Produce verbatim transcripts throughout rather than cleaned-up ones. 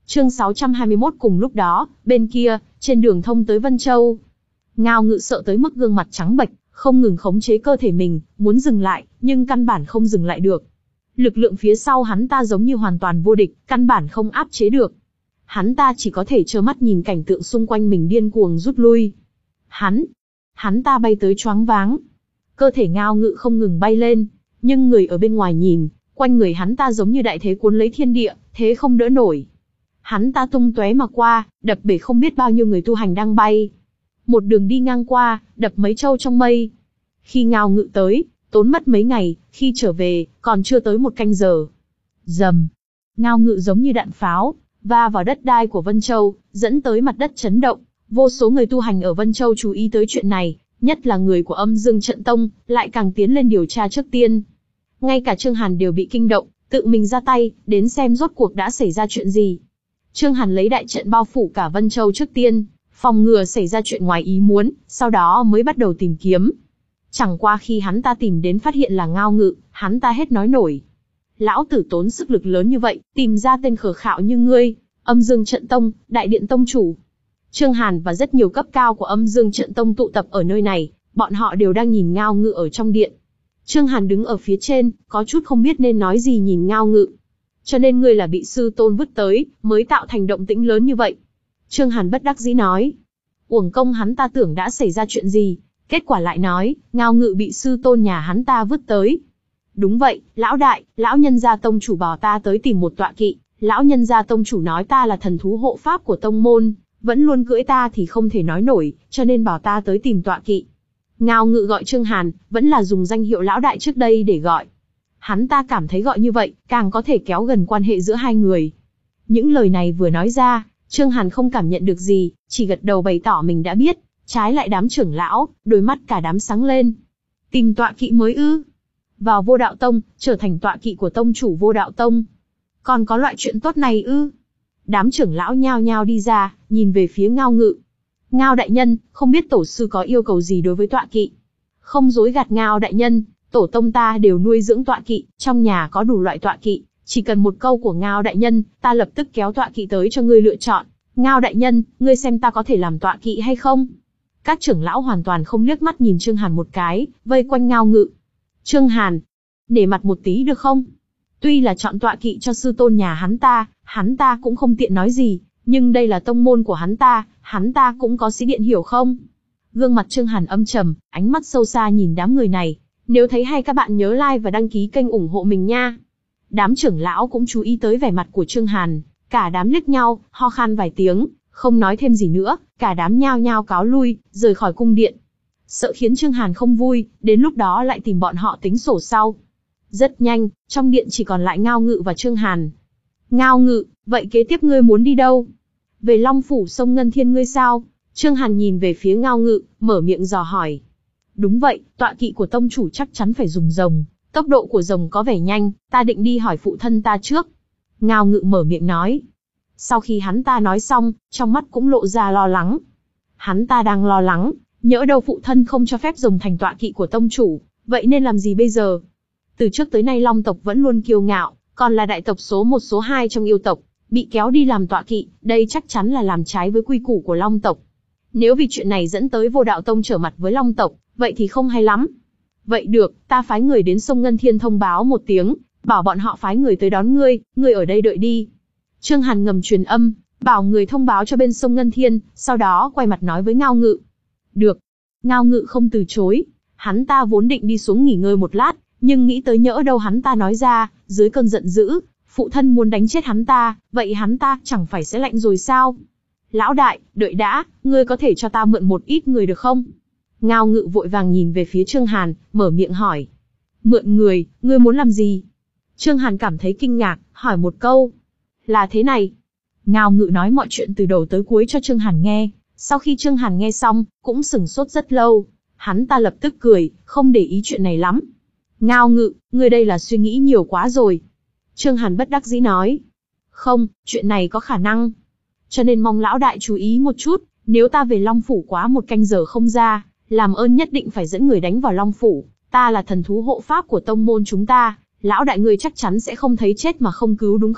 Chương sáu trăm hai mươi mốt. Cùng lúc đó, bên kia, trên đường thông tới Vân Châu, Ngao Ngự sợ tới mức gương mặt trắng bệch, không ngừng khống chế cơ thể mình, muốn dừng lại, nhưng căn bản không dừng lại được. Lực lượng phía sau hắn ta giống như hoàn toàn vô địch, căn bản không áp chế được. Hắn ta chỉ có thể trơ mắt nhìn cảnh tượng xung quanh mình điên cuồng rút lui. Hắn, hắn ta bay tới choáng váng. Cơ thể Ngao Ngự không ngừng bay lên, nhưng người ở bên ngoài nhìn, quanh người hắn ta giống như đại thế cuốn lấy thiên địa, thế không đỡ nổi. Hắn ta tung tóe mà qua, đập bể không biết bao nhiêu người tu hành đang bay. Một đường đi ngang qua, đập mấy châu trong mây. Khi Ngao Ngự tới, tốn mất mấy ngày, khi trở về, còn chưa tới một canh giờ. Rầm, Ngao Ngự giống như đạn pháo, va vào đất đai của Vân Châu, dẫn tới mặt đất chấn động. Vô số người tu hành ở Vân Châu chú ý tới chuyện này, nhất là người của Âm Dương Trận Tông, lại càng tiến lên điều tra trước tiên. Ngay cả Trương Hàn đều bị kinh động, tự mình ra tay, đến xem rốt cuộc đã xảy ra chuyện gì. Trương Hàn lấy đại trận bao phủ cả Vân Châu trước tiên, phòng ngừa xảy ra chuyện ngoài ý muốn, sau đó mới bắt đầu tìm kiếm. Chẳng qua khi hắn ta tìm đến phát hiện là Ngao Ngự, hắn ta hết nói nổi. Lão tử tốn sức lực lớn như vậy, tìm ra tên khờ khạo như ngươi, Âm Dương Trận Tông, Đại Điện Tông Chủ. Trương Hàn và rất nhiều cấp cao của Âm Dương Trận Tông tụ tập ở nơi này, bọn họ đều đang nhìn Ngao Ngự ở trong điện. Trương Hàn đứng ở phía trên, có chút không biết nên nói gì nhìn Ngao Ngự. Cho nên ngươi là bị sư tôn vứt tới, mới tạo thành động tĩnh lớn như vậy. Trương Hàn bất đắc dĩ nói. Uổng công hắn ta tưởng đã xảy ra chuyện gì, kết quả lại nói, Ngao Ngự bị sư tôn nhà hắn ta vứt tới. Đúng vậy, lão đại, lão nhân gia tông chủ bảo ta tới tìm một tọa kỵ, lão nhân gia tông chủ nói ta là thần thú hộ pháp của tông môn, vẫn luôn cưỡi ta thì không thể nói nổi, cho nên bảo ta tới tìm tọa kỵ. Ngao Ngự gọi Trương Hàn, vẫn là dùng danh hiệu lão đại trước đây để gọi. Hắn ta cảm thấy gọi như vậy, càng có thể kéo gần quan hệ giữa hai người. Những lời này vừa nói ra, Trương Hàn không cảm nhận được gì, chỉ gật đầu bày tỏ mình đã biết, trái lại đám trưởng lão, đôi mắt cả đám sáng lên. Tìm tọa kỵ mới ư? Vào Vô Đạo Tông, trở thành tọa kỵ của tông chủ Vô Đạo Tông. Còn có loại chuyện tốt này ư? Đám trưởng lão nhao nhao đi ra, nhìn về phía Ngao Ngự. Ngao đại nhân, không biết tổ sư có yêu cầu gì đối với tọa kỵ? Không dối gạt Ngao đại nhân, tổ tông ta đều nuôi dưỡng tọa kỵ, trong nhà có đủ loại tọa kỵ, chỉ cần một câu của Ngao đại nhân, ta lập tức kéo tọa kỵ tới cho ngươi lựa chọn. Ngao đại nhân, ngươi xem ta có thể làm tọa kỵ hay không? Các trưởng lão hoàn toàn không liếc mắt nhìn Trương Hàn một cái, vây quanh Ngao Ngự. Trương Hàn, nể mặt một tí được không? Tuy là chọn tọa kỵ cho sư tôn nhà hắn ta, hắn ta cũng không tiện nói gì, nhưng đây là tông môn của hắn ta, hắn ta cũng có sĩ điện hiểu không? Gương mặt Trương Hàn âm trầm, ánh mắt sâu xa nhìn đám người này. Nếu thấy hay các bạn nhớ like và đăng ký kênh ủng hộ mình nha. Đám trưởng lão cũng chú ý tới vẻ mặt của Trương Hàn, cả đám liếc nhau, ho khan vài tiếng, không nói thêm gì nữa, cả đám nhao nhao cáo lui, rời khỏi cung điện. Sợ khiến Trương Hàn không vui, đến lúc đó lại tìm bọn họ tính sổ sau. Rất nhanh, trong điện chỉ còn lại Ngao Ngự và Trương Hàn. Ngao Ngự, vậy kế tiếp ngươi muốn đi đâu? Về Long Phủ sông Ngân Thiên ngươi sao? Trương Hàn nhìn về phía Ngao Ngự, mở miệng dò hỏi. Đúng vậy, tọa kỵ của tông chủ chắc chắn phải dùng rồng, tốc độ của rồng có vẻ nhanh, ta định đi hỏi phụ thân ta trước. Ngao Ngự mở miệng nói. Sau khi hắn ta nói xong, trong mắt cũng lộ ra lo lắng. Hắn ta đang lo lắng, nhỡ đâu phụ thân không cho phép rồng thành tọa kỵ của tông chủ, vậy nên làm gì bây giờ? Từ trước tới nay Long tộc vẫn luôn kiêu ngạo, còn là đại tộc số một số hai trong yêu tộc, bị kéo đi làm tọa kỵ, đây chắc chắn là làm trái với quy củ của Long tộc. Nếu vì chuyện này dẫn tới Vô Đạo Tông trở mặt với Long tộc, vậy thì không hay lắm. Vậy được, ta phái người đến sông Ngân Thiên thông báo một tiếng, bảo bọn họ phái người tới đón ngươi, ngươi ở đây đợi đi. Trương Hàn ngầm truyền âm, bảo người thông báo cho bên sông Ngân Thiên, sau đó quay mặt nói với Ngao Ngự. Được. Ngao Ngự không từ chối, hắn ta vốn định đi xuống nghỉ ngơi một lát, nhưng nghĩ tới nhỡ đâu hắn ta nói ra, dưới cơn giận dữ, phụ thân muốn đánh chết hắn ta, vậy hắn ta chẳng phải sẽ lạnh rồi sao? Lão đại, đợi đã, ngươi có thể cho ta mượn một ít người được không? Ngao Ngự vội vàng nhìn về phía Trương Hàn, mở miệng hỏi. Mượn người, ngươi muốn làm gì? Trương Hàn cảm thấy kinh ngạc, hỏi một câu. Là thế này. Ngao Ngự nói mọi chuyện từ đầu tới cuối cho Trương Hàn nghe, sau khi Trương Hàn nghe xong, cũng sửng sốt rất lâu. Hắn ta lập tức cười, không để ý chuyện này lắm. Ngao Ngự, ngươi đây là suy nghĩ nhiều quá rồi. Trương Hàn bất đắc dĩ nói. Không, chuyện này có khả năng. Cho nên mong lão đại chú ý một chút, nếu ta về Long Phủ quá một canh giờ không ra, làm ơn nhất định phải dẫn người đánh vào Long Phủ. Ta là thần thú hộ pháp của tông môn chúng ta, lão đại ngươi chắc chắn sẽ không thấy chết mà không cứu đúng không?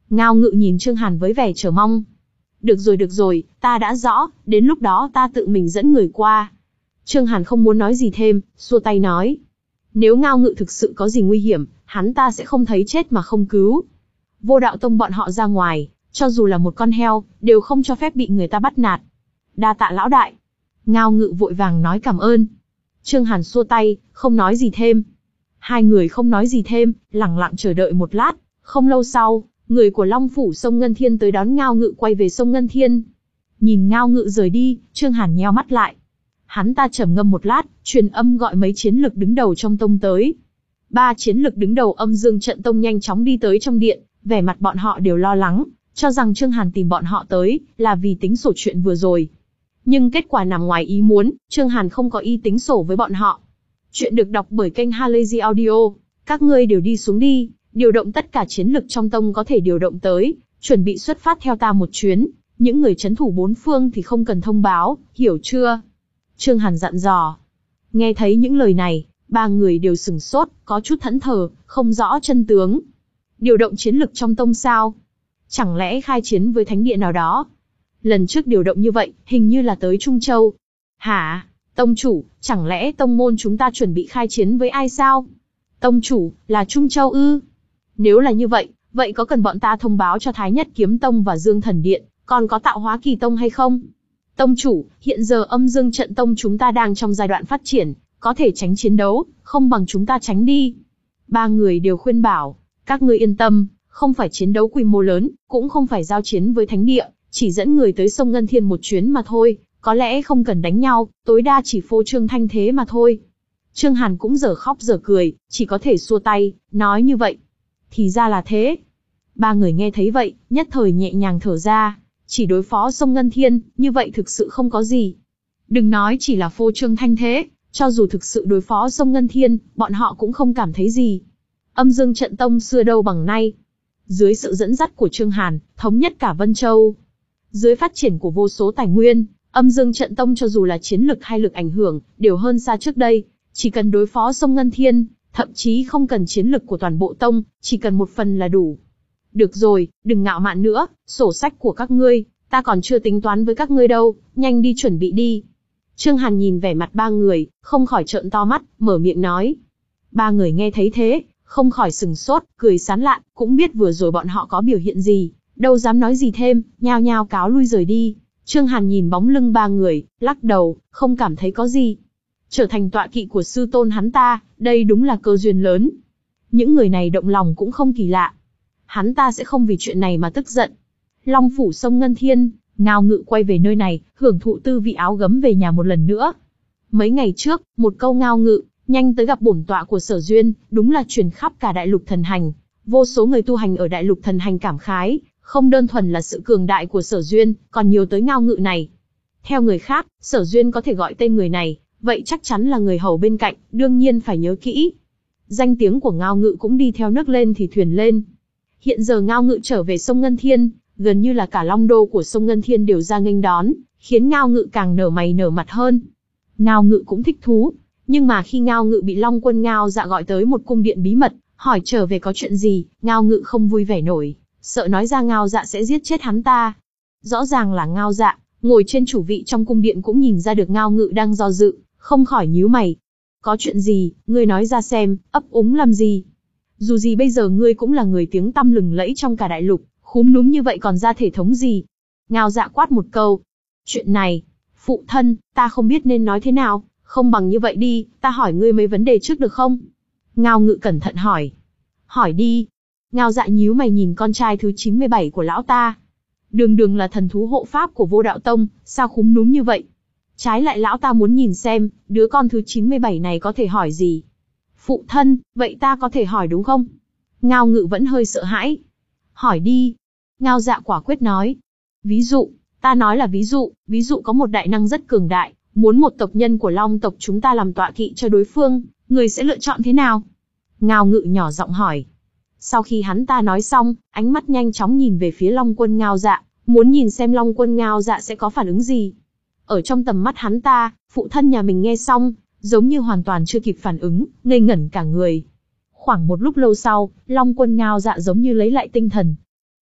Ngao Ngự nhìn Trương Hàn với vẻ chờ mong. Được rồi được rồi, ta đã rõ, đến lúc đó ta tự mình dẫn người qua. Trương Hàn không muốn nói gì thêm, xua tay nói. Nếu Ngao Ngự thực sự có gì nguy hiểm, hắn ta sẽ không thấy chết mà không cứu. Vô Đạo Tông bọn họ ra ngoài, cho dù là một con heo, đều không cho phép bị người ta bắt nạt. Đa tạ lão đại. Ngao Ngự vội vàng nói cảm ơn. Trương Hàn xua tay, không nói gì thêm. Hai người không nói gì thêm, lặng lặng chờ đợi một lát. Không lâu sau, người của Long Phủ Sông Ngân Thiên tới đón Ngao Ngự quay về Sông Ngân Thiên. Nhìn Ngao Ngự rời đi, Trương Hàn nheo mắt lại. Hắn ta trầm ngâm một lát, truyền âm gọi mấy chiến lực đứng đầu trong tông tới. Ba chiến lực đứng đầu Âm Dương Trận Tông nhanh chóng đi tới trong điện, vẻ mặt bọn họ đều lo lắng, cho rằng Trương Hàn tìm bọn họ tới là vì tính sổ chuyện vừa rồi. Nhưng kết quả nằm ngoài ý muốn, Trương Hàn không có ý tính sổ với bọn họ. Chuyện được đọc bởi kênh Halazy Audio. Các ngươi đều đi xuống đi, điều động tất cả chiến lực trong tông có thể điều động tới, chuẩn bị xuất phát theo ta một chuyến. Những người trấn thủ bốn phương thì không cần thông báo, hiểu chưa? Trương Hàn dặn dò. Nghe thấy những lời này, ba người đều sửng sốt, có chút thẫn thờ, không rõ chân tướng. Điều động chiến lực trong tông sao? Chẳng lẽ khai chiến với thánh địa nào đó? Lần trước điều động như vậy, hình như là tới Trung Châu. Hả? Tông chủ, chẳng lẽ tông môn chúng ta chuẩn bị khai chiến với ai sao? Tông chủ, là Trung Châu ư? Nếu là như vậy, vậy có cần bọn ta thông báo cho Thái Nhất Kiếm Tông và Dương Thần Điện, còn có Tạo Hóa Kỳ Tông hay không? Tông chủ, hiện giờ Âm Dương Trận Tông chúng ta đang trong giai đoạn phát triển, có thể tránh chiến đấu, không bằng chúng ta tránh đi. Ba người đều khuyên bảo, các ngươi yên tâm, không phải chiến đấu quy mô lớn, cũng không phải giao chiến với thánh địa, chỉ dẫn người tới sông Ngân Thiên một chuyến mà thôi, có lẽ không cần đánh nhau, tối đa chỉ phô trương thanh thế mà thôi. Trương Hàn cũng giờ khóc giờ cười, chỉ có thể xua tay, nói như vậy. Thì ra là thế. Ba người nghe thấy vậy, nhất thời nhẹ nhàng thở ra, chỉ đối phó sông Ngân Thiên, như vậy thực sự không có gì. Đừng nói chỉ là phô trương thanh thế, cho dù thực sự đối phó sông Ngân Thiên, bọn họ cũng không cảm thấy gì. Âm Dương Trận Tông xưa đâu bằng nay. Dưới sự dẫn dắt của Trương Hàn, thống nhất cả Vân Châu. Dưới phát triển của vô số tài nguyên, Âm Dương Trận Tông cho dù là chiến lực hay lực ảnh hưởng, đều hơn xa trước đây. Chỉ cần đối phó sông Ngân Thiên, thậm chí không cần chiến lực của toàn bộ tông, chỉ cần một phần là đủ. Được rồi, đừng ngạo mạn nữa, sổ sách của các ngươi, ta còn chưa tính toán với các ngươi đâu, nhanh đi chuẩn bị đi. Trương Hàn nhìn vẻ mặt ba người, không khỏi trợn to mắt, mở miệng nói. Ba người nghe thấy thế, không khỏi sừng sốt, cười sán lạn, cũng biết vừa rồi bọn họ có biểu hiện gì, đâu dám nói gì thêm, nhao nhao cáo lui rời đi. Trương Hàn nhìn bóng lưng ba người, lắc đầu, không cảm thấy có gì. Trở thành tọa kỵ của sư tôn hắn ta, đây đúng là cơ duyên lớn. Những người này động lòng cũng không kỳ lạ. Hắn ta sẽ không vì chuyện này mà tức giận. Long Phủ Sông Ngân Thiên, Ngao Ngự quay về nơi này, hưởng thụ tư vị áo gấm về nhà một lần nữa. Mấy ngày trước, một câu Ngao Ngự, nhanh tới gặp bổn tọa của Sở Duyên, đúng là truyền khắp cả đại lục thần hành. Vô số người tu hành ở đại lục thần hành cảm khái, không đơn thuần là sự cường đại của Sở Duyên, còn nhiều tới Ngao Ngự này. Theo người khác, Sở Duyên có thể gọi tên người này, vậy chắc chắn là người hầu bên cạnh, đương nhiên phải nhớ kỹ. Danh tiếng của Ngao Ngự cũng đi theo nước lên thì thuyền lên. Hiện giờ Ngao Ngự trở về sông Ngân Thiên, gần như là cả long đô của sông Ngân Thiên đều ra nghênh đón, khiến Ngao Ngự càng nở mày nở mặt hơn. Ngao Ngự cũng thích thú, nhưng mà khi Ngao Ngự bị Long Quân Ngao Dạ gọi tới một cung điện bí mật, hỏi trở về có chuyện gì, Ngao Ngự không vui vẻ nổi, sợ nói ra Ngao Dạ sẽ giết chết hắn ta. Rõ ràng là Ngao Dạ, ngồi trên chủ vị trong cung điện cũng nhìn ra được Ngao Ngự đang do dự, không khỏi nhíu mày. Có chuyện gì, ngươi nói ra xem, ấp úng làm gì? Dù gì bây giờ ngươi cũng là người tiếng tăm lừng lẫy trong cả đại lục, khúm núm như vậy còn ra thể thống gì? Ngao Dạ quát một câu. Chuyện này, phụ thân, ta không biết nên nói thế nào, không bằng như vậy đi, ta hỏi ngươi mấy vấn đề trước được không? Ngao Ngự cẩn thận hỏi. Hỏi đi. Ngao Dạ nhíu mày nhìn con trai thứ chín mươi bảy của lão ta. Đường đường là thần thú hộ pháp của Vô Đạo Tông, sao khúm núm như vậy? Trái lại lão ta muốn nhìn xem, đứa con thứ chín mươi bảy này có thể hỏi gì. Phụ thân, vậy ta có thể hỏi đúng không? Ngao Ngự vẫn hơi sợ hãi. Hỏi đi. Ngao Dạ quả quyết nói. Ví dụ, ta nói là ví dụ, ví dụ có một đại năng rất cường đại, muốn một tộc nhân của Long tộc chúng ta làm tọa kỵ cho đối phương, người sẽ lựa chọn thế nào? Ngao Ngự nhỏ giọng hỏi. Sau khi hắn ta nói xong, ánh mắt nhanh chóng nhìn về phía Long Quân Ngao Dạ, muốn nhìn xem Long Quân Ngao Dạ sẽ có phản ứng gì. Ở trong tầm mắt hắn ta, phụ thân nhà mình nghe xong, giống như hoàn toàn chưa kịp phản ứng, ngây ngẩn cả người. Khoảng một lúc lâu sau, Long Quân Ngao Dạ giống như lấy lại tinh thần.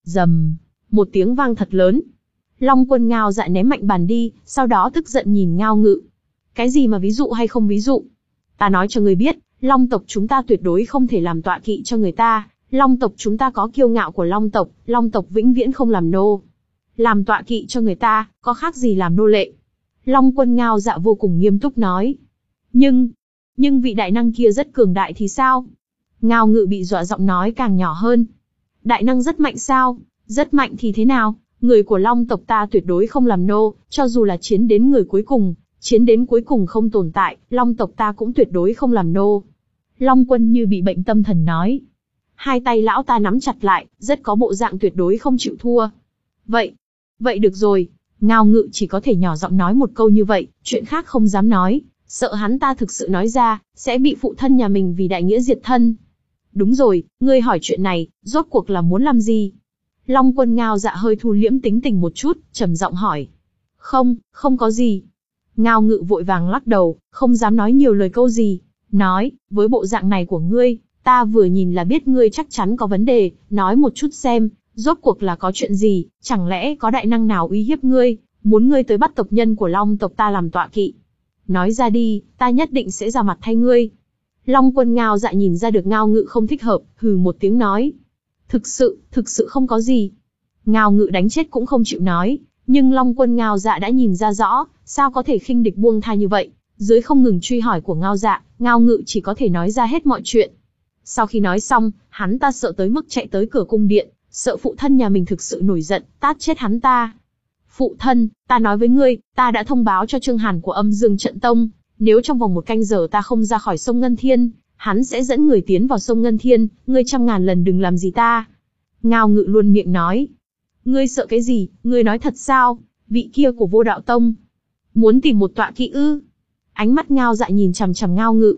Rầm, một tiếng vang thật lớn. Long Quân Ngao Dạ ném mạnh bàn đi, sau đó tức giận nhìn Ngao Ngự. Cái gì mà ví dụ hay không ví dụ? Ta nói cho ngươi biết, Long tộc chúng ta tuyệt đối không thể làm tọa kỵ cho người ta. Long tộc chúng ta có kiêu ngạo của Long tộc, Long tộc vĩnh viễn không làm nô. Làm tọa kỵ cho người ta, có khác gì làm nô lệ? Long Quân Ngao Dạ vô cùng nghiêm túc nói. Nhưng, nhưng vị đại năng kia rất cường đại thì sao? Ngao Ngự bị dọa giọng nói càng nhỏ hơn. Đại năng rất mạnh sao? Rất mạnh thì thế nào? Người của Long tộc ta tuyệt đối không làm nô, cho dù là chiến đến người cuối cùng, chiến đến cuối cùng không tồn tại, Long tộc ta cũng tuyệt đối không làm nô. Long Quân như bị bệnh tâm thần nói. Hai tay lão ta nắm chặt lại, rất có bộ dạng tuyệt đối không chịu thua. Vậy, vậy được rồi. Ngao Ngự chỉ có thể nhỏ giọng nói một câu như vậy, chuyện khác không dám nói, sợ hắn ta thực sự nói ra, sẽ bị phụ thân nhà mình vì đại nghĩa diệt thân. Đúng rồi, ngươi hỏi chuyện này, rốt cuộc là muốn làm gì? Long Quân Ngao Dạ hơi thu liễm tính tình một chút, trầm giọng hỏi. Không, không có gì. Ngao Ngự vội vàng lắc đầu, không dám nói nhiều lời câu gì. Nói, với bộ dạng này của ngươi, ta vừa nhìn là biết ngươi chắc chắn có vấn đề, nói một chút xem, rốt cuộc là có chuyện gì, chẳng lẽ có đại năng nào uy hiếp ngươi, muốn ngươi tới bắt tộc nhân của Long tộc ta làm tọa kỵ. Nói ra đi, ta nhất định sẽ ra mặt thay ngươi. Long Quân Ngao Dạ nhìn ra được Ngao Ngự không thích hợp, hừ một tiếng nói. Thực sự, thực sự không có gì. Ngao Ngự đánh chết cũng không chịu nói, nhưng Long Quân Ngao Dạ đã nhìn ra rõ, sao có thể khinh địch buông tha như vậy. Dưới không ngừng truy hỏi của Ngao Dạ, Ngao Ngự chỉ có thể nói ra hết mọi chuyện. Sau khi nói xong, hắn ta sợ tới mức chạy tới cửa cung điện, sợ phụ thân nhà mình thực sự nổi giận, tát chết hắn ta. Phụ thân, ta nói với ngươi, ta đã thông báo cho Trương Hàn của Âm Dương Trận Tông, nếu trong vòng một canh giờ ta không ra khỏi sông Ngân Thiên, hắn sẽ dẫn người tiến vào sông Ngân Thiên, ngươi trăm ngàn lần đừng làm gì ta. Ngao Ngự luôn miệng nói. Ngươi sợ cái gì, ngươi nói thật sao, vị kia của Vô Đạo Tông. Muốn tìm một tọa kỵ ư? Ánh mắt Ngao Dạ nhìn chằm chằm Ngao Ngự.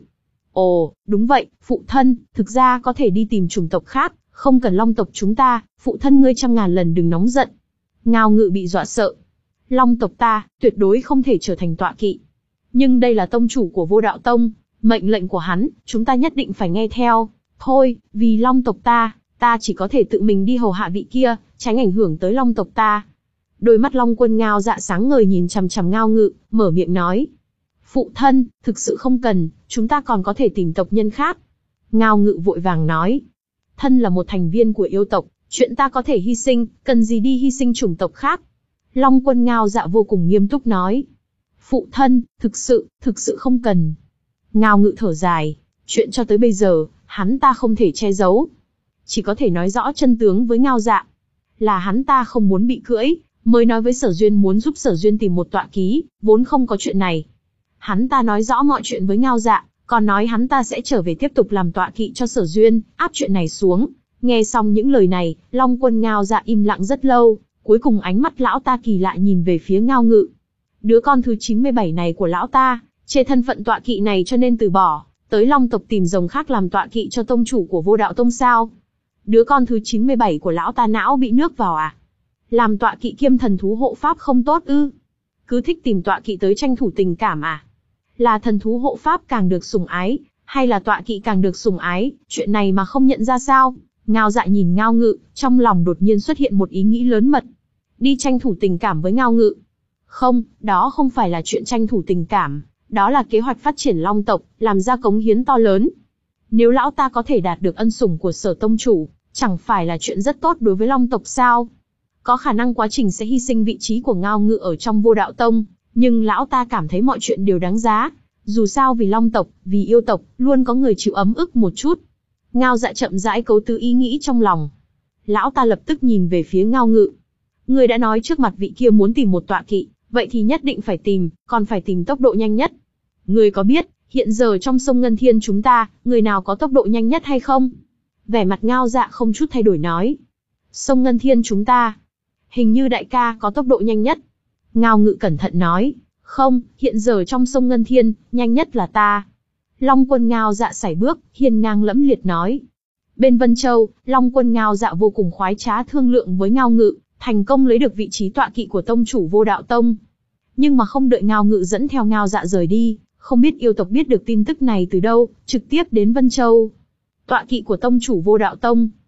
Ồ, đúng vậy, phụ thân, thực ra có thể đi tìm chủng tộc khác, không cần Long tộc chúng ta, phụ thân ngươi trăm ngàn lần đừng nóng giận. Ngao Ngự bị dọa sợ. Long tộc ta, tuyệt đối không thể trở thành tọa kỵ. Nhưng đây là tông chủ của Vô Đạo Tông, mệnh lệnh của hắn, chúng ta nhất định phải nghe theo. Thôi, vì Long tộc ta, ta chỉ có thể tự mình đi hầu hạ vị kia, tránh ảnh hưởng tới Long tộc ta. Đôi mắt Long Quân Ngao Dạ sáng ngời nhìn chằm chằm Ngao Ngự, mở miệng nói. Phụ thân, thực sự không cần, chúng ta còn có thể tìm tộc nhân khác. Ngao Ngự vội vàng nói. Thân là một thành viên của yêu tộc, chuyện ta có thể hy sinh, cần gì đi hy sinh chủng tộc khác. Long Quân Ngao Dạ vô cùng nghiêm túc nói. Phụ thân, thực sự, thực sự không cần. Ngao Ngự thở dài, chuyện cho tới bây giờ, hắn ta không thể che giấu. Chỉ có thể nói rõ chân tướng với Ngao Dạ. Là hắn ta không muốn bị cưỡi, mới nói với Sở Duyên muốn giúp Sở Duyên tìm một tọa ký, vốn không có chuyện này. Hắn ta nói rõ mọi chuyện với Ngao Dạ, còn nói hắn ta sẽ trở về tiếp tục làm tọa kỵ cho Sở Duyên, áp chuyện này xuống. Nghe xong những lời này, Long Quân Ngao Dạ im lặng rất lâu, cuối cùng ánh mắt lão ta kỳ lạ nhìn về phía Ngao Ngự. Đứa con thứ chín mươi bảy này của lão ta, chê thân phận tọa kỵ này cho nên từ bỏ, tới Long tộc tìm rồng khác làm tọa kỵ cho tông chủ của Vô Đạo Tông sao? Đứa con thứ chín mươi bảy của lão ta não bị nước vào à? Làm tọa kỵ kiêm thần thú hộ pháp không tốt ư? Cứ thích tìm tọa kỵ tới tranh thủ tình cảm à? Là thần thú hộ pháp càng được sủng ái, hay là tọa kỵ càng được sủng ái, chuyện này mà không nhận ra sao? Ngao Dạ nhìn Ngao Ngự, trong lòng đột nhiên xuất hiện một ý nghĩ lớn mật. Đi tranh thủ tình cảm với Ngao Ngự. Không, đó không phải là chuyện tranh thủ tình cảm, đó là kế hoạch phát triển Long tộc, làm ra cống hiến to lớn. Nếu lão ta có thể đạt được ân sủng của Sở tông chủ, chẳng phải là chuyện rất tốt đối với Long tộc sao? Có khả năng quá trình sẽ hy sinh vị trí của Ngao Ngự ở trong Vô Đạo Tông, nhưng lão ta cảm thấy mọi chuyện đều đáng giá. Dù sao vì Long tộc, vì yêu tộc, luôn có người chịu ấm ức một chút. Ngao Dạ chậm rãi cấu tứ ý nghĩ trong lòng. Lão ta lập tức nhìn về phía Ngao Ngự. Người đã nói trước mặt vị kia muốn tìm một tọa kỵ, vậy thì nhất định phải tìm, còn phải tìm tốc độ nhanh nhất. Người có biết, hiện giờ trong sông Ngân Thiên chúng ta, người nào có tốc độ nhanh nhất hay không? Vẻ mặt Ngao Dạ không chút thay đổi nói. Sông Ngân Thiên chúng ta, hình như đại ca có tốc độ nhanh nhất. Ngao Ngự cẩn thận nói. Không, hiện giờ trong sông Ngân Thiên, nhanh nhất là ta. Long Quân Ngao Dạ sải bước, hiên ngang lẫm liệt nói. Bên Vân Châu, Long Quân Ngao Dạ vô cùng khoái trá thương lượng với Ngao Ngự, thành công lấy được vị trí tọa kỵ của tông chủ Vô Đạo Tông. Nhưng mà không đợi Ngao Ngự dẫn theo Ngao Dạ rời đi, không biết yêu tộc biết được tin tức này từ đâu, trực tiếp đến Vân Châu. Tọa kỵ của tông chủ Vô Đạo Tông.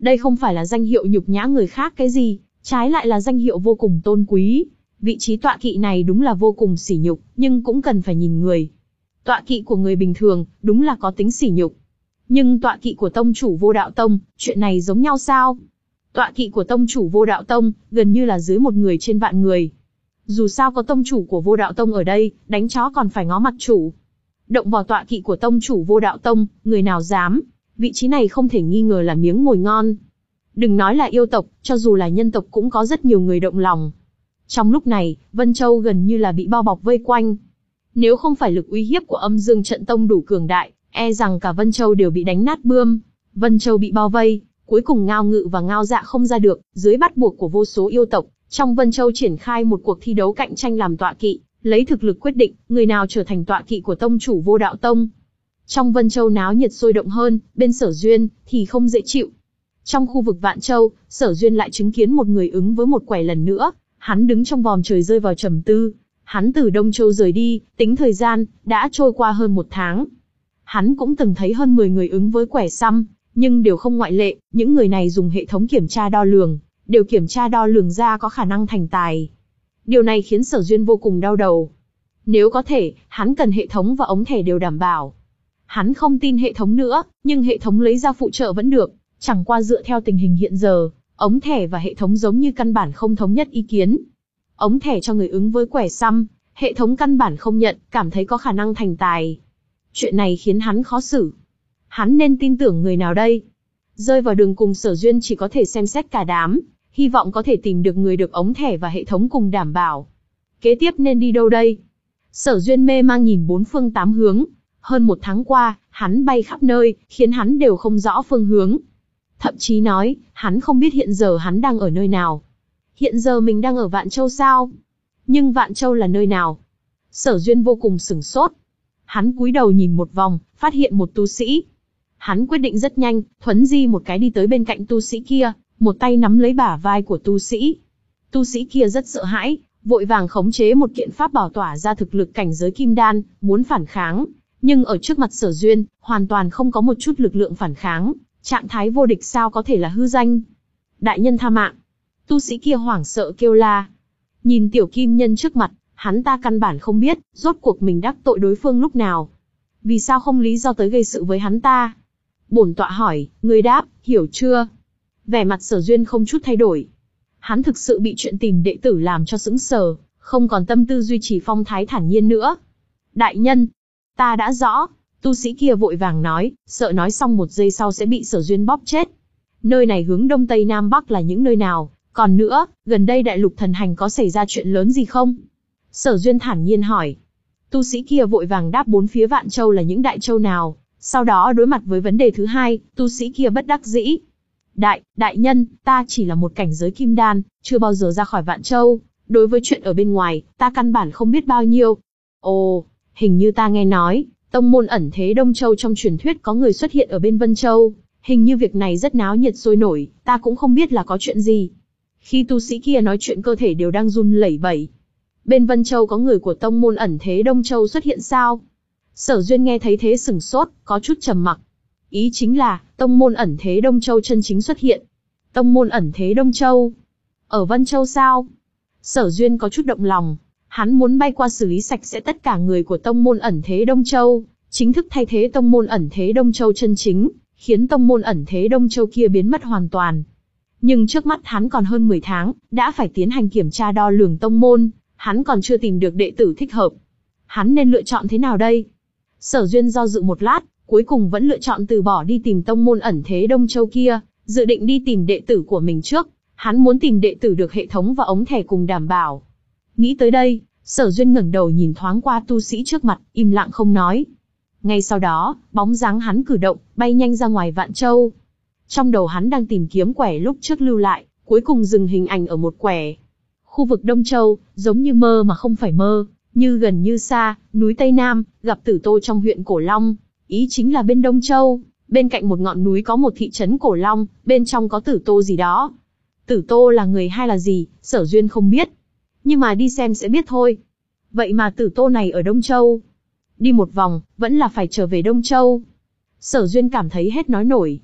Đây không phải là danh hiệu nhục nhã người khác cái gì, trái lại là danh hiệu vô cùng tôn quý. Vị trí tọa kỵ này đúng là vô cùng sỉ nhục, nhưng cũng cần phải nhìn người. Tọa kỵ của người bình thường, đúng là có tính sỉ nhục. Nhưng tọa kỵ của tông chủ Vô Đạo Tông, chuyện này giống nhau sao? Tọa kỵ của tông chủ Vô Đạo Tông, gần như là dưới một người trên vạn người. Dù sao có tông chủ của Vô Đạo Tông ở đây, đánh chó còn phải ngó mặt chủ. Động vào tọa kỵ của tông chủ Vô Đạo Tông, người nào dám? Vị trí này không thể nghi ngờ là miếng mồi ngon. Đừng nói là yêu tộc, cho dù là nhân tộc cũng có rất nhiều người động lòng. Trong lúc này, Vân Châu gần như là bị bao bọc vây quanh. Nếu không phải lực uy hiếp của Âm Dương Trận Tông đủ cường đại, e rằng cả Vân Châu đều bị đánh nát bươm. Vân Châu bị bao vây, cuối cùng Ngao Ngự và Ngao Dạ không ra được, dưới bắt buộc của vô số yêu tộc, trong Vân Châu triển khai một cuộc thi đấu cạnh tranh làm tọa kỵ, lấy thực lực quyết định, người nào trở thành tọa kỵ của tông chủ Vô Đạo Tông. Trong Vân Châu náo nhiệt sôi động hơn, bên Sở Duyên thì không dễ chịu. Trong khu vực Vạn Châu, Sở Duyên lại chứng kiến một người ứng với một quẻ lần nữa, hắn đứng trong vòm trời rơi vào trầm tư. Hắn từ Đông Châu rời đi, tính thời gian, đã trôi qua hơn một tháng. Hắn cũng từng thấy hơn mười người ứng với quẻ xăm, nhưng đều không ngoại lệ, những người này dùng hệ thống kiểm tra đo lường, đều kiểm tra đo lường ra có khả năng thành tài. Điều này khiến Sở Duyên vô cùng đau đầu. Nếu có thể, hắn cần hệ thống và ống thẻ đều đảm bảo. Hắn không tin hệ thống nữa, nhưng hệ thống lấy ra phụ trợ vẫn được, chẳng qua dựa theo tình hình hiện giờ, ống thẻ và hệ thống giống như căn bản không thống nhất ý kiến. Ống thẻ cho người ứng với quẻ xăm, hệ thống căn bản không nhận, cảm thấy có khả năng thành tài. Chuyện này khiến hắn khó xử. Hắn nên tin tưởng người nào đây? Rơi vào đường cùng, Sở Duyên chỉ có thể xem xét cả đám, hy vọng có thể tìm được người được ống thẻ và hệ thống cùng đảm bảo. Kế tiếp nên đi đâu đây? Sở Duyên mê mang nhìn bốn phương tám hướng. Hơn một tháng qua, hắn bay khắp nơi, khiến hắn đều không rõ phương hướng. Thậm chí nói, hắn không biết hiện giờ hắn đang ở nơi nào. Hiện giờ mình đang ở Vạn Châu sao? Nhưng Vạn Châu là nơi nào? Sở Duyên vô cùng sửng sốt. Hắn cúi đầu nhìn một vòng, phát hiện một tu sĩ. Hắn quyết định rất nhanh, thuấn di một cái đi tới bên cạnh tu sĩ kia, một tay nắm lấy bả vai của tu sĩ. Tu sĩ kia rất sợ hãi, vội vàng khống chế một kiện pháp bảo tỏa ra thực lực cảnh giới kim đan, muốn phản kháng. Nhưng ở trước mặt Sở Duyên, hoàn toàn không có một chút lực lượng phản kháng, trạng thái vô địch sao có thể là hư danh. Đại nhân tha mạng. Tu sĩ kia hoảng sợ kêu la. Nhìn tiểu kim nhân trước mặt, hắn ta căn bản không biết, rốt cuộc mình đắc tội đối phương lúc nào. Vì sao không lý do tới gây sự với hắn ta? Bổn tọa hỏi, người đáp, hiểu chưa? Vẻ mặt Sở Duyên không chút thay đổi. Hắn thực sự bị chuyện tìm đệ tử làm cho sững sờ, không còn tâm tư duy trì phong thái thản nhiên nữa. Đại nhân, ta đã rõ. Tu sĩ kia vội vàng nói, sợ nói xong một giây sau sẽ bị Sở Duyên bóp chết. Nơi này hướng đông tây nam bắc là những nơi nào? Còn nữa, gần đây đại lục thần hành có xảy ra chuyện lớn gì không? Sở Duyên thản nhiên hỏi. Tu sĩ kia vội vàng đáp bốn phía Vạn Châu là những đại châu nào. Sau đó đối mặt với vấn đề thứ hai, tu sĩ kia bất đắc dĩ. Đại, đại nhân, ta chỉ là một cảnh giới kim đan, chưa bao giờ ra khỏi Vạn Châu. Đối với chuyện ở bên ngoài, ta căn bản không biết bao nhiêu. Ồ, hình như ta nghe nói, tông môn ẩn thế Đông Châu trong truyền thuyết có người xuất hiện ở bên Vân Châu. Hình như việc này rất náo nhiệt sôi nổi, ta cũng không biết là có chuyện gì. Khi tu sĩ kia nói chuyện cơ thể đều đang run lẩy bẩy. Bên Vân Châu có người của tông môn ẩn thế Đông Châu xuất hiện sao? Sở Duyên nghe thấy thế sửng sốt, có chút trầm mặc. Ý chính là, tông môn ẩn thế Đông Châu chân chính xuất hiện. Tông môn ẩn thế Đông Châu? Ở Vân Châu sao? Sở Duyên có chút động lòng. Hắn muốn bay qua xử lý sạch sẽ tất cả người của tông môn ẩn thế Đông Châu, chính thức thay thế tông môn ẩn thế Đông Châu chân chính, khiến tông môn ẩn thế Đông Châu kia biến mất hoàn toàn. Nhưng trước mắt hắn còn hơn mười tháng, đã phải tiến hành kiểm tra đo lường tông môn, hắn còn chưa tìm được đệ tử thích hợp. Hắn nên lựa chọn thế nào đây? Sở Duyên do dự một lát, cuối cùng vẫn lựa chọn từ bỏ đi tìm tông môn ẩn thế Đông Châu kia, dự định đi tìm đệ tử của mình trước. Hắn muốn tìm đệ tử được hệ thống và ống thẻ cùng đảm bảo. Nghĩ tới đây, Sở Duyên ngẩng đầu nhìn thoáng qua tu sĩ trước mặt, im lặng không nói. Ngay sau đó, bóng dáng hắn cử động, bay nhanh ra ngoài Vạn Châu. Trong đầu hắn đang tìm kiếm quẻ lúc trước lưu lại, cuối cùng dừng hình ảnh ở một quẻ. Khu vực Đông Châu, giống như mơ mà không phải mơ, như gần như xa, núi Tây Nam, gặp Tử Tô trong huyện Cổ Long. Ý chính là bên Đông Châu, bên cạnh một ngọn núi có một thị trấn Cổ Long, bên trong có Tử Tô gì đó. Tử Tô là người hay là gì, Sở Duyên không biết. Nhưng mà đi xem sẽ biết thôi. Vậy mà Tử Tô này ở Đông Châu. Đi một vòng, vẫn là phải trở về Đông Châu. Sở Duyên cảm thấy hết nói nổi.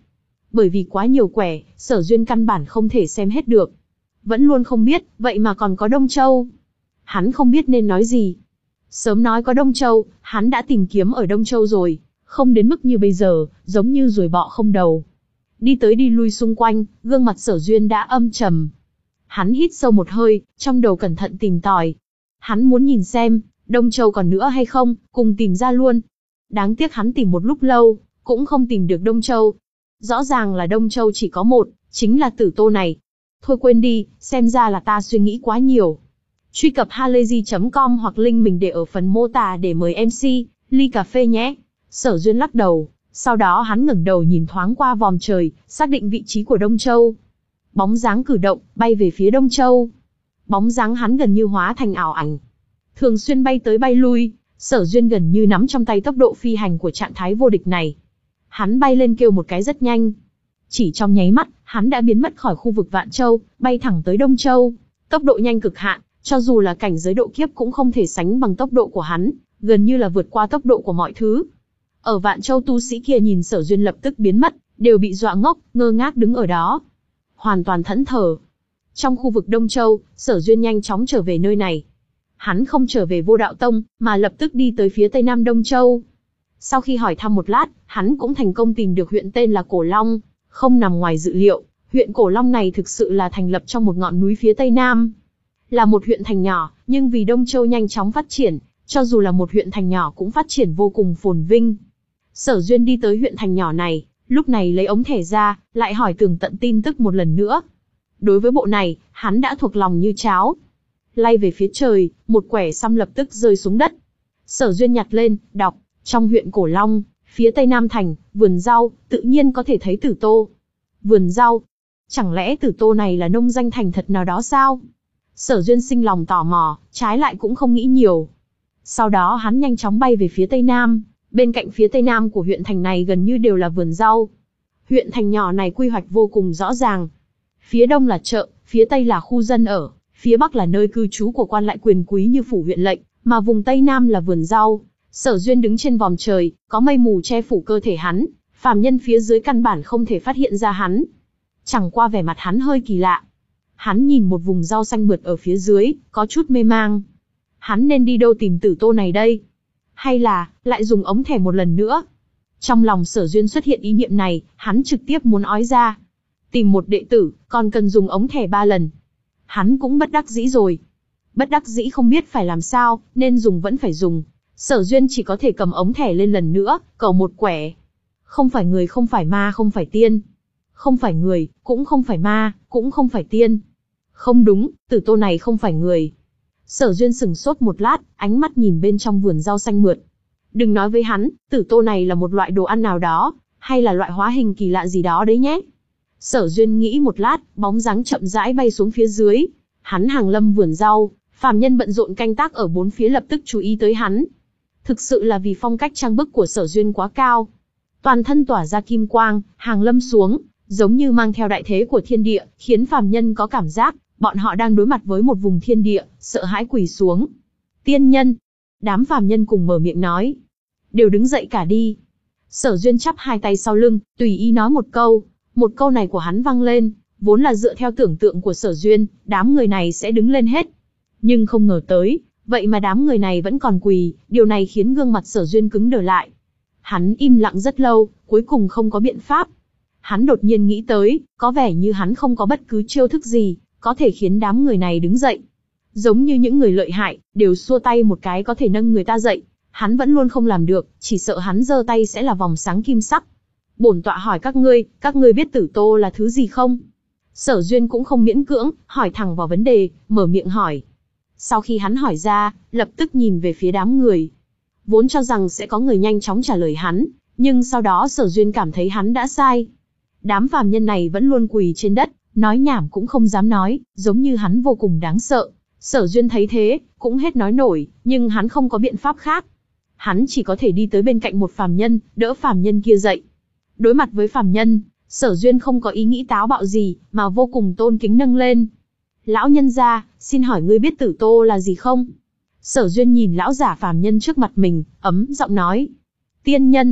Bởi vì quá nhiều quẻ, Sở Duyên căn bản không thể xem hết được. Vẫn luôn không biết, vậy mà còn có Đông Châu. Hắn không biết nên nói gì. Sớm nói có Đông Châu, hắn đã tìm kiếm ở Đông Châu rồi, không đến mức như bây giờ, giống như ruồi bọ không đầu. Đi tới đi lui xung quanh, gương mặt Sở Duyên đã âm trầm. Hắn hít sâu một hơi, trong đầu cẩn thận tìm tòi. Hắn muốn nhìn xem, Đông Châu còn nữa hay không, cùng tìm ra luôn. Đáng tiếc hắn tìm một lúc lâu, cũng không tìm được Đông Châu. Rõ ràng là Đông Châu chỉ có một, chính là Tử Tô này. Thôi quên đi, xem ra là ta suy nghĩ quá nhiều. Truy cập halayzi chấm com hoặc link mình để ở phần mô tả để mời em xê, ly cà phê nhé. Sở Duyên lắc đầu, sau đó hắn ngẩng đầu nhìn thoáng qua vòm trời, xác định vị trí của Đông Châu. Bóng dáng cử động, bay về phía Đông Châu. Bóng dáng hắn gần như hóa thành ảo ảnh. Thường xuyên bay tới bay lui, Sở Duyên gần như nắm trong tay tốc độ phi hành của trạng thái vô địch này. Hắn bay lên kêu một cái rất nhanh. Chỉ trong nháy mắt, hắn đã biến mất khỏi khu vực Vạn Châu, bay thẳng tới Đông Châu. Tốc độ nhanh cực hạn, cho dù là cảnh giới độ kiếp cũng không thể sánh bằng tốc độ của hắn, gần như là vượt qua tốc độ của mọi thứ. Ở Vạn Châu tu sĩ kia nhìn Sở Duyên lập tức biến mất, đều bị dọa ngốc, ngơ ngác đứng ở đó. Hoàn toàn thẫn thờ. Trong khu vực Đông Châu, Sở Duyên nhanh chóng trở về nơi này. Hắn không trở về Vô Đạo Tông, mà lập tức đi tới phía tây nam Đông Châu. Sau khi hỏi thăm một lát, hắn cũng thành công tìm được huyện tên là Cổ Long. Không nằm ngoài dự liệu, huyện Cổ Long này thực sự là thành lập trong một ngọn núi phía tây nam. Là một huyện thành nhỏ, nhưng vì Đông Châu nhanh chóng phát triển, cho dù là một huyện thành nhỏ cũng phát triển vô cùng phồn vinh. Sở Duyên đi tới huyện thành nhỏ này, lúc này lấy ống thẻ ra, lại hỏi tường tận tin tức một lần nữa. Đối với bộ này, hắn đã thuộc lòng như cháo. Lay về phía trời, một quẻ xăm lập tức rơi xuống đất. Sở Duyên nhặt lên, đọc, trong huyện Cổ Long, phía tây nam thành, vườn rau, tự nhiên có thể thấy Tử Tô. Vườn rau? Chẳng lẽ Tử Tô này là nông danh thành thật nào đó sao? Sở Duyên sinh lòng tò mò, trái lại cũng không nghĩ nhiều. Sau đó hắn nhanh chóng bay về phía tây nam, bên cạnh phía tây nam của huyện thành này gần như đều là vườn rau. Huyện thành nhỏ này quy hoạch vô cùng rõ ràng. Phía đông là chợ, phía tây là khu dân ở, phía bắc là nơi cư trú của quan lại quyền quý như phủ huyện lệnh, mà vùng tây nam là vườn rau. Sở Duyên đứng trên vòm trời, có mây mù che phủ cơ thể hắn, phàm nhân phía dưới căn bản không thể phát hiện ra hắn. Chẳng qua vẻ mặt hắn hơi kỳ lạ. Hắn nhìn một vùng rau xanh mượt ở phía dưới, có chút mê mang. Hắn nên đi đâu tìm Tử Tô này đây? Hay là, lại dùng ống thẻ một lần nữa? Trong lòng Sở Duyên xuất hiện ý niệm này, hắn trực tiếp muốn ói ra. Tìm một đệ tử, còn cần dùng ống thẻ ba lần. Hắn cũng bất đắc dĩ rồi. Bất đắc dĩ không biết phải làm sao, nên dùng vẫn phải dùng. Sở Duyên chỉ có thể cầm ống thẻ lên lần nữa, cầu một quẻ. Không phải người, không phải ma, không phải tiên. Không phải người, cũng không phải ma, cũng không phải tiên. Không đúng, Tử Tô này không phải người. Sở Duyên sửng sốt một lát, ánh mắt nhìn bên trong vườn rau xanh mượt. Đừng nói với hắn, Tử Tô này là một loại đồ ăn nào đó, hay là loại hóa hình kỳ lạ gì đó đấy nhé. Sở Duyên nghĩ một lát, bóng dáng chậm rãi bay xuống phía dưới. Hắn hàng lâm vườn rau, phàm nhân bận rộn canh tác ở bốn phía lập tức chú ý tới hắn. Thực sự là vì phong cách trang bức của Sở Duyên quá cao. Toàn thân tỏa ra kim quang, hàng lâm xuống, giống như mang theo đại thế của thiên địa, khiến phàm nhân có cảm giác, bọn họ đang đối mặt với một vùng thiên địa, sợ hãi quỳ xuống. Tiên nhân! Đám phàm nhân cùng mở miệng nói. Đều đứng dậy cả đi. Sở Duyên chắp hai tay sau lưng, tùy ý nói một câu. Một câu này của hắn vang lên, vốn là dựa theo tưởng tượng của Sở Duyên, đám người này sẽ đứng lên hết. Nhưng không ngờ tới, vậy mà đám người này vẫn còn quỳ, điều này khiến gương mặt Sở Duyên cứng đờ lại. Hắn im lặng rất lâu, cuối cùng không có biện pháp. Hắn đột nhiên nghĩ tới, có vẻ như hắn không có bất cứ chiêu thức gì, có thể khiến đám người này đứng dậy. Giống như những người lợi hại, đều xua tay một cái có thể nâng người ta dậy. Hắn vẫn luôn không làm được, chỉ sợ hắn giơ tay sẽ là vòng sáng kim sắc. Bổn tọa hỏi các ngươi, các ngươi biết Tử Tô là thứ gì không? Sở Duyên cũng không miễn cưỡng, hỏi thẳng vào vấn đề, mở miệng hỏi. Sau khi hắn hỏi ra, lập tức nhìn về phía đám người. Vốn cho rằng sẽ có người nhanh chóng trả lời hắn, nhưng sau đó Sở Duyên cảm thấy hắn đã sai. Đám phàm nhân này vẫn luôn quỳ trên đất, nói nhảm cũng không dám nói, giống như hắn vô cùng đáng sợ. Sở Duyên thấy thế, cũng hết nói nổi, nhưng hắn không có biện pháp khác. Hắn chỉ có thể đi tới bên cạnh một phàm nhân, đỡ phàm nhân kia dậy. Đối mặt với phàm nhân, Sở Duyên không có ý nghĩ táo bạo gì, mà vô cùng tôn kính nâng lên. Lão nhân gia, xin hỏi ngươi biết Tử Tô là gì không? Sở Duyên nhìn lão giả phàm nhân trước mặt mình, ấm giọng nói. Tiên nhân.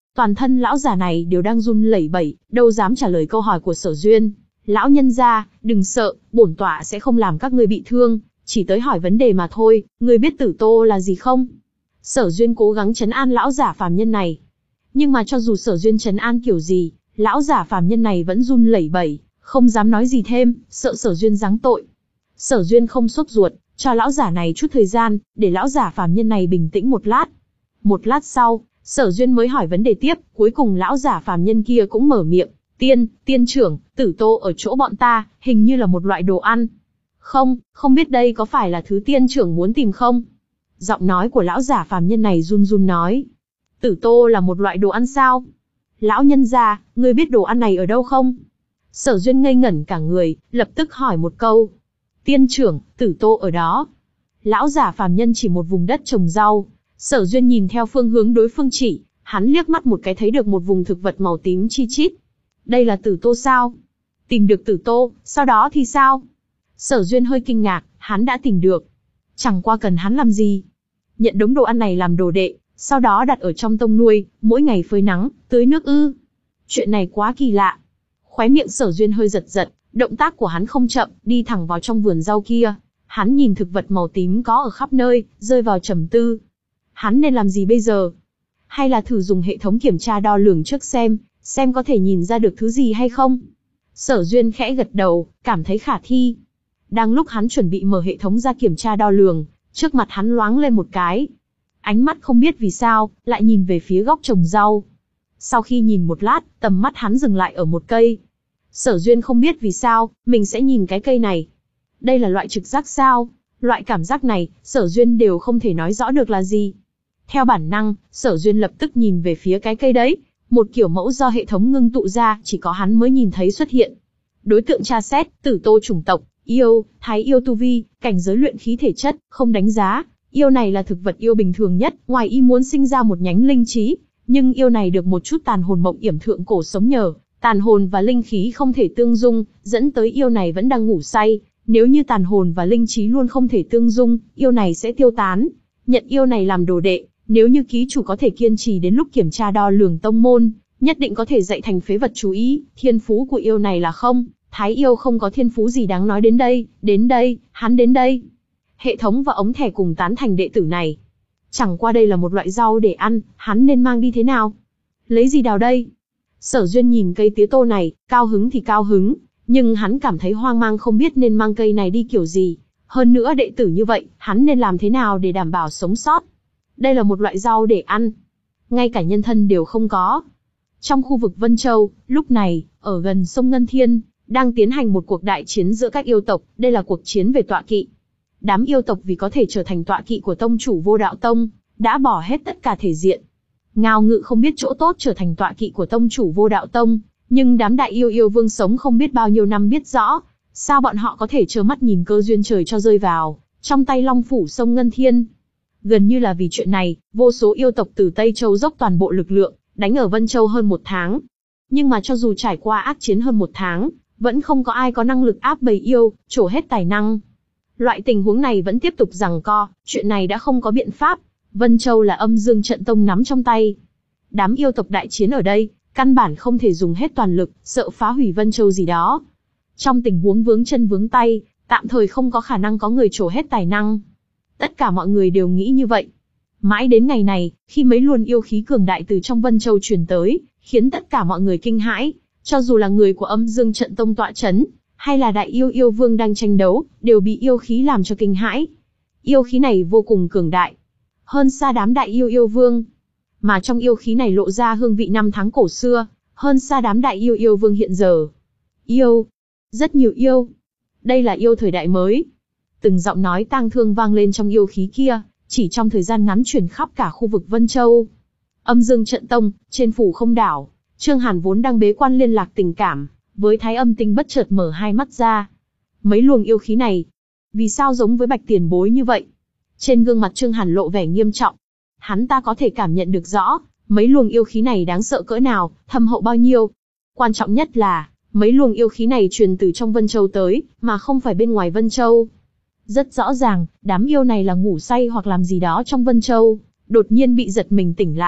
Toàn thân lão già này đều đang run lẩy bẩy, đâu dám trả lời câu hỏi của Sở Duyên. Lão nhân gia, đừng sợ, bổn tọa sẽ không làm các ngươi bị thương, chỉ tới hỏi vấn đề mà thôi, ngươi biết Tử Tô là gì không? Sở Duyên cố gắng trấn an lão giả phàm nhân này. Nhưng mà cho dù Sở Duyên trấn an kiểu gì, lão giả phàm nhân này vẫn run lẩy bẩy, không dám nói gì thêm, sợ Sở Duyên giáng tội. Sở Duyên không sốt ruột, cho lão giả này chút thời gian, để lão giả phàm nhân này bình tĩnh một lát. Một lát sau, Sở Duyên mới hỏi vấn đề tiếp, cuối cùng lão giả phàm nhân kia cũng mở miệng, tiên, tiên trưởng, Tử Tô ở chỗ bọn ta, hình như là một loại đồ ăn. Không, không biết đây có phải là thứ tiên trưởng muốn tìm không? Giọng nói của lão giả phàm nhân này run run nói. Tử Tô là một loại đồ ăn sao? Lão nhân gia, ngươi biết đồ ăn này ở đâu không? Sở Duyên ngây ngẩn cả người, lập tức hỏi một câu. Tiên trưởng, Tử Tô ở đó. Lão giả phàm nhân chỉ một vùng đất trồng rau. Sở Duyên nhìn theo phương hướng đối phương chỉ, hắn liếc mắt một cái thấy được một vùng thực vật màu tím chi chít. Đây là Tử Tô sao? Tìm được Tử Tô, sau đó thì sao? Sở Duyên hơi kinh ngạc, hắn đã tìm được. Chẳng qua cần hắn làm gì? Nhận đống đồ ăn này làm đồ đệ, sau đó đặt ở trong tông nuôi, mỗi ngày phơi nắng, tưới nước ư. Chuyện này quá kỳ lạ. Khóe miệng Sở Duyên hơi giật giật, động tác của hắn không chậm, đi thẳng vào trong vườn rau kia. Hắn nhìn thực vật màu tím có ở khắp nơi, rơi vào trầm tư. Hắn nên làm gì bây giờ? Hay là thử dùng hệ thống kiểm tra đo lường trước xem, xem có thể nhìn ra được thứ gì hay không? Sở Duyên khẽ gật đầu, cảm thấy khả thi. Đang lúc hắn chuẩn bị mở hệ thống ra kiểm tra đo lường, trước mặt hắn loáng lên một cái. Ánh mắt không biết vì sao, lại nhìn về phía góc trồng rau. Sau khi nhìn một lát, tầm mắt hắn dừng lại ở một cây. Sở Duyên không biết vì sao, mình sẽ nhìn cái cây này. Đây là loại trực giác sao? Loại cảm giác này, Sở Duyên đều không thể nói rõ được là gì. Theo bản năng, Sở Duyên lập tức nhìn về phía cái cây đấy. Một kiểu mẫu do hệ thống ngưng tụ ra, chỉ có hắn mới nhìn thấy xuất hiện. Đối tượng tra xét, Tử Tô chủng tộc, yêu, thái yêu tu vi, cảnh giới luyện khí thể chất, không đánh giá. Yêu này là thực vật yêu bình thường nhất, ngoài ý muốn sinh ra một nhánh linh trí. Nhưng yêu này được một chút tàn hồn mộng yểm thượng cổ sống nhờ. Tàn hồn và linh khí không thể tương dung, dẫn tới yêu này vẫn đang ngủ say. Nếu như tàn hồn và linh trí luôn không thể tương dung, yêu này sẽ tiêu tán. Nhận yêu này làm đồ đệ, nếu như ký chủ có thể kiên trì đến lúc kiểm tra đo lường tông môn, nhất định có thể dạy thành phế vật. Chú ý, thiên phú của yêu này là không, thái yêu không có thiên phú gì đáng nói. Đến đây, đến đây, hắn đến đây. Hệ thống và ống thẻ cùng tán thành đệ tử này. Chẳng qua đây là một loại rau để ăn, hắn nên mang đi thế nào? Lấy gì đào đây? Sở Duyên nhìn cây tía tô này, cao hứng thì cao hứng, nhưng hắn cảm thấy hoang mang không biết nên mang cây này đi kiểu gì. Hơn nữa đệ tử như vậy, hắn nên làm thế nào để đảm bảo sống sót? Đây là một loại rau để ăn. Ngay cả nhân thân đều không có. Trong khu vực Vân Châu, lúc này, ở gần sông Ngân Thiên, đang tiến hành một cuộc đại chiến giữa các yêu tộc, đây là cuộc chiến về tọa kỵ. Đám yêu tộc vì có thể trở thành tọa kỵ của tông chủ Vô Đạo Tông, đã bỏ hết tất cả thể diện. Ngao Ngự không biết chỗ tốt trở thành tọa kỵ của tông chủ Vô Đạo Tông, nhưng đám đại yêu yêu vương sống không biết bao nhiêu năm biết rõ, sao bọn họ có thể trơ mắt nhìn cơ duyên trời cho rơi vào trong tay Long phủ sông Ngân Thiên. Gần như là vì chuyện này, vô số yêu tộc từ Tây Châu dốc toàn bộ lực lượng, đánh ở Vân Châu hơn một tháng. Nhưng mà cho dù trải qua ác chiến hơn một tháng, vẫn không có ai có năng lực áp bầy yêu, trổ hết tài năng. Loại tình huống này vẫn tiếp tục giằng co, chuyện này đã không có biện pháp. Vân Châu là Âm Dương Trận Tông nắm trong tay. Đám yêu tộc đại chiến ở đây, căn bản không thể dùng hết toàn lực, sợ phá hủy Vân Châu gì đó. Trong tình huống vướng chân vướng tay, tạm thời không có khả năng có người trổ hết tài năng. Tất cả mọi người đều nghĩ như vậy. Mãi đến ngày này, khi mấy luồng yêu khí cường đại từ trong Vân Châu truyền tới, khiến tất cả mọi người kinh hãi, cho dù là người của Âm Dương Trận Tông tọa chấn, hay là đại yêu yêu vương đang tranh đấu, đều bị yêu khí làm cho kinh hãi. Yêu khí này vô cùng cường đại, hơn xa đám đại yêu yêu vương. Mà trong yêu khí này lộ ra hương vị năm tháng cổ xưa, hơn xa đám đại yêu yêu vương hiện giờ. Yêu, rất nhiều yêu. Đây là yêu thời đại mới. Từng giọng nói tang thương vang lên trong yêu khí kia, chỉ trong thời gian ngắn truyền khắp cả khu vực Vân Châu. Âm Dương Trận Tông, trên phủ Không Đảo, Trương Hàn vốn đang bế quan liên lạc tình cảm với Thái Âm Tinh bất chợt mở hai mắt ra. Mấy luồng yêu khí này, vì sao giống với Bạch Tiền Bối như vậy? Trên gương mặt Trương Hàn lộ vẻ nghiêm trọng. Hắn ta có thể cảm nhận được rõ, mấy luồng yêu khí này đáng sợ cỡ nào, thâm hậu bao nhiêu. Quan trọng nhất là, mấy luồng yêu khí này truyền từ trong Vân Châu tới, mà không phải bên ngoài Vân Châu. Rất rõ ràng, đám yêu này là ngủ say hoặc làm gì đó trong Vân Châu, đột nhiên bị giật mình tỉnh lại.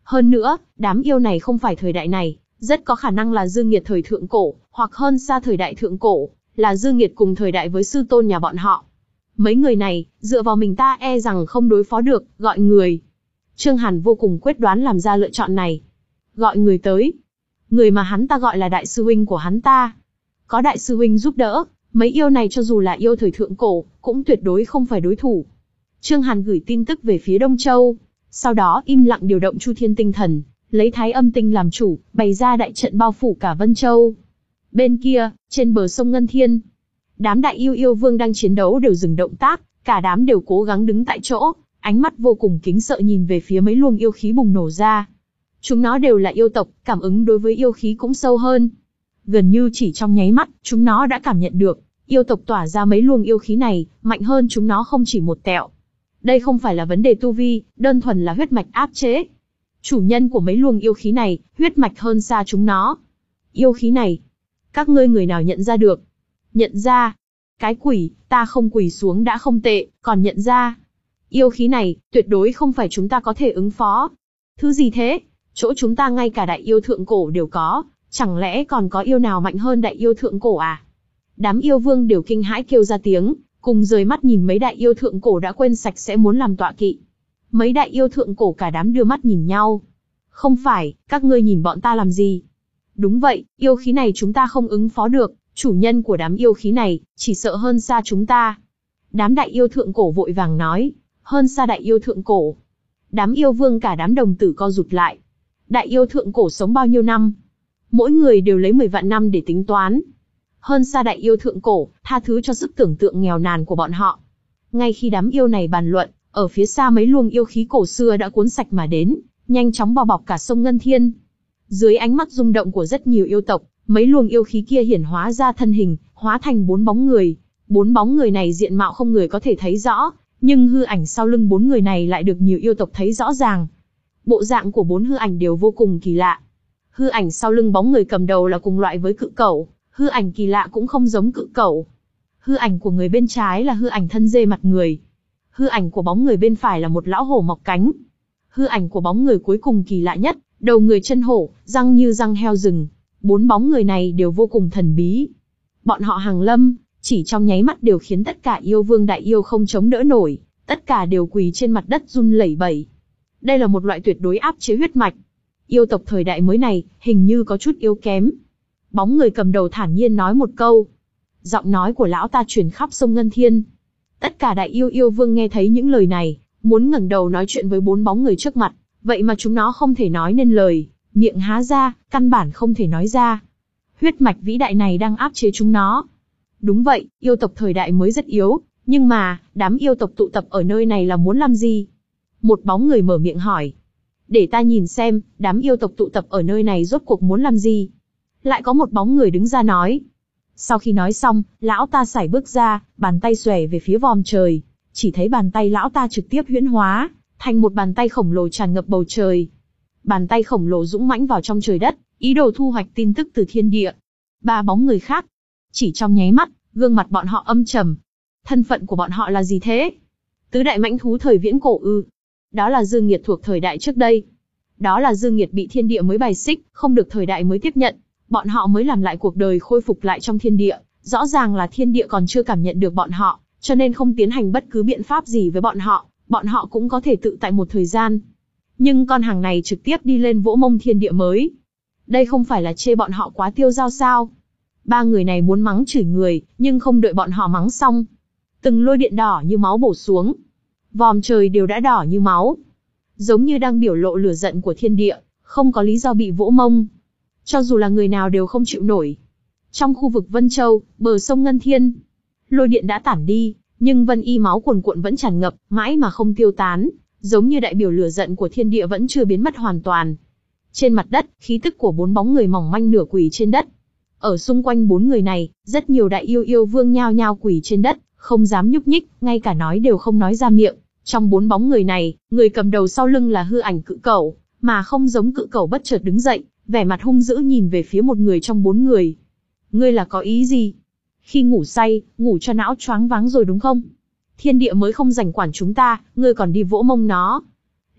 Hơn nữa, đám yêu này không phải thời đại này, rất có khả năng là dương nghiệt thời thượng cổ, hoặc hơn xa thời đại thượng cổ, là dương nghiệt cùng thời đại với sư tôn nhà bọn họ. Mấy người này, dựa vào mình ta e rằng không đối phó được, gọi người. Trương Hàn vô cùng quyết đoán làm ra lựa chọn này. Gọi người tới. Người mà hắn ta gọi là đại sư huynh của hắn ta. Có đại sư huynh giúp đỡ, mấy yêu này cho dù là yêu thời thượng cổ, cũng tuyệt đối không phải đối thủ. Trương Hàn gửi tin tức về phía Đông Châu, sau đó im lặng điều động Chu Thiên tinh thần, lấy Thái Âm tinh làm chủ, bày ra đại trận bao phủ cả Vân Châu. Bên kia, trên bờ sông Ngân Thiên, đám đại yêu yêu vương đang chiến đấu đều dừng động tác, cả đám đều cố gắng đứng tại chỗ, ánh mắt vô cùng kính sợ nhìn về phía mấy luồng yêu khí bùng nổ ra. Chúng nó đều là yêu tộc, cảm ứng đối với yêu khí cũng sâu hơn. Gần như chỉ trong nháy mắt, chúng nó đã cảm nhận được, yêu tộc tỏa ra mấy luồng yêu khí này, mạnh hơn chúng nó không chỉ một tẹo. Đây không phải là vấn đề tu vi, đơn thuần là huyết mạch áp chế. Chủ nhân của mấy luồng yêu khí này, huyết mạch hơn xa chúng nó. Yêu khí này, các ngươi người nào nhận ra được? Nhận ra? Cái quỷ, ta không quỳ xuống đã không tệ, còn nhận ra? Yêu khí này, tuyệt đối không phải chúng ta có thể ứng phó. Thứ gì thế? Chỗ chúng ta ngay cả đại yêu thượng cổ đều có, chẳng lẽ còn có yêu nào mạnh hơn đại yêu thượng cổ à? Đám yêu vương đều kinh hãi kêu ra tiếng, cùng rời mắt nhìn mấy đại yêu thượng cổ đã quên sạch sẽ muốn làm tọa kỵ. Mấy đại yêu thượng cổ cả đám đưa mắt nhìn nhau. Không phải, các ngươi nhìn bọn ta làm gì? Đúng vậy, yêu khí này chúng ta không ứng phó được, chủ nhân của đám yêu khí này, chỉ sợ hơn xa chúng ta. Đám đại yêu thượng cổ vội vàng nói, hơn xa đại yêu thượng cổ. Đám yêu vương cả đám đồng tử co rụt lại. Đại yêu thượng cổ sống bao nhiêu năm? Mỗi người đều lấy mười vạn năm để tính toán. Hơn xa đại yêu thượng cổ, tha thứ cho sức tưởng tượng nghèo nàn của bọn họ. Ngay khi đám yêu này bàn luận, ở phía xa mấy luồng yêu khí cổ xưa đã cuốn sạch mà đến, nhanh chóng bao bọc cả sông Ngân Thiên. Dưới ánh mắt rung động của rất nhiều yêu tộc, mấy luồng yêu khí kia hiển hóa ra thân hình, hóa thành bốn bóng người. Bốn bóng người này diện mạo không người có thể thấy rõ, nhưng hư ảnh sau lưng bốn người này lại được nhiều yêu tộc thấy rõ ràng. Bộ dạng của bốn hư ảnh đều vô cùng kỳ lạ. Hư ảnh sau lưng bóng người cầm đầu là cùng loại với cự cẩu, hư ảnh kỳ lạ cũng không giống cự cẩu. Hư ảnh của người bên trái là hư ảnh thân dê mặt người. Hư ảnh của bóng người bên phải là một lão hổ mọc cánh. Hư ảnh của bóng người cuối cùng kỳ lạ nhất, đầu người chân hổ, răng như răng heo rừng. Bốn bóng người này đều vô cùng thần bí. Bọn họ hàng lâm, chỉ trong nháy mắt đều khiến tất cả yêu vương đại yêu không chống đỡ nổi, tất cả đều quỳ trên mặt đất run lẩy bẩy. Đây là một loại tuyệt đối áp chế huyết mạch. Yêu tộc thời đại mới này, hình như có chút yếu kém. Bóng người cầm đầu thản nhiên nói một câu. Giọng nói của lão ta truyền khắp sông Ngân Thiên. Tất cả đại yêu yêu vương nghe thấy những lời này, muốn ngẩng đầu nói chuyện với bốn bóng người trước mặt, vậy mà chúng nó không thể nói nên lời, miệng há ra, căn bản không thể nói ra. Huyết mạch vĩ đại này đang áp chế chúng nó. Đúng vậy, yêu tộc thời đại mới rất yếu, nhưng mà, đám yêu tộc tụ tập ở nơi này là muốn làm gì? Một bóng người mở miệng hỏi. Để ta nhìn xem, đám yêu tộc tụ tập ở nơi này rốt cuộc muốn làm gì? Lại có một bóng người đứng ra nói. Sau khi nói xong, lão ta sải bước ra, bàn tay xòe về phía vòm trời. Chỉ thấy bàn tay lão ta trực tiếp huyễn hóa, thành một bàn tay khổng lồ tràn ngập bầu trời. Bàn tay khổng lồ dũng mãnh vào trong trời đất, ý đồ thu hoạch tin tức từ thiên địa. Ba bóng người khác. Chỉ trong nháy mắt, gương mặt bọn họ âm trầm. Thân phận của bọn họ là gì thế? Tứ đại mãnh thú thời viễn cổ ư? Đó là Dương Nghiệt thuộc thời đại trước đây. Đó là Dương Nghiệt bị thiên địa mới bài xích, không được thời đại mới tiếp nhận. Bọn họ mới làm lại cuộc đời khôi phục lại trong thiên địa. Rõ ràng là thiên địa còn chưa cảm nhận được bọn họ, cho nên không tiến hành bất cứ biện pháp gì với bọn họ. Bọn họ cũng có thể tự tại một thời gian. Nhưng con hàng này trực tiếp đi lên vỗ mông thiên địa mới. Đây không phải là chê bọn họ quá tiêu dao sao? Ba người này muốn mắng chửi người, nhưng không đợi bọn họ mắng xong. Từng lôi điện đỏ như máu bổ xuống. Vòm trời đều đã đỏ như máu. Giống như đang biểu lộ lửa giận của thiên địa, không có lý do bị vỗ mông. Cho dù là người nào đều không chịu nổi. Trong khu vực Vân Châu, bờ sông Ngân Thiên, lôi điện đã tản đi, nhưng vân y máu cuồn cuộn vẫn tràn ngập, mãi mà không tiêu tán, giống như đại biểu lửa giận của thiên địa vẫn chưa biến mất hoàn toàn. Trên mặt đất, khí tức của bốn bóng người mỏng manh nửa quỳ trên đất. Ở xung quanh bốn người này, rất nhiều đại yêu yêu vương nhao nhao quỳ trên đất, không dám nhúc nhích, ngay cả nói đều không nói ra miệng. Trong bốn bóng người này, người cầm đầu sau lưng là hư ảnh cự cẩu, mà không giống cự cẩu bất chợt đứng dậy, vẻ mặt hung dữ nhìn về phía một người trong bốn người. Ngươi là có ý gì? Khi ngủ say, ngủ cho não choáng váng rồi đúng không? Thiên địa mới không rảnh quản chúng ta, ngươi còn đi vỗ mông nó.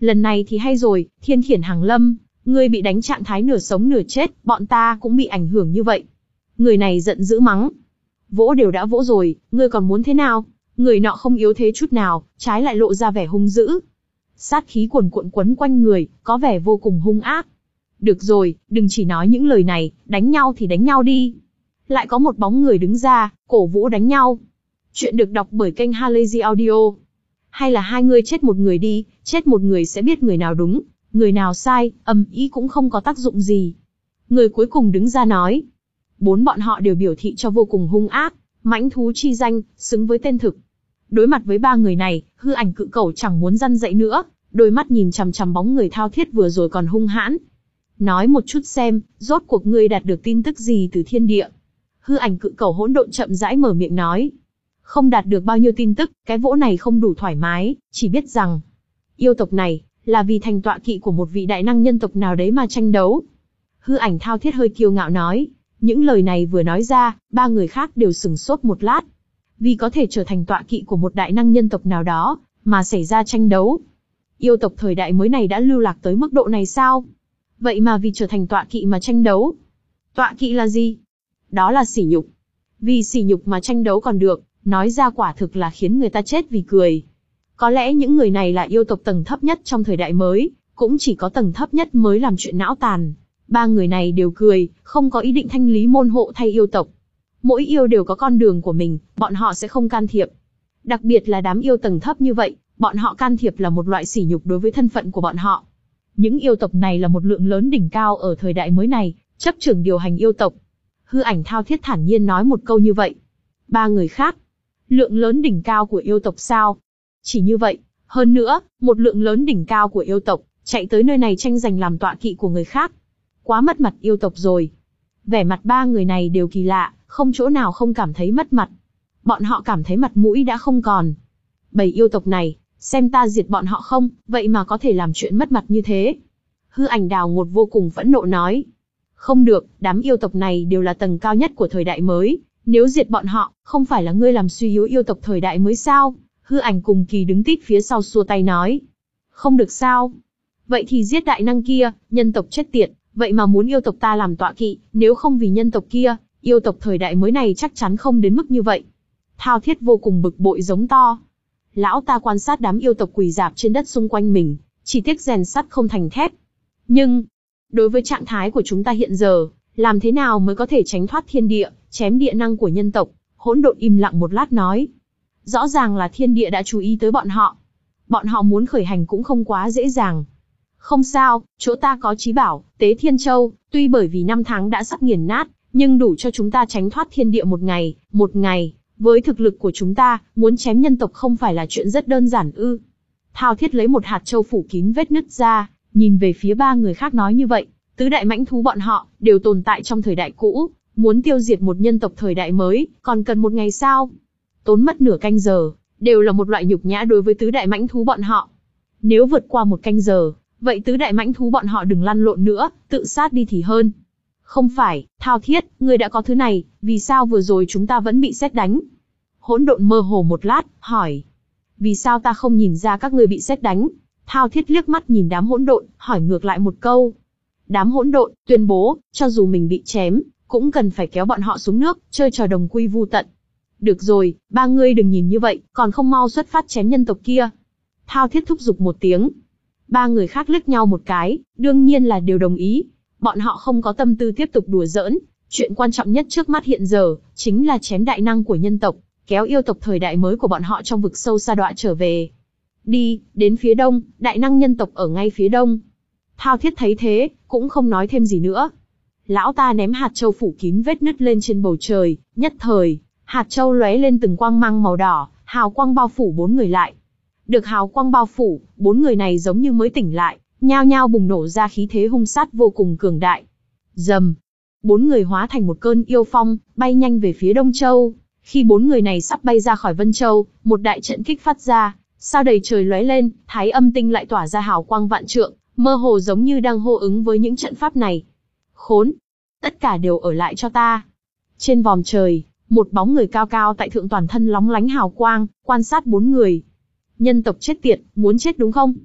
Lần này thì hay rồi, Thiên Khiển Hàng Lâm, ngươi bị đánh trạng thái nửa sống nửa chết, bọn ta cũng bị ảnh hưởng như vậy. Người này giận dữ mắng. Vỗ đều đã vỗ rồi, ngươi còn muốn thế nào? Người nọ không yếu thế chút nào, trái lại lộ ra vẻ hung dữ. Sát khí cuồn cuộn quấn quanh người, có vẻ vô cùng hung ác. Được rồi, đừng chỉ nói những lời này, đánh nhau thì đánh nhau đi. Lại có một bóng người đứng ra, cổ vũ đánh nhau. Chuyện được đọc bởi kênh Halazy Audio. Hay là hai người chết một người đi, chết một người sẽ biết người nào đúng, người nào sai, ầm ĩ cũng không có tác dụng gì. Người cuối cùng đứng ra nói. Bốn bọn họ đều biểu thị cho vô cùng hung ác, mãnh thú chi danh, xứng với tên thực. Đối mặt với ba người này, hư ảnh cự cẩu chẳng muốn răn dậy nữa, đôi mắt nhìn chằm chằm bóng người thao thiết vừa rồi còn hung hãn. Nói một chút xem, rốt cuộc ngươi đạt được tin tức gì từ thiên địa? Hư ảnh cự cẩu hỗn độn chậm rãi mở miệng nói. Không đạt được bao nhiêu tin tức, cái vỗ này không đủ thoải mái, chỉ biết rằng yêu tộc này là vì thành tọa kỵ của một vị đại năng nhân tộc nào đấy mà tranh đấu. Hư ảnh thao thiết hơi kiêu ngạo nói. Những lời này vừa nói ra, ba người khác đều sửng sốt một lát. Vì có thể trở thành tọa kỵ của một đại năng nhân tộc nào đó, mà xảy ra tranh đấu. Yêu tộc thời đại mới này đã lưu lạc tới mức độ này sao? Vậy mà vì trở thành tọa kỵ mà tranh đấu. Tọa kỵ là gì? Đó là sỉ nhục. Vì sỉ nhục mà tranh đấu còn được, nói ra quả thực là khiến người ta chết vì cười. Có lẽ những người này là yêu tộc tầng thấp nhất trong thời đại mới, cũng chỉ có tầng thấp nhất mới làm chuyện não tàn. Ba người này đều cười, không có ý định thanh lý môn hộ thay yêu tộc. Mỗi yêu đều có con đường của mình, bọn họ sẽ không can thiệp. Đặc biệt là đám yêu tầng thấp như vậy, bọn họ can thiệp là một loại sỉ nhục đối với thân phận của bọn họ. Những yêu tộc này là một lượng lớn đỉnh cao ở thời đại mới này, chấp trưởng điều hành yêu tộc. Hư ảnh thao thiết thản nhiên nói một câu như vậy. Ba người khác, lượng lớn đỉnh cao của yêu tộc sao? Chỉ như vậy, hơn nữa, một lượng lớn đỉnh cao của yêu tộc, chạy tới nơi này tranh giành làm tọa kỵ của người khác. Quá mất mặt yêu tộc rồi. Vẻ mặt ba người này đều kỳ lạ, không chỗ nào không cảm thấy mất mặt. Bọn họ cảm thấy mặt mũi đã không còn. Bầy yêu tộc này, xem ta diệt bọn họ không, vậy mà có thể làm chuyện mất mặt như thế. Hư ảnh đào ngột vô cùng phẫn nộ nói. Không được, đám yêu tộc này đều là tầng cao nhất của thời đại mới. Nếu diệt bọn họ, không phải là ngươi làm suy yếu yêu tộc thời đại mới sao? Hư ảnh cùng kỳ đứng tít phía sau xua tay nói. Không được sao? Vậy thì giết đại năng kia, nhân tộc chết tiệt. Vậy mà muốn yêu tộc ta làm tọa kỵ, nếu không vì nhân tộc kia, yêu tộc thời đại mới này chắc chắn không đến mức như vậy. Thao thiết vô cùng bực bội giống to. Lão ta quan sát đám yêu tộc quỳ rạp trên đất xung quanh mình, chỉ tiếc rèn sắt không thành thép. Nhưng, đối với trạng thái của chúng ta hiện giờ, làm thế nào mới có thể tránh thoát thiên địa, chém địa năng của nhân tộc? Hỗn độn im lặng một lát nói. Rõ ràng là thiên địa đã chú ý tới bọn họ. Bọn họ muốn khởi hành cũng không quá dễ dàng. Không sao, chỗ ta có chí bảo, Tế Thiên Châu, tuy bởi vì năm tháng đã sắp nghiền nát, nhưng đủ cho chúng ta tránh thoát thiên địa một ngày, một ngày. Với thực lực của chúng ta, muốn chém nhân tộc không phải là chuyện rất đơn giản ư. Thao thiết lấy một hạt châu phủ kín vết nứt ra, nhìn về phía ba người khác nói như vậy. Tứ đại mãnh thú bọn họ, đều tồn tại trong thời đại cũ, muốn tiêu diệt một nhân tộc thời đại mới, còn cần một ngày sao? Tốn mất nửa canh giờ, đều là một loại nhục nhã đối với tứ đại mãnh thú bọn họ. Nếu vượt qua một canh giờ, vậy tứ đại mãnh thú bọn họ đừng lăn lộn nữa, tự sát đi thì hơn. Không phải, Thao thiết, ngươi đã có thứ này, vì sao vừa rồi chúng ta vẫn bị sét đánh? Hỗn độn mơ hồ một lát, hỏi. Vì sao ta không nhìn ra các ngươi bị sét đánh? Thao thiết liếc mắt nhìn đám hỗn độn, hỏi ngược lại một câu. Đám hỗn độn tuyên bố, cho dù mình bị chém, cũng cần phải kéo bọn họ xuống nước, chơi trò đồng quy vu tận. Được rồi, ba ngươi đừng nhìn như vậy, còn không mau xuất phát chém nhân tộc kia. Thao thiết thúc giục một tiếng. Ba người khác liếc nhau một cái, đương nhiên là đều đồng ý. Bọn họ không có tâm tư tiếp tục đùa giỡn, chuyện quan trọng nhất trước mắt hiện giờ, chính là chém đại năng của nhân tộc, kéo yêu tộc thời đại mới của bọn họ trong vực sâu sa đọa trở về. Đi, đến phía đông, đại năng nhân tộc ở ngay phía đông. Thao thiết thấy thế, cũng không nói thêm gì nữa. Lão ta ném hạt châu phủ kín vết nứt lên trên bầu trời, nhất thời, hạt châu lóe lên từng quang mang màu đỏ, hào quang bao phủ bốn người lại. Được hào quang bao phủ, bốn người này giống như mới tỉnh lại, nhao nhao bùng nổ ra khí thế hung sát vô cùng cường đại. Rầm, bốn người hóa thành một cơn yêu phong, bay nhanh về phía Đông Châu. Khi bốn người này sắp bay ra khỏi Vân Châu, một đại trận kích phát ra, sao đầy trời lóe lên, Thái Âm Tinh lại tỏa ra hào quang vạn trượng, mơ hồ giống như đang hô ứng với những trận pháp này. Khốn, tất cả đều ở lại cho ta. Trên vòm trời, một bóng người cao cao tại thượng toàn thân lóng lánh hào quang, quan sát bốn người. Nhân tộc chết tiệt, muốn chết đúng không?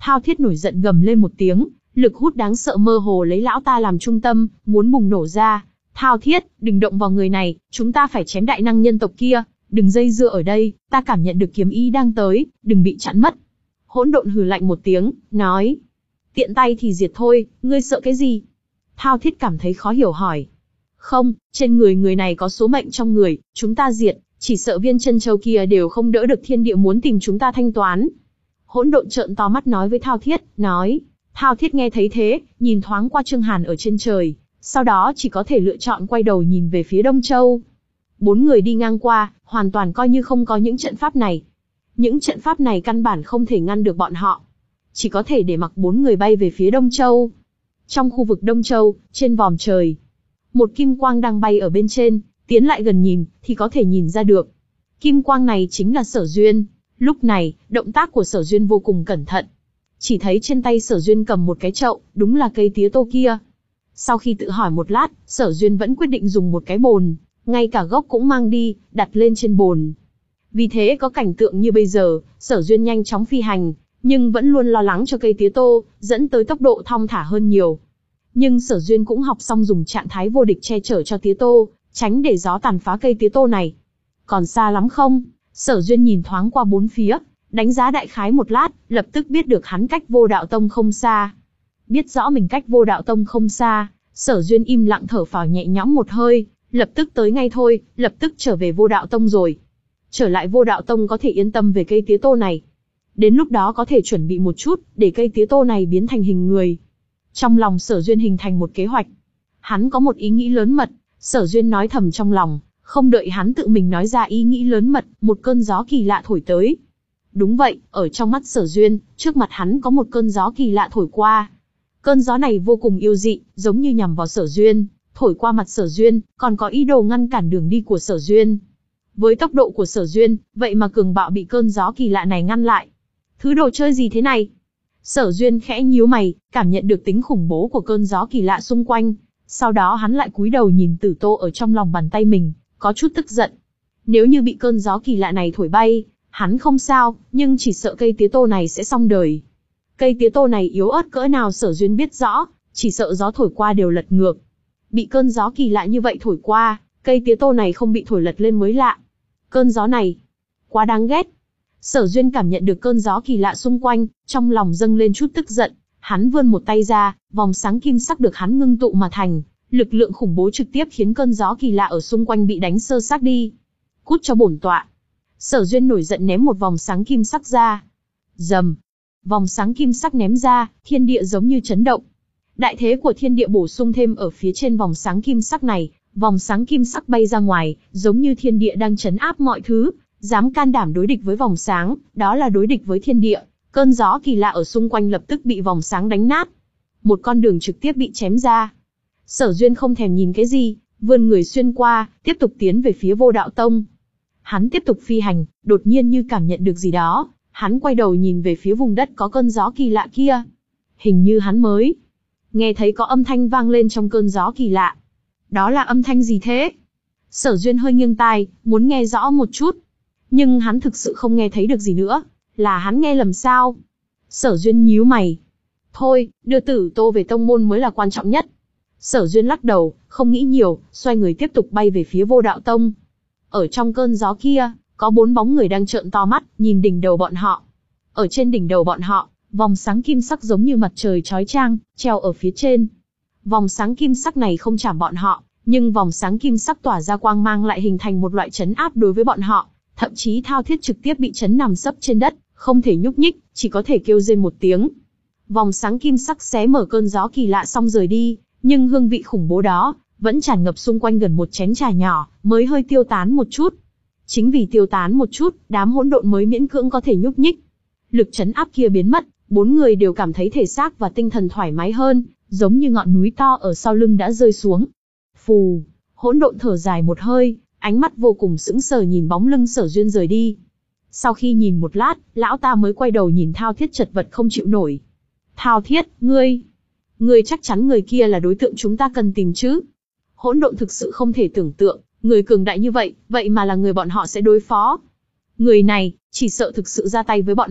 Thao Thiết nổi giận gầm lên một tiếng, lực hút đáng sợ mơ hồ lấy lão ta làm trung tâm, muốn bùng nổ ra. Thao Thiết, đừng động vào người này, chúng ta phải chém đại năng nhân tộc kia, đừng dây dưa ở đây, ta cảm nhận được kiếm ý đang tới, đừng bị chặn mất. Hỗn Độn hừ lạnh một tiếng, nói, tiện tay thì diệt thôi, ngươi sợ cái gì? Thao Thiết cảm thấy khó hiểu hỏi. Không, trên người người này có số mệnh trong người, chúng ta diệt, chỉ sợ viên chân châu kia đều không đỡ được thiên địa muốn tìm chúng ta thanh toán. Hỗn Độn trợn to mắt nói với Thao Thiết, nói. Thao Thiết nghe thấy thế, nhìn thoáng qua Trương Hàn ở trên trời, sau đó chỉ có thể lựa chọn quay đầu nhìn về phía Đông Châu. Bốn người đi ngang qua, hoàn toàn coi như không có những trận pháp này. Những trận pháp này căn bản không thể ngăn được bọn họ. Chỉ có thể để mặc bốn người bay về phía Đông Châu. Trong khu vực Đông Châu, trên vòm trời, một kim quang đang bay ở bên trên, tiến lại gần nhìn, thì có thể nhìn ra được. Kim quang này chính là Sở Duyên. Lúc này, động tác của Sở Duyên vô cùng cẩn thận. Chỉ thấy trên tay Sở Duyên cầm một cái chậu, đúng là cây tía tô kia. Sau khi tự hỏi một lát, Sở Duyên vẫn quyết định dùng một cái bồn, ngay cả gốc cũng mang đi, đặt lên trên bồn. Vì thế có cảnh tượng như bây giờ, Sở Duyên nhanh chóng phi hành, nhưng vẫn luôn lo lắng cho cây tía tô, dẫn tới tốc độ thong thả hơn nhiều. Nhưng Sở Duyên cũng học xong dùng trạng thái vô địch che chở cho tía tô, tránh để gió tàn phá cây tía tô này. Còn xa lắm không? Sở Duyên nhìn thoáng qua bốn phía, đánh giá đại khái một lát, lập tức biết được hắn cách Vô Đạo Tông không xa. Biết rõ mình cách Vô Đạo Tông không xa, Sở Duyên im lặng thở phào nhẹ nhõm một hơi, lập tức tới ngay thôi, lập tức trở về Vô Đạo Tông rồi. Trở lại Vô Đạo Tông có thể yên tâm về cây tía tô này. Đến lúc đó có thể chuẩn bị một chút, để cây tía tô này biến thành hình người. Trong lòng Sở Duyên hình thành một kế hoạch. Hắn có một ý nghĩ lớn mật, Sở Duyên nói thầm trong lòng, không đợi hắn tự mình nói ra ý nghĩ lớn mật, một cơn gió kỳ lạ thổi tới. Đúng vậy, ở trong mắt Sở Duyên, trước mặt hắn có một cơn gió kỳ lạ thổi qua. Cơn gió này vô cùng yêu dị, giống như nhằm vào Sở Duyên, thổi qua mặt Sở Duyên, còn có ý đồ ngăn cản đường đi của Sở Duyên. Với tốc độ của Sở Duyên, vậy mà cường bạo bị cơn gió kỳ lạ này ngăn lại. Thứ đồ chơi gì thế này? Sở Duyên khẽ nhíu mày, cảm nhận được tính khủng bố của cơn gió kỳ lạ xung quanh. Sau đó hắn lại cúi đầu nhìn tử tô ở trong lòng bàn tay mình, có chút tức giận. Nếu như bị cơn gió kỳ lạ này thổi bay, hắn không sao, nhưng chỉ sợ cây tía tô này sẽ xong đời. Cây tía tô này yếu ớt cỡ nào Sở Duyên biết rõ, chỉ sợ gió thổi qua đều lật ngược. Bị cơn gió kỳ lạ như vậy thổi qua, cây tía tô này không bị thổi lật lên mới lạ. Cơn gió này, quá đáng ghét. Sở Duyên cảm nhận được cơn gió kỳ lạ xung quanh, trong lòng dâng lên chút tức giận. Hắn vươn một tay ra, vòng sáng kim sắc được hắn ngưng tụ mà thành. Lực lượng khủng bố trực tiếp khiến cơn gió kỳ lạ ở xung quanh bị đánh sơ xác đi. Cút cho bổn tọa. Sở Duyên nổi giận ném một vòng sáng kim sắc ra. Rầm. Vòng sáng kim sắc ném ra, thiên địa giống như chấn động. Đại thế của thiên địa bổ sung thêm ở phía trên vòng sáng kim sắc này, vòng sáng kim sắc bay ra ngoài, giống như thiên địa đang trấn áp mọi thứ, dám can đảm đối địch với vòng sáng, đó là đối địch với thiên địa. Cơn gió kỳ lạ ở xung quanh lập tức bị vòng sáng đánh nát. Một con đường trực tiếp bị chém ra. Sở Duyên không thèm nhìn cái gì, vươn người xuyên qua, tiếp tục tiến về phía Vô Đạo Tông. Hắn tiếp tục phi hành, đột nhiên như cảm nhận được gì đó, hắn quay đầu nhìn về phía vùng đất có cơn gió kỳ lạ kia. Hình như hắn mới nghe thấy có âm thanh vang lên trong cơn gió kỳ lạ. Đó là âm thanh gì thế? Sở Duyên hơi nghiêng tai, muốn nghe rõ một chút. Nhưng hắn thực sự không nghe thấy được gì nữa. Là hắn nghe lầm sao? Sở Duyên nhíu mày. Thôi, đưa Tử Tô về tông môn mới là quan trọng nhất. Sở Duyên lắc đầu, không nghĩ nhiều, xoay người tiếp tục bay về phía Vô Đạo Tông. Ở trong cơn gió kia, có bốn bóng người đang trợn to mắt, nhìn đỉnh đầu bọn họ. Ở trên đỉnh đầu bọn họ, vòng sáng kim sắc giống như mặt trời chói chang, treo ở phía trên. Vòng sáng kim sắc này không chạm bọn họ, nhưng vòng sáng kim sắc tỏa ra quang mang lại hình thành một loại chấn áp đối với bọn họ. Thậm chí Thao Thiết trực tiếp bị chấn nằm sấp trên đất, không thể nhúc nhích, chỉ có thể kêu rên một tiếng. Vòng sáng kim sắc xé mở cơn gió kỳ lạ xong rời đi, nhưng hương vị khủng bố đó vẫn tràn ngập xung quanh gần một chén trà nhỏ, mới hơi tiêu tán một chút. Chính vì tiêu tán một chút, đám hỗn độn mới miễn cưỡng có thể nhúc nhích. Lực chấn áp kia biến mất, bốn người đều cảm thấy thể xác và tinh thần thoải mái hơn, giống như ngọn núi to ở sau lưng đã rơi xuống. Phù, hỗn độn thở dài một hơi, ánh mắt vô cùng sững sờ nhìn bóng lưng Sở Duyên rời đi. Sau khi nhìn một lát, lão ta mới quay đầu nhìn Thao Thiết chật vật không chịu nổi. Thao Thiết, ngươi, ngươi chắc chắn người kia là đối tượng chúng ta cần tìm chứ? Hỗn độn thực sự không thể tưởng tượng, người cường đại như vậy, vậy mà là người bọn họ sẽ đối phó. Người này, chỉ sợ thực sự ra tay với bọn họ,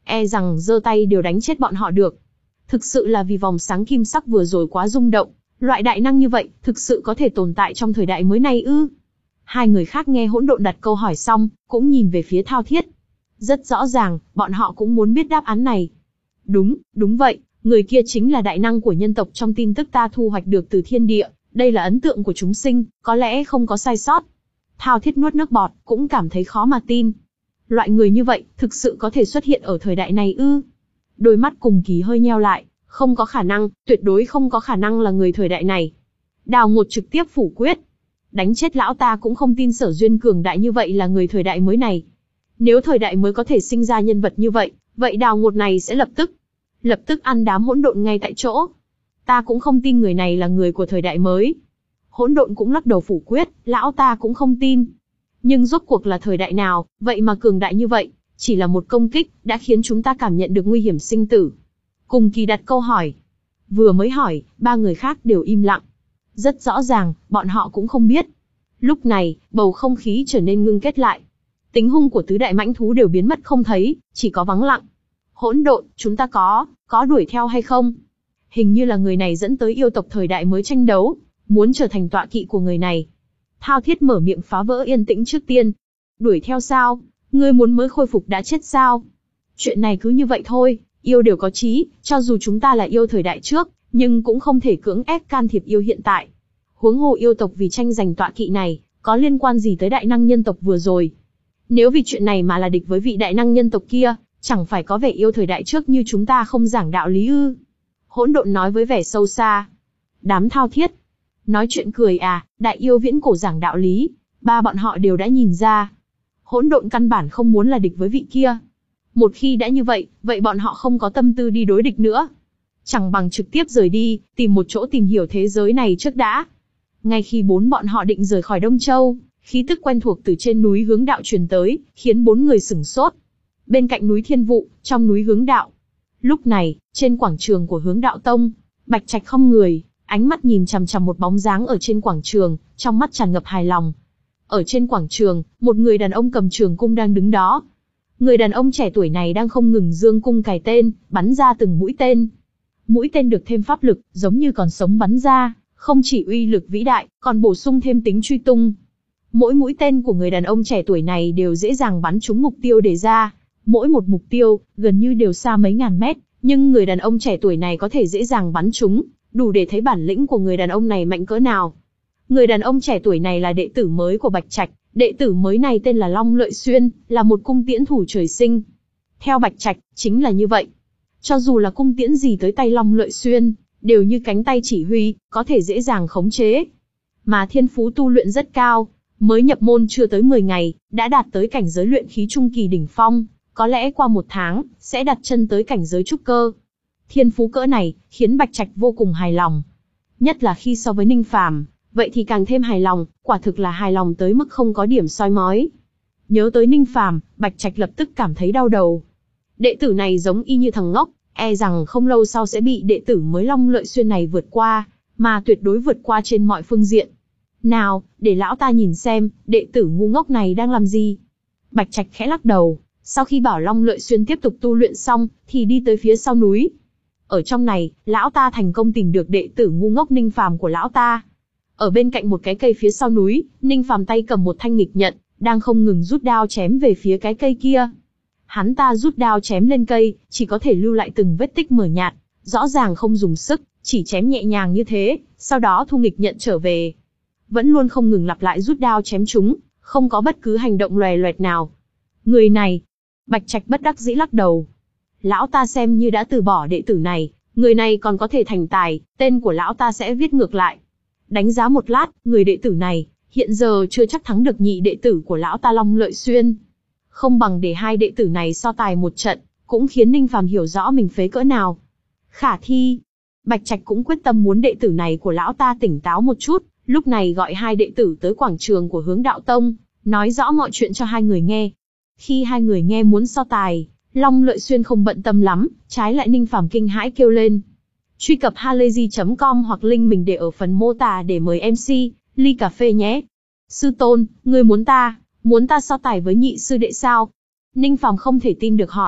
e rằng giơ tay đều đánh chết bọn họ được. Thực sự là vì vòng sáng kim sắc vừa rồi quá rung động, loại đại năng như vậy, thực sự có thể tồn tại trong thời đại mới này ư? Hai người khác nghe hỗn độn đặt câu hỏi xong, cũng nhìn về phía Thao Thiết. Rất rõ ràng, bọn họ cũng muốn biết đáp án này. Đúng, đúng vậy, người kia chính là đại năng của nhân tộc trong tin tức ta thu hoạch được từ thiên địa, đây là ấn tượng của chúng sinh, có lẽ không có sai sót. Thao Thiết nuốt nước bọt, cũng cảm thấy khó mà tin. Loại người như vậy, thực sự có thể xuất hiện ở thời đại này ư? Đôi mắt Cùng Kỳ hơi nheo lại, không có khả năng, tuyệt đối không có khả năng là người thời đại này. Đào Ngột trực tiếp phủ quyết. Đánh chết lão ta cũng không tin Sở Duyên cường đại như vậy là người thời đại mới này. Nếu thời đại mới có thể sinh ra nhân vật như vậy, vậy Đào Ngột này sẽ lập tức, lập tức ăn đám hỗn độn ngay tại chỗ. Ta cũng không tin người này là người của thời đại mới. Hỗn độn cũng lắc đầu phủ quyết, lão ta cũng không tin. Nhưng rốt cuộc là thời đại nào, vậy mà cường đại như vậy, chỉ là một công kích, đã khiến chúng ta cảm nhận được nguy hiểm sinh tử. Cùng Kỳ đặt câu hỏi. Vừa mới hỏi, ba người khác đều im lặng. Rất rõ ràng, bọn họ cũng không biết. Lúc này, bầu không khí trở nên ngưng kết lại. Tính hung của tứ đại mãnh thú đều biến mất không thấy, chỉ có vắng lặng. Hỗn độn, chúng ta có, có đuổi theo hay không? Hình như là người này dẫn tới yêu tộc thời đại mới tranh đấu, muốn trở thành tọa kỵ của người này. Thao Thiết mở miệng phá vỡ yên tĩnh trước tiên. Đuổi theo sao? Ngươi muốn mới khôi phục đã chết sao? Chuyện này cứ như vậy thôi, yêu đều có trí, cho dù chúng ta là yêu thời đại trước, nhưng cũng không thể cưỡng ép can thiệp yêu hiện tại. Huống hồ yêu tộc vì tranh giành tọa kỵ này, có liên quan gì tới đại năng nhân tộc vừa rồi? Nếu vì chuyện này mà là địch với vị đại năng nhân tộc kia, chẳng phải có vẻ yêu thời đại trước như chúng ta không giảng đạo lý ư? Hỗn độn nói với vẻ sâu xa. Đám Thao Thiết. Nói chuyện cười à, đại yêu viễn cổ giảng đạo lý, ba bọn họ đều đã nhìn ra. Hỗn độn căn bản không muốn là địch với vị kia. Một khi đã như vậy, vậy bọn họ không có tâm tư đi đối địch nữa. Chẳng bằng trực tiếp rời đi, tìm một chỗ tìm hiểu thế giới này trước đã. Ngay khi bốn bọn họ định rời khỏi Đông Châu, khí tức quen thuộc từ trên núi Hướng Đạo truyền tới, khiến bốn người sửng sốt. Bên cạnh núi Thiên Vụ, trong núi Hướng Đạo. Lúc này, trên quảng trường của Hướng Đạo Tông, Bạch Trạch không người, ánh mắt nhìn chằm chằm một bóng dáng ở trên quảng trường, trong mắt tràn ngập hài lòng. Ở trên quảng trường, một người đàn ông cầm trường cung đang đứng đó. Người đàn ông trẻ tuổi này đang không ngừng giương cung cài tên, bắn ra từng mũi tên. Mũi tên được thêm pháp lực, giống như còn sống bắn ra, không chỉ uy lực vĩ đại, còn bổ sung thêm tính truy tung. Mỗi mũi tên của người đàn ông trẻ tuổi này đều dễ dàng bắn trúng mục tiêu đề ra. Mỗi một mục tiêu, gần như đều xa mấy ngàn mét, nhưng người đàn ông trẻ tuổi này có thể dễ dàng bắn trúng, đủ để thấy bản lĩnh của người đàn ông này mạnh cỡ nào. Người đàn ông trẻ tuổi này là đệ tử mới của Bạch Trạch, đệ tử mới này tên là Long Lợi Xuyên, là một cung tiễn thủ trời sinh. Theo Bạch Trạch, chính là như vậy. Cho dù là cung tiễn gì tới tay Long Lợi Xuyên, đều như cánh tay chỉ huy, có thể dễ dàng khống chế. Mà thiên phú tu luyện rất cao, mới nhập môn chưa tới mười ngày, đã đạt tới cảnh giới luyện khí trung kỳ đỉnh phong, có lẽ qua một tháng, sẽ đặt chân tới cảnh giới trúc cơ. Thiên phú cỡ này, khiến Bạch Trạch vô cùng hài lòng. Nhất là khi so với Ninh Phàm, vậy thì càng thêm hài lòng, quả thực là hài lòng tới mức không có điểm soi mói. Nhớ tới Ninh Phàm, Bạch Trạch lập tức cảm thấy đau đầu. Đệ tử này giống y như thằng ngốc, e rằng không lâu sau sẽ bị đệ tử mới Long Lợi Xuyên này vượt qua, mà tuyệt đối vượt qua trên mọi phương diện. Nào, để lão ta nhìn xem, đệ tử ngu ngốc này đang làm gì. Bạch Trạch khẽ lắc đầu, sau khi bảo Long Lợi Xuyên tiếp tục tu luyện xong, thì đi tới phía sau núi. Ở trong này, lão ta thành công tìm được đệ tử ngu ngốc Ninh Phàm của lão ta. Ở bên cạnh một cái cây phía sau núi, Ninh Phàm tay cầm một thanh nghịch nhận, đang không ngừng rút đao chém về phía cái cây kia. Hắn ta rút đao chém lên cây, chỉ có thể lưu lại từng vết tích mờ nhạt, rõ ràng không dùng sức, chỉ chém nhẹ nhàng như thế, sau đó thu nghịch nhận trở về. Vẫn luôn không ngừng lặp lại rút đao chém chúng, không có bất cứ hành động loè loẹt nào. Người này, Bạch Trạch bất đắc dĩ lắc đầu. Lão ta xem như đã từ bỏ đệ tử này, người này còn có thể thành tài, tên của lão ta sẽ viết ngược lại. Đánh giá một lát, người đệ tử này, hiện giờ chưa chắc thắng được nhị đệ tử của lão ta Long Lợi Xuyên. Không bằng để hai đệ tử này so tài một trận, cũng khiến Ninh Phàm hiểu rõ mình phế cỡ nào. Khả thi. Bạch Trạch cũng quyết tâm muốn đệ tử này của lão ta tỉnh táo một chút, lúc này gọi hai đệ tử tới quảng trường của Hướng Đạo Tông, nói rõ mọi chuyện cho hai người nghe. Khi hai người nghe muốn so tài, Long Lợi Xuyên không bận tâm lắm, trái lại Ninh Phàm kinh hãi kêu lên. Truy cập halayzi chấm com hoặc link mình để ở phần mô tả để mời em xê, ly cà phê nhé. Sư tôn, ngươi muốn ta, muốn ta so tài với nhị sư đệ sao? Ninh Phàm không thể tin được hỏi.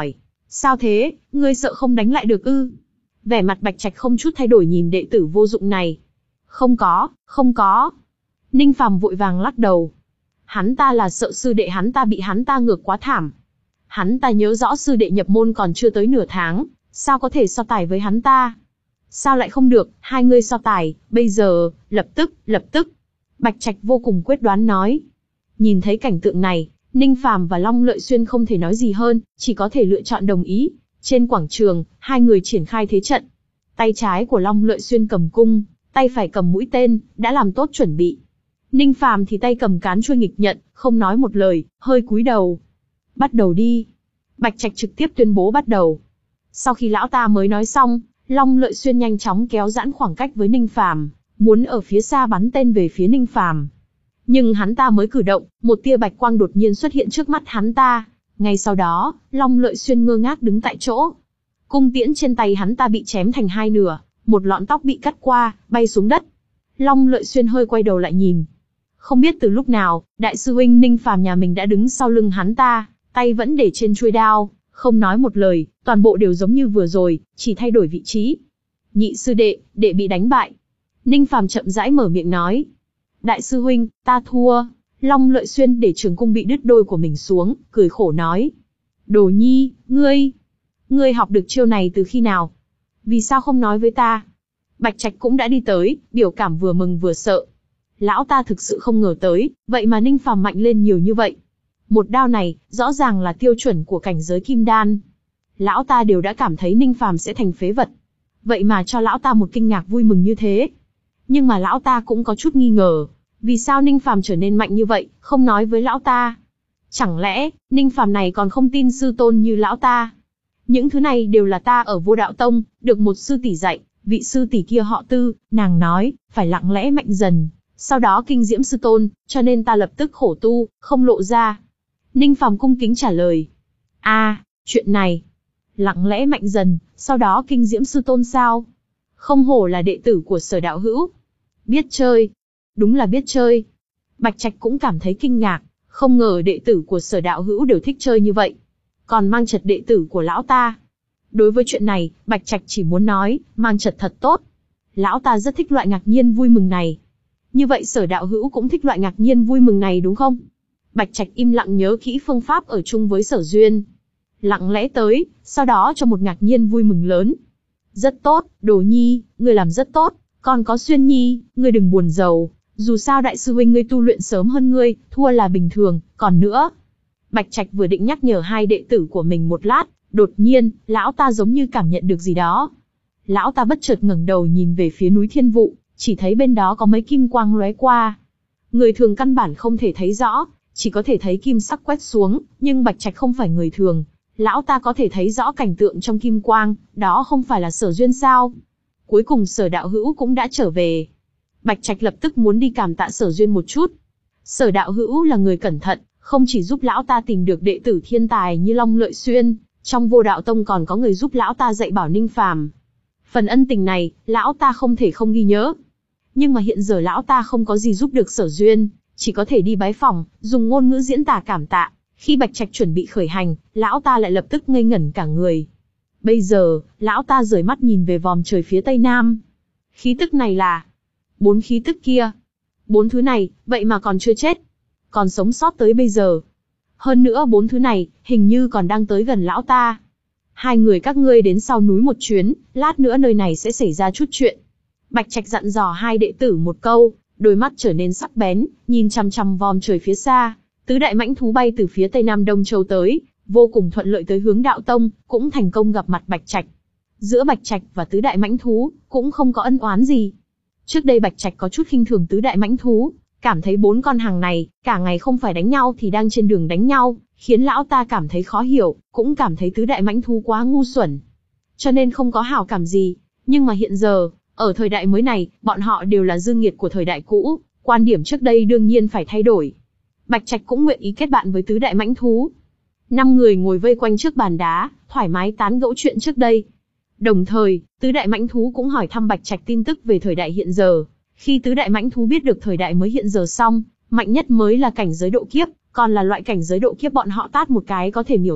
Sao thế, ngươi sợ không đánh lại được ư? Vẻ mặt Bạch Trạch không chút thay đổi nhìn đệ tử vô dụng này. Không có, không có. Ninh Phàm vội vàng lắc đầu. Hắn ta là sợ sư đệ hắn ta bị hắn ta ngược quá thảm. Hắn ta nhớ rõ sư đệ nhập môn còn chưa tới nửa tháng, sao có thể so tài với hắn ta? Sao lại không được, hai ngươi so tài, bây giờ, lập tức, lập tức. Bạch Trạch vô cùng quyết đoán nói. Nhìn thấy cảnh tượng này, Ninh Phàm và Long Lợi Xuyên không thể nói gì hơn, chỉ có thể lựa chọn đồng ý. Trên quảng trường, hai người triển khai thế trận. Tay trái của Long Lợi Xuyên cầm cung, tay phải cầm mũi tên, đã làm tốt chuẩn bị. Ninh Phàm thì tay cầm cán chuôi nghịch nhận, không nói một lời, hơi cúi đầu. Bắt đầu đi. Bạch Trạch trực tiếp tuyên bố bắt đầu. Sau khi lão ta mới nói xong, Long Lợi Xuyên nhanh chóng kéo giãn khoảng cách với Ninh Phàm, muốn ở phía xa bắn tên về phía Ninh Phàm. Nhưng hắn ta mới cử động, một tia bạch quang đột nhiên xuất hiện trước mắt hắn ta. Ngay sau đó, Long Lợi Xuyên ngơ ngác đứng tại chỗ. Cung tiễn trên tay hắn ta bị chém thành hai nửa, một lọn tóc bị cắt qua, bay xuống đất. Long Lợi Xuyên hơi quay đầu lại nhìn. Không biết từ lúc nào, đại sư huynh Ninh Phàm nhà mình đã đứng sau lưng hắn ta, tay vẫn để trên chuôi đao, không nói một lời, toàn bộ đều giống như vừa rồi, chỉ thay đổi vị trí. Nhị sư đệ, đệ bị đánh bại. Ninh Phàm chậm rãi mở miệng nói. Đại sư huynh, ta thua. Long Lợi Xuyên để trường cung bị đứt đôi của mình xuống, cười khổ nói. Đồ nhi, ngươi, ngươi học được chiêu này từ khi nào? Vì sao không nói với ta? Bạch Trạch cũng đã đi tới, biểu cảm vừa mừng vừa sợ. Lão ta thực sự không ngờ tới, vậy mà Ninh Phàm mạnh lên nhiều như vậy. Một đao này, rõ ràng là tiêu chuẩn của cảnh giới kim đan. Lão ta đều đã cảm thấy Ninh Phàm sẽ thành phế vật. Vậy mà cho lão ta một kinh ngạc vui mừng như thế. Nhưng mà lão ta cũng có chút nghi ngờ. Vì sao Ninh Phàm trở nên mạnh như vậy, không nói với lão ta? Chẳng lẽ, Ninh Phàm này còn không tin sư tôn như lão ta? Những thứ này đều là ta ở Vô Đạo Tông, được một sư tỷ dạy, vị sư tỷ kia họ Tư, nàng nói, phải lặng lẽ mạnh dần, sau đó kinh diễm sư tôn, cho nên ta lập tức khổ tu, không lộ ra. Ninh Phàm cung kính trả lời. A, à, chuyện này, lặng lẽ mạnh dần, sau đó kinh diễm sư tôn sao? Không hổ là đệ tử của Sở đạo hữu. Biết chơi. Đúng là biết chơi. Bạch Trạch cũng cảm thấy kinh ngạc, không ngờ đệ tử của Sở đạo hữu đều thích chơi như vậy. Còn mang chật đệ tử của lão ta. Đối với chuyện này, Bạch Trạch chỉ muốn nói, mang chật thật tốt. Lão ta rất thích loại ngạc nhiên vui mừng này. Như vậy Sở đạo hữu cũng thích loại ngạc nhiên vui mừng này đúng không? Bạch Trạch im lặng nhớ kỹ phương pháp ở chung với Sở Duyên. Lặng lẽ tới, sau đó cho một ngạc nhiên vui mừng lớn. Rất tốt, Đồ nhi, ngươi làm rất tốt. Còn có Xuyên nhi, ngươi đừng buồn rầu. Dù sao đại sư huynh ngươi tu luyện sớm hơn ngươi, thua là bình thường, còn nữa. Bạch Trạch vừa định nhắc nhở hai đệ tử của mình một lát, đột nhiên, lão ta giống như cảm nhận được gì đó. Lão ta bất chợt ngẩng đầu nhìn về phía núi Thiên Vụ, chỉ thấy bên đó có mấy kim quang lóe qua. Người thường căn bản không thể thấy rõ, chỉ có thể thấy kim sắc quét xuống, nhưng Bạch Trạch không phải người thường. Lão ta có thể thấy rõ cảnh tượng trong kim quang, đó không phải là Sở Duyên sao? Cuối cùng Sở đạo hữu cũng đã trở về. Bạch Trạch lập tức muốn đi cảm tạ Sở Duyên một chút. Sở đạo hữu là người cẩn thận, không chỉ giúp lão ta tìm được đệ tử thiên tài như Long Lợi Xuyên, trong Vô Đạo Tông còn có người giúp lão ta dạy bảo Ninh Phàm. Phần ân tình này, lão ta không thể không ghi nhớ. Nhưng mà hiện giờ lão ta không có gì giúp được Sở Duyên, chỉ có thể đi bái phỏng, dùng ngôn ngữ diễn tả cảm tạ. Khi Bạch Trạch chuẩn bị khởi hành, lão ta lại lập tức ngây ngẩn cả người. Bây giờ, lão ta rời mắt nhìn về vòm trời phía tây nam. Khí tức này là... Bốn khí tức kia. Bốn thứ này, vậy mà còn chưa chết. Còn sống sót tới bây giờ. Hơn nữa bốn thứ này, hình như còn đang tới gần lão ta. Hai người các ngươi đến sau núi một chuyến, lát nữa nơi này sẽ xảy ra chút chuyện. Bạch Trạch dặn dò hai đệ tử một câu, đôi mắt trở nên sắc bén, nhìn chằm chằm vòm trời phía xa. Tứ đại mãnh thú bay từ phía tây nam đông châu tới, vô cùng thuận lợi tới hướng Đạo Tông, cũng thành công gặp mặt Bạch Trạch. Giữa Bạch Trạch và tứ đại mãnh thú, cũng không có ân oán gì. Trước đây Bạch Trạch có chút khinh thường tứ đại mãnh thú, cảm thấy bốn con hàng này, cả ngày không phải đánh nhau thì đang trên đường đánh nhau, khiến lão ta cảm thấy khó hiểu, cũng cảm thấy tứ đại mãnh thú quá ngu xuẩn. Cho nên không có hảo cảm gì. Nhưng mà hiện giờ, ở thời đại mới này, bọn họ đều là dư nghiệt của thời đại cũ, quan điểm trước đây đương nhiên phải thay đổi. Bạch Trạch cũng nguyện ý kết bạn với tứ đại mãnh thú. Năm người ngồi vây quanh trước bàn đá, thoải mái tán gẫu chuyện trước đây. Đồng thời, tứ đại mãnh thú cũng hỏi thăm Bạch Trạch tin tức về thời đại hiện giờ. Khi tứ đại mãnh thú biết được thời đại mới hiện giờ xong, mạnh nhất mới là cảnh giới độ kiếp, còn là loại cảnh giới độ kiếp bọn họ tát một cái có thể miểu sát,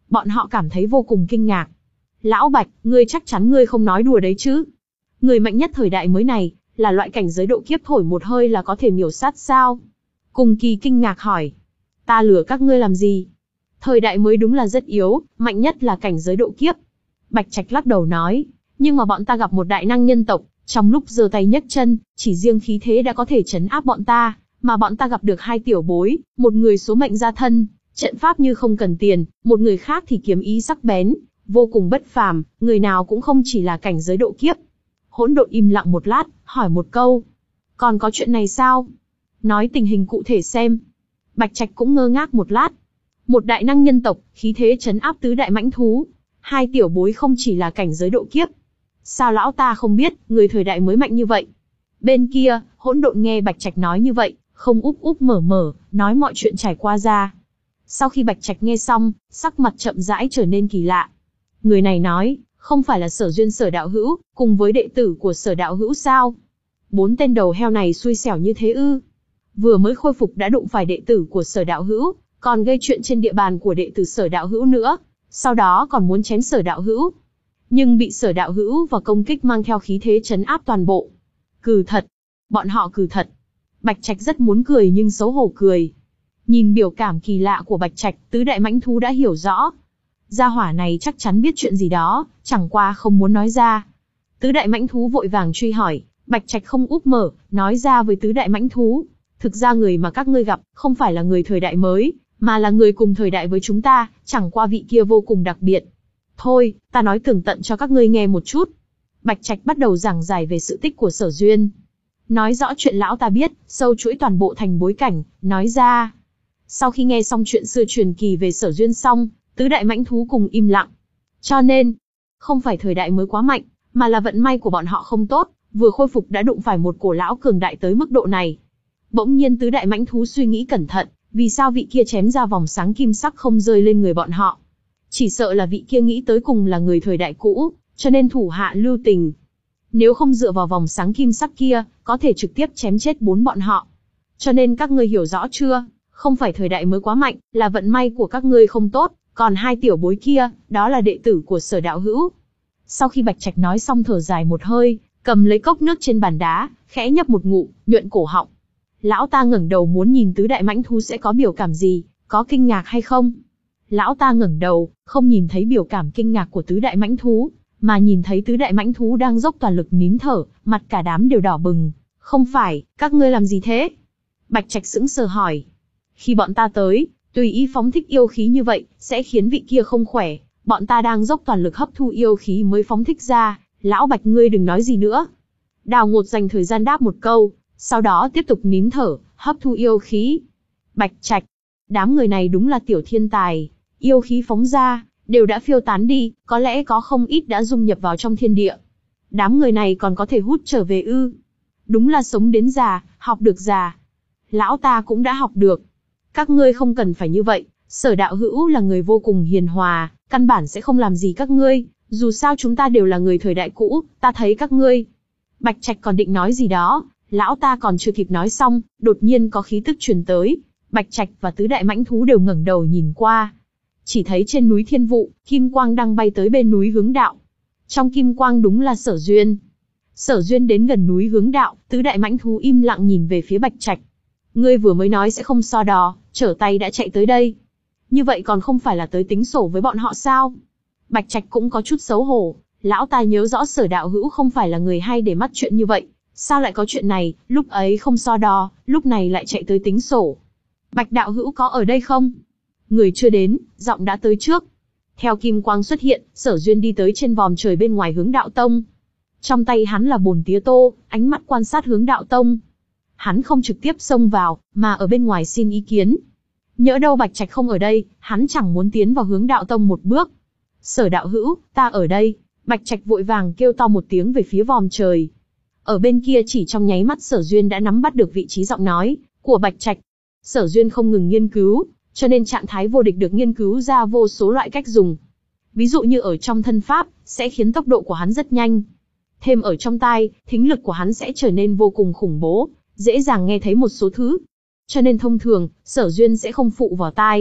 Bọn họ cảm thấy vô cùng kinh ngạc. Lão Bạch, ngươi chắc chắn ngươi không nói đùa đấy chứ? Người mạnh nhất thời đại mới này, là loại cảnh giới độ kiếp thổi một hơi là có thể miểu sát sao? Cùng Kỳ kinh ngạc hỏi. Ta lừa các ngươi làm gì? Thời đại mới đúng là rất yếu, mạnh nhất là cảnh giới độ kiếp. Bạch Trạch lắc đầu nói, nhưng mà bọn ta gặp một đại năng nhân tộc, trong lúc giơ tay nhấc chân, chỉ riêng khí thế đã có thể trấn áp bọn ta, mà bọn ta gặp được hai tiểu bối, một người số mệnh gia thân, trận pháp như không cần tiền, một người khác thì kiếm ý sắc bén, vô cùng bất phàm, người nào cũng không chỉ là cảnh giới độ kiếp. Hỗn Độn im lặng một lát, hỏi một câu, còn có chuyện này sao? Nói tình hình cụ thể xem. Bạch Trạch cũng ngơ ngác một lát. Một đại năng nhân tộc, khí thế trấn áp tứ đại mãnh thú. Hai tiểu bối không chỉ là cảnh giới độ kiếp. Sao lão ta không biết, người thời đại mới mạnh như vậy? Bên kia, Hỗn Độn nghe Bạch Trạch nói như vậy, không úp úp mở mở, nói mọi chuyện trải qua ra. Sau khi Bạch Trạch nghe xong, sắc mặt chậm rãi trở nên kỳ lạ. Người này nói, không phải là Sở Duyên Sở đạo hữu, cùng với đệ tử của Sở đạo hữu sao? Bốn tên đầu heo này xui xẻo như thế ư? Vừa mới khôi phục đã đụng phải đệ tử của Sở đạo hữu, còn gây chuyện trên địa bàn của đệ tử Sở đạo hữu nữa, sau đó còn muốn chém Sở đạo hữu. Nhưng bị Sở đạo hữu và công kích mang theo khí thế trấn áp toàn bộ. Cừ thật. Bọn họ cừ thật. Bạch Trạch rất muốn cười nhưng xấu hổ cười. Nhìn biểu cảm kỳ lạ của Bạch Trạch, tứ đại mãnh thú đã hiểu rõ. Gia hỏa này chắc chắn biết chuyện gì đó, chẳng qua không muốn nói ra. Tứ đại mãnh thú vội vàng truy hỏi, Bạch Trạch không úp mở, nói ra với tứ đại mãnh thú. Thực ra người mà các ngươi gặp, không phải là người thời đại mới, mà là người cùng thời đại với chúng ta, chẳng qua vị kia vô cùng đặc biệt. Thôi, ta nói tường tận cho các ngươi nghe một chút. Bạch Trạch bắt đầu giảng giải về sự tích của Sở Duyên. Nói rõ chuyện lão ta biết, sâu chuỗi toàn bộ thành bối cảnh, nói ra. Sau khi nghe xong chuyện xưa truyền kỳ về Sở Duyên xong, tứ đại mãnh thú cùng im lặng. Cho nên, không phải thời đại mới quá mạnh, mà là vận may của bọn họ không tốt, vừa khôi phục đã đụng phải một cổ lão cường đại tới mức độ này. Bỗng nhiên tứ đại mãnh thú suy nghĩ cẩn thận, vì sao vị kia chém ra vòng sáng kim sắc không rơi lên người bọn họ. Chỉ sợ là vị kia nghĩ tới cùng là người thời đại cũ, cho nên thủ hạ lưu tình. Nếu không dựa vào vòng sáng kim sắc kia, có thể trực tiếp chém chết bốn bọn họ. Cho nên các ngươi hiểu rõ chưa? Không phải thời đại mới quá mạnh, là vận may của các ngươi không tốt, còn hai tiểu bối kia, đó là đệ tử của Sở đạo hữu. Sau khi Bạch Trạch nói xong thở dài một hơi, cầm lấy cốc nước trên bàn đá, khẽ nhấp một ngụm, nhuận cổ họng. Lão ta ngẩng đầu muốn nhìn tứ đại mãnh thú sẽ có biểu cảm gì, có kinh ngạc hay không. Lão ta ngẩng đầu, không nhìn thấy biểu cảm kinh ngạc của tứ đại mãnh thú, mà nhìn thấy tứ đại mãnh thú đang dốc toàn lực nín thở, mặt cả đám đều đỏ bừng. Không phải, các ngươi làm gì thế? Bạch Trạch sững sờ hỏi. Khi bọn ta tới, tùy ý phóng thích yêu khí như vậy, sẽ khiến vị kia không khỏe. Bọn ta đang dốc toàn lực hấp thu yêu khí mới phóng thích ra, lão Bạch ngươi đừng nói gì nữa. Đào Ngột dành thời gian đáp một câu, sau đó tiếp tục nín thở, hấp thu yêu khí. Bạch Trạch, đám người này đúng là tiểu thiên tài, yêu khí phóng ra, đều đã phiêu tán đi, có lẽ có không ít đã dung nhập vào trong thiên địa. Đám người này còn có thể hút trở về ư? Đúng là sống đến già, học được già. Lão ta cũng đã học được. Các ngươi không cần phải như vậy, Sở đạo hữu là người vô cùng hiền hòa, căn bản sẽ không làm gì các ngươi, dù sao chúng ta đều là người thời đại cũ, ta thấy các ngươi. Bạch Trạch còn định nói gì đó, lão ta còn chưa kịp nói xong, đột nhiên có khí tức truyền tới. Bạch Trạch và tứ đại mãnh thú đều ngẩng đầu nhìn qua. Chỉ thấy trên núi Thiên Vụ, kim quang đang bay tới bên núi Hướng Đạo. Trong kim quang đúng là Sở Duyên. Sở Duyên đến gần núi Hướng Đạo, tứ đại mãnh thú im lặng nhìn về phía Bạch Trạch. Ngươi vừa mới nói sẽ không so đo, trở tay đã chạy tới đây. Như vậy còn không phải là tới tính sổ với bọn họ sao? Bạch Trạch cũng có chút xấu hổ, lão ta nhớ rõ Sở đạo hữu không phải là người hay để mắt chuyện như vậy. Sao lại có chuyện này, lúc ấy không so đo, lúc này lại chạy tới tính sổ. Bạch đạo hữu có ở đây không? Người chưa đến, giọng đã tới trước. Theo kim quang xuất hiện, Sở Duyên đi tới trên vòm trời bên ngoài Hướng Đạo Tông. Trong tay hắn là bồn tía tô, ánh mắt quan sát Hướng Đạo Tông. Hắn không trực tiếp xông vào, mà ở bên ngoài xin ý kiến. Nhỡ đâu Bạch Trạch không ở đây, hắn chẳng muốn tiến vào Hướng Đạo Tông một bước. Sở đạo hữu, ta ở đây. Bạch Trạch vội vàng kêu to một tiếng về phía vòm trời. Ở bên kia chỉ trong nháy mắt Sở Duyên đã nắm bắt được vị trí giọng nói của Bạch Trạch. Sở Duyên không ngừng nghiên cứu, cho nên trạng thái vô địch được nghiên cứu ra vô số loại cách dùng. Ví dụ như ở trong thân pháp, sẽ khiến tốc độ của hắn rất nhanh. Thêm ở trong tai, thính lực của hắn sẽ trở nên vô cùng khủng bố, dễ dàng nghe thấy một số thứ. Cho nên thông thường, Sở Duyên sẽ không phụ vào tai.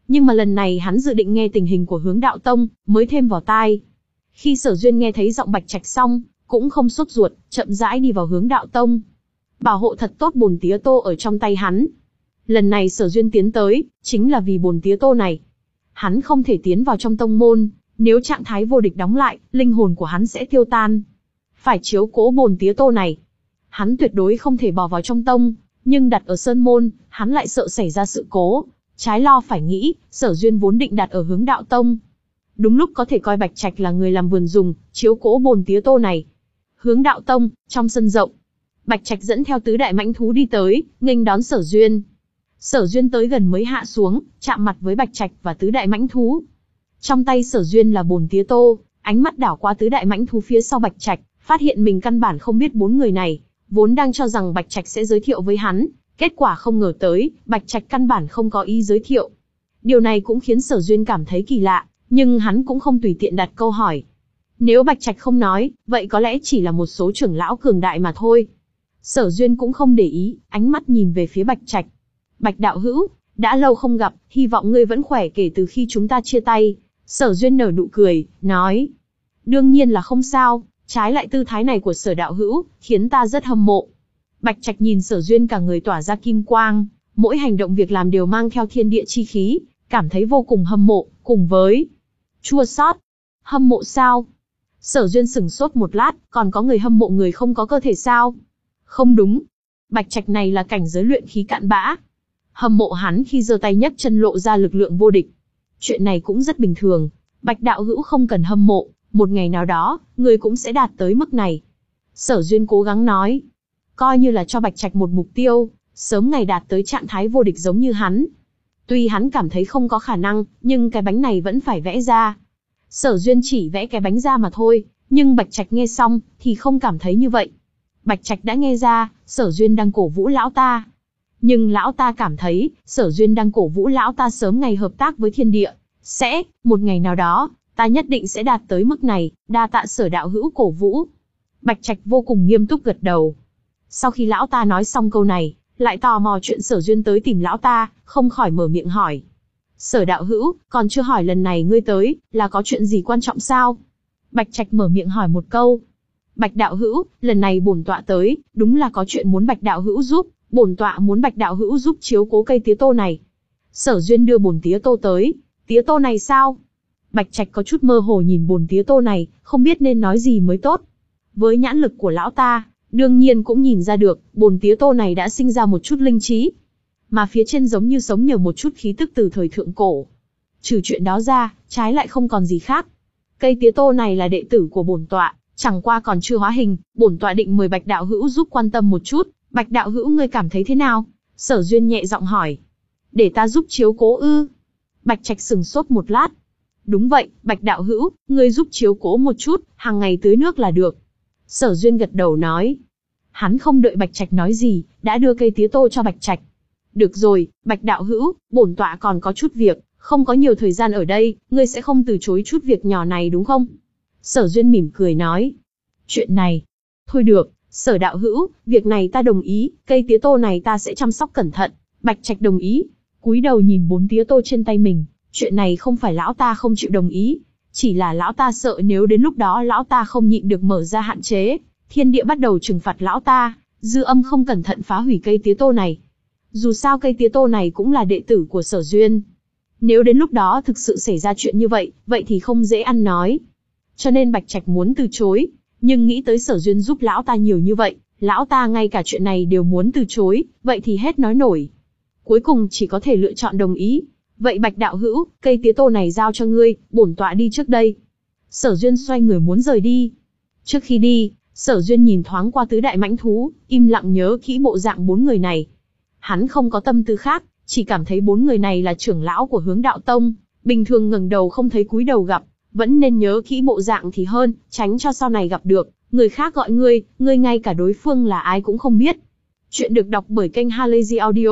Nhưng mà lần này hắn dự định nghe tình hình của Hướng Đạo Tông, mới thêm vào tai. Khi Sở Duyên nghe thấy giọng Bạch Trạch xong, cũng không sốt ruột, chậm rãi đi vào Hướng Đạo Tông. Bảo hộ thật tốt bồn tía tô ở trong tay hắn. Lần này Sở Duyên tiến tới, chính là vì bồn tía tô này. Hắn không thể tiến vào trong tông môn, nếu trạng thái vô địch đóng lại, linh hồn của hắn sẽ tiêu tan. Phải chiếu cố bồn tía tô này. Hắn tuyệt đối không thể bỏ vào trong tông, nhưng đặt ở Sơn Môn, hắn lại sợ xảy ra sự cố. Trái lo phải nghĩ, Sở Duyên vốn định đặt ở Hướng Đạo Tông. Đúng lúc có thể coi Bạch Trạch là người làm vườn dùng, chiếu cố bồn tía tô này. Hướng Đạo Tông, trong sân rộng. Bạch Trạch dẫn theo tứ đại mãnh thú đi tới, nghênh đón Sở Duyên. Sở Duyên tới gần mới hạ xuống, chạm mặt với Bạch Trạch và tứ đại mãnh thú. Trong tay Sở Duyên là bồn tía tô, ánh mắt đảo qua tứ đại mãnh thú phía sau Bạch Trạch, phát hiện mình căn bản không biết bốn người này, vốn đang cho rằng Bạch Trạch sẽ giới thiệu với hắn, kết quả không ngờ tới, Bạch Trạch căn bản không có ý giới thiệu. Điều này cũng khiến Sở Duyên cảm thấy kỳ lạ, nhưng hắn cũng không tùy tiện đặt câu hỏi. Nếu Bạch Trạch không nói, vậy có lẽ chỉ là một số trưởng lão cường đại mà thôi. Sở Duyên cũng không để ý, ánh mắt nhìn về phía Bạch Trạch. Bạch đạo hữu, đã lâu không gặp, hy vọng ngươi vẫn khỏe kể từ khi chúng ta chia tay. Sở Duyên nở nụ cười, nói. Đương nhiên là không sao, trái lại tư thái này của Sở đạo hữu, khiến ta rất hâm mộ. Bạch Trạch nhìn Sở Duyên cả người tỏa ra kim quang, mỗi hành động việc làm đều mang theo thiên địa chi khí, cảm thấy vô cùng hâm mộ, cùng với chua xót. Hâm mộ sao? Sở Duyên sửng sốt một lát, còn có người hâm mộ người không có cơ thể sao? Không đúng. Bạch Trạch này là cảnh giới luyện khí cạn bã. Hâm mộ hắn khi giơ tay nhấc chân lộ ra lực lượng vô địch. Chuyện này cũng rất bình thường. Bạch đạo hữu không cần hâm mộ, một ngày nào đó, người cũng sẽ đạt tới mức này. Sở Duyên cố gắng nói. Coi như là cho Bạch Trạch một mục tiêu, sớm ngày đạt tới trạng thái vô địch giống như hắn. Tuy hắn cảm thấy không có khả năng, nhưng cái bánh này vẫn phải vẽ ra. Sở Duyên chỉ vẽ cái bánh ra mà thôi, nhưng Bạch Trạch nghe xong, thì không cảm thấy như vậy. Bạch Trạch đã nghe ra, Sở Duyên đang cổ vũ lão ta. Nhưng lão ta cảm thấy, Sở Duyên đang cổ vũ lão ta sớm ngày hợp tác với thiên địa. Sẽ, một ngày nào đó, ta nhất định sẽ đạt tới mức này, đa tạ Sở đạo hữu cổ vũ. Bạch Trạch vô cùng nghiêm túc gật đầu. Sau khi lão ta nói xong câu này, lại tò mò chuyện Sở Duyên tới tìm lão ta, không khỏi mở miệng hỏi. Sở đạo hữu, còn chưa hỏi lần này ngươi tới, là có chuyện gì quan trọng sao? Bạch Trạch mở miệng hỏi một câu. Bạch đạo hữu, lần này bổn tọa tới, đúng là có chuyện muốn Bạch đạo hữu giúp, bổn tọa muốn Bạch đạo hữu giúp chiếu cố cây tía tô này. Sở Duyên đưa bồn tía tô tới. Tía tô này sao? Bạch Trạch có chút mơ hồ nhìn bồn tía tô này, không biết nên nói gì mới tốt. Với nhãn lực của lão ta, đương nhiên cũng nhìn ra được, bồn tía tô này đã sinh ra một chút linh trí. Mà phía trên giống như sống nhờ một chút khí tức từ thời thượng cổ. Trừ chuyện đó ra, trái lại không còn gì khác. Cây tía tô này là đệ tử của bổn tọa, chẳng qua còn chưa hóa hình, bổn tọa định mời Bạch đạo hữu giúp quan tâm một chút. Bạch đạo hữu ngươi cảm thấy thế nào? Sở Duyên nhẹ giọng hỏi. Để ta giúp chiếu cố ư? Bạch Trạch sừng sốt một lát. Đúng vậy, Bạch đạo hữu, ngươi giúp chiếu cố một chút, hàng ngày tưới nước là được. Sở Duyên gật đầu nói. Hắn không đợi Bạch Trạch nói gì, đã đưa cây tía tô cho Bạch Trạch. Được rồi, Bạch đạo hữu, bổn tọa còn có chút việc, không có nhiều thời gian ở đây, ngươi sẽ không từ chối chút việc nhỏ này đúng không? Sở Duyên mỉm cười nói. Chuyện này, thôi được, Sở đạo hữu, việc này ta đồng ý, cây tía tô này ta sẽ chăm sóc cẩn thận. Bạch Trạch đồng ý, cúi đầu nhìn bốn tía tô trên tay mình, chuyện này không phải lão ta không chịu đồng ý, chỉ là lão ta sợ nếu đến lúc đó lão ta không nhịn được mở ra hạn chế, thiên địa bắt đầu trừng phạt lão ta, dư âm không cẩn thận phá hủy cây tía tô này. Dù sao cây tía tô này cũng là đệ tử của Sở Duyên. Nếu đến lúc đó thực sự xảy ra chuyện như vậy, vậy thì không dễ ăn nói. Cho nên Bạch Trạch muốn từ chối, nhưng nghĩ tới Sở Duyên giúp lão ta nhiều như vậy, lão ta ngay cả chuyện này đều muốn từ chối, vậy thì hết nói nổi. Cuối cùng chỉ có thể lựa chọn đồng ý. Vậy Bạch đạo hữu, cây tía tô này giao cho ngươi, bổn tọa đi trước đây. Sở Duyên xoay người muốn rời đi. Trước khi đi, Sở Duyên nhìn thoáng qua tứ đại mãnh thú, im lặng nhớ kỹ bộ dạng bốn người này. Hắn không có tâm tư khác, chỉ cảm thấy bốn người này là trưởng lão của Hướng Đạo Tông, bình thường ngẩng đầu không thấy cúi đầu gặp, vẫn nên nhớ kỹ bộ dạng thì hơn, tránh cho sau này gặp được, người khác gọi ngươi, ngươi ngay cả đối phương là ai cũng không biết. Chuyện được đọc bởi kênh Halazy Audio.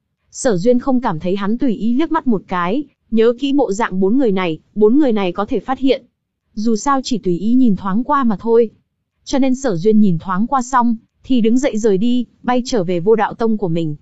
Sở Duyên không cảm thấy hắn tùy ý liếc mắt một cái, nhớ kỹ bộ dạng bốn người này, bốn người này có thể phát hiện. Dù sao chỉ tùy ý nhìn thoáng qua mà thôi. Cho nên Sở Duyên nhìn thoáng qua xong, thì đứng dậy rời đi, bay trở về Vô Đạo Tông của mình.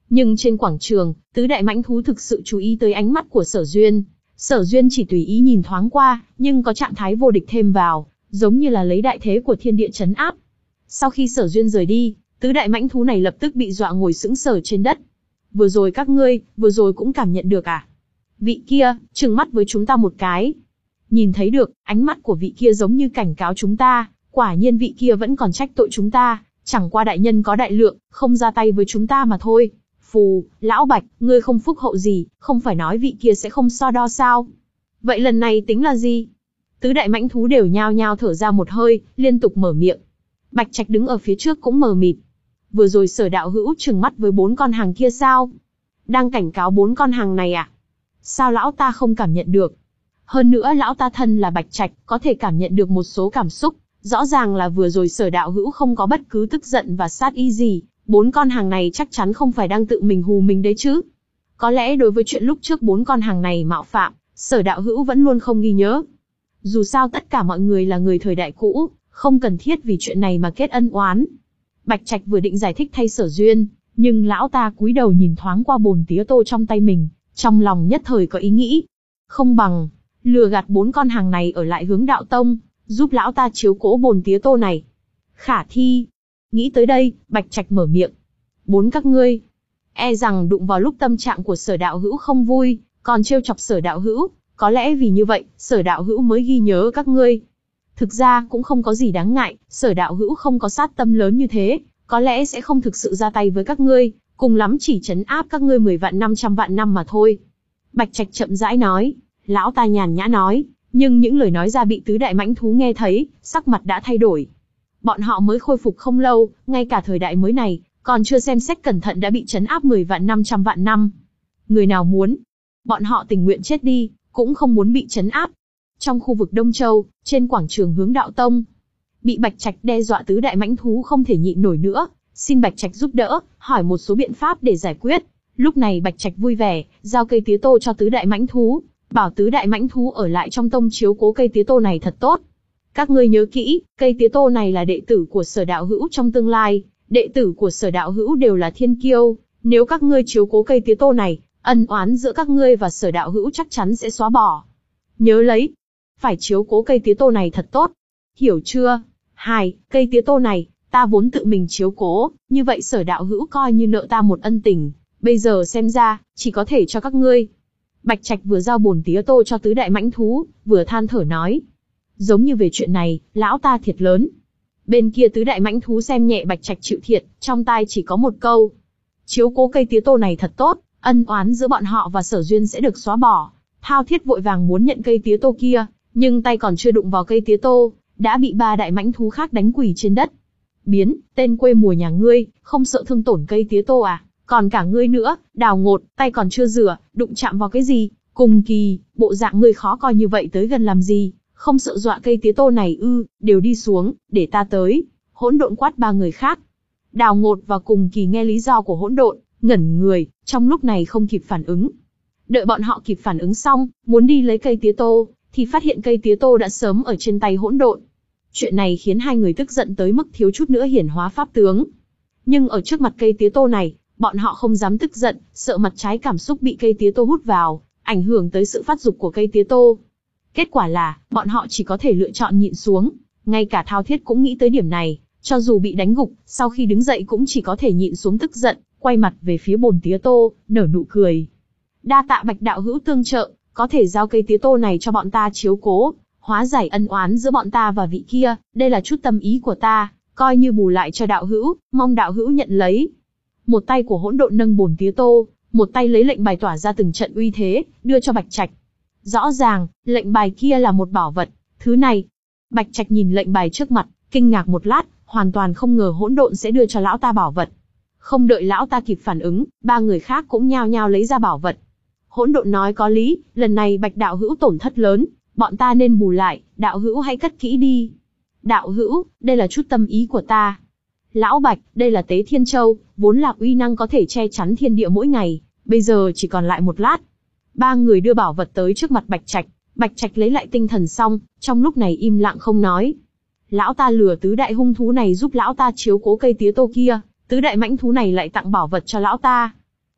Nhưng trên quảng trường, tứ đại mãnh thú thực sự chú ý tới ánh mắt của Sở Duyên. Sở Duyên chỉ tùy ý nhìn thoáng qua, nhưng có trạng thái vô địch thêm vào, giống như là lấy đại thế của thiên địa trấn áp. Sau khi Sở Duyên rời đi, tứ đại mãnh thú này lập tức bị dọa ngồi sững sờ trên đất. Vừa rồi các ngươi, vừa rồi cũng cảm nhận được à? Vị kia, trừng mắt với chúng ta một cái. Nhìn thấy được, ánh mắt của vị kia giống như cảnh cáo chúng ta, quả nhiên vị kia vẫn còn trách tội chúng ta, chẳng qua đại nhân có đại lượng, không ra tay với chúng ta mà thôi. Phù, Lão Bạch, ngươi không phúc hậu gì, không phải nói vị kia sẽ không so đo sao? Vậy lần này tính là gì? Tứ đại mãnh thú đều nhao nhao thở ra một hơi, liên tục mở miệng. Bạch Trạch đứng ở phía trước cũng mờ mịt. Vừa rồi Sở đạo hữu trừng mắt với bốn con hàng kia sao? Đang cảnh cáo bốn con hàng này à? Sao lão ta không cảm nhận được? Hơn nữa lão ta thân là Bạch Trạch, có thể cảm nhận được một số cảm xúc. Rõ ràng là vừa rồi Sở đạo hữu không có bất cứ tức giận và sát ý gì. Bốn con hàng này chắc chắn không phải đang tự mình hù mình đấy chứ. Có lẽ đối với chuyện lúc trước bốn con hàng này mạo phạm, Sở đạo hữu vẫn luôn không ghi nhớ. Dù sao tất cả mọi người là người thời đại cũ, không cần thiết vì chuyện này mà kết ân oán. Bạch Trạch vừa định giải thích thay Sở Duyên, nhưng lão ta cúi đầu nhìn thoáng qua bồn tía tô trong tay mình, trong lòng nhất thời có ý nghĩ. Không bằng, lừa gạt bốn con hàng này ở lại hướng đạo tông, giúp lão ta chiếu cố bồn tía tô này. Khả thi. Nghĩ tới đây, Bạch Trạch mở miệng. Bốn các ngươi, e rằng đụng vào lúc tâm trạng của Sở đạo hữu không vui, còn trêu chọc Sở đạo hữu, có lẽ vì như vậy, Sở đạo hữu mới ghi nhớ các ngươi. Thực ra cũng không có gì đáng ngại, Sở đạo hữu không có sát tâm lớn như thế, có lẽ sẽ không thực sự ra tay với các ngươi, cùng lắm chỉ trấn áp các ngươi mười vạn năm trăm vạn năm mà thôi. Bạch Trạch chậm rãi nói, lão ta nhàn nhã nói, nhưng những lời nói ra bị tứ đại mãnh thú nghe thấy, sắc mặt đã thay đổi. Bọn họ mới khôi phục không lâu, ngay cả thời đại mới này, còn chưa xem xét cẩn thận đã bị trấn áp mười vạn năm trăm vạn năm. Người nào muốn, bọn họ tình nguyện chết đi, cũng không muốn bị trấn áp. Trong khu vực Đông Châu, trên quảng trường hướng đạo tông, bị Bạch Trạch đe dọa tứ đại mãnh thú không thể nhịn nổi nữa, xin Bạch Trạch giúp đỡ, hỏi một số biện pháp để giải quyết. Lúc này Bạch Trạch vui vẻ, giao cây tía tô cho tứ đại mãnh thú, bảo tứ đại mãnh thú ở lại trong tông chiếu cố cây tía tô này thật tốt. Các ngươi nhớ kỹ, cây tía tô này là đệ tử của Sở đạo hữu trong tương lai, đệ tử của Sở đạo hữu đều là thiên kiêu, nếu các ngươi chiếu cố cây tía tô này, ân oán giữa các ngươi và Sở đạo hữu chắc chắn sẽ xóa bỏ. Nhớ lấy, phải chiếu cố cây tía tô này thật tốt. Hiểu chưa? Hai, cây tía tô này, ta vốn tự mình chiếu cố, như vậy Sở đạo hữu coi như nợ ta một ân tình, bây giờ xem ra, chỉ có thể cho các ngươi. Bạch Trạch vừa giao bồn tía tô cho tứ đại mãnh thú, vừa than thở nói. Giống như về chuyện này, lão ta thiệt lớn. Bên kia tứ đại mãnh thú xem nhẹ Bạch Trạch chịu thiệt, trong tai chỉ có một câu. Chiếu cố cây tía tô này thật tốt, ân oán giữa bọn họ và Sở Duyên sẽ được xóa bỏ. Thao Thiết vội vàng muốn nhận cây tía tô kia, nhưng tay còn chưa đụng vào cây tía tô, đã bị ba đại mãnh thú khác đánh quỳ trên đất. Biến, tên quê mùa nhà ngươi, không sợ thương tổn cây tía tô à? Còn cả ngươi nữa, Đào Ngột, tay còn chưa rửa, đụng chạm vào cái gì? Cùng Kỳ, bộ dạng ngươi khó coi như vậy tới gần làm gì? Không sợ dọa cây tía tô này ư? Đều đi xuống, để ta tới. Hỗn Độn quát ba người khác. Đào Ngột và Cùng Kỳ nghe lý do của Hỗn Độn, ngẩn người, trong lúc này không kịp phản ứng. Đợi bọn họ kịp phản ứng xong, muốn đi lấy cây tía tô, thì phát hiện cây tía tô đã sớm ở trên tay Hỗn Độn. Chuyện này khiến hai người tức giận tới mức thiếu chút nữa hiển hóa pháp tướng. Nhưng ở trước mặt cây tía tô này, bọn họ không dám tức giận, sợ mặt trái cảm xúc bị cây tía tô hút vào, ảnh hưởng tới sự phát dục của cây tía tô. Kết quả là, bọn họ chỉ có thể lựa chọn nhịn xuống. Ngay cả Thao Thiết cũng nghĩ tới điểm này, cho dù bị đánh gục, sau khi đứng dậy cũng chỉ có thể nhịn xuống tức giận, quay mặt về phía bồn tía tô, nở nụ cười. Đa tạ Bạch đạo hữu tương trợ, có thể giao cây tía tô này cho bọn ta chiếu cố, hóa giải ân oán giữa bọn ta và vị kia, đây là chút tâm ý của ta, coi như bù lại cho đạo hữu, mong đạo hữu nhận lấy. Một tay của Hỗn Độn nâng bồn tía tô, một tay lấy lệnh bài tỏa ra từng trận uy thế, đưa cho Bạch Trạch. Rõ ràng, lệnh bài kia là một bảo vật, thứ này. Bạch Trạch nhìn lệnh bài trước mặt, kinh ngạc một lát, hoàn toàn không ngờ Hỗn Độn sẽ đưa cho lão ta bảo vật. Không đợi lão ta kịp phản ứng, ba người khác cũng nhao nhao lấy ra bảo vật. Hỗn Độn nói có lý, lần này Bạch đạo hữu tổn thất lớn, bọn ta nên bù lại, đạo hữu hãy cất kỹ đi. Đạo hữu, đây là chút tâm ý của ta. Lão Bạch, đây là Tế Thiên Châu, vốn là uy năng có thể che chắn thiên địa mỗi ngày, bây giờ chỉ còn lại một lát. Ba người đưa bảo vật tới trước mặt Bạch Trạch, Bạch Trạch lấy lại tinh thần xong, trong lúc này im lặng không nói. Lão ta lừa tứ đại hung thú này giúp lão ta chiếu cố cây tía tô kia, tứ đại mãnh thú này lại tặng bảo vật cho lão ta.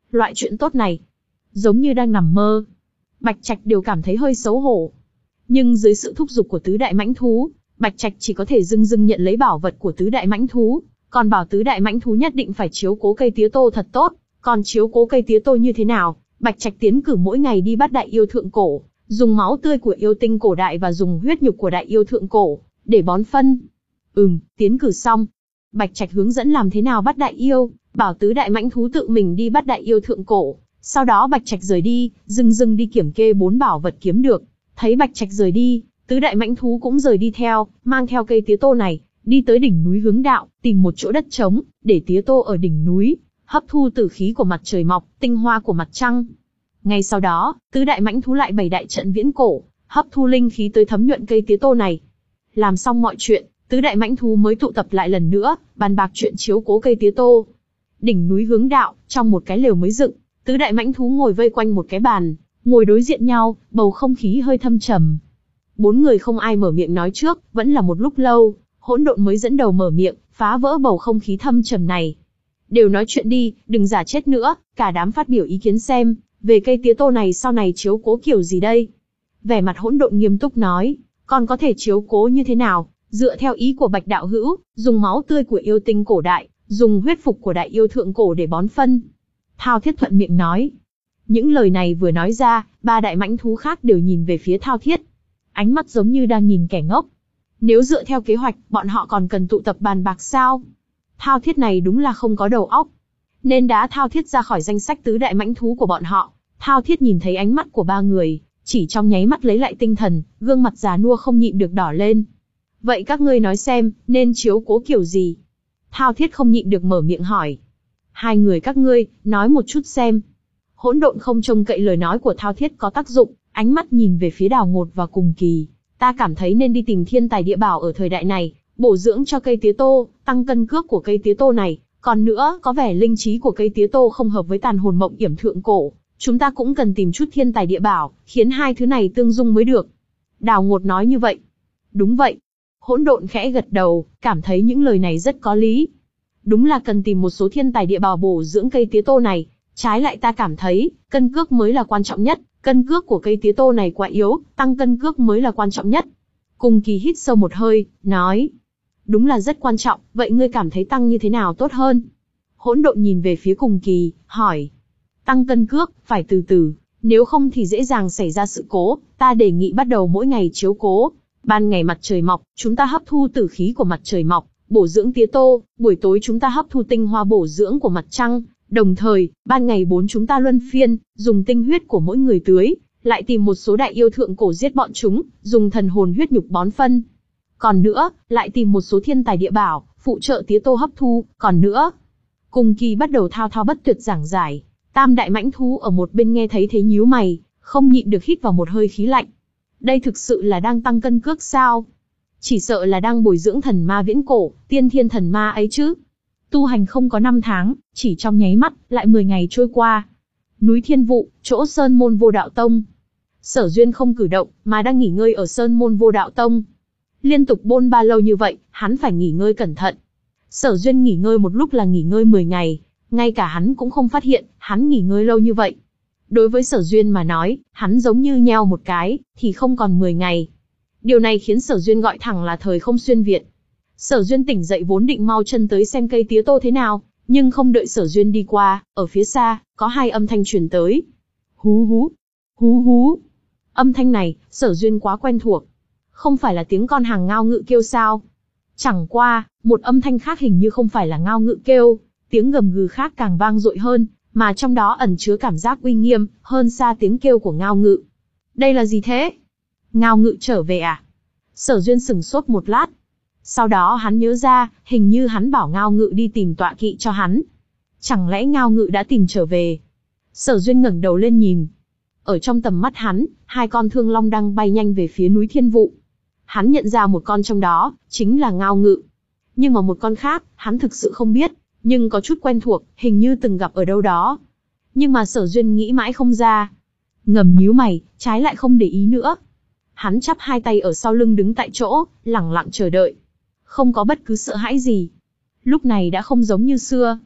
Loại chuyện tốt này, giống như đang nằm mơ. Bạch Trạch đều cảm thấy hơi xấu hổ. Nhưng dưới sự thúc giục của tứ đại mãnh thú, Bạch Trạch chỉ có thể dưng dưng nhận lấy bảo vật của tứ đại mãnh thú, còn bảo tứ đại mãnh thú nhất định phải chiếu cố cây tía tô thật tốt. Còn chiếu cố cây tía tô như thế nào? Bạch Trạch tiến cử mỗi ngày đi bắt đại yêu thượng cổ, dùng máu tươi của yêu tinh cổ đại và dùng huyết nhục của đại yêu thượng cổ để bón phân. Ừm, tiến cử xong, Bạch Trạch hướng dẫn làm thế nào bắt đại yêu, bảo tứ đại mãnh thú tự mình đi bắt đại yêu thượng cổ. Sau đó Bạch Trạch rời đi, dưng dưng đi kiểm kê bốn bảo vật kiếm được. Thấy Bạch Trạch rời đi, tứ đại mãnh thú cũng rời đi theo, mang theo cây tía tô này, đi tới đỉnh núi Hướng Đạo, tìm một chỗ đất trống, để tía tô ở đỉnh núi, hấp thu tử khí của mặt trời mọc, tinh hoa của mặt trăng. Ngay sau đó, tứ đại mãnh thú lại bày đại trận viễn cổ, hấp thu linh khí tới thấm nhuận cây tía tô này. Làm xong mọi chuyện, tứ đại mãnh thú mới tụ tập lại lần nữa, bàn bạc chuyện chiếu cố cây tía tô. Đỉnh núi Hướng Đạo, trong một cái lều mới dựng, tứ đại mãnh thú ngồi vây quanh một cái bàn, ngồi đối diện nhau, bầu không khí hơi thâm trầm. Bốn người không ai mở miệng nói trước, vẫn là một lúc lâu, Hỗn Độn mới dẫn đầu mở miệng, phá vỡ bầu không khí thâm trầm này. Đều nói chuyện đi, đừng giả chết nữa, cả đám phát biểu ý kiến xem, về cây tía tô này sau này chiếu cố kiểu gì đây? Vẻ mặt Hỗn Độn nghiêm túc nói, còn có thể chiếu cố như thế nào? Dựa theo ý của Bạch đạo hữu, dùng máu tươi của yêu tinh cổ đại, dùng huyết phục của đại yêu thượng cổ để bón phân. Thao Thiết thuận miệng nói. Những lời này vừa nói ra, ba đại mãnh thú khác đều nhìn về phía Thao Thiết. Ánh mắt giống như đang nhìn kẻ ngốc. Nếu dựa theo kế hoạch, bọn họ còn cần tụ tập bàn bạc sao? Thao Thiết này đúng là không có đầu óc. Nên đã Thao Thiết ra khỏi danh sách tứ đại mãnh thú của bọn họ. Thao Thiết nhìn thấy ánh mắt của ba người, chỉ trong nháy mắt lấy lại tinh thần, gương mặt già nua không nhịn được đỏ lên. Vậy các ngươi nói xem, nên chiếu cố kiểu gì? Thao Thiết không nhịn được mở miệng hỏi. Hai người các ngươi, nói một chút xem. Hỗn Độn không trông cậy lời nói của Thao Thiết có tác dụng, ánh mắt nhìn về phía Đào Ngột và Cùng Kỳ. Ta cảm thấy nên đi tìm thiên tài địa bảo ở thời đại này, bổ dưỡng cho cây tía tô, tăng cân cước của cây tía tô này. Còn nữa, có vẻ linh trí của cây tía tô không hợp với tàn hồn mộng yểm thượng cổ. Chúng ta cũng cần tìm chút thiên tài địa bảo, khiến hai thứ này tương dung mới được. Đào Ngột nói như vậy. Đúng vậy. Hỗn Độn khẽ gật đầu, cảm thấy những lời này rất có lý. Đúng là cần tìm một số thiên tài địa bảo bổ dưỡng cây tía tô này. Trái lại ta cảm thấy, cân cước mới là quan trọng nhất. Cân cước của cây tía tô này quá yếu, tăng cân cước mới là quan trọng nhất. Cùng Kỳ hít sâu một hơi, nói. Đúng là rất quan trọng, vậy ngươi cảm thấy tăng như thế nào tốt hơn? Hỗn Độn nhìn về phía Cùng Kỳ, hỏi. Tăng cân cước, phải từ từ, nếu không thì dễ dàng xảy ra sự cố, ta đề nghị bắt đầu mỗi ngày chiếu cố. Ban ngày mặt trời mọc, chúng ta hấp thu tử khí của mặt trời mọc, bổ dưỡng tía tô, buổi tối chúng ta hấp thu tinh hoa bổ dưỡng của mặt trăng. Đồng thời, ban ngày bốn chúng ta luân phiên, dùng tinh huyết của mỗi người tưới, lại tìm một số đại yêu thượng cổ giết bọn chúng, dùng thần hồn huyết nhục bón phân. Còn nữa, lại tìm một số thiên tài địa bảo, phụ trợ tía tô hấp thu, còn nữa. Cùng Kỳ bắt đầu thao thao bất tuyệt giảng giải, tam đại mãnh thú ở một bên nghe thấy thế nhíu mày, không nhịn được hít vào một hơi khí lạnh. Đây thực sự là đang tăng cân cước sao? Chỉ sợ là đang bồi dưỡng thần ma viễn cổ, tiên thiên thần ma ấy chứ. Tu hành không có năm tháng, chỉ trong nháy mắt, lại mười ngày trôi qua. Núi Thiên Vụ, chỗ Sơn Môn Vô Đạo Tông. Sở Duyên không cử động, mà đang nghỉ ngơi ở Sơn Môn Vô Đạo Tông. Liên tục bôn ba lâu như vậy, hắn phải nghỉ ngơi cẩn thận. Sở Duyên nghỉ ngơi một lúc là nghỉ ngơi mười ngày, ngay cả hắn cũng không phát hiện, hắn nghỉ ngơi lâu như vậy. Đối với Sở Duyên mà nói, hắn giống như nheo một cái, thì không còn mười ngày. Điều này khiến Sở Duyên gọi thẳng là thời không xuyên Việt. Sở Duyên tỉnh dậy vốn định mau chân tới xem cây tía tô thế nào, nhưng không đợi Sở Duyên đi qua, ở phía xa, có hai âm thanh truyền tới. Hú hú, hú hú. Âm thanh này, Sở Duyên quá quen thuộc. Không phải là tiếng con hàng ngao ngự kêu sao? Chẳng qua, một âm thanh khác hình như không phải là ngao ngự kêu, tiếng gầm gừ khác càng vang dội hơn, mà trong đó ẩn chứa cảm giác uy nghiêm, hơn xa tiếng kêu của ngao ngự. Đây là gì thế? Ngao ngự trở về à? Sở Duyên sửng sốt một lát. Sau đó hắn nhớ ra, hình như hắn bảo ngao ngự đi tìm tọa kỵ cho hắn. Chẳng lẽ ngao ngự đã tìm trở về? Sở Duyên ngẩng đầu lên nhìn. Ở trong tầm mắt hắn, hai con thương long đang bay nhanh về phía núi Thiên Vụ. Hắn nhận ra một con trong đó, chính là ngao ngự. Nhưng mà một con khác, hắn thực sự không biết, nhưng có chút quen thuộc, hình như từng gặp ở đâu đó. Nhưng mà Sở Duyên nghĩ mãi không ra. Ngầm nhíu mày, trái lại không để ý nữa. Hắn chắp hai tay ở sau lưng đứng tại chỗ, lẳng lặng chờ đợi. Không có bất cứ sợ hãi gì. Lúc này đã không giống như xưa.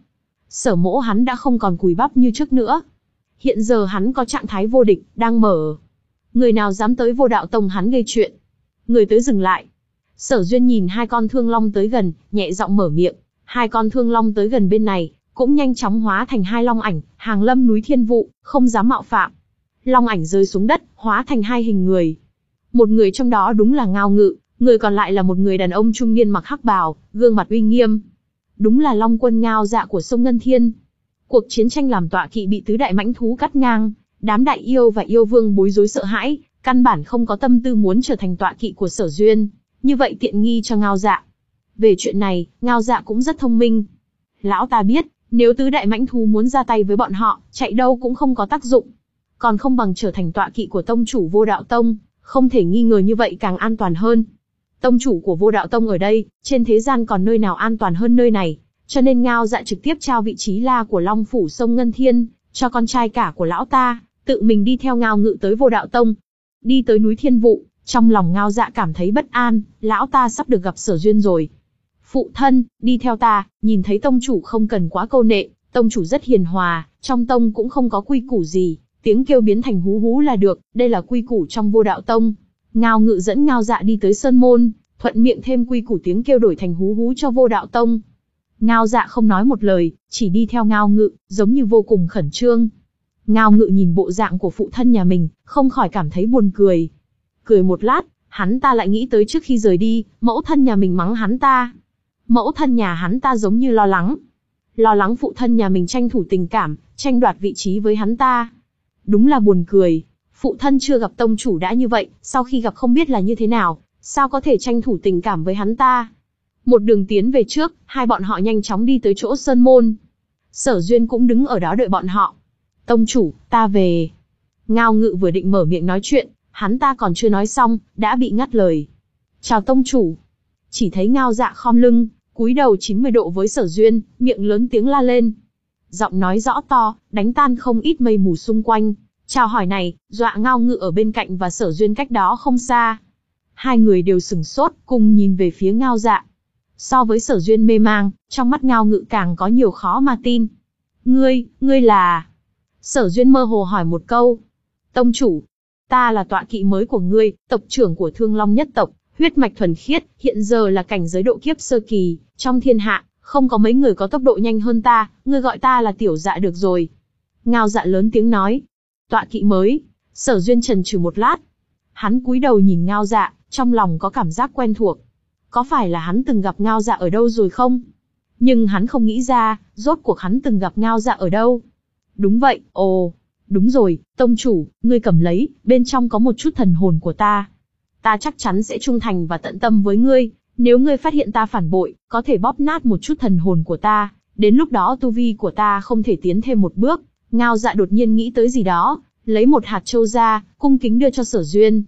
Sở Mỗ hắn đã không còn cùi bắp như trước nữa. Hiện giờ hắn có trạng thái vô địch, đang mở. Người nào dám tới Vô Đạo Tông hắn gây chuyện. Người tới dừng lại. Sở Duyên nhìn hai con thương long tới gần, nhẹ giọng mở miệng. Hai con thương long tới gần bên này, cũng nhanh chóng hóa thành hai long ảnh, hàng lâm núi Thiên Vụ, không dám mạo phạm. Long ảnh rơi xuống đất, hóa thành hai hình người. Một người trong đó đúng là Ngao Ngự, người còn lại là một người đàn ông trung niên mặc hắc bào, gương mặt uy nghiêm. Đúng là Long quân Ngao Dạ của sông Ngân Thiên. Cuộc chiến tranh làm tọa kỵ bị tứ đại mãnh thú cắt ngang, đám đại yêu và yêu vương bối rối sợ hãi, căn bản không có tâm tư muốn trở thành tọa kỵ của Sở Duyên, như vậy tiện nghi cho Ngao Dạ. Về chuyện này, Ngao Dạ cũng rất thông minh. Lão ta biết, nếu tứ đại mãnh thú muốn ra tay với bọn họ, chạy đâu cũng không có tác dụng. Còn không bằng trở thành tọa kỵ của tông chủ Vô Đạo Tông, không thể nghi ngờ như vậy càng an toàn hơn. Tông chủ của Vô Đạo Tông ở đây, trên thế gian còn nơi nào an toàn hơn nơi này, cho nên Ngao Dạ trực tiếp trao vị trí la của Long Phủ sông Ngân Thiên, cho con trai cả của lão ta, tự mình đi theo Ngao Ngự tới Vô Đạo Tông. Đi tới núi Thiên Vụ, trong lòng Ngao Dạ cảm thấy bất an, lão ta sắp được gặp Sở Duyên rồi. Phụ thân, đi theo ta, nhìn thấy tông chủ không cần quá câu nệ, tông chủ rất hiền hòa, trong tông cũng không có quy củ gì, tiếng kêu biến thành hú hú là được, đây là quy củ trong Vô Đạo Tông. Ngao Ngự dẫn Ngao Dạ đi tới Sơn Môn, thuận miệng thêm quy củ tiếng kêu đổi thành hú hú cho Vô Đạo Tông. Ngao Dạ không nói một lời, chỉ đi theo Ngao Ngự, giống như vô cùng khẩn trương. Ngao Ngự nhìn bộ dạng của phụ thân nhà mình, không khỏi cảm thấy buồn cười. Cười một lát, hắn ta lại nghĩ tới trước khi rời đi, mẫu thân nhà mình mắng hắn ta. Mẫu thân nhà hắn ta giống như lo lắng. Lo lắng phụ thân nhà mình tranh thủ tình cảm, tranh đoạt vị trí với hắn ta. Đúng là buồn cười. Phụ thân chưa gặp tông chủ đã như vậy, sau khi gặp không biết là như thế nào, sao có thể tranh thủ tình cảm với hắn ta. Một đường tiến về trước, hai bọn họ nhanh chóng đi tới chỗ Sơn Môn. Sở Duyên cũng đứng ở đó đợi bọn họ. Tông chủ, ta về. Ngao Ngự vừa định mở miệng nói chuyện, hắn ta còn chưa nói xong, đã bị ngắt lời. Chào tông chủ. Chỉ thấy Ngao Dạ khom lưng, cúi đầu chín mươi độ với Sở Duyên, miệng lớn tiếng la lên. Giọng nói rõ to, đánh tan không ít mây mù xung quanh. Chào hỏi này, dọa Ngao Ngự ở bên cạnh và Sở Duyên cách đó không xa. Hai người đều sửng sốt, cùng nhìn về phía Ngao Dạ. So với Sở Duyên mê mang, trong mắt Ngao Ngự càng có nhiều khó mà tin. Ngươi, ngươi là... Sở Duyên mơ hồ hỏi một câu. Tông chủ, ta là tọa kỵ mới của ngươi, tộc trưởng của Thương Long nhất tộc, huyết mạch thuần khiết, hiện giờ là cảnh giới độ kiếp sơ kỳ, trong thiên hạ, không có mấy người có tốc độ nhanh hơn ta, ngươi gọi ta là Tiểu Dạ được rồi. Ngao Dạ lớn tiếng nói. Tọa kỵ mới. Sở Duyên chần chừ một lát. Hắn cúi đầu nhìn Ngao Dạ, trong lòng có cảm giác quen thuộc. Có phải là hắn từng gặp Ngao Dạ ở đâu rồi không? Nhưng hắn không nghĩ ra, rốt cuộc hắn từng gặp Ngao Dạ ở đâu. Đúng vậy, ồ, đúng rồi, tông chủ, ngươi cầm lấy, bên trong có một chút thần hồn của ta. Ta chắc chắn sẽ trung thành và tận tâm với ngươi, nếu ngươi phát hiện ta phản bội, có thể bóp nát một chút thần hồn của ta, đến lúc đó tu vi của ta không thể tiến thêm một bước. Ngao Dạ đột nhiên nghĩ tới gì đó, lấy một hạt châu ra, cung kính đưa cho Sở Duyên.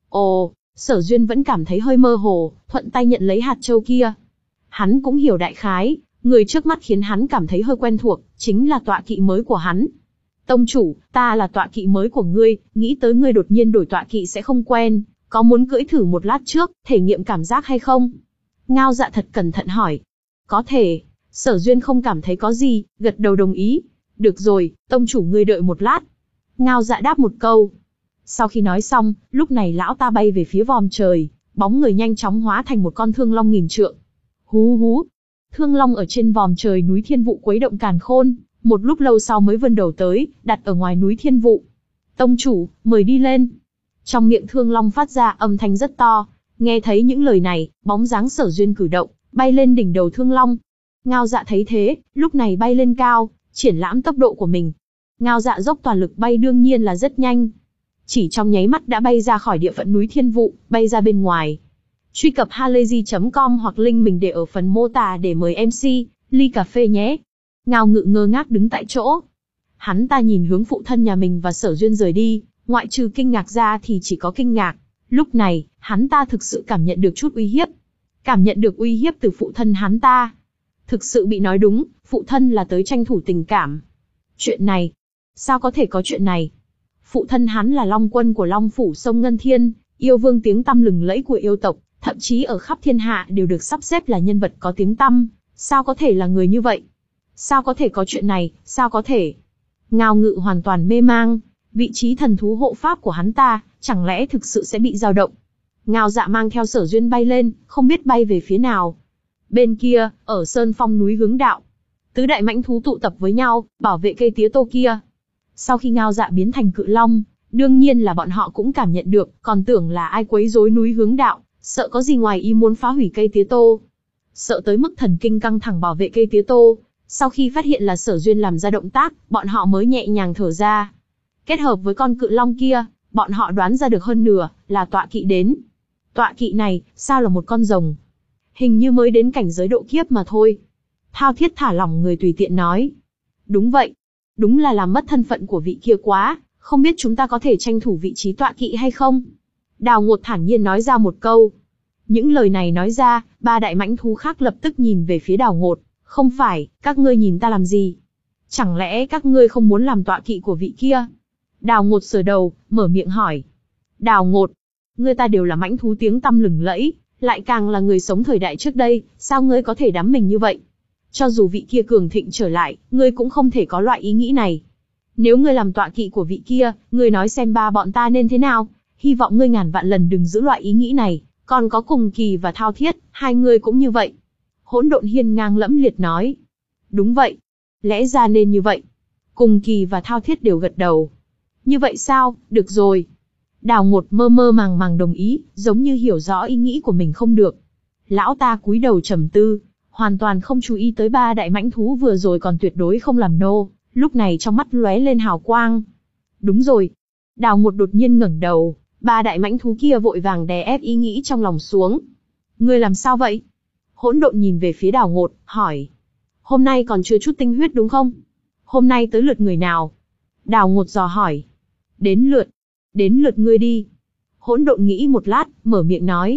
Ồ, Sở Duyên vẫn cảm thấy hơi mơ hồ, thuận tay nhận lấy hạt châu kia. Hắn cũng hiểu đại khái, người trước mắt khiến hắn cảm thấy hơi quen thuộc, chính là tọa kỵ mới của hắn. Tông chủ, ta là tọa kỵ mới của ngươi, nghĩ tới ngươi đột nhiên đổi tọa kỵ sẽ không quen, có muốn cưỡi thử một lát trước, thể nghiệm cảm giác hay không? Ngao Dạ thật cẩn thận hỏi. Có thể. Sở Duyên không cảm thấy có gì, gật đầu đồng ý. Được rồi, tông chủ ngươi đợi một lát. Ngao Dạ đáp một câu. Sau khi nói xong, lúc này lão ta bay về phía vòm trời, bóng người nhanh chóng hóa thành một con thương long nghìn trượng. Hú hú. Thương long ở trên vòm trời núi Thiên Vụ quấy động càn khôn, một lúc lâu sau mới vươn đầu tới, đặt ở ngoài núi Thiên Vụ. Tông chủ, mời đi lên. Trong miệng thương long phát ra âm thanh rất to, nghe thấy những lời này, bóng dáng Sở Duyên cử động, bay lên đỉnh đầu thương long. Ngao Dạ thấy thế, lúc này bay lên cao, triển lãm tốc độ của mình. Ngao Dạ dốc toàn lực bay đương nhiên là rất nhanh. Chỉ trong nháy mắt đã bay ra khỏi địa phận núi Thiên Vụ, bay ra bên ngoài. Truy cập halayzi chấm com hoặc link mình để ở phần mô tả để mời em xê, ly cà phê nhé. Ngao Ngự ngơ ngác đứng tại chỗ. Hắn ta nhìn hướng phụ thân nhà mình và Sở Duyên rời đi, ngoại trừ kinh ngạc ra thì chỉ có kinh ngạc. Lúc này, hắn ta thực sự cảm nhận được chút uy hiếp. Cảm nhận được uy hiếp từ phụ thân hắn ta. Thực sự bị nói đúng, phụ thân là tới tranh thủ tình cảm. Chuyện này, sao có thể có chuyện này? Phụ thân hắn là Long quân của Long Phủ sông Ngân Thiên, yêu vương tiếng tăm lừng lẫy của yêu tộc, thậm chí ở khắp thiên hạ đều được sắp xếp là nhân vật có tiếng tăm, sao có thể là người như vậy? Sao có thể có chuyện này, sao có thể? Ngao Ngự hoàn toàn mê mang, vị trí thần thú hộ pháp của hắn ta, chẳng lẽ thực sự sẽ bị dao động? Ngao Dạ mang theo Sở Duyên bay lên, không biết bay về phía nào. Bên kia, ở sơn phong núi Hướng Đạo, tứ đại mãnh thú tụ tập với nhau, bảo vệ cây tía tô kia. Sau khi Ngao Dạ biến thành cự long, đương nhiên là bọn họ cũng cảm nhận được, còn tưởng là ai quấy rối núi Hướng Đạo, sợ có gì ngoài ý muốn phá hủy cây tía tô. Sợ tới mức thần kinh căng thẳng bảo vệ cây tía tô, sau khi phát hiện là Sở Duyên làm ra động tác, bọn họ mới nhẹ nhàng thở ra. Kết hợp với con cự long kia, bọn họ đoán ra được hơn nửa, là tọa kỵ đến. Tọa kỵ này, sao là một con rồng? Hình như mới đến cảnh giới độ kiếp mà thôi. Thao Thiết thả lỏng người tùy tiện nói. Đúng vậy. Đúng là làm mất thân phận của vị kia quá, không biết chúng ta có thể tranh thủ vị trí tọa kỵ hay không? Đào Ngột thản nhiên nói ra một câu. Những lời này nói ra, ba đại mãnh thú khác lập tức nhìn về phía Đào Ngột. Không phải, các ngươi nhìn ta làm gì? Chẳng lẽ các ngươi không muốn làm tọa kỵ của vị kia? Đào Ngột sờ đầu, mở miệng hỏi. Đào Ngột, ngươi ta đều là mãnh thú tiếng tăm lừng lẫy, lại càng là người sống thời đại trước đây, sao ngươi có thể đắm mình như vậy? Cho dù vị kia cường thịnh trở lại, ngươi cũng không thể có loại ý nghĩ này. Nếu ngươi làm tọa kỵ của vị kia, ngươi nói xem ba bọn ta nên thế nào? Hy vọng ngươi ngàn vạn lần đừng giữ loại ý nghĩ này, còn có Cùng Kỳ và Thao Thiết, hai người cũng như vậy. Hỗn Độn hiên ngang lẫm liệt nói. Đúng vậy. Lẽ ra nên như vậy. Cùng Kỳ và Thao Thiết đều gật đầu. Như vậy sao, được rồi. Đào Ngột mơ mơ màng màng đồng ý, giống như hiểu rõ ý nghĩ của mình không được. Lão ta cúi đầu trầm tư, hoàn toàn không chú ý tới ba đại mãnh thú vừa rồi còn tuyệt đối không làm nô, lúc này trong mắt lóe lên hào quang. Đúng rồi. Đào Ngột đột nhiên ngẩng đầu, ba đại mãnh thú kia vội vàng đè ép ý nghĩ trong lòng xuống. Ngươi làm sao vậy? Hỗn Độn nhìn về phía Đào Ngột, hỏi. Hôm nay còn chưa chút tinh huyết đúng không? Hôm nay tới lượt người nào? Đào Ngột dò hỏi. Đến lượt. Đến lượt ngươi đi. Hỗn Độn nghĩ một lát, mở miệng nói.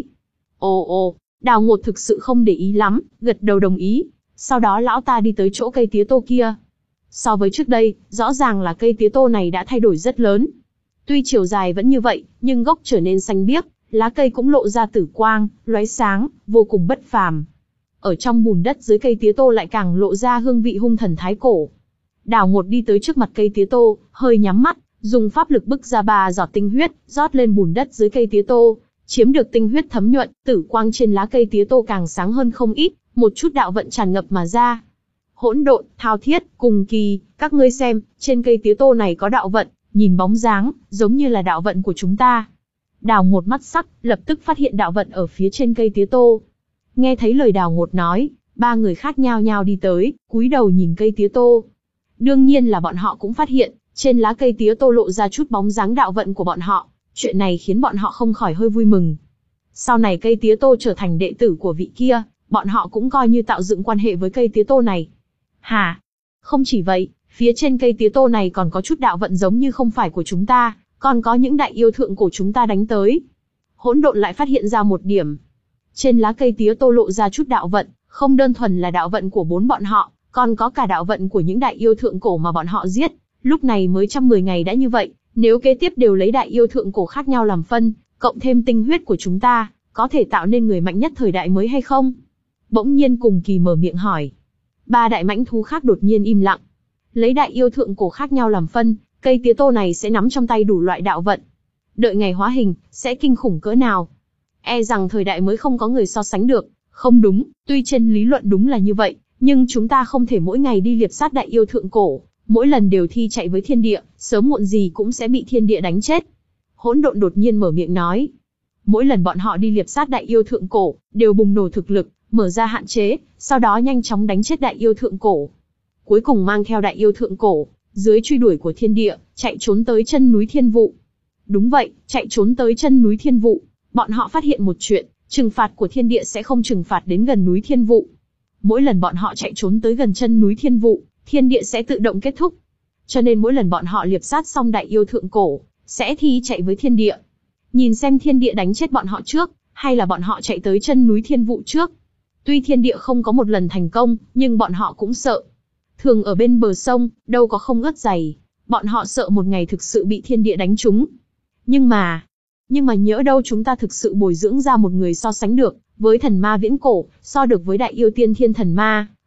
Ồ ồ, Đào Ngột thực sự không để ý lắm, gật đầu đồng ý. Sau đó lão ta đi tới chỗ cây tía tô kia. So với trước đây, rõ ràng là cây tía tô này đã thay đổi rất lớn. Tuy chiều dài vẫn như vậy, nhưng gốc trở nên xanh biếc, lá cây cũng lộ ra tử quang, lóe sáng, vô cùng bất phàm. Ở trong bùn đất dưới cây tía tô lại càng lộ ra hương vị hung thần thái cổ. Đào Ngột đi tới trước mặt cây tía tô, hơi nhắm mắt, dùng pháp lực bức ra ba giọt tinh huyết, rót lên bùn đất dưới cây tía tô, chiếm được tinh huyết thấm nhuận, tử quang trên lá cây tía tô càng sáng hơn không ít, một chút đạo vận tràn ngập mà ra. Hỗn Độn, Thao Thiết, Cùng Kỳ, các ngươi xem, trên cây tía tô này có đạo vận, nhìn bóng dáng, giống như là đạo vận của chúng ta. Đào Ngột mắt sắc, lập tức phát hiện đạo vận ở phía trên cây tía tô. Nghe thấy lời Đào Ngột nói, ba người khác nhao nhao đi tới, cúi đầu nhìn cây tía tô. Đương nhiên là bọn họ cũng phát hiện, trên lá cây tía tô lộ ra chút bóng dáng đạo vận của bọn họ. Chuyện này khiến bọn họ không khỏi hơi vui mừng. Sau này cây tía tô trở thành đệ tử của vị kia, bọn họ cũng coi như tạo dựng quan hệ với cây tía tô này. Hả? Không chỉ vậy, phía trên cây tía tô này còn có chút đạo vận giống như không phải của chúng ta, còn có những đại yêu thượng cổ chúng ta đánh tới. Hỗn Độn lại phát hiện ra một điểm. Trên lá cây tía tô lộ ra chút đạo vận, không đơn thuần là đạo vận của bốn bọn họ, còn có cả đạo vận của những đại yêu thượng cổ mà bọn họ giết. Lúc này mới trăm mười ngày đã như vậy, nếu kế tiếp đều lấy đại yêu thượng cổ khác nhau làm phân, cộng thêm tinh huyết của chúng ta, có thể tạo nên người mạnh nhất thời đại mới hay không? Bỗng nhiên Cùng Kỳ mở miệng hỏi. Ba đại mãnh thú khác đột nhiên im lặng. Lấy đại yêu thượng cổ khác nhau làm phân, cây tía tô này sẽ nắm trong tay đủ loại đạo vận. Đợi ngày hóa hình, sẽ kinh khủng cỡ nào? E rằng thời đại mới không có người so sánh được. Không đúng, tuy trên lý luận đúng là như vậy, nhưng chúng ta không thể mỗi ngày đi liệp sát đại yêu thượng cổ, mỗi lần đều thi chạy với thiên địa, sớm muộn gì cũng sẽ bị thiên địa đánh chết. Hỗn Độn đột nhiên mở miệng nói. Mỗi lần bọn họ đi liệp sát đại yêu thượng cổ, đều bùng nổ thực lực, mở ra hạn chế, sau đó nhanh chóng đánh chết đại yêu thượng cổ. Cuối cùng mang theo đại yêu thượng cổ, dưới truy đuổi của thiên địa, chạy trốn tới chân núi Thiên Vụ. Đúng vậy, chạy trốn tới chân núi Thiên Vụ. Bọn họ phát hiện một chuyện, trừng phạt của thiên địa sẽ không trừng phạt đến gần núi Thiên Vụ. Mỗi lần bọn họ chạy trốn tới gần chân núi Thiên Vụ, thiên địa sẽ tự động kết thúc. Cho nên mỗi lần bọn họ liệp sát xong đại yêu thượng cổ, sẽ thi chạy với thiên địa. Nhìn xem thiên địa đánh chết bọn họ trước, hay là bọn họ chạy tới chân núi Thiên Vụ trước. Tuy thiên địa không có một lần thành công, nhưng bọn họ cũng sợ. Thường ở bên bờ sông, đâu có không ướt giày. Bọn họ sợ một ngày thực sự bị thiên địa đánh trúng. Nhưng mà, nhưng mà nhỡ đâu chúng ta thực sự bồi dưỡng ra một người so sánh được với thần ma viễn cổ, so được với đại yêu tiên thiên thần ma,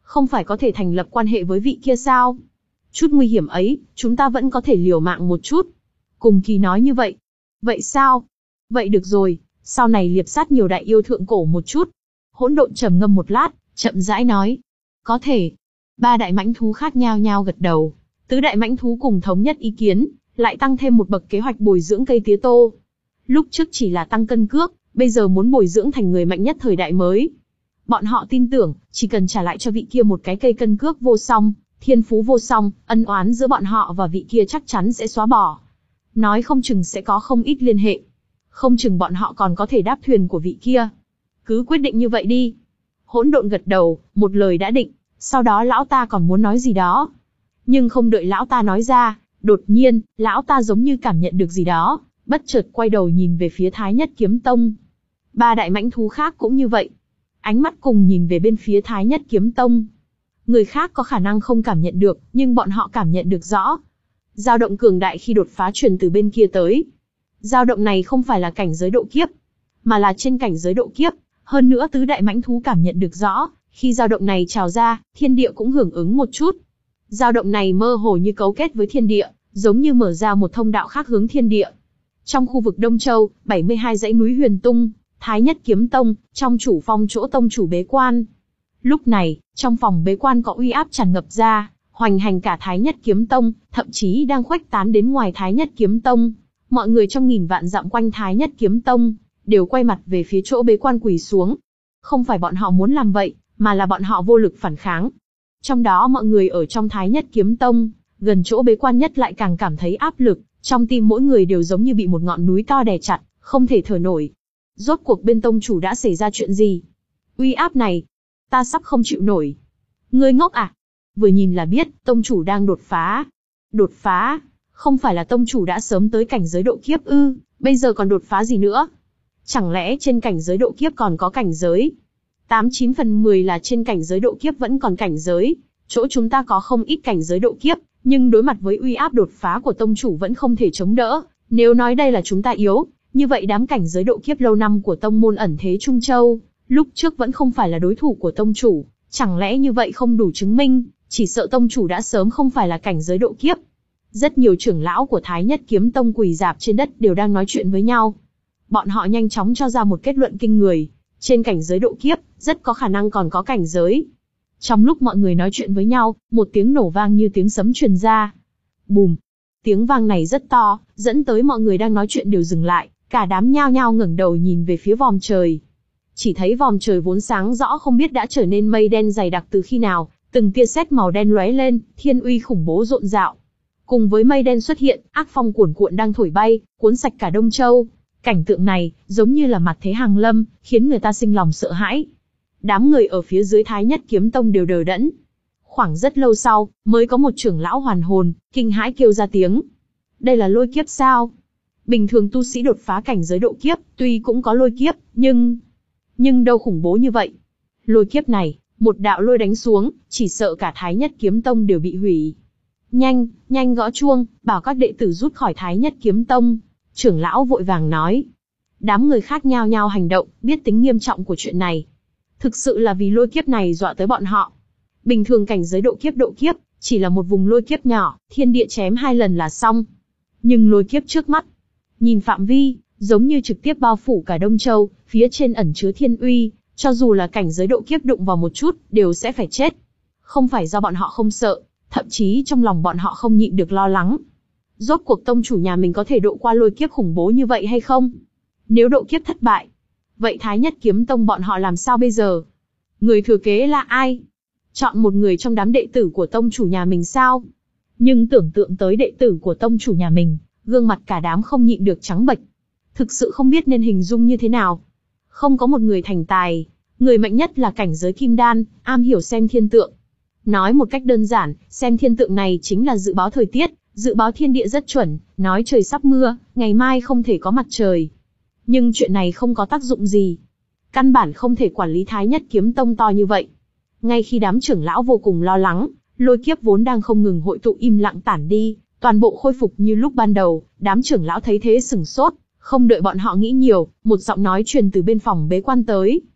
Không phải có thể thành lập quan hệ với vị kia sao? Chút nguy hiểm ấy, chúng ta vẫn có thể liều mạng một chút. Cùng Kỳ nói như vậy. Vậy sao? Vậy được rồi, sau này liệp sát nhiều đại yêu thượng cổ một chút. Hỗn độn trầm ngâm một lát, chậm rãi nói. Có thể. Ba đại mãnh thú khác nhao nhao gật đầu. Tứ đại mãnh thú cùng thống nhất ý kiến, lại tăng thêm một bậc kế hoạch bồi dưỡng cây tía tô. Lúc trước chỉ là tăng cân cước, bây giờ muốn bồi dưỡng thành người mạnh nhất thời đại mới. Bọn họ tin tưởng, chỉ cần trả lại cho vị kia một cái cây cân cước vô song, thiên phú vô song, ân oán giữa bọn họ và vị kia chắc chắn sẽ xóa bỏ. Nói không chừng sẽ có không ít liên hệ. Không chừng bọn họ còn có thể đáp thuyền của vị kia. Cứ quyết định như vậy đi. Hỗn độn gật đầu, một lời đã định. Sau đó lão ta còn muốn nói gì đó. Nhưng không đợi lão ta nói ra, đột nhiên, lão ta giống như cảm nhận được gì đó, bất chợt quay đầu nhìn về phía Thái Nhất Kiếm Tông. Ba đại mãnh thú khác cũng như vậy. Ánh mắt cùng nhìn về bên phía Thái Nhất Kiếm Tông. Người khác có khả năng không cảm nhận được, nhưng bọn họ cảm nhận được rõ. Dao động cường đại khi đột phá truyền từ bên kia tới. Dao động này không phải là cảnh giới độ kiếp, mà là trên cảnh giới độ kiếp. Hơn nữa tứ đại mãnh thú cảm nhận được rõ, khi dao động này trào ra, thiên địa cũng hưởng ứng một chút. Dao động này mơ hồ như cấu kết với thiên địa, giống như mở ra một thông đạo khác hướng thiên địa. Trong khu vực Đông Châu, bảy mươi hai dãy núi Huyền Tung, Thái Nhất Kiếm Tông, trong chủ phong chỗ tông chủ bế quan. Lúc này, trong phòng bế quan có uy áp tràn ngập ra, hoành hành cả Thái Nhất Kiếm Tông, thậm chí đang khuếch tán đến ngoài Thái Nhất Kiếm Tông. Mọi người trong nghìn vạn dặm quanh Thái Nhất Kiếm Tông, đều quay mặt về phía chỗ bế quan quỳ xuống. Không phải bọn họ muốn làm vậy, mà là bọn họ vô lực phản kháng. Trong đó mọi người ở trong Thái Nhất Kiếm Tông, gần chỗ bế quan nhất lại càng cảm thấy áp lực, trong tim mỗi người đều giống như bị một ngọn núi to đè chặt, không thể thở nổi. Rốt cuộc bên tông chủ đã xảy ra chuyện gì? Uy áp này, ta sắp không chịu nổi. Ngươi ngốc à? Vừa nhìn là biết, tông chủ đang đột phá. Đột phá? Không phải là tông chủ đã sớm tới cảnh giới độ kiếp ư, bây giờ còn đột phá gì nữa? Chẳng lẽ trên cảnh giới độ kiếp còn có cảnh giới? Tám chín phần mười là trên cảnh giới độ kiếp vẫn còn cảnh giới, chỗ chúng ta có không ít cảnh giới độ kiếp, nhưng đối mặt với uy áp đột phá của tông chủ vẫn không thể chống đỡ. Nếu nói đây là chúng ta yếu, như vậy đám cảnh giới độ kiếp lâu năm của tông môn ẩn thế Trung Châu, lúc trước vẫn không phải là đối thủ của tông chủ, chẳng lẽ như vậy không đủ chứng minh, chỉ sợ tông chủ đã sớm không phải là cảnh giới độ kiếp. Rất nhiều trưởng lão của Thái Nhất Kiếm Tông quỳ rạp trên đất đều đang nói chuyện với nhau. Bọn họ nhanh chóng cho ra một kết luận kinh người, trên cảnh giới độ kiếp, rất có khả năng còn có cảnh giới. Trong lúc mọi người nói chuyện với nhau, một tiếng nổ vang như tiếng sấm truyền ra. Bùm! Tiếng vang này rất to, dẫn tới mọi người đang nói chuyện đều dừng lại, cả đám nhao nhao ngẩng đầu nhìn về phía vòm trời. Chỉ thấy vòm trời vốn sáng rõ không biết đã trở nên mây đen dày đặc từ khi nào, từng tia sét màu đen lóe lên, thiên uy khủng bố rộn rạo. Cùng với mây đen xuất hiện, ác phong cuồn cuộn đang thổi bay, cuốn sạch cả Đông Châu. Cảnh tượng này, giống như là mặt thế hàng lâm, khiến người ta sinh lòng sợ hãi. Đám người ở phía dưới Thái Nhất Kiếm Tông đều đờ đẫn. Khoảng rất lâu sau, mới có một trưởng lão hoàn hồn, kinh hãi kêu ra tiếng. Đây là lôi kiếp sao? Bình thường tu sĩ đột phá cảnh giới độ kiếp, tuy cũng có lôi kiếp, nhưng... Nhưng đâu khủng bố như vậy. Lôi kiếp này, một đạo lôi đánh xuống, chỉ sợ cả Thái Nhất Kiếm Tông đều bị hủy. Nhanh, nhanh gõ chuông, bảo các đệ tử rút khỏi Thái Nhất Kiếm Tông. Trưởng lão vội vàng nói. Đám người khác nhao nhao hành động, biết tính nghiêm trọng của chuyện này. Thực sự là vì lôi kiếp này dọa tới bọn họ. Bình thường cảnh giới độ kiếp độ kiếp, chỉ là một vùng lôi kiếp nhỏ, thiên địa chém hai lần là xong. Nhưng lôi kiếp trước mắt, nhìn phạm vi, giống như trực tiếp bao phủ cả Đông Châu, phía trên ẩn chứa thiên uy, cho dù là cảnh giới độ kiếp đụng vào một chút, đều sẽ phải chết. Không phải do bọn họ không sợ, thậm chí trong lòng bọn họ không nhịn được lo lắng. Rốt cuộc tông chủ nhà mình có thể độ qua lôi kiếp khủng bố như vậy hay không? Nếu độ kiếp thất bại, vậy Thái Nhất Kiếm Tông bọn họ làm sao bây giờ? Người thừa kế là ai? Chọn một người trong đám đệ tử của tông chủ nhà mình sao? Nhưng tưởng tượng tới đệ tử của tông chủ nhà mình, gương mặt cả đám không nhịn được trắng bệch. Thực sự không biết nên hình dung như thế nào. Không có một người thành tài, người mạnh nhất là cảnh giới kim đan, am hiểu xem thiên tượng. Nói một cách đơn giản, xem thiên tượng này chính là dự báo thời tiết, dự báo thiên địa rất chuẩn, nói trời sắp mưa, ngày mai không thể có mặt trời. Nhưng chuyện này không có tác dụng gì. Căn bản không thể quản lý Thái Nhất Kiếm Tông to như vậy. Ngay khi đám trưởng lão vô cùng lo lắng, lôi kiếp vốn đang không ngừng hội tụ im lặng tản đi, toàn bộ khôi phục như lúc ban đầu, đám trưởng lão thấy thế sửng sốt, không đợi bọn họ nghĩ nhiều, một giọng nói truyền từ bên phòng bế quan tới.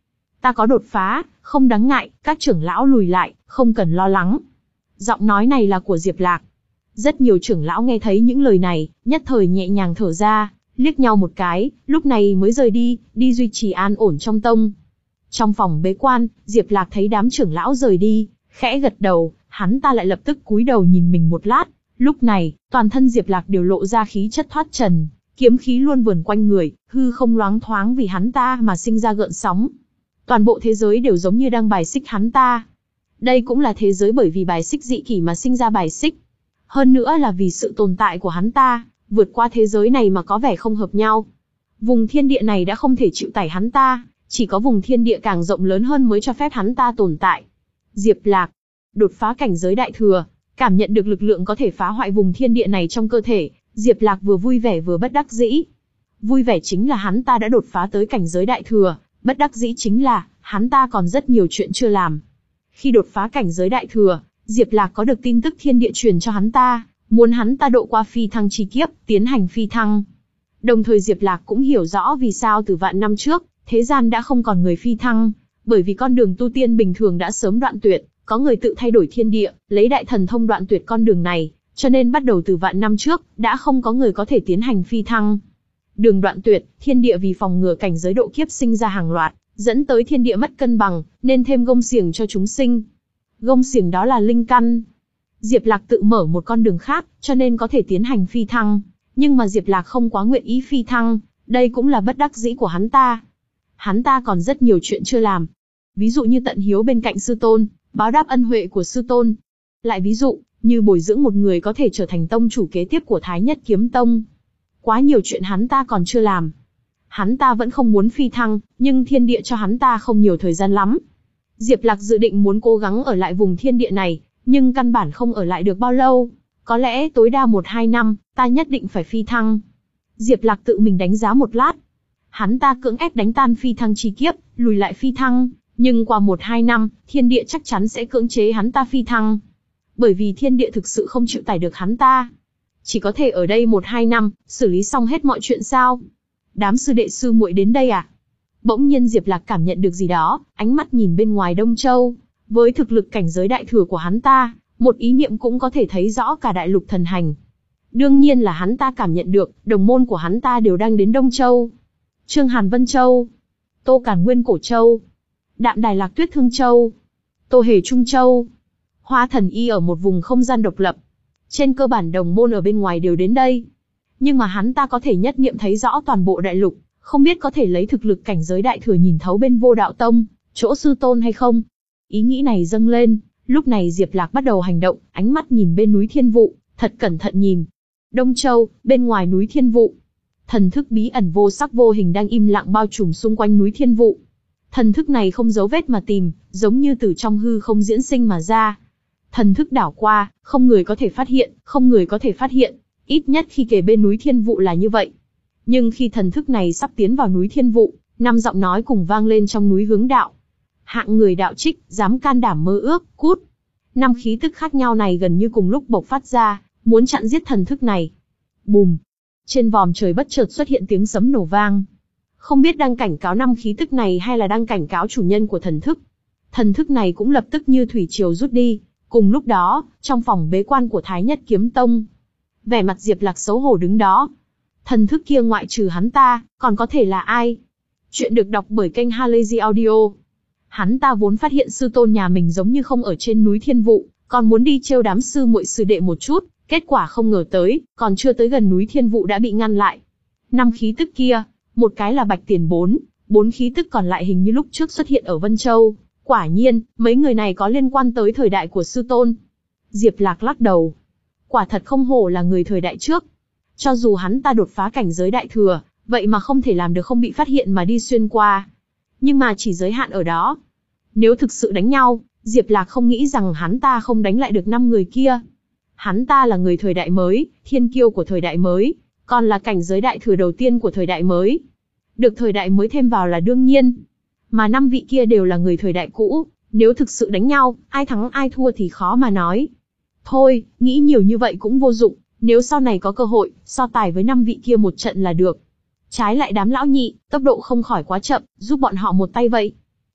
Ta có đột phá, không đáng ngại, các trưởng lão lùi lại, không cần lo lắng. Giọng nói này là của Diệp Lạc. Rất nhiều trưởng lão nghe thấy những lời này, nhất thời nhẹ nhàng thở ra, liếc nhau một cái, lúc này mới rời đi, đi duy trì an ổn trong tông. Trong phòng bế quan, Diệp Lạc thấy đám trưởng lão rời đi, khẽ gật đầu, hắn ta lại lập tức cúi đầu nhìn mình một lát. Lúc này, toàn thân Diệp Lạc đều lộ ra khí chất thoát trần, kiếm khí luôn vờn quanh người, hư không loáng thoáng vì hắn ta mà sinh ra gợn sóng. Toàn bộ thế giới đều giống như đang bài xích hắn ta. Đây cũng là thế giới bởi vì bài xích dị kỷ mà sinh ra bài xích. Hơn nữa là vì sự tồn tại của hắn ta, vượt qua thế giới này mà có vẻ không hợp nhau. Vùng thiên địa này đã không thể chịu tải hắn ta, chỉ có vùng thiên địa càng rộng lớn hơn mới cho phép hắn ta tồn tại. Diệp Lạc đột phá cảnh giới đại thừa, cảm nhận được lực lượng có thể phá hoại vùng thiên địa này trong cơ thể, Diệp Lạc vừa vui vẻ vừa bất đắc dĩ. Vui vẻ chính là hắn ta đã đột phá tới cảnh giới đại thừa, bất đắc dĩ chính là hắn ta còn rất nhiều chuyện chưa làm. Khi đột phá cảnh giới đại thừa, Diệp Lạc có được tin tức thiên địa truyền cho hắn ta, muốn hắn ta độ qua phi thăng chi kiếp, tiến hành phi thăng. Đồng thời Diệp Lạc cũng hiểu rõ vì sao từ vạn năm trước, thế gian đã không còn người phi thăng, bởi vì con đường tu tiên bình thường đã sớm đoạn tuyệt, có người tự thay đổi thiên địa, lấy đại thần thông đoạn tuyệt con đường này, cho nên bắt đầu từ vạn năm trước, đã không có người có thể tiến hành phi thăng. Đường đoạn tuyệt, thiên địa vì phòng ngừa cảnh giới độ kiếp sinh ra hàng loạt, dẫn tới thiên địa mất cân bằng, nên thêm gông xiềng cho chúng sinh. Gông xiềng đó là linh căn. Diệp Lạc tự mở một con đường khác, cho nên có thể tiến hành phi thăng, nhưng mà Diệp Lạc không quá nguyện ý phi thăng, đây cũng là bất đắc dĩ của hắn ta. Hắn ta còn rất nhiều chuyện chưa làm. Ví dụ như tận hiếu bên cạnh sư tôn, báo đáp ân huệ của sư tôn. Lại ví dụ, như bồi dưỡng một người có thể trở thành tông chủ kế tiếp của Thái Nhất Kiếm Tông. Quá nhiều chuyện hắn ta còn chưa làm. Hắn ta vẫn không muốn phi thăng, nhưng thiên địa cho hắn ta không nhiều thời gian lắm. Diệp Lạc dự định muốn cố gắng ở lại vùng thiên địa này, nhưng căn bản không ở lại được bao lâu. Có lẽ tối đa một hai năm, ta nhất định phải phi thăng. Diệp Lạc tự mình đánh giá một lát. Hắn ta cưỡng ép đánh tan phi thăng chi kiếp, lùi lại phi thăng, nhưng qua một hai năm, thiên địa chắc chắn sẽ cưỡng chế hắn ta phi thăng. Bởi vì thiên địa thực sự không chịu tải được hắn ta. Chỉ có thể ở đây một hai năm, xử lý xong hết mọi chuyện sao? Đám sư đệ sư muội đến đây à? Bỗng nhiên Diệp Lạc cảm nhận được gì đó, ánh mắt nhìn bên ngoài Đông Châu. Với thực lực cảnh giới đại thừa của hắn ta, một ý niệm cũng có thể thấy rõ cả đại lục thần hành. Đương nhiên là hắn ta cảm nhận được, đồng môn của hắn ta đều đang đến Đông Châu. Trương Hàn Vân Châu, Tô Càn Nguyên Cổ Châu, Đạm Đài Lạc Tuyết Thương Châu, Tô Hề Trung Châu, Hoa Thần Y ở một vùng không gian độc lập. Trên cơ bản đồng môn ở bên ngoài đều đến đây. Nhưng mà hắn ta có thể nhất niệm thấy rõ toàn bộ đại lục, không biết có thể lấy thực lực cảnh giới đại thừa nhìn thấu bên Vô Đạo Tông, chỗ sư tôn hay không. Ý nghĩ này dâng lên, lúc này Diệp Lạc bắt đầu hành động, ánh mắt nhìn bên núi Thiên Vụ, thật cẩn thận nhìn. Đông Châu, bên ngoài núi Thiên Vụ. Thần thức bí ẩn vô sắc vô hình đang im lặng bao trùm xung quanh núi Thiên Vụ. Thần thức này không dấu vết mà tìm, giống như từ trong hư không diễn sinh mà ra. Thần thức đảo qua, không người có thể phát hiện, không người có thể phát hiện, ít nhất khi kề bên núi Thiên Vụ là như vậy. Nhưng khi thần thức này sắp tiến vào núi Thiên Vụ, năm giọng nói cùng vang lên trong núi Hướng Đạo. Hạng người đạo trích, dám can đảm mơ ước, cút. Năm khí tức khác nhau này gần như cùng lúc bộc phát ra, muốn chặn giết thần thức này. Bùm! Trên vòm trời bất chợt xuất hiện tiếng sấm nổ vang. Không biết đang cảnh cáo năm khí tức này hay là đang cảnh cáo chủ nhân của thần thức. Thần thức này cũng lập tức như thủy triều rút đi. Cùng lúc đó, trong phòng bế quan của Thái Nhất Kiếm Tông, vẻ mặt Diệp Lạc xấu hổ đứng đó. Thần thức kia ngoại trừ hắn ta, còn có thể là ai? Chuyện được đọc bởi kênh Halazy Audio. Hắn ta vốn phát hiện sư tôn nhà mình giống như không ở trên núi Thiên Vụ, còn muốn đi trêu đám sư muội sư đệ một chút, kết quả không ngờ tới, còn chưa tới gần núi Thiên Vụ đã bị ngăn lại. Năm khí tức kia, một cái là Bạch Tiền bốn, bốn khí tức còn lại hình như lúc trước xuất hiện ở Vân Châu. Quả nhiên, mấy người này có liên quan tới thời đại của sư tôn. Diệp Lạc lắc đầu. Quả thật không hổ là người thời đại trước. Cho dù hắn ta đột phá cảnh giới đại thừa, vậy mà không thể làm được không bị phát hiện mà đi xuyên qua. Nhưng mà chỉ giới hạn ở đó. Nếu thực sự đánh nhau, Diệp Lạc không nghĩ rằng hắn ta không đánh lại được năm người kia. Hắn ta là người thời đại mới, thiên kiêu của thời đại mới, còn là cảnh giới đại thừa đầu tiên của thời đại mới. Được thời đại mới thêm vào là đương nhiên. Mà năm vị kia đều là người thời đại cũ, nếu thực sự đánh nhau, ai thắng ai thua thì khó mà nói. Thôi, nghĩ nhiều như vậy cũng vô dụng, nếu sau này có cơ hội, so tài với năm vị kia một trận là được. Trái lại đám lão nhị, tốc độ không khỏi quá chậm, giúp bọn họ một tay vậy.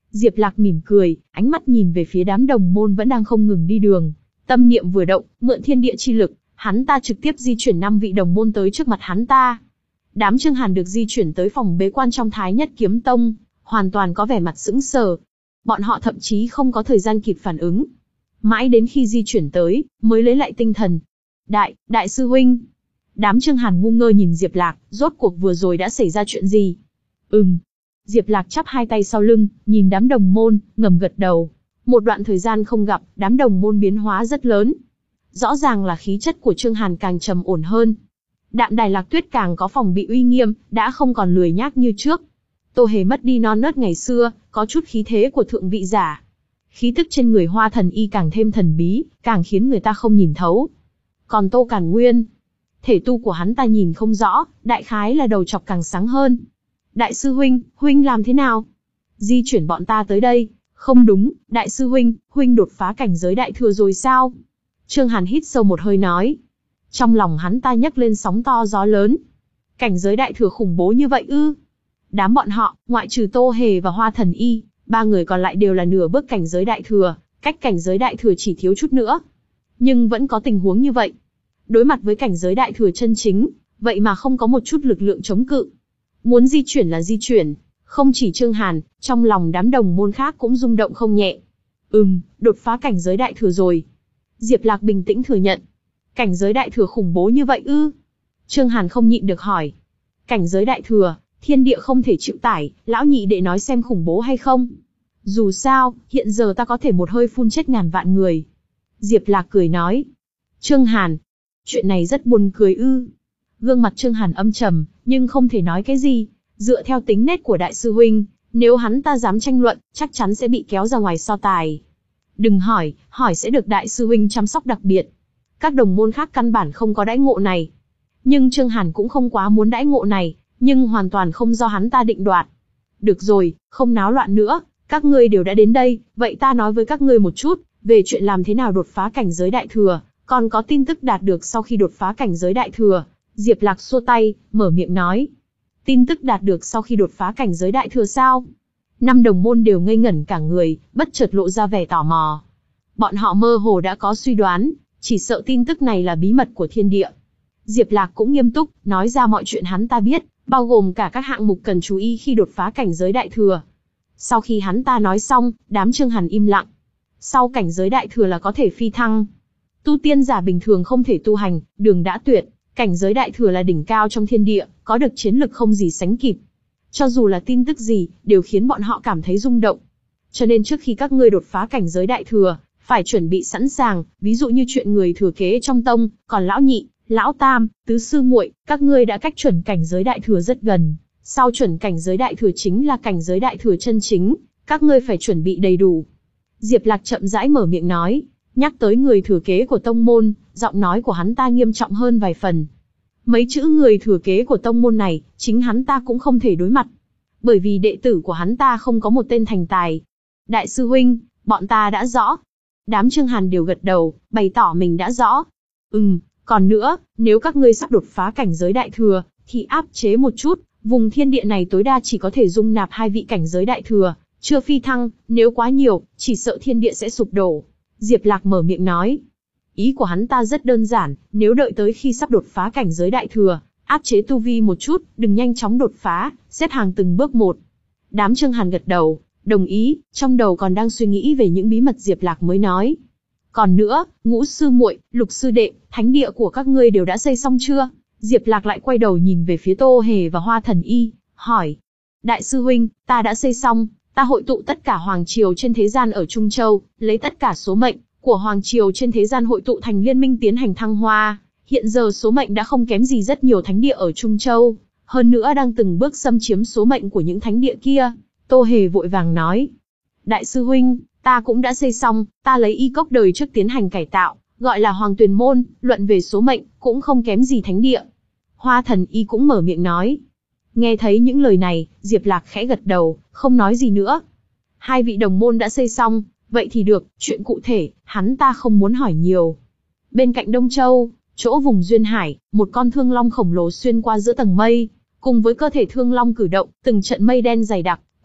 Diệp Lạc mỉm cười, ánh mắt nhìn về phía đám đồng môn vẫn đang không ngừng đi đường. Tâm niệm vừa động, mượn thiên địa chi lực, hắn ta trực tiếp di chuyển năm vị đồng môn tới trước mặt hắn ta. Đám Trương Hàn được di chuyển tới phòng bế quan trong Thái Nhất Kiếm Tông, hoàn toàn có vẻ mặt sững sờ. Bọn họ thậm chí không có thời gian kịp phản ứng. Mãi đến khi di chuyển tới, mới lấy lại tinh thần. Đại, đại sư huynh. Đám Trương Hàn ngu ngơ nhìn Diệp Lạc, rốt cuộc vừa rồi đã xảy ra chuyện gì? Ừm. Diệp Lạc chắp hai tay sau lưng, nhìn đám đồng môn, ngầm gật đầu. Một đoạn thời gian không gặp, đám đồng môn biến hóa rất lớn. Rõ ràng là khí chất của Trương Hàn càng trầm ổn hơn. Đạm Đài Lạc Tuyết càng có phòng bị uy nghiêm, đã không còn lười nhác như trước. Tô Hề mất đi non nớt ngày xưa, có chút khí thế của thượng vị giả. Khí tức trên người Hoa Thần Y càng thêm thần bí, càng khiến người ta không nhìn thấu. Còn Tô Càn Nguyên, thể tu của hắn ta nhìn không rõ, đại khái là đầu chọc càng sáng hơn. Đại sư huynh, huynh làm thế nào? Di chuyển bọn ta tới đây. Không đúng, đại sư huynh, huynh đột phá cảnh giới đại thừa rồi sao? Trương Hàn hít sâu một hơi nói. Trong lòng hắn ta nhấc lên sóng to gió lớn. Cảnh giới đại thừa khủng bố như vậy ư? Đám bọn họ, ngoại trừ Tô Hề và Hoa Thần Y, ba người còn lại đều là nửa bước cảnh giới đại thừa, cách cảnh giới đại thừa chỉ thiếu chút nữa. Nhưng vẫn có tình huống như vậy. Đối mặt với cảnh giới đại thừa chân chính, vậy mà không có một chút lực lượng chống cự. Muốn di chuyển là di chuyển, không chỉ Trương Hàn, trong lòng đám đồng môn khác cũng rung động không nhẹ. Ừm, đột phá cảnh giới đại thừa rồi. Diệp Lạc bình tĩnh thừa nhận. Cảnh giới đại thừa khủng bố như vậy ư? Trương Hàn không nhịn được hỏi. Cảnh giới đại thừa, thiên địa không thể chịu tải, lão nhị đệ nói xem khủng bố hay không? Dù sao, hiện giờ ta có thể một hơi phun chết ngàn vạn người. Diệp Lạc cười nói. Trương Hàn, chuyện này rất buồn cười ư? Gương mặt Trương Hàn âm trầm, nhưng không thể nói cái gì. Dựa theo tính nết của đại sư huynh, nếu hắn ta dám tranh luận, chắc chắn sẽ bị kéo ra ngoài so tài. Đừng hỏi, hỏi sẽ được đại sư huynh chăm sóc đặc biệt. Các đồng môn khác căn bản không có đãi ngộ này. Nhưng Trương Hàn cũng không quá muốn đãi ngộ này, nhưng hoàn toàn không do hắn ta định đoạt. Được rồi, không náo loạn nữa, các ngươi đều đã đến đây, vậy ta nói với các ngươi một chút, về chuyện làm thế nào đột phá cảnh giới đại thừa, còn có tin tức đạt được sau khi đột phá cảnh giới đại thừa. Diệp Lạc xua tay, mở miệng nói. Tin tức đạt được sau khi đột phá cảnh giới đại thừa sao? Năm đồng môn đều ngây ngẩn cả người, bất chợt lộ ra vẻ tò mò. Bọn họ mơ hồ đã có suy đoán, chỉ sợ tin tức này là bí mật của thiên địa. Diệp Lạc cũng nghiêm túc, nói ra mọi chuyện hắn ta biết, bao gồm cả các hạng mục cần chú ý khi đột phá cảnh giới đại thừa. Sau khi hắn ta nói xong, đám Trương Hàn im lặng. Sau cảnh giới đại thừa là có thể phi thăng. Tu tiên giả bình thường không thể tu hành, đường đã tuyệt. Cảnh giới đại thừa là đỉnh cao trong thiên địa, có được chiến lực không gì sánh kịp. Cho dù là tin tức gì, đều khiến bọn họ cảm thấy rung động. Cho nên trước khi các ngươi đột phá cảnh giới đại thừa, phải chuẩn bị sẵn sàng, ví dụ như chuyện người thừa kế trong tông, còn lão nhị, lão tam, tứ sư muội, các ngươi đã cách chuẩn cảnh giới đại thừa rất gần. Sau chuẩn cảnh giới đại thừa chính là cảnh giới đại thừa chân chính, các ngươi phải chuẩn bị đầy đủ. Diệp Lạc chậm rãi mở miệng nói. Nhắc tới người thừa kế của tông môn, giọng nói của hắn ta nghiêm trọng hơn vài phần. Mấy chữ người thừa kế của tông môn này, chính hắn ta cũng không thể đối mặt. Bởi vì đệ tử của hắn ta không có một tên thành tài. Đại sư huynh, bọn ta đã rõ. Đám Trương Hàn đều gật đầu, bày tỏ mình đã rõ. Ừm, còn nữa, nếu các ngươi sắp đột phá cảnh giới đại thừa, thì áp chế một chút, vùng thiên địa này tối đa chỉ có thể dung nạp hai vị cảnh giới đại thừa, chưa phi thăng, nếu quá nhiều, chỉ sợ thiên địa sẽ sụp đổ. Diệp Lạc mở miệng nói. Ý của hắn ta rất đơn giản, nếu đợi tới khi sắp đột phá cảnh giới đại thừa, áp chế tu vi một chút, đừng nhanh chóng đột phá, xếp hàng từng bước một. Đám Trương Hàn gật đầu, đồng ý, trong đầu còn đang suy nghĩ về những bí mật Diệp Lạc mới nói. Còn nữa, Ngũ sư muội, Lục sư đệ, thánh địa của các ngươi đều đã xây xong chưa? Diệp Lạc lại quay đầu nhìn về phía Tô Hề và Hoa Thần Y, hỏi. Đại sư huynh, ta đã xây xong. Ta hội tụ tất cả hoàng triều trên thế gian ở Trung Châu, lấy tất cả số mệnh của hoàng triều trên thế gian hội tụ thành liên minh tiến hành thăng hoa. Hiện giờ số mệnh đã không kém gì rất nhiều thánh địa ở Trung Châu, hơn nữa đang từng bước xâm chiếm số mệnh của những thánh địa kia. Tô Hề vội vàng nói. Đại sư huynh, ta cũng đã xây xong, ta lấy y cốc đời trước tiến hành cải tạo, gọi là Hoàng Tuyền Môn, luận về số mệnh, cũng không kém gì thánh địa. Hoa Thần Y cũng mở miệng nói. Nghe thấy những lời này, Diệp Lạc khẽ gật đầu, không nói gì nữa. Hai vị đồng môn đã xây xong, vậy thì được, chuyện cụ thể, hắn ta không muốn hỏi nhiều. Bên cạnh Đông Châu, chỗ vùng Duyên Hải, một con thương long khổng lồ xuyên qua giữa tầng mây, cùng với cơ thể thương long cử động, từng trận mây đen dày đặc,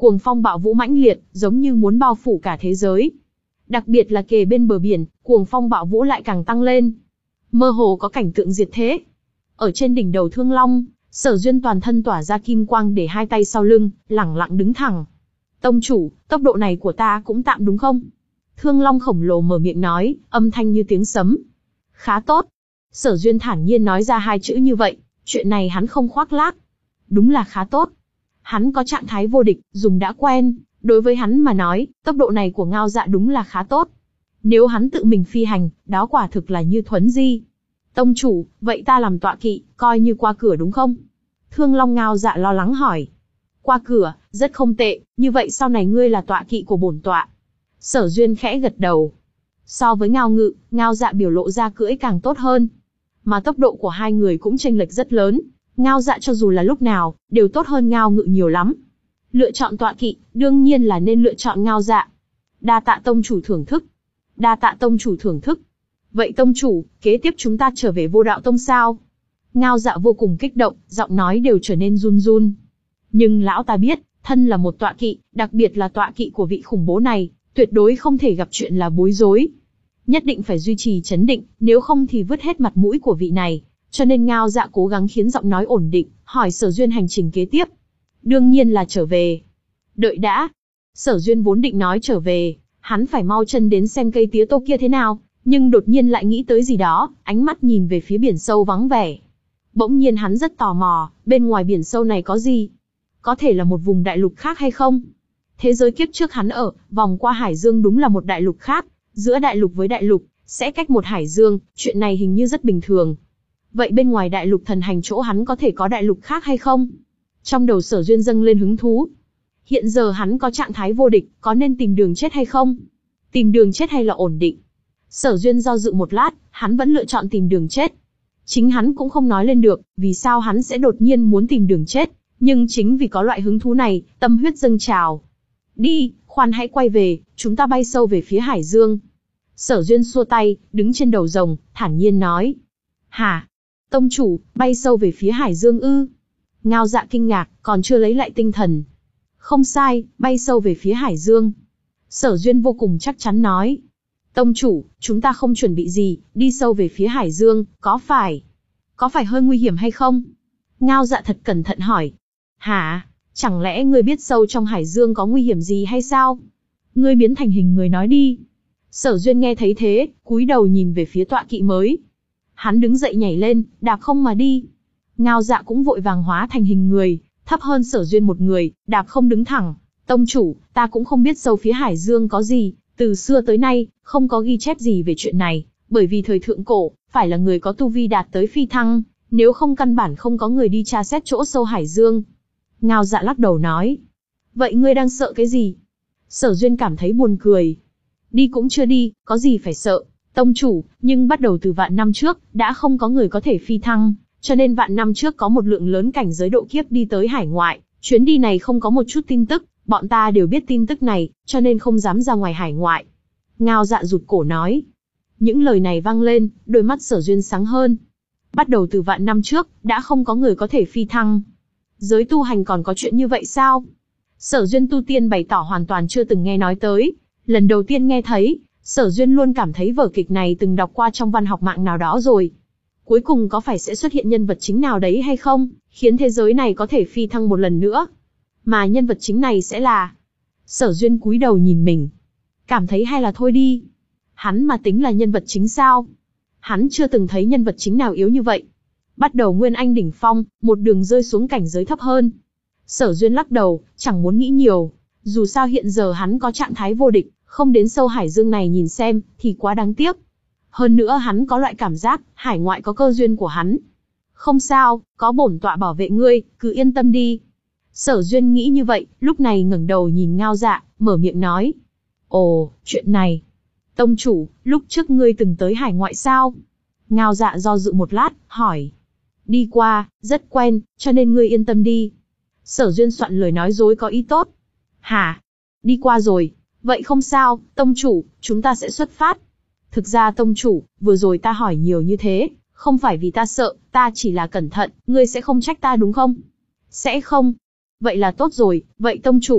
cuồng phong bạo vũ mãnh liệt, giống như muốn bao phủ cả thế giới. Đặc biệt là kề bên bờ biển, cuồng phong bạo vũ lại càng tăng lên. Mơ hồ có cảnh tượng diệt thế. Ở trên đỉnh đầu Thương Long, Sở Duyên toàn thân tỏa ra kim quang để hai tay sau lưng, lẳng lặng đứng thẳng. Tông chủ, tốc độ này của ta cũng tạm đúng không? Thương Long khổng lồ mở miệng nói, âm thanh như tiếng sấm. Khá tốt. Sở Duyên thản nhiên nói ra hai chữ như vậy, chuyện này hắn không khoác lác. Đúng là khá tốt. Hắn có trạng thái vô địch, dùng đã quen, đối với hắn mà nói, tốc độ này của Ngao Dạ đúng là khá tốt. Nếu hắn tự mình phi hành, đó quả thực là như thuấn di. Tông chủ, vậy ta làm tọa kỵ, coi như qua cửa đúng không? Thương Long Ngao Dạ lo lắng hỏi. Qua cửa, rất không tệ, như vậy sau này ngươi là tọa kỵ của bổn tọa. Sở Duyên khẽ gật đầu. So với Ngao Ngự, Ngao Dạ biểu lộ ra cưỡi càng tốt hơn. Mà tốc độ của hai người cũng chênh lệch rất lớn. Ngao Dạ cho dù là lúc nào, đều tốt hơn Ngao Ngự nhiều lắm. Lựa chọn tọa kỵ, đương nhiên là nên lựa chọn Ngao Dạ. Đa tạ tông chủ thưởng thức. Đa tạ tông chủ thưởng thức. Vậy tông chủ, kế tiếp chúng ta trở về Vô Đạo Tông sao? Ngao Dạ vô cùng kích động, giọng nói đều trở nên run run. Nhưng lão ta biết, thân là một tọa kỵ, đặc biệt là tọa kỵ của vị khủng bố này, tuyệt đối không thể gặp chuyện là bối rối. Nhất định phải duy trì trấn định, nếu không thì vứt hết mặt mũi của vị này. Cho nên Ngao Dạ cố gắng khiến giọng nói ổn định, hỏi Sở Duyên hành trình kế tiếp. Đương nhiên là trở về. Đợi đã. Sở Duyên vốn định nói trở về, hắn phải mau chân đến xem cây tía tô kia thế nào, nhưng đột nhiên lại nghĩ tới gì đó, ánh mắt nhìn về phía biển sâu vắng vẻ. Bỗng nhiên hắn rất tò mò, bên ngoài biển sâu này có gì? Có thể là một vùng đại lục khác hay không? Thế giới kiếp trước hắn ở, vòng qua hải dương đúng là một đại lục khác, giữa đại lục với đại lục, sẽ cách một hải dương, chuyện này hình như rất bình thường. Vậy bên ngoài đại lục thần hành chỗ hắn có thể có đại lục khác hay không? Trong đầu Sở Duyên dâng lên hứng thú. Hiện giờ hắn có trạng thái vô địch, có nên tìm đường chết hay không? Tìm đường chết hay là ổn định? Sở Duyên do dự một lát, hắn vẫn lựa chọn tìm đường chết. Chính hắn cũng không nói lên được, vì sao hắn sẽ đột nhiên muốn tìm đường chết, nhưng chính vì có loại hứng thú này, tâm huyết dâng trào. Đi, khoan hãy quay về, chúng ta bay sâu về phía hải dương. Sở Duyên xua tay, đứng trên đầu rồng, thản nhiên nói. Hả? Tông chủ, bay sâu về phía hải dương ư? Ngao Dạ kinh ngạc, còn chưa lấy lại tinh thần. Không sai, bay sâu về phía hải dương. Sở Duyên vô cùng chắc chắn nói. Tông chủ, chúng ta không chuẩn bị gì, đi sâu về phía hải dương, có phải? Có phải hơi nguy hiểm hay không? Ngao Dạ thật cẩn thận hỏi. Hả? Chẳng lẽ ngươi biết sâu trong hải dương có nguy hiểm gì hay sao? Ngươi biến thành hình người nói đi. Sở Duyên nghe thấy thế, cúi đầu nhìn về phía tọa kỵ mới. Hắn đứng dậy nhảy lên, đạp không mà đi. Ngao Dạ cũng vội vàng hóa thành hình người, thấp hơn Sở Duyên một người, đạp không đứng thẳng. Tông chủ, ta cũng không biết sâu phía hải dương có gì, từ xưa tới nay, không có ghi chép gì về chuyện này, bởi vì thời thượng cổ, phải là người có tu vi đạt tới phi thăng, nếu không căn bản không có người đi tra xét chỗ sâu hải dương. Ngao Dạ lắc đầu nói. Vậy ngươi đang sợ cái gì? Sở Duyên cảm thấy buồn cười. Đi cũng chưa đi, có gì phải sợ, tông chủ, nhưng bắt đầu từ vạn năm trước, đã không có người có thể phi thăng, cho nên vạn năm trước có một lượng lớn cảnh giới độ kiếp đi tới hải ngoại, chuyến đi này không có một chút tin tức, bọn ta đều biết tin tức này, cho nên không dám ra ngoài hải ngoại. Ngao Dạ rụt cổ nói. Những lời này vang lên, đôi mắt Sở Duyên sáng hơn. Bắt đầu từ vạn năm trước, đã không có người có thể phi thăng. Giới tu hành còn có chuyện như vậy sao? Sở Duyên tu tiên bày tỏ hoàn toàn chưa từng nghe nói tới. Lần đầu tiên nghe thấy, Sở Duyên luôn cảm thấy vở kịch này từng đọc qua trong văn học mạng nào đó rồi. Cuối cùng có phải sẽ xuất hiện nhân vật chính nào đấy hay không, khiến thế giới này có thể phi thăng một lần nữa? Mà nhân vật chính này sẽ là... Sở Duyên cúi đầu nhìn mình. Cảm thấy hay là thôi đi. Hắn mà tính là nhân vật chính sao? Hắn chưa từng thấy nhân vật chính nào yếu như vậy. Bắt đầu Nguyên Anh đỉnh phong, một đường rơi xuống cảnh giới thấp hơn. Sở Duyên lắc đầu, chẳng muốn nghĩ nhiều. Dù sao hiện giờ hắn có trạng thái vô địch, không đến sâu hải dương này nhìn xem, thì quá đáng tiếc. Hơn nữa hắn có loại cảm giác, hải ngoại có cơ duyên của hắn. Không sao, có bổn tọa bảo vệ ngươi, cứ yên tâm đi. Sở Duyên nghĩ như vậy, lúc này ngẩng đầu nhìn Ngao Dạ, mở miệng nói. Ồ, chuyện này. Tông chủ, lúc trước ngươi từng tới hải ngoại sao? Ngao Dạ do dự một lát, hỏi. Đi qua, rất quen, cho nên ngươi yên tâm đi. Sở Duyên soạn lời nói dối có ý tốt. Hả? Đi qua rồi. Vậy không sao, tông chủ, chúng ta sẽ xuất phát. Thực ra tông chủ, vừa rồi ta hỏi nhiều như thế, không phải vì ta sợ, ta chỉ là cẩn thận, ngươi sẽ không trách ta đúng không? Sẽ không. Vậy là tốt rồi, vậy tông chủ,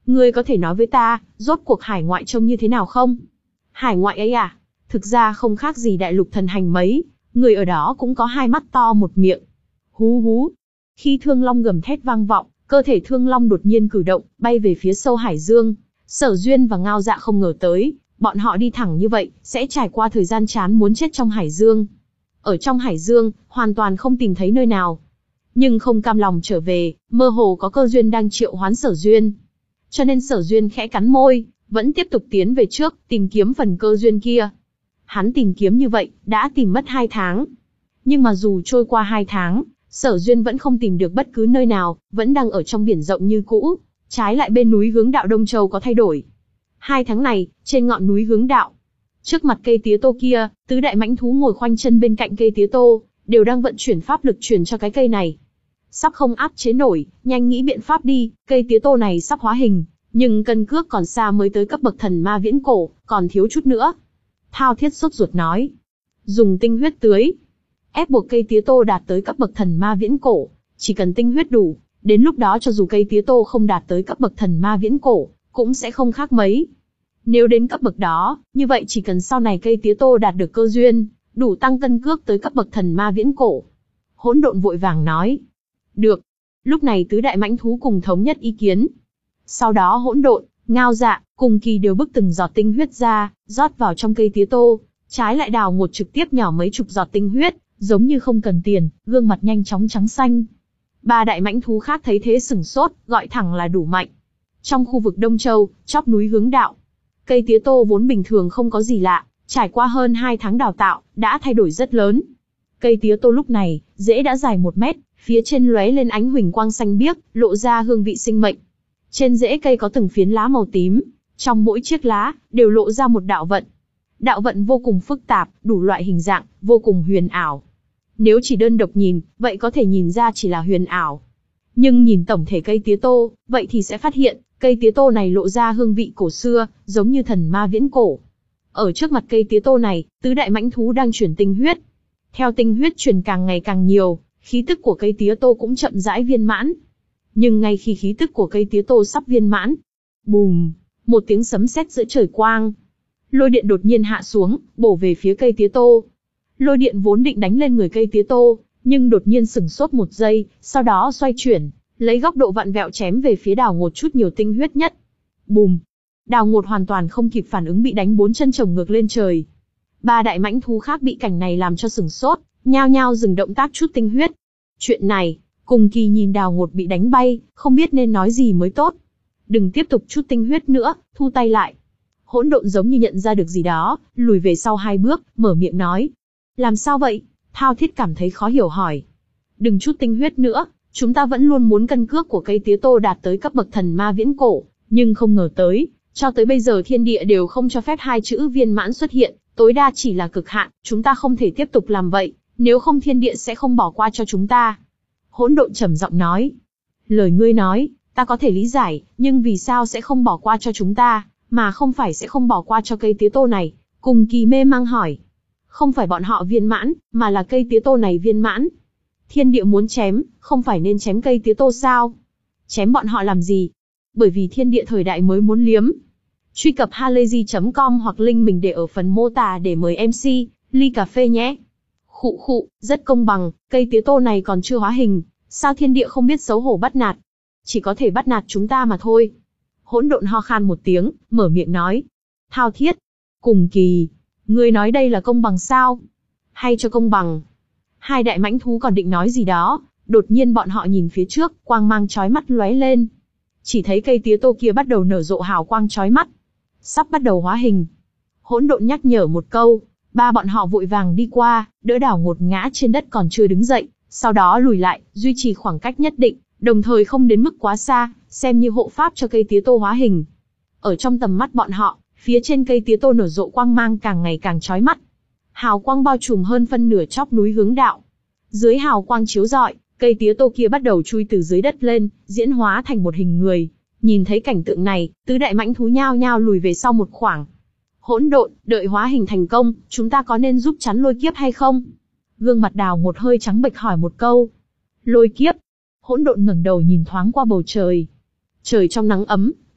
Ngươi có thể nói với ta, rốt cuộc hải ngoại trông như thế nào không? Hải ngoại ấy à? Thực ra không khác gì đại lục thần hành mấy, người ở đó cũng có hai mắt to một miệng. Hú hú. Khi thương long gầm thét vang vọng, cơ thể thương long đột nhiên cử động, bay về phía sâu hải dương. Sở Duyên và Ngao Dạ không ngờ tới, bọn họ đi thẳng như vậy, sẽ trải qua thời gian chán muốn chết trong hải dương. Ở trong hải dương, hoàn toàn không tìm thấy nơi nào. Nhưng không cam lòng trở về, mơ hồ có cơ duyên đang triệu hoán Sở Duyên. Cho nên Sở Duyên khẽ cắn môi, vẫn tiếp tục tiến về trước, tìm kiếm phần cơ duyên kia. Hắn tìm kiếm như vậy, đã tìm mất hai tháng. Nhưng mà dù trôi qua hai tháng, Sở Duyên vẫn không tìm được bất cứ nơi nào, vẫn đang ở trong biển rộng như cũ. Trái lại bên núi Hướng Đạo Đông Châu có thay đổi. Hai tháng này, trên ngọn núi Hướng Đạo, trước mặt cây tía tô kia, tứ đại mãnh thú ngồi khoanh chân bên cạnh cây tía tô, đều đang vận chuyển pháp lực truyền cho cái cây này. Sắp không áp chế nổi, nhanh nghĩ biện pháp đi, cây tía tô này sắp hóa hình, nhưng cân cước còn xa mới tới cấp bậc thần ma viễn cổ, còn thiếu chút nữa. Thao Thiết sốt ruột nói, dùng tinh huyết tưới, ép buộc cây tía tô đạt tới cấp bậc thần ma viễn cổ, chỉ cần tinh huyết đủ, đến lúc đó cho dù cây tía tô không đạt tới cấp bậc thần ma viễn cổ, cũng sẽ không khác mấy. Nếu đến cấp bậc đó, như vậy chỉ cần sau này cây tía tô đạt được cơ duyên, đủ tăng cân cước tới cấp bậc thần ma viễn cổ. Hỗn Độn vội vàng nói, được. Lúc này tứ đại mãnh thú cùng thống nhất ý kiến. Sau đó Hỗn Độn, Ngao Dạ, cùng Kỳ đều bức từng giọt tinh huyết ra, rót vào trong cây tía tô, trái lại Đào Ngột trực tiếp nhỏ mấy chục giọt tinh huyết, giống như không cần tiền, gương mặt nhanh chóng trắng xanh. Ba đại mãnh thú khác thấy thế sửng sốt, gọi thẳng là đủ mạnh. Trong khu vực Đông Châu, chóp núi Hướng Đạo, cây tía tô vốn bình thường không có gì lạ, trải qua hơn hai tháng đào tạo, đã thay đổi rất lớn. Cây tía tô lúc này, rễ đã dài một mét, phía trên lóe lên ánh huỳnh quang xanh biếc, lộ ra hương vị sinh mệnh. Trên rễ cây có từng phiến lá màu tím, trong mỗi chiếc lá, đều lộ ra một đạo vận. Đạo vận vô cùng phức tạp, đủ loại hình dạng, vô cùng huyền ảo. Nếu chỉ đơn độc nhìn, vậy có thể nhìn ra chỉ là huyền ảo. Nhưng nhìn tổng thể cây tía tô, vậy thì sẽ phát hiện, cây tía tô này lộ ra hương vị cổ xưa, giống như thần ma viễn cổ. Ở trước mặt cây tía tô này, tứ đại mãnh thú đang chuyển tinh huyết. Theo tinh huyết truyền càng ngày càng nhiều, khí tức của cây tía tô cũng chậm rãi viên mãn. Nhưng ngay khi khí tức của cây tía tô sắp viên mãn, bùm, một tiếng sấm sét giữa trời quang. Lôi điện đột nhiên hạ xuống, bổ về phía cây tía tô. Lôi điện vốn định đánh lên người cây tía tô, nhưng đột nhiên sửng sốt một giây, sau đó xoay chuyển, lấy góc độ vặn vẹo chém về phía Đào Ngột chút nhiều tinh huyết nhất. Bùm! Đào Ngột hoàn toàn không kịp phản ứng bị đánh bốn chân chồng ngược lên trời. Ba đại mãnh thú khác bị cảnh này làm cho sửng sốt, nhao nhao dừng động tác chút tinh huyết. Chuyện này, cùng Kỳ nhìn Đào Ngột bị đánh bay, không biết nên nói gì mới tốt. Đừng tiếp tục chút tinh huyết nữa, thu tay lại. Hỗn Độn giống như nhận ra được gì đó, lùi về sau hai bước, mở miệng nói. Làm sao vậy? Thao Thiết cảm thấy khó hiểu hỏi. Đừng chút tinh huyết nữa, chúng ta vẫn luôn muốn cân cước của cây tía tô đạt tới cấp bậc thần ma viễn cổ, nhưng không ngờ tới, cho tới bây giờ thiên địa đều không cho phép hai chữ viên mãn xuất hiện, tối đa chỉ là cực hạn, chúng ta không thể tiếp tục làm vậy, nếu không thiên địa sẽ không bỏ qua cho chúng ta. Hỗn Độn trầm giọng nói. Lời ngươi nói, ta có thể lý giải, nhưng vì sao sẽ không bỏ qua cho chúng ta, mà không phải sẽ không bỏ qua cho cây tía tô này? Cùng Kỳ mê mang hỏi. Không phải bọn họ viên mãn, mà là cây tía tô này viên mãn. Thiên địa muốn chém, không phải nên chém cây tía tô sao? Chém bọn họ làm gì? Bởi vì thiên địa thời đại mới muốn liếm. Truy cập halayzi chấm com hoặc link mình để ở phần mô tả để mời em xê, ly cà phê nhé. Khụ khụ, rất công bằng, cây tía tô này còn chưa hóa hình, sao thiên địa không biết xấu hổ bắt nạt? Chỉ có thể bắt nạt chúng ta mà thôi. Hỗn Độn ho khan một tiếng, mở miệng nói. Thao Thiết, cùng Kỳ, ngươi nói đây là công bằng sao? Hay cho công bằng? Hai đại mãnh thú còn định nói gì đó, đột nhiên bọn họ nhìn phía trước, quang mang chói mắt lóe lên. Chỉ thấy cây tía tô kia bắt đầu nở rộ hào quang chói mắt. Sắp bắt đầu hóa hình. Hỗn Độn nhắc nhở một câu, ba bọn họ vội vàng đi qua, đỡ Đào Ngột ngã trên đất còn chưa đứng dậy, sau đó lùi lại, duy trì khoảng cách nhất định, đồng thời không đến mức quá xa, xem như hộ pháp cho cây tía tô hóa hình. Ở trong tầm mắt bọn họ, phía trên cây tía tô nở rộ quang mang càng ngày càng chói mắt. Hào quang bao trùm hơn phân nửa chóp núi Hướng Đạo. Dưới hào quang chiếu rọi, cây tía tô kia bắt đầu chui từ dưới đất lên, diễn hóa thành một hình người. Nhìn thấy cảnh tượng này, tứ đại mãnh thú nhao nhao lùi về sau một khoảng. Hỗn Độn, đợi hóa hình thành công, chúng ta có nên giúp chắn lôi kiếp hay không? Gương mặt Đào Ngột hơi trắng bệch hỏi một câu. Lôi kiếp? Hỗn Độn ngẩng đầu nhìn thoáng qua bầu trời. Trời trong nắng ấm,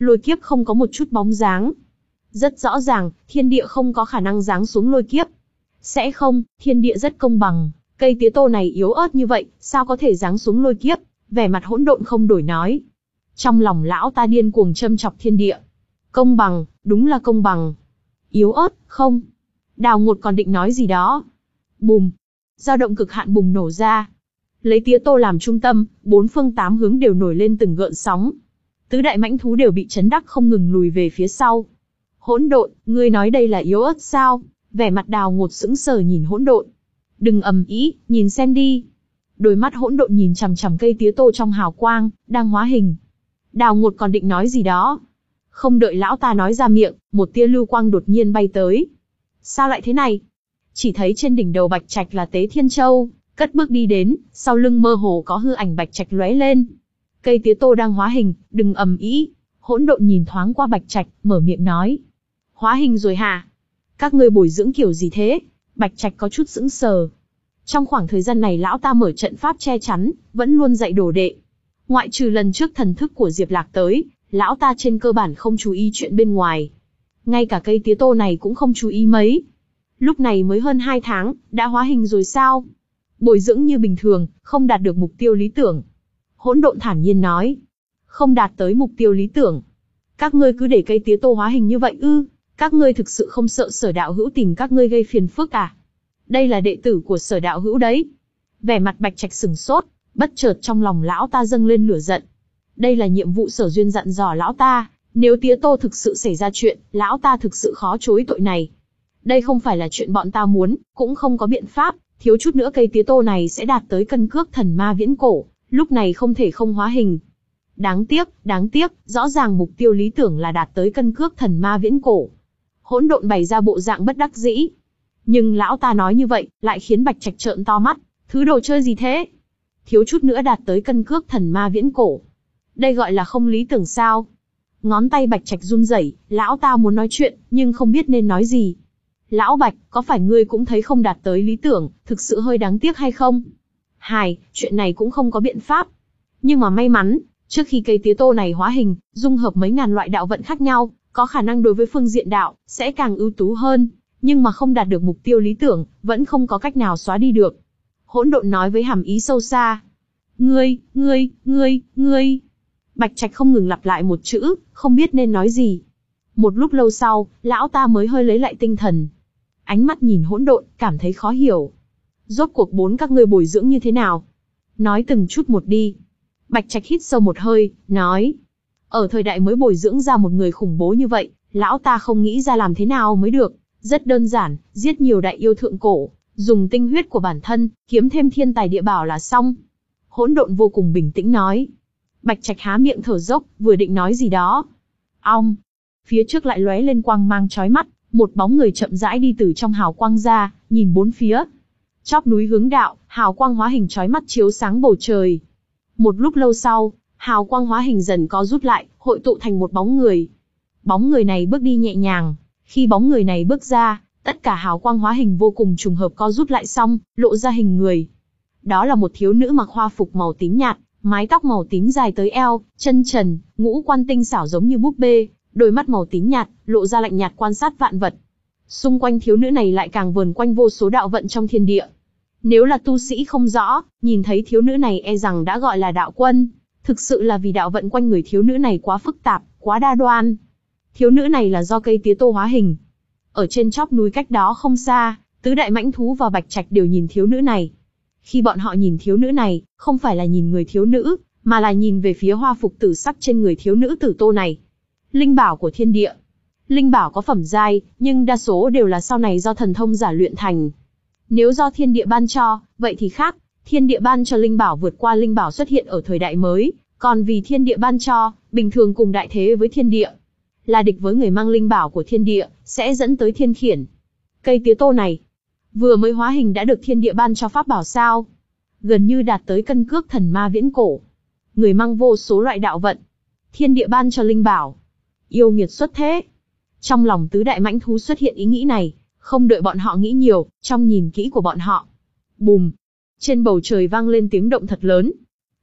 lôi kiếp không có một chút bóng dáng. Rất rõ ràng, thiên địa không có khả năng giáng xuống lôi kiếp. Sẽ không, thiên địa rất công bằng, cây tía tô này yếu ớt như vậy, sao có thể giáng xuống lôi kiếp? Vẻ mặt hỗn độn không đổi nói. Trong lòng lão ta điên cuồng châm chọc thiên địa. Công bằng, đúng là công bằng. Yếu ớt, không. Đào Ngột còn định nói gì đó. Bùm. Dao động cực hạn bùng nổ ra. Lấy tía tô làm trung tâm, bốn phương tám hướng đều nổi lên từng gợn sóng. Tứ đại mãnh thú đều bị chấn đắc không ngừng lùi về phía sau. Hỗn độn, ngươi nói đây là yếu ớt sao? Vẻ mặt Đào Ngột sững sờ nhìn hỗn độn. Đừng ầm ĩ, nhìn xem đi. Đôi mắt hỗn độn nhìn chằm chằm cây tía tô trong hào quang, đang hóa hình. Đào Ngột còn định nói gì đó. Không đợi lão ta nói ra miệng, một tia lưu quang đột nhiên bay tới. Sao lại thế này? Chỉ thấy trên đỉnh đầu Bạch Trạch là Tế Thiên Châu, cất bước đi đến, sau lưng mơ hồ có hư ảnh Bạch Trạch lóe lên. Cây tía tô đang hóa hình, đừng ầm ĩ. Hỗn độn nhìn thoáng qua Bạch Trạch, mở miệng nói. Hóa hình rồi hả? Các ngươi bồi dưỡng kiểu gì thế? Bạch Trạch có chút sững sờ. Trong khoảng thời gian này lão ta mở trận pháp che chắn, vẫn luôn dạy đồ đệ. Ngoại trừ lần trước thần thức của Diệp Lạc tới, lão ta trên cơ bản không chú ý chuyện bên ngoài. Ngay cả cây tía tô này cũng không chú ý mấy. Lúc này mới hơn hai tháng, đã hóa hình rồi sao? Bồi dưỡng như bình thường, không đạt được mục tiêu lý tưởng. Hỗn độn thản nhiên nói. Không đạt tới mục tiêu lý tưởng. Các ngươi cứ để cây tía tô hóa hình như vậy ư? Các ngươi thực sự không sợ Sở đạo hữu tìm các ngươi gây phiền phức à? Đây là đệ tử của Sở đạo hữu đấy. Vẻ mặt Bạch Trạch sừng sốt, bất chợt trong lòng lão ta dâng lên lửa giận. Đây là nhiệm vụ Sở Duyên dặn dò lão ta, nếu tía tô thực sự xảy ra chuyện, lão ta thực sự khó chối tội này. Đây không phải là chuyện bọn ta muốn, cũng không có biện pháp, thiếu chút nữa cây tía tô này sẽ đạt tới cân cước thần ma viễn cổ, lúc này không thể không hóa hình. Đáng tiếc, đáng tiếc, rõ ràng mục tiêu lý tưởng là đạt tới cân cước thần ma viễn cổ. Hỗn độn bày ra bộ dạng bất đắc dĩ. Nhưng lão ta nói như vậy, lại khiến Bạch Trạch trợn to mắt, thứ đồ chơi gì thế? Thiếu chút nữa đạt tới cân cước thần ma viễn cổ. Đây gọi là không lý tưởng sao? Ngón tay Bạch Trạch run rẩy, lão ta muốn nói chuyện, nhưng không biết nên nói gì. Lão Bạch, có phải ngươi cũng thấy không đạt tới lý tưởng, thực sự hơi đáng tiếc hay không? Hài, chuyện này cũng không có biện pháp. Nhưng mà may mắn, trước khi cây tía tô này hóa hình, dung hợp mấy ngàn loại đạo vận khác nhau, có khả năng đối với phương diện đạo, sẽ càng ưu tú hơn. Nhưng mà không đạt được mục tiêu lý tưởng, vẫn không có cách nào xóa đi được. Hỗn độn nói với hàm ý sâu xa. Ngươi, ngươi, ngươi, ngươi. Bạch Trạch không ngừng lặp lại một chữ, không biết nên nói gì. Một lúc lâu sau, lão ta mới hơi lấy lại tinh thần. Ánh mắt nhìn hỗn độn, cảm thấy khó hiểu. Rốt cuộc bốn các ngươi bồi dưỡng như thế nào? Nói từng chút một đi. Bạch Trạch hít sâu một hơi, nói. Ở thời đại mới bồi dưỡng ra một người khủng bố như vậy, lão ta không nghĩ ra làm thế nào mới được. Rất đơn giản, giết nhiều đại yêu thượng cổ, dùng tinh huyết của bản thân, kiếm thêm thiên tài địa bảo là xong. Hỗn độn vô cùng bình tĩnh nói. Bạch Trạch há miệng thở dốc, vừa định nói gì đó. Ong! Phía trước lại lóe lên quang mang chói mắt, một bóng người chậm rãi đi từ trong hào quang ra, nhìn bốn phía. Chóp núi hướng đạo, hào quang hóa hình chói mắt chiếu sáng bầu trời. Một lúc lâu sau, hào quang hóa hình dần có rút lại, hội tụ thành một bóng người. Bóng người này bước đi nhẹ nhàng. Khi bóng người này bước ra, tất cả hào quang hóa hình vô cùng trùng hợp co rút lại xong, lộ ra hình người. Đó là một thiếu nữ mặc hoa phục màu tím nhạt, mái tóc màu tím dài tới eo, chân trần, ngũ quan tinh xảo giống như búp bê, đôi mắt màu tím nhạt, lộ ra lạnh nhạt quan sát vạn vật. Xung quanh thiếu nữ này lại càng vờn quanh vô số đạo vận trong thiên địa. Nếu là tu sĩ không rõ, nhìn thấy thiếu nữ này e rằng đã gọi là đạo quân. Thực sự là vì đạo vận quanh người thiếu nữ này quá phức tạp, quá đa đoan. Thiếu nữ này là do cây tía tô hóa hình. Ở trên chóp núi cách đó không xa, tứ đại mãnh thú và Bạch Trạch đều nhìn thiếu nữ này. Khi bọn họ nhìn thiếu nữ này, không phải là nhìn người thiếu nữ, mà là nhìn về phía hoa phục tử sắc trên người thiếu nữ tử tô này. Linh bảo của thiên địa. Linh bảo có phẩm giai, nhưng đa số đều là sau này do thần thông giả luyện thành. Nếu do thiên địa ban cho, vậy thì khác. Thiên địa ban cho linh bảo vượt qua linh bảo xuất hiện ở thời đại mới, còn vì thiên địa ban cho, bình thường cùng đại thế với thiên địa. Là địch với người mang linh bảo của thiên địa, sẽ dẫn tới thiên khiển. Cây tía tô này, vừa mới hóa hình đã được thiên địa ban cho pháp bảo sao? Gần như đạt tới cân cước thần ma viễn cổ. Người mang vô số loại đạo vận. Thiên địa ban cho linh bảo. Yêu nghiệt xuất thế. Trong lòng tứ đại mãnh thú xuất hiện ý nghĩ này, không đợi bọn họ nghĩ nhiều, trong nhìn kỹ của bọn họ. Bùm! Trên bầu trời vang lên tiếng động thật lớn.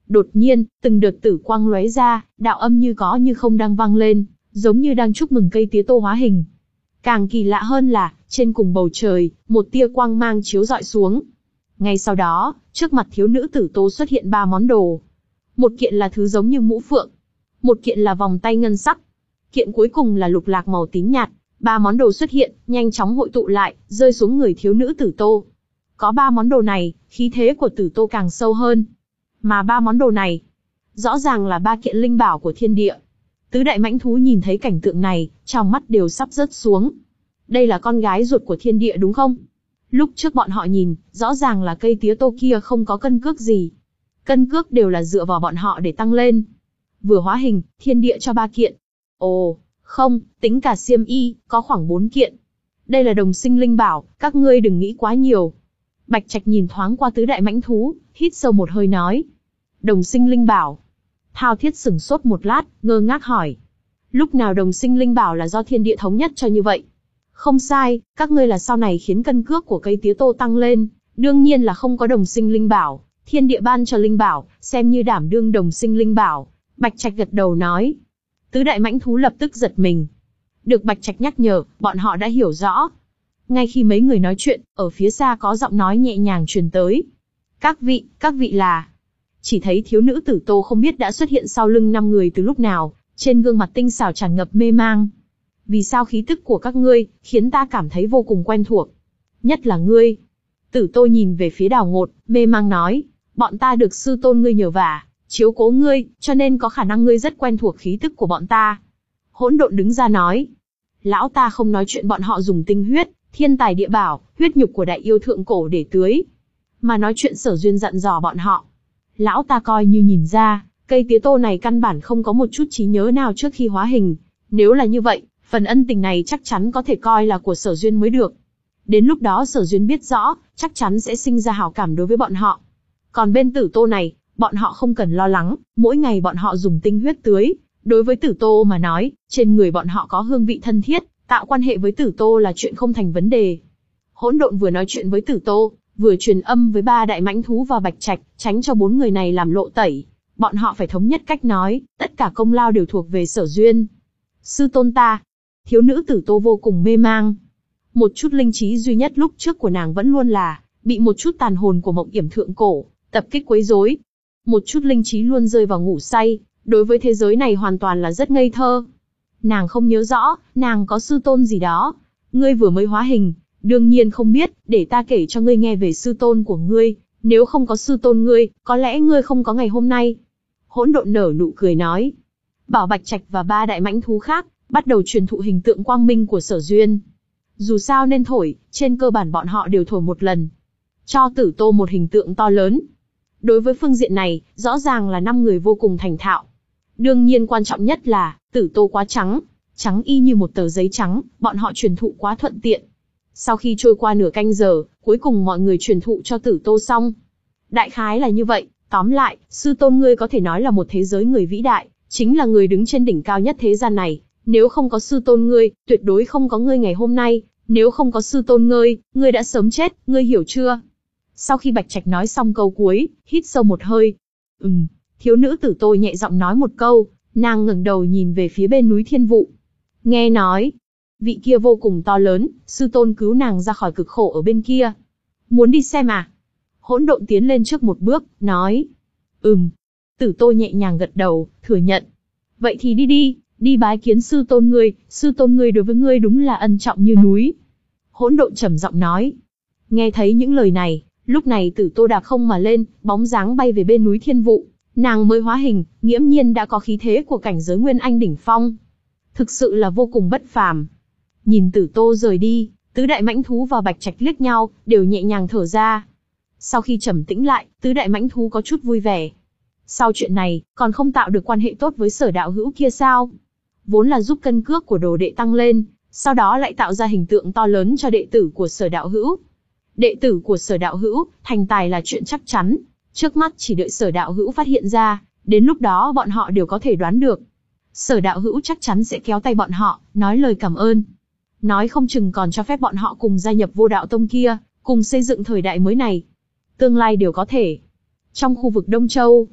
Đột nhiên, từng đợt tử quang lóe ra, đạo âm như có như không đang vang lên, giống như đang chúc mừng cây tía tô hóa hình. Càng kỳ lạ hơn là, trên cùng bầu trời, một tia quang mang chiếu rọi xuống. Ngay sau đó, trước mặt thiếu nữ tử tô xuất hiện ba món đồ. Một kiện là thứ giống như mũ phượng. Một kiện là vòng tay ngân sắc. Kiện cuối cùng là lục lạc màu tím nhạt. Ba món đồ xuất hiện, nhanh chóng hội tụ lại, rơi xuống người thiếu nữ tử tô. Có ba món đồ này, khí thế của tử tô càng sâu hơn. Mà ba món đồ này, rõ ràng là ba kiện linh bảo của thiên địa. Tứ đại mãnh thú nhìn thấy cảnh tượng này, trong mắt đều sắp rớt xuống. Đây là con gái ruột của thiên địa đúng không? Lúc trước bọn họ nhìn, rõ ràng là cây tía tô kia không có cân cước gì. Cân cước đều là dựa vào bọn họ để tăng lên. Vừa hóa hình, thiên địa cho ba kiện. Ồ, không, tính cả xiêm y, có khoảng bốn kiện. Đây là đồng sinh linh bảo, các ngươi đừng nghĩ quá nhiều. Bạch Trạch nhìn thoáng qua tứ đại mãnh thú, hít sâu một hơi nói. Đồng sinh linh bảo. Thao Thiết sửng sốt một lát, ngơ ngác hỏi. Lúc nào đồng sinh linh bảo là do thiên địa thống nhất cho như vậy? Không sai, các ngươi là sau này khiến cân cước của cây tía tô tăng lên, đương nhiên là không có đồng sinh linh bảo, thiên địa ban cho linh bảo, xem như đảm đương đồng sinh linh bảo. Bạch Trạch gật đầu nói. Tứ đại mãnh thú lập tức giật mình. Được Bạch Trạch nhắc nhở, bọn họ đã hiểu rõ. Ngay khi mấy người nói chuyện, ở phía xa có giọng nói nhẹ nhàng truyền tới. Các vị, các vị là... Chỉ thấy thiếu nữ tử tô không biết đã xuất hiện sau lưng năm người từ lúc nào, trên gương mặt tinh xảo tràn ngập mê mang. Vì sao khí tức của các ngươi, khiến ta cảm thấy vô cùng quen thuộc? Nhất là ngươi. Tử tô nhìn về phía Đào Ngột, mê mang nói. Bọn ta được sư tôn ngươi nhờ vả, chiếu cố ngươi, cho nên có khả năng ngươi rất quen thuộc khí tức của bọn ta. Hỗn Độn đứng ra nói. Lão ta không nói chuyện bọn họ dùng tinh huyết, thiên tài địa bảo, huyết nhục của đại yêu thượng cổ để tưới. Mà nói chuyện Sở Duyên dặn dò bọn họ. Lão ta coi như nhìn ra, cây tía tô này căn bản không có một chút trí nhớ nào trước khi hóa hình. Nếu là như vậy, phần ân tình này chắc chắn có thể coi là của Sở Duyên mới được. Đến lúc đó Sở Duyên biết rõ, chắc chắn sẽ sinh ra hảo cảm đối với bọn họ. Còn bên tử tô này, bọn họ không cần lo lắng, mỗi ngày bọn họ dùng tinh huyết tưới. Đối với tử tô mà nói, trên người bọn họ có hương vị thân thiết, tạo quan hệ với tử tô là chuyện không thành vấn đề. Hỗn Độn vừa nói chuyện với tử tô, vừa truyền âm với ba đại mãnh thú và Bạch Trạch, tránh cho bốn người này làm lộ tẩy. Bọn họ phải thống nhất cách nói, tất cả công lao đều thuộc về Sở Duyên. Sư tôn ta. Thiếu nữ tử tô vô cùng mê mang. Một chút linh trí duy nhất lúc trước của nàng vẫn luôn là, bị một chút tàn hồn của mộng yểm thượng cổ, tập kích quấy rối. Một chút linh trí luôn rơi vào ngủ say, đối với thế giới này hoàn toàn là rất ngây thơ. Nàng không nhớ rõ, nàng có sư tôn gì đó. Ngươi vừa mới hóa hình, đương nhiên không biết, để ta kể cho ngươi nghe về sư tôn của ngươi. Nếu không có sư tôn ngươi, có lẽ ngươi không có ngày hôm nay. Hỗn Độn nở nụ cười nói. Bảo Bạch Trạch và ba đại mãnh thú khác, bắt đầu truyền thụ hình tượng quang minh của Sở Duyên. Dù sao nên thổi, trên cơ bản bọn họ đều thổi một lần. Cho tử tô một hình tượng to lớn. Đối với phương diện này, rõ ràng là năm người vô cùng thành thạo. Đương nhiên quan trọng nhất là, tử tô quá trắng. Trắng y như một tờ giấy trắng, bọn họ truyền thụ quá thuận tiện. Sau khi trôi qua nửa canh giờ, cuối cùng mọi người truyền thụ cho tử tô xong. Đại khái là như vậy, tóm lại, sư tôn ngươi có thể nói là một thế giới người vĩ đại, chính là người đứng trên đỉnh cao nhất thế gian này. Nếu không có sư tôn ngươi, tuyệt đối không có ngươi ngày hôm nay. Nếu không có sư tôn ngươi, ngươi đã sớm chết, ngươi hiểu chưa? Sau khi Bạch Trạch nói xong câu cuối, hít sâu một hơi. Ừm, thiếu nữ tử tô nhẹ giọng nói một câu, nàng ngẩng đầu nhìn về phía bên núi Thiên Vụ. Nghe nói, vị kia vô cùng to lớn, sư tôn cứu nàng ra khỏi cực khổ ở bên kia. Muốn đi xem à? Hỗn Độn tiến lên trước một bước, nói. Ừm. Tử tô nhẹ nhàng gật đầu, thừa nhận. Vậy thì đi đi, đi bái kiến sư tôn ngươi, sư tôn ngươi đối với ngươi đúng là ân trọng như núi. Hỗn Độn trầm giọng nói. Nghe thấy những lời này, lúc này tử tô đạp không mà lên, bóng dáng bay về bên núi Thiên Vụ. Nàng mới hóa hình, nghiễm nhiên đã có khí thế của cảnh giới Nguyên Anh đỉnh phong. Thực sự là vô cùng bất phàm. Nhìn tử tô rời đi, tứ đại mãnh thú và Bạch Trạch liếc nhau, đều nhẹ nhàng thở ra. Sau khi trầm tĩnh lại, tứ đại mãnh thú có chút vui vẻ. Sau chuyện này, còn không tạo được quan hệ tốt với Sở đạo hữu kia sao? Vốn là giúp cân cước của đồ đệ tăng lên, sau đó lại tạo ra hình tượng to lớn cho đệ tử của Sở đạo hữu. Đệ tử của Sở đạo hữu, thành tài là chuyện chắc chắn. Trước mắt chỉ đợi Sở đạo hữu phát hiện ra, đến lúc đó bọn họ đều có thể đoán được. Sở đạo hữu chắc chắn sẽ kéo tay bọn họ, nói lời cảm ơn. Nói không chừng còn cho phép bọn họ cùng gia nhập Vô Đạo Tông kia, cùng xây dựng thời đại mới này. Tương lai đều có thể. Trong khu vực Đông Châu,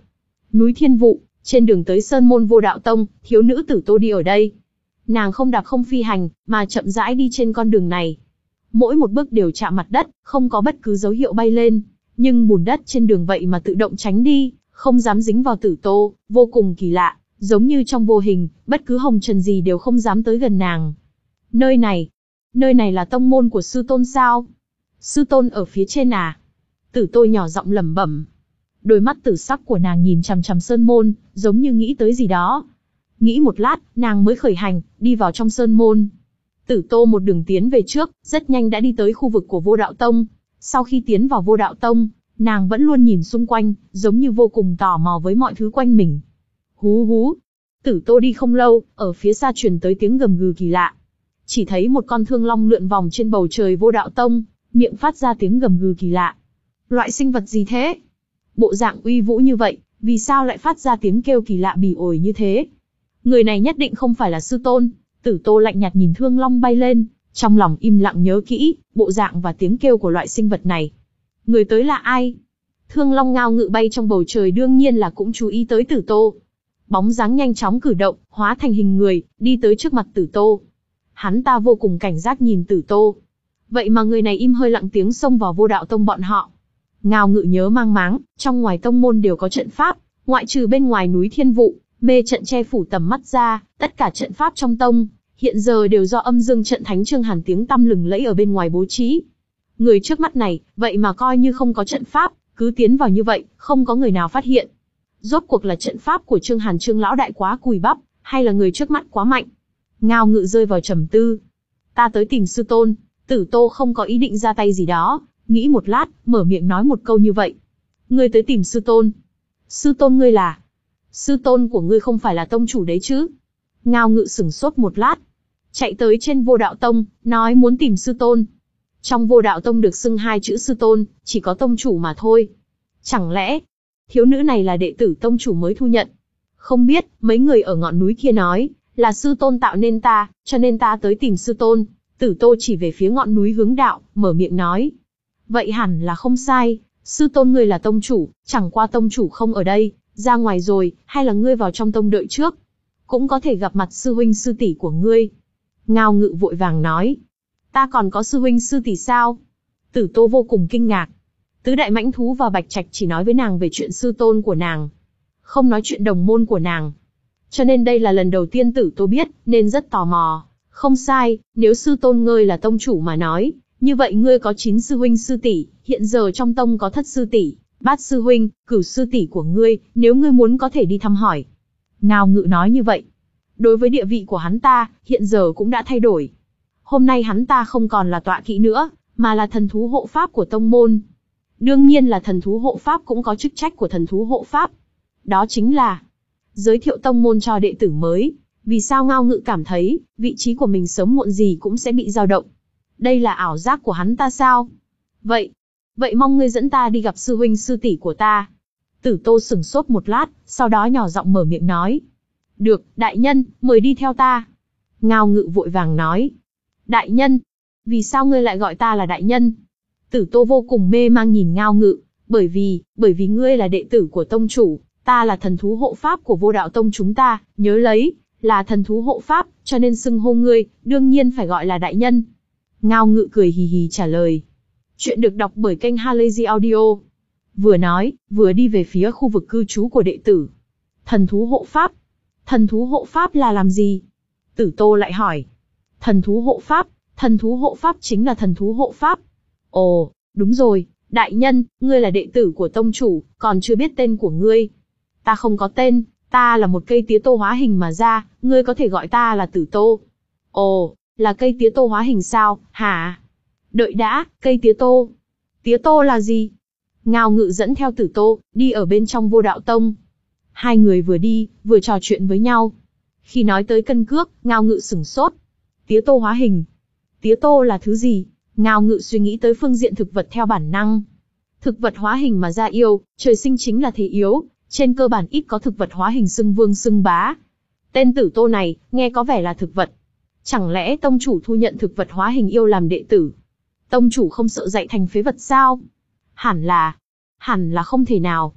Núi Thiên Vụ, trên đường tới Sơn Môn Vô Đạo Tông, thiếu nữ Tử Tô đi ở đây. Nàng không đạp không phi hành, mà chậm rãi đi trên con đường này. Mỗi một bước đều chạm mặt đất, không có bất cứ dấu hiệu bay lên. Nhưng bùn đất trên đường vậy mà tự động tránh đi, không dám dính vào Tử Tô, vô cùng kỳ lạ, giống như trong vô hình, bất cứ hồng trần gì đều không dám tới gần nàng. Nơi này, nơi này là tông môn của sư tôn sao? Sư tôn ở phía trên à? Tử Tô nhỏ giọng lẩm bẩm. Đôi mắt tử sắc của nàng nhìn chằm chằm sơn môn, giống như nghĩ tới gì đó. Nghĩ một lát, nàng mới khởi hành, đi vào trong sơn môn. Tử Tô một đường tiến về trước, rất nhanh đã đi tới khu vực của Vô Đạo Tông. Sau khi tiến vào Vô Đạo Tông, nàng vẫn luôn nhìn xung quanh, giống như vô cùng tò mò với mọi thứ quanh mình. Hú hú. Tử Tô đi không lâu, ở phía xa truyền tới tiếng gầm gừ kỳ lạ. Chỉ thấy một con thương long lượn vòng trên bầu trời Vô Đạo Tông, miệng phát ra tiếng gầm gừ kỳ lạ. Loại sinh vật gì thế? Bộ dạng uy vũ như vậy, vì sao lại phát ra tiếng kêu kỳ lạ bỉ ổi như thế? Người này nhất định không phải là sư tôn. Tử Tô lạnh nhạt nhìn thương long bay lên, trong lòng im lặng nhớ kỹ bộ dạng và tiếng kêu của loại sinh vật này. Người tới là ai? Thương long ngao ngự bay trong bầu trời đương nhiên là cũng chú ý tới Tử Tô. Bóng dáng nhanh chóng cử động, hóa thành hình người, đi tới trước mặt Tử Tô. Hắn ta vô cùng cảnh giác nhìn Tử Tô. Vậy mà người này im hơi lặng tiếng xông vào Vô Đạo Tông bọn họ. Ngao ngự nhớ mang máng, trong ngoài tông môn đều có trận pháp, ngoại trừ bên ngoài núi Thiên Vụ, mê trận che phủ tầm mắt ra, tất cả trận pháp trong tông, hiện giờ đều do âm dương trận thánh Trương Hàn tiếng tăm lừng lẫy ở bên ngoài bố trí. Người trước mắt này, vậy mà coi như không có trận pháp, cứ tiến vào như vậy, không có người nào phát hiện. Rốt cuộc là trận pháp của Trương Hàn Trương lão đại quá cùi bắp, hay là người trước mắt quá mạnh? Ngao ngự rơi vào trầm tư. Ta tới tìm sư tôn. Tử Tô không có ý định ra tay gì đó, nghĩ một lát, mở miệng nói một câu như vậy. Ngươi tới tìm sư tôn. Sư tôn ngươi là? Sư tôn của ngươi không phải là tông chủ đấy chứ? Ngao ngự sửng sốt một lát. Chạy tới trên Vô Đạo Tông, nói muốn tìm sư tôn. Trong Vô Đạo Tông được xưng hai chữ sư tôn, chỉ có tông chủ mà thôi. Chẳng lẽ, thiếu nữ này là đệ tử tông chủ mới thu nhận? Không biết, mấy người ở ngọn núi kia nói, là sư tôn tạo nên ta, cho nên ta tới tìm sư tôn. Tử Tô chỉ về phía ngọn núi hướng đạo, mở miệng nói. Vậy hẳn là không sai, sư tôn ngươi là tông chủ, chẳng qua tông chủ không ở đây, ra ngoài rồi, hay là ngươi vào trong tông đợi trước. Cũng có thể gặp mặt sư huynh sư tỷ của ngươi. Ngao ngự vội vàng nói. Ta còn có sư huynh sư tỷ sao? Tử Tô vô cùng kinh ngạc. Tứ đại mãnh thú và Bạch Trạch chỉ nói với nàng về chuyện sư tôn của nàng, không nói chuyện đồng môn của nàng. Cho nên đây là lần đầu tiên Tử Tô biết, nên rất tò mò. Không sai, nếu sư tôn ngươi là tông chủ mà nói, như vậy ngươi có chín sư huynh sư tỷ, hiện giờ trong tông có thất sư tỷ, bát sư huynh, cửu sư tỷ của ngươi, nếu ngươi muốn có thể đi thăm hỏi. Ngao ngự nói như vậy. Đối với địa vị của hắn ta, hiện giờ cũng đã thay đổi. Hôm nay hắn ta không còn là tọa kỵ nữa, mà là thần thú hộ pháp của tông môn. Đương nhiên là thần thú hộ pháp cũng có chức trách của thần thú hộ pháp. Đó chính là giới thiệu tông môn cho đệ tử mới. Vì sao Ngao ngự cảm thấy, vị trí của mình sớm muộn gì cũng sẽ bị dao động? Đây là ảo giác của hắn ta sao? Vậy, vậy mong ngươi dẫn ta đi gặp sư huynh sư tỷ của ta. Tử Tô sửng sốt một lát, sau đó nhỏ giọng mở miệng nói. Được, đại nhân, mời đi theo ta. Ngao ngự vội vàng nói. Đại nhân? Vì sao ngươi lại gọi ta là đại nhân? Tử Tô vô cùng mê mang nhìn Ngao ngự, bởi vì, bởi vì ngươi là đệ tử của tông chủ, ta là thần thú hộ pháp của Vô Đạo Tông chúng ta, nhớ lấy, là thần thú hộ pháp, cho nên xưng hô ngươi, đương nhiên phải gọi là đại nhân. Ngao ngự cười hì hì trả lời. Chuyện được đọc bởi kênh Halazy Audio. Vừa nói, vừa đi về phía khu vực cư trú của đệ tử. Thần thú hộ pháp? Thần thú hộ pháp là làm gì? Tử Tô lại hỏi. Thần thú hộ pháp, thần thú hộ pháp chính là thần thú hộ pháp. Ồ, đúng rồi, đại nhân, ngươi là đệ tử của tông chủ, còn chưa biết tên của ngươi. Ta không có tên, ta là một cây tía tô hóa hình mà ra, ngươi có thể gọi ta là Tử Tô. Ồ, là cây tía tô hóa hình sao, hả? Đợi đã, cây tía tô. Tía tô là gì? Ngao ngự dẫn theo Tử Tô, đi ở bên trong Vô Đạo Tông. Hai người vừa đi, vừa trò chuyện với nhau. Khi nói tới cân cước, Ngao ngự sửng sốt. Tía tô hóa hình. Tía tô là thứ gì? Ngao ngự suy nghĩ tới phương diện thực vật theo bản năng. Thực vật hóa hình mà ra yêu, trời sinh chính là thế yếu, trên cơ bản ít có thực vật hóa hình xưng vương xưng bá. Tên Tử Tô này, nghe có vẻ là thực vật. Chẳng lẽ tông chủ thu nhận thực vật hóa hình yêu làm đệ tử? Tông chủ không sợ dạy thành phế vật sao? Hẳn là, hẳn là không thể nào.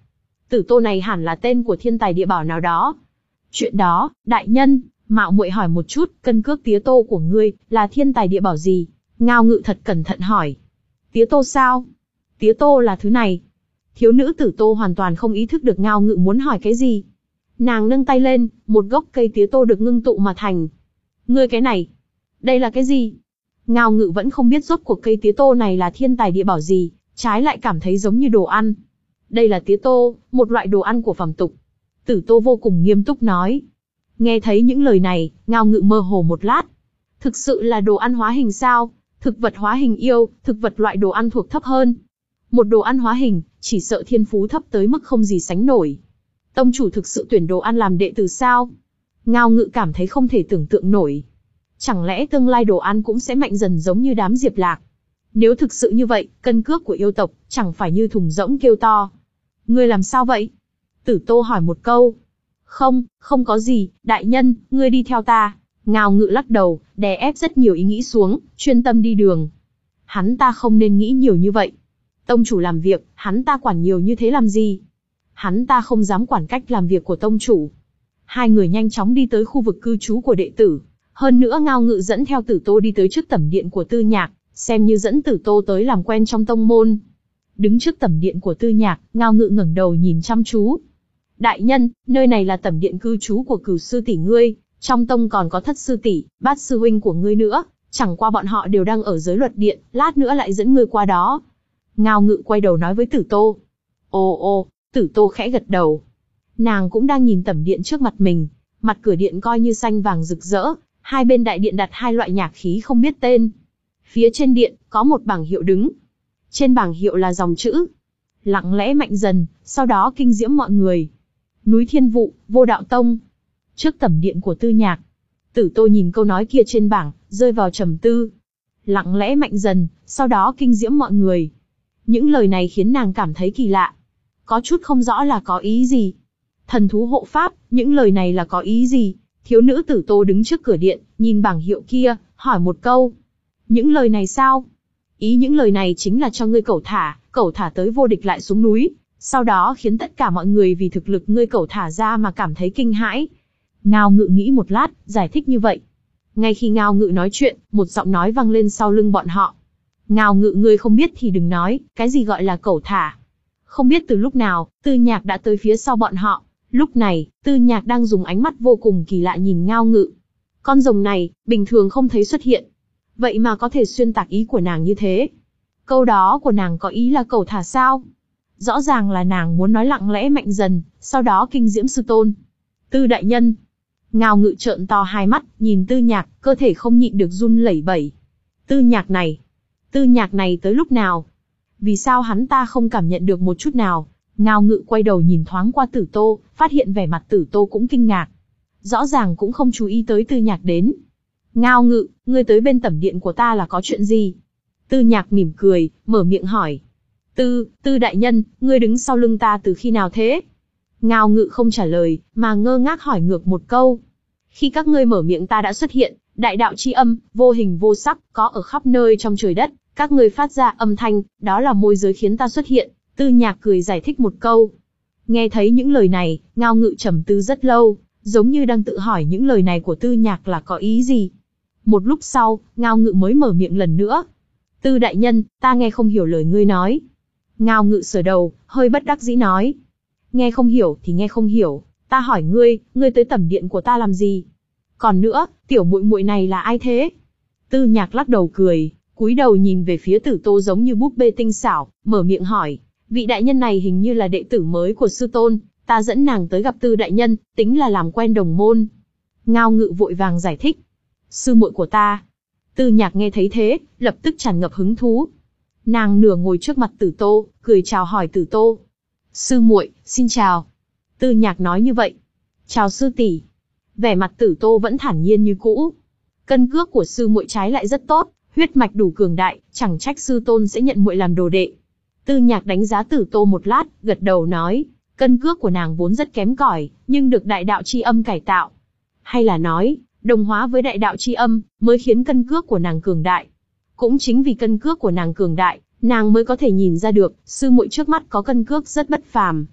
Tử Tô này hẳn là tên của thiên tài địa bảo nào đó. Chuyện đó, đại nhân, mạo muội hỏi một chút, cân cước tía tô của ngươi là thiên tài địa bảo gì? Ngao Ngự thật cẩn thận hỏi. Tía tô sao? Tía tô là thứ này. Thiếu nữ Tử Tô hoàn toàn không ý thức được Ngao Ngự muốn hỏi cái gì. Nàng nâng tay lên, một gốc cây tía tô được ngưng tụ mà thành. Ngươi cái này, đây là cái gì? Ngao Ngự vẫn không biết rốt cuộc cây tía tô này là thiên tài địa bảo gì, trái lại cảm thấy giống như đồ ăn. Đây là tía tô, một loại đồ ăn của phàm tục. Tử Tô vô cùng nghiêm túc nói. Nghe thấy những lời này, Ngao Ngự mơ hồ một lát. Thực sự là đồ ăn hóa hình sao? Thực vật hóa hình yêu, thực vật loại đồ ăn thuộc thấp hơn. Một đồ ăn hóa hình, chỉ sợ thiên phú thấp tới mức không gì sánh nổi. Tông chủ thực sự tuyển đồ ăn làm đệ tử sao? Ngao Ngự cảm thấy không thể tưởng tượng nổi. Chẳng lẽ tương lai đồ ăn cũng sẽ mạnh dần giống như đám Diệp Lạc? Nếu thực sự như vậy, cân cước của yêu tộc chẳng phải như thùng rỗng kêu to. Ngươi làm sao vậy? Tử Tô hỏi một câu. Không, không có gì, đại nhân, ngươi đi theo ta. Ngao Ngự lắc đầu, đè ép rất nhiều ý nghĩ xuống, chuyên tâm đi đường. Hắn ta không nên nghĩ nhiều như vậy. Tông chủ làm việc, hắn ta quản nhiều như thế làm gì? Hắn ta không dám quản cách làm việc của tông chủ. Hai người nhanh chóng đi tới khu vực cư trú của đệ tử. Hơn nữa Ngao Ngự dẫn theo Tử Tô đi tới trước tẩm điện của Tư Nhạc, xem như dẫn Tử Tô tới làm quen trong tông môn. Đứng trước tẩm điện của Tư Nhạc, Ngao Ngự ngẩng đầu nhìn chăm chú. Đại nhân, nơi này là tẩm điện cư trú của Cửu sư tỷ ngươi, trong tông còn có Thất sư tỷ, Bát sư huynh của ngươi nữa, chẳng qua bọn họ đều đang ở giới luật điện, lát nữa lại dẫn ngươi qua đó. Ngao Ngự quay đầu nói với Tử Tô. Ồ ồ, Tử Tô khẽ gật đầu. Nàng cũng đang nhìn tẩm điện trước mặt mình, mặt cửa điện coi như xanh vàng rực rỡ, hai bên đại điện đặt hai loại nhạc khí không biết tên. Phía trên điện, có một bảng hiệu đứng. Trên bảng hiệu là dòng chữ. Lặng lẽ mạnh dần, sau đó kinh diễm mọi người. Núi Thiên Vụ, Vô Đạo Tông. Trước tẩm điện của Tư Nhạc. Tử Tô nhìn câu nói kia trên bảng, rơi vào trầm tư. Lặng lẽ mạnh dần, sau đó kinh diễm mọi người. Những lời này khiến nàng cảm thấy kỳ lạ. Có chút không rõ là có ý gì. Thần thú hộ pháp, những lời này là có ý gì? Thiếu nữ Tử Tô đứng trước cửa điện, nhìn bảng hiệu kia, hỏi một câu. Những lời này sao? Ý những lời này chính là cho ngươi cẩu thả, cẩu thả tới vô địch lại xuống núi, sau đó khiến tất cả mọi người vì thực lực ngươi cẩu thả ra mà cảm thấy kinh hãi. Ngao Ngự nghĩ một lát, giải thích như vậy. Ngay khi Ngao Ngự nói chuyện, một giọng nói vang lên sau lưng bọn họ. Ngao Ngự, ngươi không biết thì đừng nói, cái gì gọi là cẩu thả. Không biết từ lúc nào, Tư Nhạc đã tới phía sau bọn họ. Lúc này, Tư Nhạc đang dùng ánh mắt vô cùng kỳ lạ nhìn Ngao Ngự. Con rồng này, bình thường không thấy xuất hiện. Vậy mà có thể xuyên tạc ý của nàng như thế. Câu đó của nàng có ý là cẩu thả sao? Rõ ràng là nàng muốn nói lặng lẽ mạnh dần, sau đó kinh diễm sư tôn. Tư đại nhân. Ngao Ngự trợn to hai mắt, nhìn Tư Nhạc, cơ thể không nhịn được run lẩy bẩy. Tư Nhạc này. Tư Nhạc này tới lúc nào? Vì sao hắn ta không cảm nhận được một chút nào? Ngao Ngự quay đầu nhìn thoáng qua Tử Tô, phát hiện vẻ mặt Tử Tô cũng kinh ngạc. Rõ ràng cũng không chú ý tới Tư Nhạc đến. Ngao Ngự, ngươi tới bên tẩm điện của ta là có chuyện gì? Tư Nhạc mỉm cười, mở miệng hỏi. Tư, Tư đại nhân, ngươi đứng sau lưng ta từ khi nào thế? Ngao Ngự không trả lời, mà ngơ ngác hỏi ngược một câu. Khi các ngươi mở miệng ta đã xuất hiện, đại đạo chi âm, vô hình vô sắc, có ở khắp nơi trong trời đất, các ngươi phát ra âm thanh, đó là môi giới khiến ta xuất hiện. Tư Nhạc cười giải thích một câu. Nghe thấy những lời này, Ngao Ngự trầm tư rất lâu, giống như đang tự hỏi những lời này của Tư Nhạc là có ý gì. Một lúc sau, Ngao Ngự mới mở miệng lần nữa. Tư đại nhân, ta nghe không hiểu lời ngươi nói. Ngao Ngự sờ đầu, hơi bất đắc dĩ nói. Nghe không hiểu thì nghe không hiểu, ta hỏi ngươi, ngươi tới tẩm điện của ta làm gì? Còn nữa, tiểu muội muội này là ai thế? Tư Nhạc lắc đầu cười, cúi đầu nhìn về phía Tử Tô giống như búp bê tinh xảo, mở miệng hỏi. Vị đại nhân này hình như là đệ tử mới của sư tôn, ta dẫn nàng tới gặp Tư đại nhân, tính là làm quen đồng môn. Ngao Ngự vội vàng giải thích. Sư muội của ta. Tư Nhạc nghe thấy thế, lập tức tràn ngập hứng thú. Nàng nửa ngồi trước mặt Tử Tô, cười chào hỏi Tử Tô. Sư muội, xin chào. Tư Nhạc nói như vậy. Chào sư tỷ. Vẻ mặt Tử Tô vẫn thản nhiên như cũ. Cân cước của sư muội trái lại rất tốt, huyết mạch đủ cường đại, chẳng trách sư tôn sẽ nhận muội làm đồ đệ. Tư Nhạc đánh giá Tử Tô một lát, gật đầu nói, cân cước của nàng vốn rất kém cỏi, nhưng được đại đạo chi âm cải tạo. Hay là nói, đồng hóa với đại đạo chi âm, mới khiến cân cước của nàng cường đại. Cũng chính vì cân cước của nàng cường đại, nàng mới có thể nhìn ra được, sư muội trước mắt có cân cước rất bất phàm.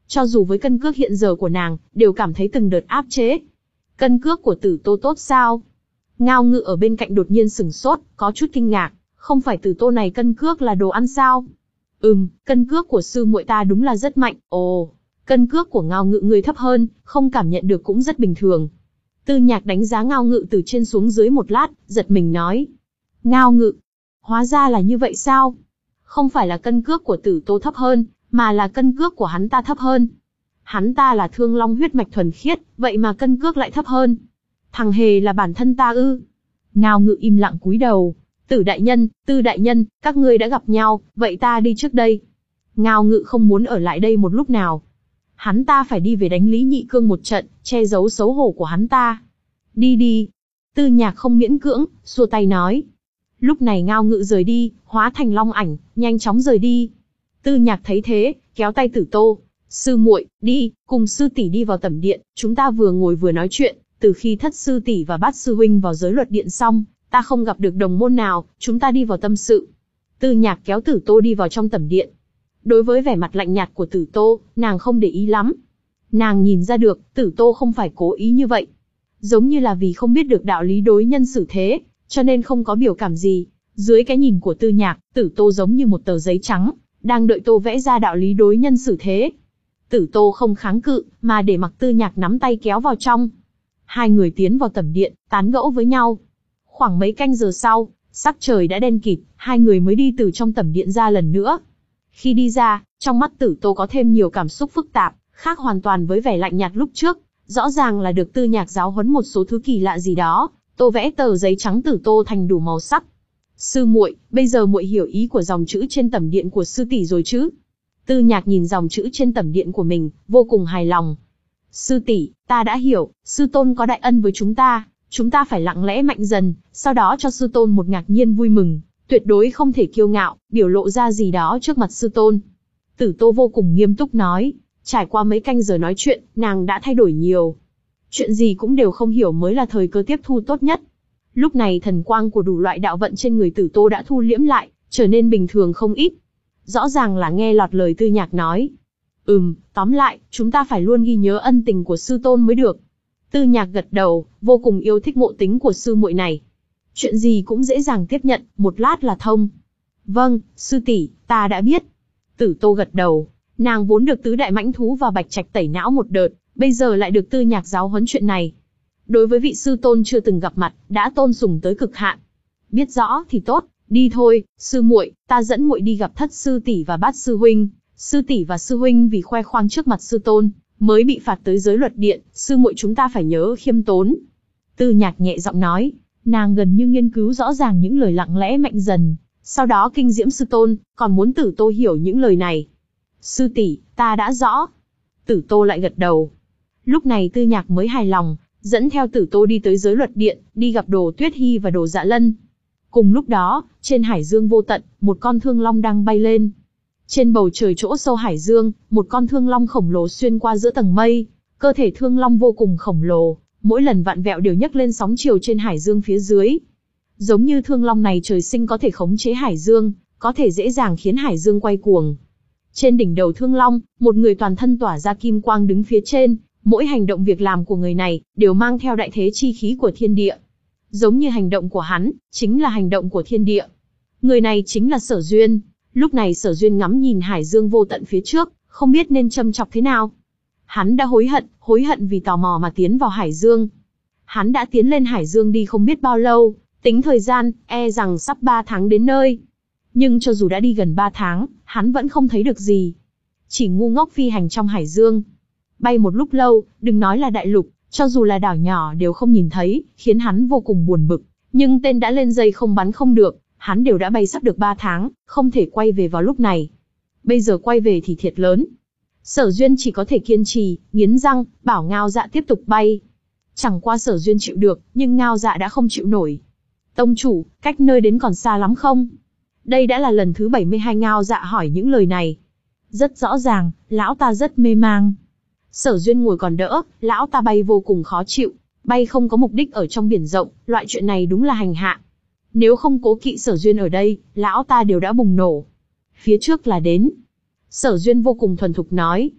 Cho dù với cân cước hiện giờ của nàng, đều cảm thấy từng đợt áp chế. Cân cước của Tử Tô tốt sao? Ngao Ngự ở bên cạnh đột nhiên sửng sốt, có chút kinh ngạc, không phải Tử Tô này cân cước là đồ ăn sao? Ừm, cân cước của sư muội ta đúng là rất mạnh. Ồ, cân cước của Ngao Ngự người thấp hơn, không cảm nhận được cũng rất bình thường. Tư Nhạc đánh giá Ngao Ngự từ trên xuống dưới một lát, giật mình nói. Ngao Ngự, hóa ra là như vậy sao? Không phải là cân cước của Tử Tô thấp hơn, mà là cân cước của hắn ta thấp hơn. Hắn ta là thương long huyết mạch thuần khiết, vậy mà cân cước lại thấp hơn. Thằng hề là bản thân ta ư? Ngao Ngự im lặng cúi đầu. Tử đại nhân, Tư đại nhân, các ngươi đã gặp nhau, vậy ta đi trước đây. Ngao Ngự không muốn ở lại đây một lúc nào. Hắn ta phải đi về đánh Lý Nhị Cương một trận, che giấu xấu hổ của hắn ta. Đi đi. Tư Nhạc không miễn cưỡng, xua tay nói. Lúc này Ngao Ngự rời đi, hóa thành long ảnh, nhanh chóng rời đi. Tư Nhạc thấy thế, kéo tay Tử Tô. Sư muội, đi, cùng sư tỷ đi vào tẩm điện, chúng ta vừa ngồi vừa nói chuyện. Từ khi thất sư tỷ và bát sư huynh vào giới luật điện xong, ta không gặp được đồng môn nào, chúng ta đi vào tâm sự. Tư Nhạc kéo Tử Tô đi vào trong tẩm điện. Đối với vẻ mặt lạnh nhạt của Tử Tô, nàng không để ý lắm. Nàng nhìn ra được, Tử Tô không phải cố ý như vậy. Giống như là vì không biết được đạo lý đối nhân xử thế, cho nên không có biểu cảm gì. Dưới cái nhìn của Tư Nhạc, Tử Tô giống như một tờ giấy trắng, đang đợi Tô vẽ ra đạo lý đối nhân xử thế. Tử Tô không kháng cự, mà để mặc Tư Nhạc nắm tay kéo vào trong. Hai người tiến vào tẩm điện, tán gẫu với nhau. Khoảng mấy canh giờ sau, sắc trời đã đen kịt, hai người mới đi từ trong tẩm điện ra lần nữa. Khi đi ra, trong mắt Tử Tô có thêm nhiều cảm xúc phức tạp, khác hoàn toàn với vẻ lạnh nhạt lúc trước. Rõ ràng là được Tư Nhạc giáo huấn một số thứ kỳ lạ gì đó. Tô vẽ tờ giấy trắng Tử Tô thành đủ màu sắc. Sư muội, bây giờ muội hiểu ý của dòng chữ trên tẩm điện của sư tỷ rồi chứ? Tư Nhạc nhìn dòng chữ trên tẩm điện của mình, vô cùng hài lòng. Sư tỷ, ta đã hiểu, sư tôn có đại ân với chúng ta, chúng ta phải lặng lẽ mạnh dần, sau đó cho sư tôn một ngạc nhiên vui mừng, tuyệt đối không thể kiêu ngạo, biểu lộ ra gì đó trước mặt sư tôn. Tử Tô vô cùng nghiêm túc nói, trải qua mấy canh giờ nói chuyện, nàng đã thay đổi nhiều. Chuyện gì cũng đều không hiểu mới là thời cơ tiếp thu tốt nhất. Lúc này thần quang của đủ loại đạo vận trên người Tử Tô đã thu liễm lại, trở nên bình thường không ít. Rõ ràng là nghe lọt lời Tư Nhạc nói. Ừm, tóm lại, chúng ta phải luôn ghi nhớ ân tình của sư tôn mới được. Tư Nhạc gật đầu, vô cùng yêu thích ngộ tính của sư muội này. Chuyện gì cũng dễ dàng tiếp nhận, một lát là thông. Vâng, sư tỷ, ta đã biết. Tử Tô gật đầu, nàng vốn được tứ đại mãnh thú và bạch trạch tẩy não một đợt, bây giờ lại được Tư Nhạc giáo huấn chuyện này. Đối với vị sư tôn chưa từng gặp mặt, đã tôn sùng tới cực hạn. Biết rõ thì tốt, đi thôi, sư muội, ta dẫn muội đi gặp thất sư tỷ và bát sư huynh. Sư tỷ và sư huynh vì khoe khoang trước mặt sư tôn, mới bị phạt tới giới luật điện, sư muội chúng ta phải nhớ khiêm tốn. Tư Nhạc nhẹ giọng nói, nàng gần như nghiên cứu rõ ràng những lời lặng lẽ mạnh dần, sau đó kinh diễm sư tôn, còn muốn Tử Tô hiểu những lời này. Sư tỷ, ta đã rõ. Tử Tô lại gật đầu. Lúc này Tư Nhạc mới hài lòng, dẫn theo Tử Tô đi tới giới luật điện, đi gặp Đồ Tuyết Hi và Đồ Dạ Lân. Cùng lúc đó, trên hải dương vô tận, một con thương long đang bay lên. Trên bầu trời chỗ sâu hải dương, một con thương long khổng lồ xuyên qua giữa tầng mây. Cơ thể thương long vô cùng khổng lồ, mỗi lần vặn vẹo đều nhấc lên sóng chiều trên hải dương phía dưới. Giống như thương long này trời sinh có thể khống chế hải dương, có thể dễ dàng khiến hải dương quay cuồng. Trên đỉnh đầu thương long, một người toàn thân tỏa ra kim quang đứng phía trên, mỗi hành động việc làm của người này đều mang theo đại thế chi khí của thiên địa. Giống như hành động của hắn, chính là hành động của thiên địa. Người này chính là Sở Duyên. Lúc này Sở Duyên ngắm nhìn hải dương vô tận phía trước, không biết nên châm chọc thế nào. Hắn đã hối hận, hối hận vì tò mò mà tiến vào hải dương. Hắn đã tiến lên hải dương đi không biết bao lâu, tính thời gian, e rằng sắp ba tháng đến nơi. Nhưng cho dù đã đi gần ba tháng, hắn vẫn không thấy được gì. Chỉ ngu ngốc phi hành trong hải dương. Bay một lúc lâu, đừng nói là đại lục, cho dù là đảo nhỏ đều không nhìn thấy, khiến hắn vô cùng buồn bực. Nhưng tên đã lên dây không bắn không được, hắn đều đã bay sắp được ba tháng, không thể quay về vào lúc này. Bây giờ quay về thì thiệt lớn. Sở Duyên chỉ có thể kiên trì, nghiến răng, bảo Ngao Dạ tiếp tục bay. Chẳng qua Sở Duyên chịu được, nhưng Ngao Dạ đã không chịu nổi. Tông chủ, cách nơi đến còn xa lắm không? Đây đã là lần thứ bảy mươi hai Ngao Dạ hỏi những lời này. Rất rõ ràng, lão ta rất mê mang. Sở Duyên ngồi còn đỡ, lão ta bay vô cùng khó chịu, bay không có mục đích ở trong biển rộng, loại chuyện này đúng là hành hạ. Nếu không cố kỵ Sở Duyên ở đây, lão ta đều đã bùng nổ. Phía trước là đến. Sở Duyên vô cùng thuần thục nói.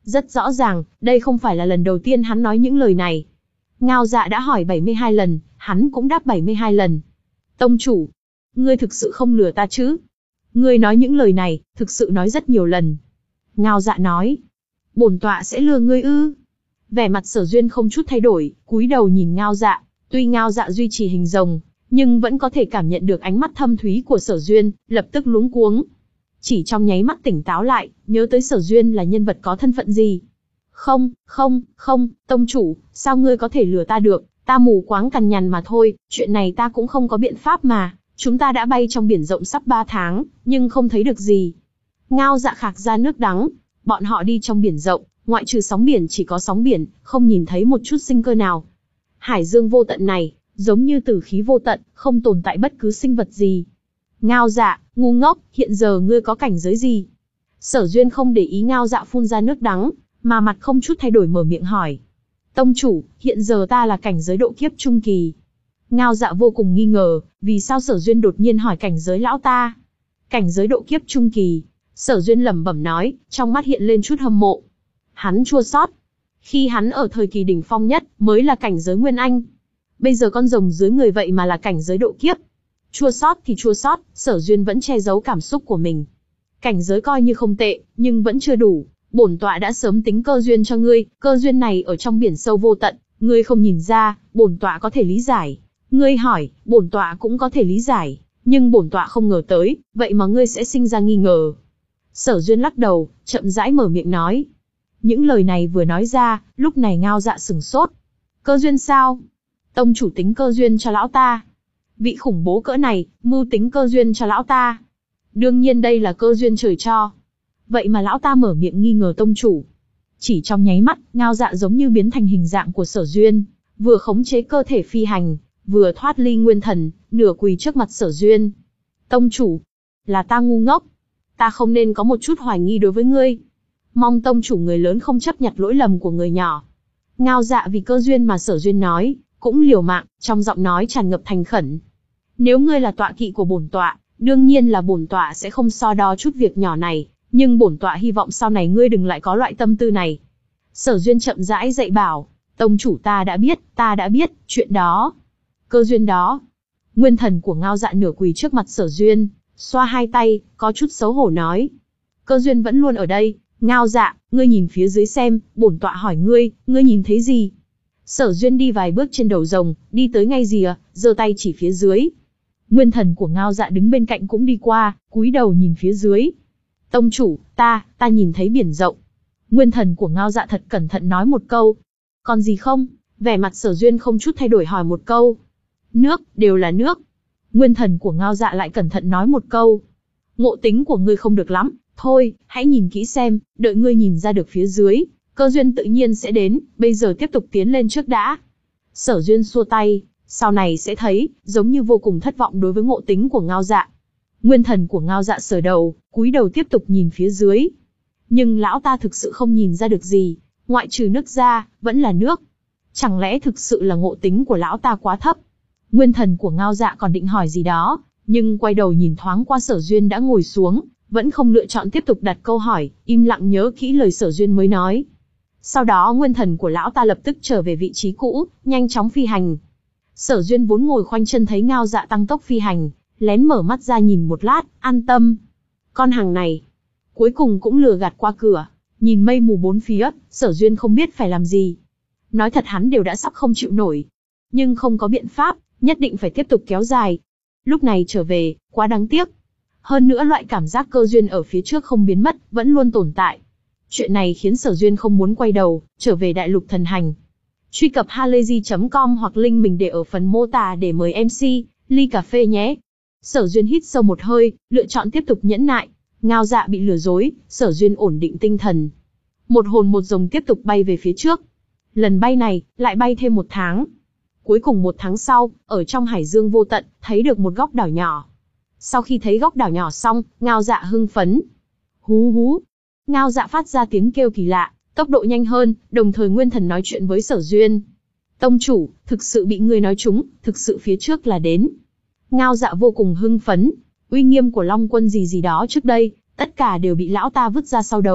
Rất rõ ràng, đây không phải là lần đầu tiên hắn nói những lời này. Ngao Dạ đã hỏi bảy mươi hai lần, hắn cũng đáp bảy mươi hai lần. Tông chủ, ngươi thực sự không lừa ta chứ? Ngươi nói những lời này, thực sự nói rất nhiều lần. Ngao Dạ nói, bổn tọa sẽ lừa ngươi ư? Vẻ mặt Sở Duyên không chút thay đổi, cúi đầu nhìn Ngao Dạ. Tuy Ngao Dạ duy trì hình rồng, nhưng vẫn có thể cảm nhận được ánh mắt thâm thúy của Sở Duyên, lập tức luống cuống. Chỉ trong nháy mắt tỉnh táo lại, nhớ tới Sở Duyên là nhân vật có thân phận gì. Không, không, không, tông chủ, sao ngươi có thể lừa ta được, ta mù quáng cằn nhằn mà thôi, chuyện này ta cũng không có biện pháp mà, chúng ta đã bay trong biển rộng sắp ba tháng, nhưng không thấy được gì. Ngao Dạ khạc ra nước đắng, bọn họ đi trong biển rộng, ngoại trừ sóng biển chỉ có sóng biển, không nhìn thấy một chút sinh cơ nào. Hải dương vô tận này, giống như tử khí vô tận, không tồn tại bất cứ sinh vật gì. Ngao Dạ, ngu ngốc, hiện giờ ngươi có cảnh giới gì? Sở Duyên không để ý Ngao Dạ phun ra nước đắng, mà mặt không chút thay đổi mở miệng hỏi. Tông chủ, hiện giờ ta là cảnh giới độ kiếp trung kỳ. Ngao Dạ vô cùng nghi ngờ, vì sao Sở Duyên đột nhiên hỏi cảnh giới lão ta? Cảnh giới độ kiếp trung kỳ. Sở Duyên lẩm bẩm nói, trong mắt hiện lên chút hâm mộ. Hắn chua xót. Khi hắn ở thời kỳ đỉnh phong nhất, mới là cảnh giới Nguyên Anh. Bây giờ con rồng dưới người vậy mà là cảnh giới độ kiếp. Chua xót thì chua xót, Sở Duyên vẫn che giấu cảm xúc của mình. Cảnh giới coi như không tệ, nhưng vẫn chưa đủ. Bổn tọa đã sớm tính cơ duyên cho ngươi, cơ duyên này ở trong biển sâu vô tận, ngươi không nhìn ra, bổn tọa có thể lý giải. Ngươi hỏi, bổn tọa cũng có thể lý giải, nhưng bổn tọa không ngờ tới, vậy mà ngươi sẽ sinh ra nghi ngờ. Sở Duyên lắc đầu, chậm rãi mở miệng nói. Những lời này vừa nói ra, lúc này Ngao Dạ sừng sốt. Cơ duyên sao? Tông chủ tính cơ duyên cho lão ta. Vị khủng bố cỡ này, mưu tính cơ duyên cho lão ta. Đương nhiên đây là cơ duyên trời cho. Vậy mà lão ta mở miệng nghi ngờ tông chủ. Chỉ trong nháy mắt, Ngao Dạ giống như biến thành hình dạng của Sở Duyên, vừa khống chế cơ thể phi hành, vừa thoát ly nguyên thần, nửa quỳ trước mặt Sở Duyên. Tông chủ, là ta ngu ngốc. Ta không nên có một chút hoài nghi đối với ngươi. Mong tông chủ người lớn không chấp nhặt lỗi lầm của người nhỏ. Ngao Dạ vì cơ duyên mà Sở Duyên nói, cũng liều mạng, trong giọng nói tràn ngập thành khẩn. Nếu ngươi là tọa kỵ của bổn tọa, đương nhiên là bổn tọa sẽ không so đo chút việc nhỏ này, nhưng bổn tọa hy vọng sau này ngươi đừng lại có loại tâm tư này. Sở Duyên chậm rãi dạy bảo, tông chủ ta đã biết, ta đã biết, chuyện đó. Cơ duyên đó. Nguyên thần của Ngao Dạ nửa quỳ trước mặt Sở Duyên, xoa hai tay, có chút xấu hổ nói. Cơ duyên vẫn luôn ở đây, Ngao Dạ, ngươi nhìn phía dưới xem, bổn tọa hỏi ngươi, ngươi nhìn thấy gì? Sở Duyên đi vài bước trên đầu rồng, đi tới ngay rìa, giơ tay chỉ phía dưới. Nguyên thần của Ngao Dạ đứng bên cạnh cũng đi qua, cúi đầu nhìn phía dưới. Tông chủ, ta, ta nhìn thấy biển rộng. Nguyên thần của Ngao Dạ thật cẩn thận nói một câu. Còn gì không? Vẻ mặt Sở Duyên không chút thay đổi hỏi một câu. Nước, đều là nước. Nguyên thần của Ngao Dạ lại cẩn thận nói một câu. Ngộ tính của ngươi không được lắm, thôi, hãy nhìn kỹ xem, đợi ngươi nhìn ra được phía dưới, cơ duyên tự nhiên sẽ đến, bây giờ tiếp tục tiến lên trước đã. Sở Duyên xua tay, sau này sẽ thấy, giống như vô cùng thất vọng đối với ngộ tính của Ngao Dạ. Nguyên thần của Ngao Dạ sờ đầu, cúi đầu tiếp tục nhìn phía dưới. Nhưng lão ta thực sự không nhìn ra được gì, ngoại trừ nước ra, vẫn là nước. Chẳng lẽ thực sự là ngộ tính của lão ta quá thấp? Nguyên thần của Ngao Dạ còn định hỏi gì đó, nhưng quay đầu nhìn thoáng qua Sở Duyên đã ngồi xuống, vẫn không lựa chọn tiếp tục đặt câu hỏi, im lặng nhớ kỹ lời Sở Duyên mới nói. Sau đó nguyên thần của lão ta lập tức trở về vị trí cũ, nhanh chóng phi hành. Sở Duyên vốn ngồi khoanh chân thấy Ngao Dạ tăng tốc phi hành, lén mở mắt ra nhìn một lát, an tâm. Con hàng này, cuối cùng cũng lừa gạt qua cửa. Nhìn mây mù bốn phía, Sở Duyên không biết phải làm gì. Nói thật hắn đều đã sắp không chịu nổi. Nhưng không có biện pháp, nhất định phải tiếp tục kéo dài. Lúc này trở về, quá đáng tiếc. Hơn nữa loại cảm giác cơ duyên ở phía trước không biến mất, vẫn luôn tồn tại. Chuyện này khiến Sở Duyên không muốn quay đầu, trở về đại lục thần hành. Truy cập halayzi chấm com hoặc link mình để ở phần mô tả để mời em xê, ly cà phê nhé. Sở Duyên hít sâu một hơi, lựa chọn tiếp tục nhẫn nại. Ngao Dạ bị lừa dối, Sở Duyên ổn định tinh thần. Một hồn một rồng tiếp tục bay về phía trước. Lần bay này, lại bay thêm một tháng. Cuối cùng một tháng sau, ở trong hải dương vô tận, thấy được một góc đảo nhỏ. Sau khi thấy góc đảo nhỏ xong, Ngao Dạ hưng phấn. Hú hú. Ngao Dạ phát ra tiếng kêu kỳ lạ, tốc độ nhanh hơn, đồng thời nguyên thần nói chuyện với Sở Duyên. Tông chủ, thực sự bị ngươi nói trúng, thực sự phía trước là đến. Ngao Dạ vô cùng hưng phấn. Uy nghiêm của Long Quân gì gì đó trước đây, tất cả đều bị lão ta vứt ra sau đầu,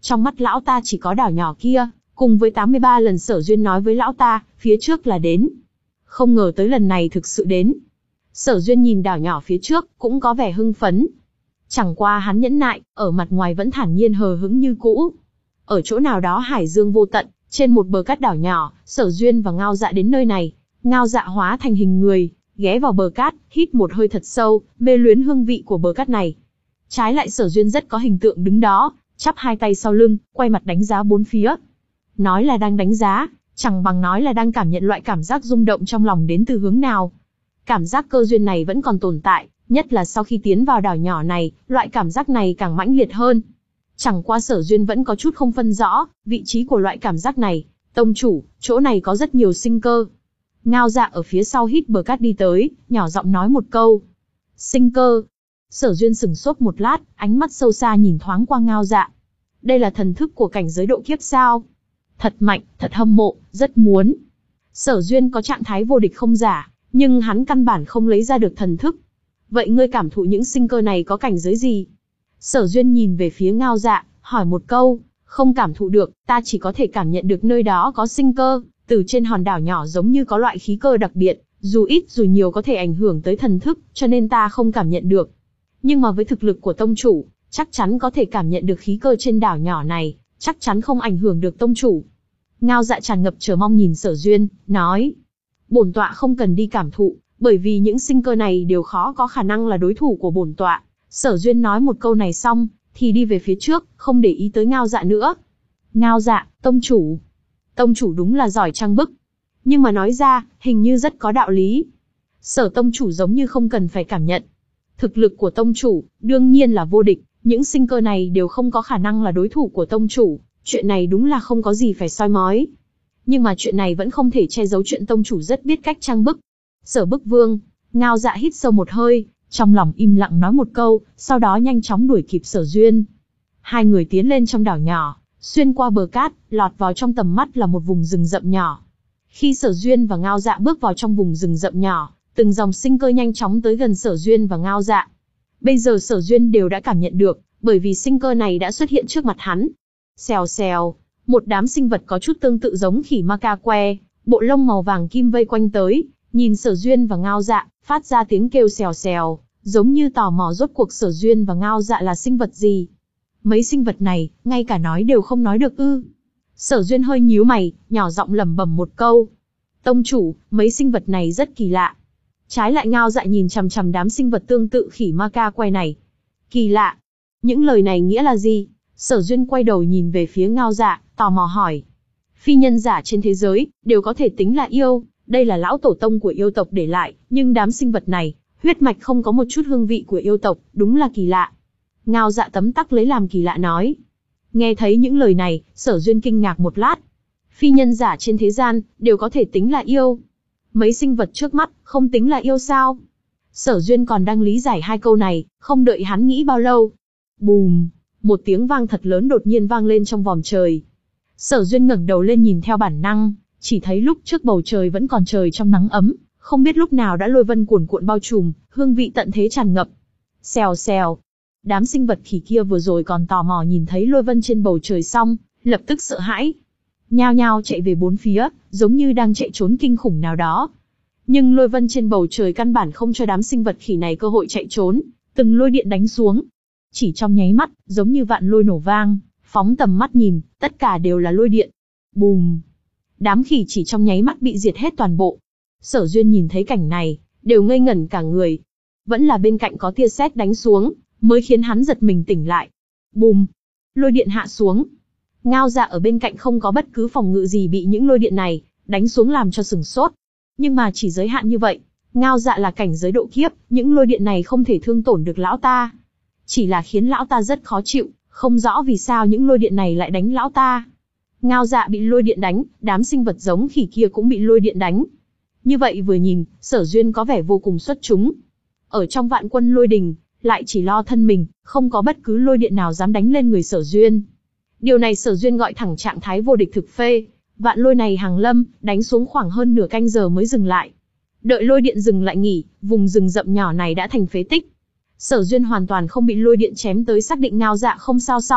Trong mắt lão ta chỉ có đảo nhỏ kia, cùng với tám mươi ba lần Sở Duyên nói với lão ta, phía trước là đến. Không ngờ tới lần này thực sự đến. Sở Duyên nhìn đảo nhỏ phía trước, cũng có vẻ hưng phấn. Chẳng qua hắn nhẫn nại, ở mặt ngoài vẫn thản nhiên hờ hững như cũ. Ở chỗ nào đó hải dương vô tận, trên một bờ cát đảo nhỏ, Sở Duyên và Ngao Dạ đến nơi này. Ngao Dạ hóa thành hình người, ghé vào bờ cát, hít một hơi thật sâu, mê luyến hương vị của bờ cát này. Trái lại Sở Duyên rất có hình tượng đứng đó, chắp hai tay sau lưng, quay mặt đánh giá bốn phía. Nói là đang đánh giá, chẳng bằng nói là đang cảm nhận loại cảm giác rung động trong lòng đến từ hướng nào. Cảm giác cơ duyên này vẫn còn tồn tại, nhất là sau khi tiến vào đảo nhỏ này, loại cảm giác này càng mãnh liệt hơn. Chẳng qua Sở Duyên vẫn có chút không phân rõ vị trí của loại cảm giác này. Tông chủ, chỗ này có rất nhiều sinh cơ. Ngao Dạ ở phía sau hít bờ cát đi tới, nhỏ giọng nói một câu. Sinh cơ. Sở Duyên sửng sốt một lát, ánh mắt sâu xa nhìn thoáng qua Ngao Dạ. Đây là thần thức của cảnh giới độ kiếp sao? Thật mạnh, thật hâm mộ, rất muốn. Sở Duyên có trạng thái vô địch không giả, nhưng hắn căn bản không lấy ra được thần thức. Vậy ngươi cảm thụ những sinh cơ này có cảnh giới gì? Sở Duyên nhìn về phía Ngao Dạ, hỏi một câu. Không cảm thụ được, ta chỉ có thể cảm nhận được nơi đó có sinh cơ. Từ trên hòn đảo nhỏ giống như có loại khí cơ đặc biệt, dù ít dù nhiều có thể ảnh hưởng tới thần thức, cho nên ta không cảm nhận được. Nhưng mà với thực lực của tông chủ, chắc chắn có thể cảm nhận được khí cơ trên đảo nhỏ này, chắc chắn không ảnh hưởng được tông chủ. Ngao Dạ tràn ngập chờ mong nhìn Sở Duyên, nói. Bổn tọa không cần đi cảm thụ, bởi vì những sinh cơ này đều khó có khả năng là đối thủ của bổn tọa. Sở Duyên nói một câu này xong, thì đi về phía trước, không để ý tới Ngao Dạ nữa. Ngao Dạ, tông chủ. Tông chủ đúng là giỏi trang bức. Nhưng mà nói ra, hình như rất có đạo lý. Sở tông chủ giống như không cần phải cảm nhận. Thực lực của tông chủ, đương nhiên là vô địch, những sinh cơ này đều không có khả năng là đối thủ của tông chủ. Chuyện này đúng là không có gì phải soi mói. Nhưng mà chuyện này vẫn không thể che giấu chuyện tông chủ rất biết cách trang bức. Sở Bức Vương, Ngao Dạ hít sâu một hơi, trong lòng im lặng nói một câu, sau đó nhanh chóng đuổi kịp Sở Duyên. Hai người tiến lên trong đảo nhỏ, xuyên qua bờ cát, lọt vào trong tầm mắt là một vùng rừng rậm nhỏ. Khi Sở Duyên và Ngao Dạ bước vào trong vùng rừng rậm nhỏ, từng dòng sinh cơ nhanh chóng tới gần Sở Duyên và Ngao Dạ. Bây giờ Sở Duyên đều đã cảm nhận được, bởi vì sinh cơ này đã xuất hiện trước mặt hắn. Xèo xèo, một đám sinh vật có chút tương tự giống khỉ ma ca que, bộ lông màu vàng kim vây quanh tới, nhìn Sở Duyên và Ngao Dạ, phát ra tiếng kêu xèo xèo, giống như tò mò rốt cuộc Sở Duyên và Ngao Dạ là sinh vật gì. Mấy sinh vật này, ngay cả nói đều không nói được ư? Sở Duyên hơi nhíu mày, nhỏ giọng lẩm bẩm một câu. Tông chủ, mấy sinh vật này rất kỳ lạ. Trái lại Ngao Dạ nhìn chằm chằm đám sinh vật tương tự khỉ ma ca quay này. Kỳ lạ? Những lời này nghĩa là gì? Sở Duyên quay đầu nhìn về phía Ngao Dạ, tò mò hỏi. Phi nhân giả trên thế giới, đều có thể tính là yêu, đây là lão tổ tông của yêu tộc để lại, nhưng đám sinh vật này, huyết mạch không có một chút hương vị của yêu tộc, đúng là kỳ lạ. Ngao Dạ tấm tắc lấy làm kỳ lạ nói. Nghe thấy những lời này, Sở Duyên kinh ngạc một lát. Phi nhân giả trên thế gian, đều có thể tính là yêu. Mấy sinh vật trước mắt, không tính là yêu sao? Sở Duyên còn đang lý giải hai câu này, không đợi hắn nghĩ bao lâu. Bùm, một tiếng vang thật lớn đột nhiên vang lên trong vòm trời. Sở Duyên ngẩng đầu lên nhìn theo bản năng, chỉ thấy lúc trước bầu trời vẫn còn trời trong nắng ấm, không biết lúc nào đã lôi vân cuồn cuộn bao trùm, hương vị tận thế tràn ngập. Xèo xèo. Đám sinh vật khỉ kia vừa rồi còn tò mò nhìn thấy lôi vân trên bầu trời xong, lập tức sợ hãi. Nhao nhao chạy về bốn phía, giống như đang chạy trốn kinh khủng nào đó. Nhưng lôi vân trên bầu trời căn bản không cho đám sinh vật khỉ này cơ hội chạy trốn, từng lôi điện đánh xuống. Chỉ trong nháy mắt, giống như vạn lôi nổ vang, phóng tầm mắt nhìn, tất cả đều là lôi điện. Bùm! Đám khỉ chỉ trong nháy mắt bị diệt hết toàn bộ. Sở Duyên nhìn thấy cảnh này, đều ngây ngẩn cả người. Vẫn là bên cạnh có tia sét đánh xuống, mới khiến hắn giật mình tỉnh lại. Bùm! Lôi điện hạ xuống. Ngao Dạ ở bên cạnh không có bất cứ phòng ngự gì bị những lôi điện này đánh xuống làm cho sửng sốt. Nhưng mà chỉ giới hạn như vậy. Ngao Dạ là cảnh giới độ kiếp, những lôi điện này không thể thương tổn được lão ta. Chỉ là khiến lão ta rất khó chịu, không rõ vì sao những lôi điện này lại đánh lão ta. Ngao Dạ bị lôi điện đánh, đám sinh vật giống khỉ kia cũng bị lôi điện đánh. Như vậy vừa nhìn, Sở Duyên có vẻ vô cùng xuất chúng. Ở trong vạn quân lôi đình, lại chỉ lo thân mình, không có bất cứ lôi điện nào dám đánh lên người Sở Duyên. Điều này Sở Duyên gọi thẳng trạng thái vô địch thực phê. Vạn lôi này hàng lâm, đánh xuống khoảng hơn nửa canh giờ mới dừng lại. Đợi lôi điện dừng lại nghỉ, vùng rừng rậm nhỏ này đã thành phế tích. Sở Duyên hoàn toàn không bị lôi điện chém tới, xác định Ngao Dạ không sao xong,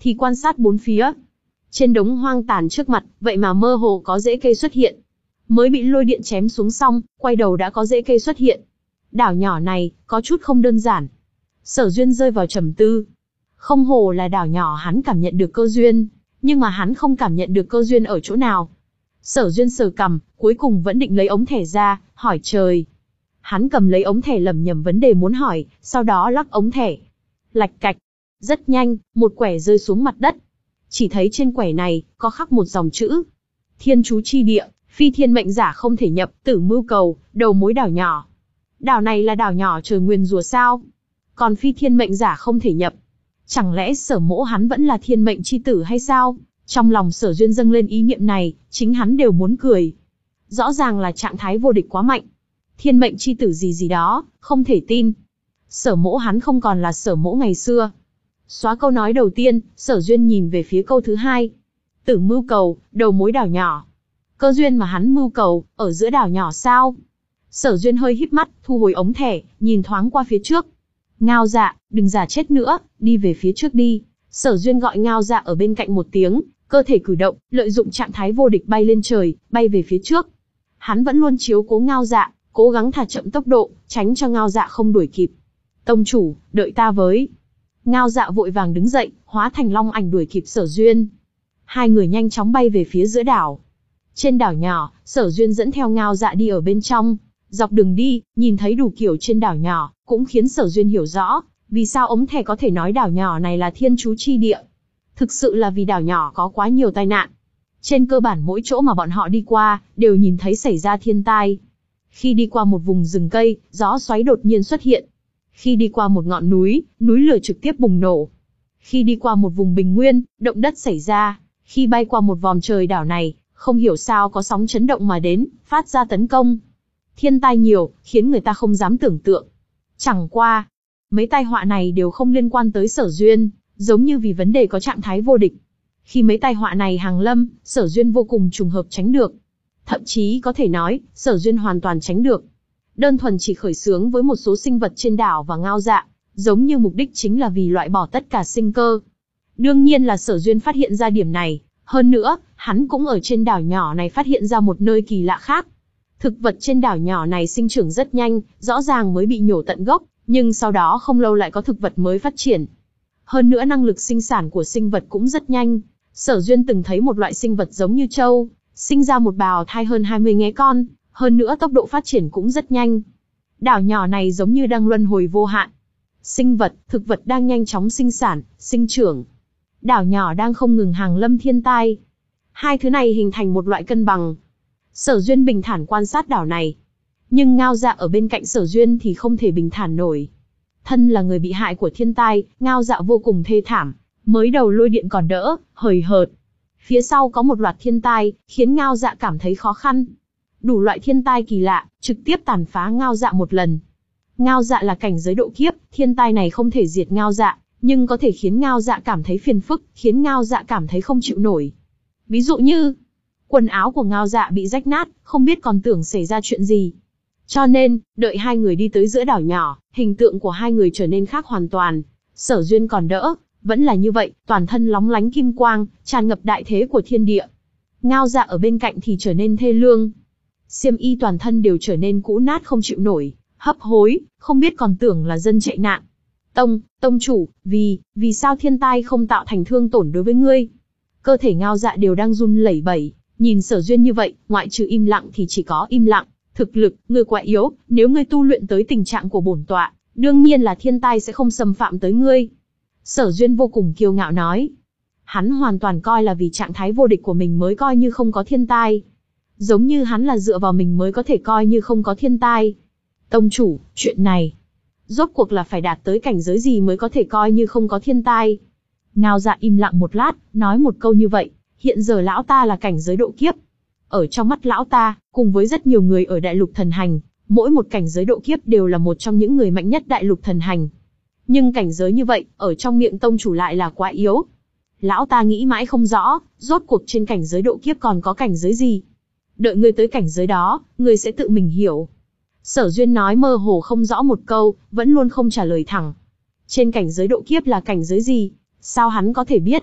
thì quan sát bốn phía. Trên đống hoang tàn trước mặt, vậy mà mơ hồ có rễ cây xuất hiện. Mới bị lôi điện chém xuống xong, quay đầu đã có rễ cây xuất hiện. Đảo nhỏ này, có chút không đơn giản. Sở Duyên rơi vào trầm tư. Không hồ là đảo nhỏ hắn cảm nhận được cơ duyên, nhưng mà hắn không cảm nhận được cơ duyên ở chỗ nào. Sở Duyên sờ cằm, cuối cùng vẫn định lấy ống thẻ ra, hỏi trời. Hắn cầm lấy ống thẻ lẩm nhẩm vấn đề muốn hỏi, sau đó lắc ống thẻ. Lạch cạch. Rất nhanh, một quẻ rơi xuống mặt đất. Chỉ thấy trên quẻ này, có khắc một dòng chữ. Thiên chú chi địa, phi thiên mệnh giả không thể nhập, tử mưu cầu, đầu mối đảo nhỏ. Đảo này là đảo nhỏ trời nguyền rủa sao? Còn phi thiên mệnh giả không thể nhập. Chẳng lẽ Sở Mỗ hắn vẫn là thiên mệnh chi tử hay sao? Trong lòng Sở Duyên dâng lên ý niệm này, chính hắn đều muốn cười. Rõ ràng là trạng thái vô địch quá mạnh. Thiên mệnh chi tử gì gì đó, không thể tin. Sở Mỗ hắn không còn là Sở Mỗ ngày xưa. Xóa câu nói đầu tiên, Sở Duyên nhìn về phía câu thứ hai. Tử mưu cầu, đầu mối đảo nhỏ. Cơ duyên mà hắn mưu cầu, ở giữa đảo nhỏ sao? Sở Duyên hơi híp mắt, thu hồi ống thẻ, nhìn thoáng qua phía trước. Ngao Dạ, đừng giả chết nữa, đi về phía trước đi. Sở Duyên gọi Ngao Dạ ở bên cạnh một tiếng, cơ thể cử động, lợi dụng trạng thái vô địch bay lên trời, bay về phía trước. Hắn vẫn luôn chiếu cố Ngao Dạ, cố gắng thả chậm tốc độ, tránh cho Ngao Dạ không đuổi kịp. Tông chủ, đợi ta với. Ngao Dạ vội vàng đứng dậy, hóa thành long ảnh đuổi kịp Sở Duyên. Hai người nhanh chóng bay về phía giữa đảo. Trên đảo nhỏ, Sở Duyên dẫn theo Ngao Dạ đi ở bên trong. Dọc đường đi, nhìn thấy đủ kiểu trên đảo nhỏ, cũng khiến Sở Duyên hiểu rõ, vì sao ống thẻ có thể nói đảo nhỏ này là thiên chú chi địa. Thực sự là vì đảo nhỏ có quá nhiều tai nạn. Trên cơ bản mỗi chỗ mà bọn họ đi qua, đều nhìn thấy xảy ra thiên tai. Khi đi qua một vùng rừng cây, gió xoáy đột nhiên xuất hiện. Khi đi qua một ngọn núi, núi lửa trực tiếp bùng nổ. Khi đi qua một vùng bình nguyên, động đất xảy ra. Khi bay qua một vòm trời đảo này, không hiểu sao có sóng chấn động mà đến, phát ra tấn công. Thiên tai nhiều, khiến người ta không dám tưởng tượng. Chẳng qua, mấy tai họa này đều không liên quan tới Sở Duyên, giống như vì vấn đề có trạng thái vô địch. Khi mấy tai họa này hàng lâm, Sở Duyên vô cùng trùng hợp tránh được. Thậm chí có thể nói, Sở Duyên hoàn toàn tránh được. Đơn thuần chỉ khởi xướng với một số sinh vật trên đảo và Ngao Dạ, giống như mục đích chính là vì loại bỏ tất cả sinh cơ. Đương nhiên là Sở Duyên phát hiện ra điểm này, hơn nữa, hắn cũng ở trên đảo nhỏ này phát hiện ra một nơi kỳ lạ khác. Thực vật trên đảo nhỏ này sinh trưởng rất nhanh, rõ ràng mới bị nhổ tận gốc, nhưng sau đó không lâu lại có thực vật mới phát triển. Hơn nữa năng lực sinh sản của sinh vật cũng rất nhanh. Sở Duyên từng thấy một loại sinh vật giống như trâu, sinh ra một bào thai hơn hai mươi nghé con, hơn nữa tốc độ phát triển cũng rất nhanh. Đảo nhỏ này giống như đang luân hồi vô hạn. Sinh vật, thực vật đang nhanh chóng sinh sản, sinh trưởng. Đảo nhỏ đang không ngừng hàng lâm thiên tai. Hai thứ này hình thành một loại cân bằng. Sở Duyên bình thản quan sát đảo này. Nhưng Ngao Dạ ở bên cạnh Sở Duyên thì không thể bình thản nổi. Thân là người bị hại của thiên tai, Ngao Dạ vô cùng thê thảm. Mới đầu lôi điện còn đỡ, hời hợt. Phía sau có một loạt thiên tai, khiến Ngao Dạ cảm thấy khó khăn. Đủ loại thiên tai kỳ lạ, trực tiếp tàn phá Ngao Dạ một lần. Ngao Dạ là cảnh giới độ kiếp, thiên tai này không thể diệt Ngao Dạ, nhưng có thể khiến Ngao Dạ cảm thấy phiền phức, khiến Ngao Dạ cảm thấy không chịu nổi. Ví dụ như, quần áo của Ngao Dạ bị rách nát, không biết còn tưởng xảy ra chuyện gì. Cho nên, đợi hai người đi tới giữa đảo nhỏ, hình tượng của hai người trở nên khác hoàn toàn. Sở Duyên còn đỡ, vẫn là như vậy, toàn thân lóng lánh kim quang, tràn ngập đại thế của thiên địa. Ngao Dạ ở bên cạnh thì trở nên thê lương. Xiêm y toàn thân đều trở nên cũ nát không chịu nổi, hấp hối, không biết còn tưởng là dân chạy nạn. Tông, tông chủ, vì, vì sao thiên tai không tạo thành thương tổn đối với ngươi? Cơ thể Ngao Dạ đều đang run lẩy bẩy, nhìn Sở Duyên như vậy, ngoại trừ im lặng thì chỉ có im lặng. Thực lực, ngươi quá yếu, nếu ngươi tu luyện tới tình trạng của bổn tọa, đương nhiên là thiên tai sẽ không xâm phạm tới ngươi. Sở Duyên vô cùng kiêu ngạo nói. Hắn hoàn toàn coi là vì trạng thái vô địch của mình mới coi như không có thiên tai. Giống như hắn là dựa vào mình mới có thể coi như không có thiên tai. Tông chủ, chuyện này, rốt cuộc là phải đạt tới cảnh giới gì mới có thể coi như không có thiên tai? Ngao Dạ im lặng một lát, nói một câu như vậy, hiện giờ lão ta là cảnh giới độ kiếp. Ở trong mắt lão ta, cùng với rất nhiều người ở đại lục thần hành, mỗi một cảnh giới độ kiếp đều là một trong những người mạnh nhất đại lục thần hành. Nhưng cảnh giới như vậy, ở trong miệng tông chủ lại là quá yếu. Lão ta nghĩ mãi không rõ, rốt cuộc trên cảnh giới độ kiếp còn có cảnh giới gì. Đợi ngươi tới cảnh giới đó, ngươi sẽ tự mình hiểu. Sở Duyên nói mơ hồ không rõ một câu, vẫn luôn không trả lời thẳng. Trên cảnh giới độ kiếp là cảnh giới gì, sao hắn có thể biết?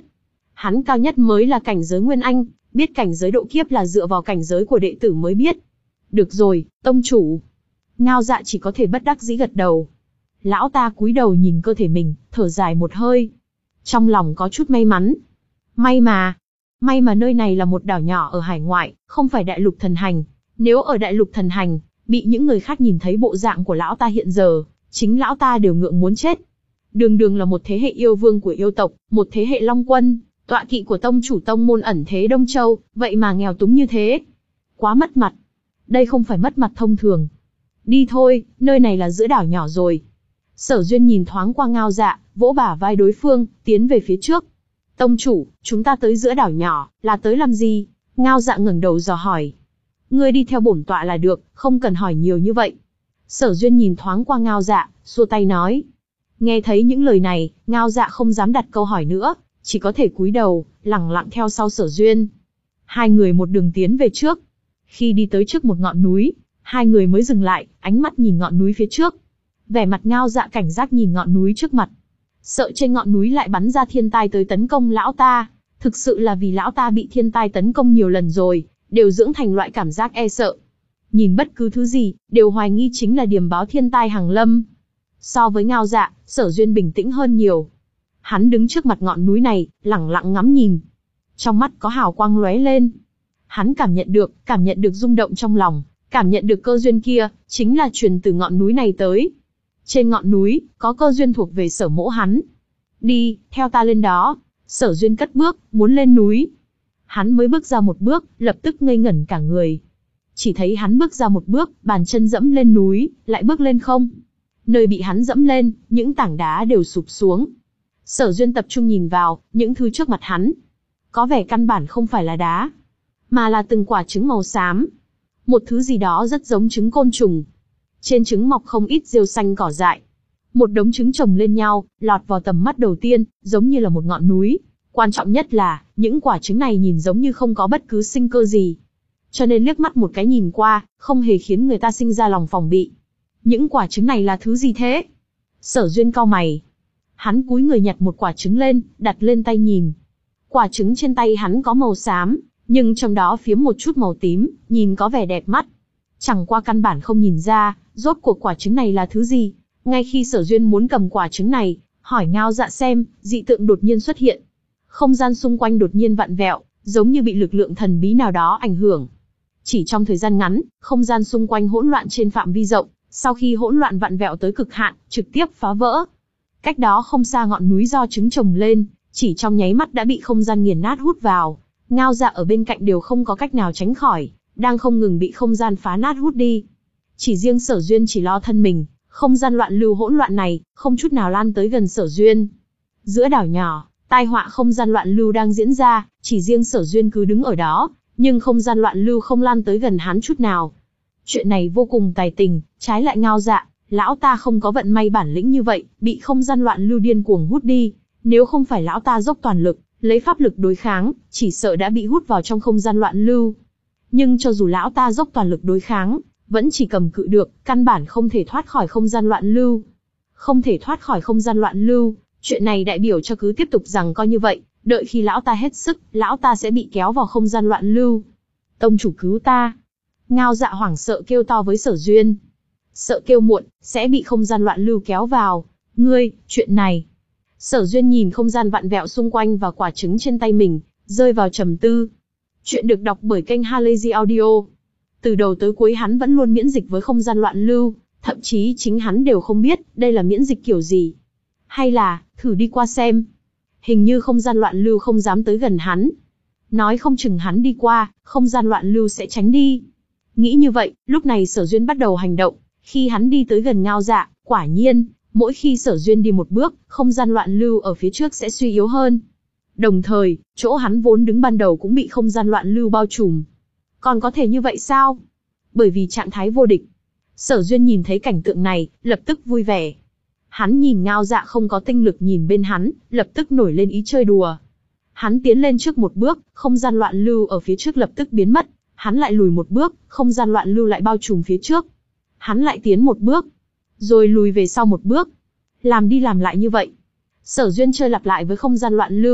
Hắn cao nhất mới là cảnh giới Nguyên Anh, biết cảnh giới độ kiếp là dựa vào cảnh giới của đệ tử mới biết. Được rồi, tông chủ. Ngao Dạ chỉ có thể bất đắc dĩ gật đầu. Lão ta cúi đầu nhìn cơ thể mình, thở dài một hơi. Trong lòng có chút may mắn. May mà, may mà nơi này là một đảo nhỏ ở hải ngoại, không phải đại lục thần hành. Nếu ở đại lục thần hành, bị những người khác nhìn thấy bộ dạng của lão ta hiện giờ, chính lão ta đều ngượng muốn chết. Đường đường là một thế hệ yêu vương của yêu tộc, một thế hệ long quân, tọa kỵ của tông chủ tông môn ẩn thế Đông Châu, vậy mà nghèo túng như thế. Quá mất mặt. Đây không phải mất mặt thông thường. Đi thôi, nơi này là giữa đảo nhỏ rồi. Sở Duyên nhìn thoáng qua Ngao Dạ, vỗ bả vai đối phương, tiến về phía trước. Tông chủ, chúng ta tới giữa đảo nhỏ, là tới làm gì? Ngao Dạ ngẩng đầu dò hỏi. Ngươi đi theo bổn tọa là được, không cần hỏi nhiều như vậy. Sở Duyên nhìn thoáng qua Ngao Dạ, xua tay nói. Nghe thấy những lời này, Ngao Dạ không dám đặt câu hỏi nữa, chỉ có thể cúi đầu, lẳng lặng theo sau Sở Duyên. Hai người một đường tiến về trước. Khi đi tới trước một ngọn núi, hai người mới dừng lại, ánh mắt nhìn ngọn núi phía trước. Vẻ mặt Ngao Dạ cảnh giác nhìn ngọn núi trước mặt. Sợ trên ngọn núi lại bắn ra thiên tai tới tấn công lão ta. Thực sự là vì lão ta bị thiên tai tấn công nhiều lần rồi, đều dưỡng thành loại cảm giác e sợ. Nhìn bất cứ thứ gì, đều hoài nghi chính là điềm báo thiên tai hàng lâm. So với Ngao Dạ, Sở Duyên bình tĩnh hơn nhiều. Hắn đứng trước mặt ngọn núi này, lẳng lặng ngắm nhìn. Trong mắt có hào quang lóe lên. Hắn cảm nhận được, cảm nhận được rung động trong lòng, cảm nhận được cơ duyên kia, chính là truyền từ ngọn núi này tới. Trên ngọn núi, có cơ duyên thuộc về Sở mỗ hắn. Đi, theo ta lên đó. Sở Duyên cất bước, muốn lên núi. Hắn mới bước ra một bước, lập tức ngây ngẩn cả người. Chỉ thấy hắn bước ra một bước, bàn chân dẫm lên núi, lại bước lên không. Nơi bị hắn dẫm lên, những tảng đá đều sụp xuống. Sở Duyên tập trung nhìn vào, những thứ trước mặt hắn. Có vẻ căn bản không phải là đá, mà là từng quả trứng màu xám. Một thứ gì đó rất giống trứng côn trùng. Trên trứng mọc không ít rêu xanh cỏ dại. Một đống trứng chồng lên nhau, lọt vào tầm mắt đầu tiên, giống như là một ngọn núi. Quan trọng nhất là, những quả trứng này nhìn giống như không có bất cứ sinh cơ gì. Cho nên liếc mắt một cái nhìn qua, không hề khiến người ta sinh ra lòng phòng bị. Những quả trứng này là thứ gì thế? Sở Duyên cau mày. Hắn cúi người nhặt một quả trứng lên, đặt lên tay nhìn. Quả trứng trên tay hắn có màu xám, nhưng trong đó phiếm một chút màu tím, nhìn có vẻ đẹp mắt. Chẳng qua căn bản không nhìn ra, rốt cuộc quả trứng này là thứ gì. Ngay khi Sở Duyên muốn cầm quả trứng này, hỏi Ngao Dạ xem, dị tượng đột nhiên xuất hiện. Không gian xung quanh đột nhiên vặn vẹo, giống như bị lực lượng thần bí nào đó ảnh hưởng. Chỉ trong thời gian ngắn, không gian xung quanh hỗn loạn trên phạm vi rộng, sau khi hỗn loạn vặn vẹo tới cực hạn, trực tiếp phá vỡ. Cách đó không xa ngọn núi do trứng trồng lên, chỉ trong nháy mắt đã bị không gian nghiền nát hút vào. Ngao Dạ ở bên cạnh đều không có cách nào tránh khỏi, đang không ngừng bị không gian phá nát hút đi. Chỉ riêng Sở Duyên chỉ lo thân mình, không gian loạn lưu hỗn loạn này, không chút nào lan tới gần Sở Duyên. Giữa đảo nhỏ, tai họa không gian loạn lưu đang diễn ra, chỉ riêng Sở Duyên cứ đứng ở đó, nhưng không gian loạn lưu không lan tới gần hắn chút nào. Chuyện này vô cùng tài tình, trái lại Ngao Dạ, lão ta không có vận may bản lĩnh như vậy, bị không gian loạn lưu điên cuồng hút đi. Nếu không phải lão ta dốc toàn lực, lấy pháp lực đối kháng, chỉ sợ đã bị hút vào trong không gian loạn lưu. Nhưng cho dù lão ta dốc toàn lực đối kháng, vẫn chỉ cầm cự được, căn bản không thể thoát khỏi không gian loạn lưu. Không thể thoát khỏi không gian loạn lưu, chuyện này đại biểu cho cứ tiếp tục rằng coi như vậy, đợi khi lão ta hết sức, lão ta sẽ bị kéo vào không gian loạn lưu. Tông chủ cứu ta! Ngao Dạ hoảng sợ kêu to với Sở Duyên. Sợ kêu muộn, sẽ bị không gian loạn lưu kéo vào. Ngươi, chuyện này... Sở Duyên nhìn không gian vặn vẹo xung quanh và quả trứng trên tay mình, rơi vào trầm tư. Chuyện được đọc bởi kênh Halazy Audio. Từ đầu tới cuối hắn vẫn luôn miễn dịch với không gian loạn lưu, thậm chí chính hắn đều không biết đây là miễn dịch kiểu gì. Hay là, thử đi qua xem. Hình như không gian loạn lưu không dám tới gần hắn. Nói không chừng hắn đi qua, không gian loạn lưu sẽ tránh đi. Nghĩ như vậy, lúc này Sở Duyên bắt đầu hành động. Khi hắn đi tới gần Ngao Dạ, quả nhiên, mỗi khi Sở Duyên đi một bước, không gian loạn lưu ở phía trước sẽ suy yếu hơn. Đồng thời, chỗ hắn vốn đứng ban đầu cũng bị không gian loạn lưu bao trùm. Còn có thể như vậy sao? Bởi vì trạng thái vô địch. Sở Duyên nhìn thấy cảnh tượng này, lập tức vui vẻ. Hắn nhìn Ngao Dạ không có tinh lực nhìn bên hắn, lập tức nổi lên ý chơi đùa. Hắn tiến lên trước một bước, không gian loạn lưu ở phía trước lập tức biến mất. Hắn lại lùi một bước, không gian loạn lưu lại bao trùm phía trước. Hắn lại tiến một bước, rồi lùi về sau một bước. Làm đi làm lại như vậy. Sở Duyên chơi lặp lại với không gian loạn lưu,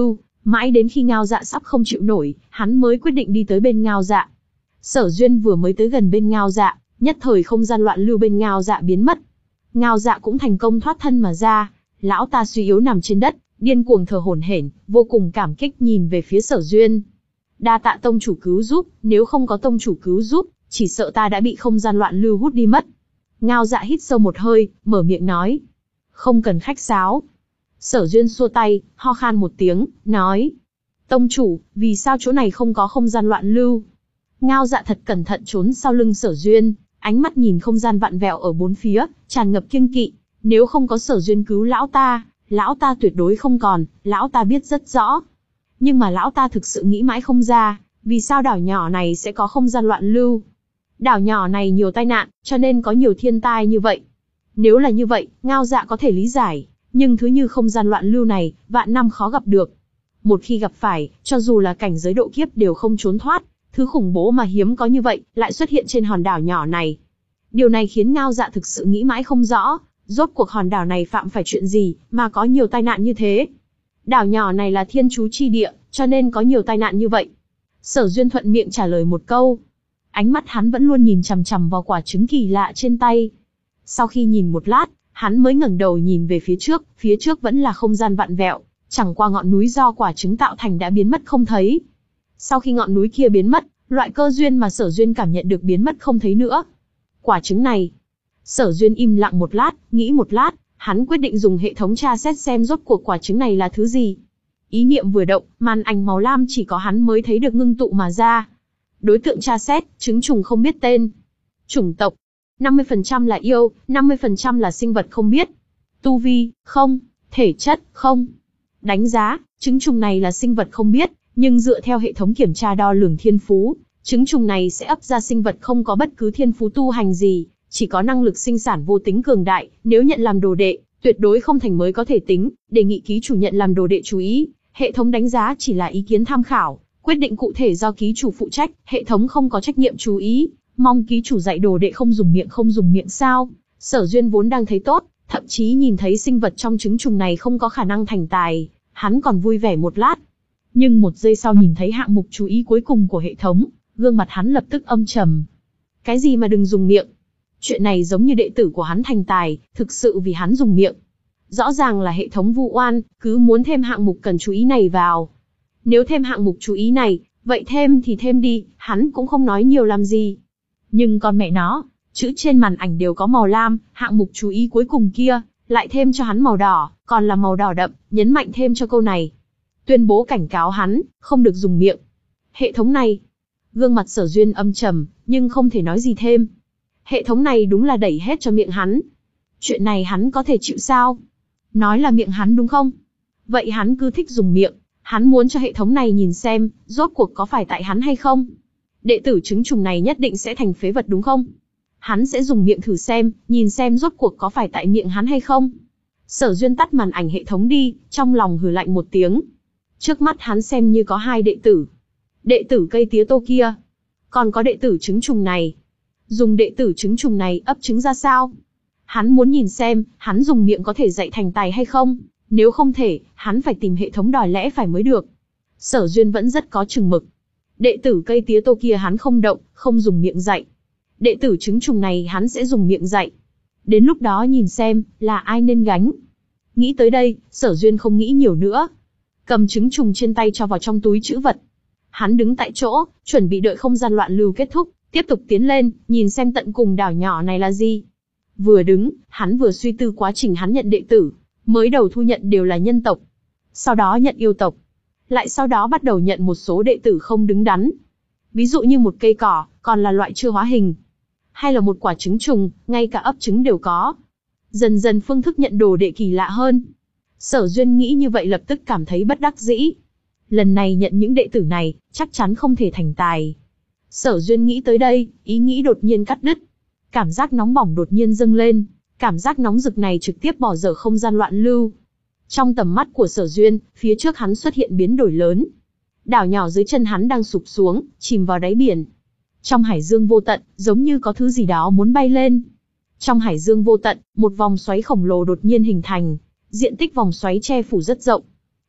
Mãi đến khi Ngao Dạ sắp không chịu nổi, hắn mới quyết định đi tới bên Ngao Dạ. Sở Duyên vừa mới tới gần bên Ngao Dạ, nhất thời không gian loạn lưu bên Ngao Dạ biến mất. Ngao Dạ cũng thành công thoát thân mà ra. Lão ta suy yếu nằm trên đất, điên cuồng thở hổn hển, vô cùng cảm kích nhìn về phía Sở Duyên. Đa tạ tông chủ cứu giúp, nếu không có tông chủ cứu giúp, chỉ sợ ta đã bị không gian loạn lưu hút đi mất. Ngao Dạ hít sâu một hơi, mở miệng nói. Không cần khách sáo. Sở Duyên xua tay, ho khan một tiếng, nói. Tông chủ, vì sao chỗ này không có không gian loạn lưu? Ngao Dạ thật cẩn thận trốn sau lưng Sở Duyên, ánh mắt nhìn không gian vặn vẹo ở bốn phía, tràn ngập kiêng kỵ. Nếu không có Sở Duyên cứu lão ta, lão ta tuyệt đối không còn, lão ta biết rất rõ. Nhưng mà lão ta thực sự nghĩ mãi không ra, vì sao đảo nhỏ này sẽ có không gian loạn lưu. Đảo nhỏ này nhiều tai nạn, cho nên có nhiều thiên tai như vậy. Nếu là như vậy, Ngao Dạ có thể lý giải, nhưng thứ như không gian loạn lưu này, vạn năm khó gặp được. Một khi gặp phải, cho dù là cảnh giới độ kiếp đều không trốn thoát, thứ khủng bố mà hiếm có như vậy, lại xuất hiện trên hòn đảo nhỏ này. Điều này khiến Ngao Dạ thực sự nghĩ mãi không rõ, rốt cuộc hòn đảo này phạm phải chuyện gì, mà có nhiều tai nạn như thế. Đảo nhỏ này là thiên trú chi địa, cho nên có nhiều tai nạn như vậy. Sở Duyên thuận miệng trả lời một câu. Ánh mắt hắn vẫn luôn nhìn chằm chằm vào quả trứng kỳ lạ trên tay. Sau khi nhìn một lát, hắn mới ngẩng đầu nhìn về phía trước, phía trước vẫn là không gian vặn vẹo, chẳng qua ngọn núi do quả trứng tạo thành đã biến mất không thấy. Sau khi ngọn núi kia biến mất, loại cơ duyên mà Sở Duyên cảm nhận được biến mất không thấy nữa. Quả trứng này. Sở Duyên im lặng một lát, nghĩ một lát, hắn quyết định dùng hệ thống tra xét xem rốt cuộc quả trứng này là thứ gì. Ý niệm vừa động, màn ảnh màu lam chỉ có hắn mới thấy được ngưng tụ mà ra. Đối tượng tra xét, trứng trùng không biết tên. Chủng tộc, năm mươi phần trăm là yêu, năm mươi phần trăm là sinh vật không biết. Tu vi, không. Thể chất, không. Đánh giá, trứng trùng này là sinh vật không biết, nhưng dựa theo hệ thống kiểm tra đo lường thiên phú, trứng trùng này sẽ ấp ra sinh vật không có bất cứ thiên phú tu hành gì, chỉ có năng lực sinh sản vô tính cường đại, nếu nhận làm đồ đệ, tuyệt đối không thành mới có thể tính, đề nghị ký chủ nhận làm đồ đệ chú ý, hệ thống đánh giá chỉ là ý kiến tham khảo, quyết định cụ thể do ký chủ phụ trách, hệ thống không có trách nhiệm chú ý, mong ký chủ dạy đồ đệ không dùng miệng không dùng miệng sao. Sở Duyên vốn đang thấy tốt, thậm chí nhìn thấy sinh vật trong trứng trùng này không có khả năng thành tài, hắn còn vui vẻ một lát. Nhưng một giây sau nhìn thấy hạng mục chú ý cuối cùng của hệ thống, gương mặt hắn lập tức âm trầm. Cái gì mà đừng dùng miệng? Chuyện này giống như đệ tử của hắn thành tài, thực sự vì hắn dùng miệng. Rõ ràng là hệ thống vu oan, cứ muốn thêm hạng mục cần chú ý này vào. Nếu thêm hạng mục chú ý này, vậy thêm thì thêm đi, hắn cũng không nói nhiều làm gì. Nhưng con mẹ nó, chữ trên màn ảnh đều có màu lam, hạng mục chú ý cuối cùng kia, lại thêm cho hắn màu đỏ, còn là màu đỏ đậm, nhấn mạnh thêm cho câu này. Tuyên bố cảnh cáo hắn, không được dùng miệng. Hệ thống này, gương mặt Sở Duyên âm trầm, nhưng không thể nói gì thêm. Hệ thống này đúng là đẩy hết cho miệng hắn. Chuyện này hắn có thể chịu sao? Nói là miệng hắn đúng không? Vậy hắn cứ thích dùng miệng, hắn muốn cho hệ thống này nhìn xem, rốt cuộc có phải tại hắn hay không? Đệ tử trứng trùng này nhất định sẽ thành phế vật đúng không? Hắn sẽ dùng miệng thử xem, nhìn xem rốt cuộc có phải tại miệng hắn hay không? Sở Duyên tắt màn ảnh hệ thống đi, trong lòng hừ lạnh một tiếng. Trước mắt hắn xem như có hai đệ tử. Đệ tử cây tía tô kia. Còn có đệ tử trứng trùng này. Dùng đệ tử trứng trùng này ấp trứng ra sao? Hắn muốn nhìn xem, hắn dùng miệng có thể dạy thành tài hay không? Nếu không thể, hắn phải tìm hệ thống đòi lẽ phải mới được. Sở Duyên vẫn rất có chừng mực. Đệ tử cây tía tô kia hắn không động, không dùng miệng dạy. Đệ tử trứng trùng này hắn sẽ dùng miệng dạy. Đến lúc đó nhìn xem, là ai nên gánh. Nghĩ tới đây, Sở Duyên không nghĩ nhiều nữa. Cầm trứng trùng trên tay cho vào trong túi trữ vật. Hắn đứng tại chỗ, chuẩn bị đợi không gian loạn lưu kết thúc, tiếp tục tiến lên, nhìn xem tận cùng đảo nhỏ này là gì. Vừa đứng, hắn vừa suy tư quá trình hắn nhận đệ tử. Mới đầu thu nhận đều là nhân tộc. Sau đó nhận yêu tộc. Lại sau đó bắt đầu nhận một số đệ tử không đứng đắn. Ví dụ như một cây cỏ, còn là loại chưa hóa hình. Hay là một quả trứng trùng, ngay cả ấp trứng đều có. Dần dần phương thức nhận đồ đệ kỳ lạ hơn. Sở Duyên nghĩ như vậy lập tức cảm thấy bất đắc dĩ. Lần này nhận những đệ tử này, chắc chắn không thể thành tài. Sở Duyên nghĩ tới đây, ý nghĩ đột nhiên cắt đứt. Cảm giác nóng bỏng đột nhiên dâng lên. Cảm giác nóng rực này trực tiếp bỏ dở không gian loạn lưu. Trong tầm mắt của Sở Duyên, phía trước hắn xuất hiện biến đổi lớn. Đảo nhỏ dưới chân hắn đang sụp xuống, chìm vào đáy biển. Trong hải dương vô tận, giống như có thứ gì đó muốn bay lên. Trong hải dương vô tận, một vòng xoáy khổng lồ đột nhiên hình thành. Diện tích vòng xoáy che phủ rất rộng.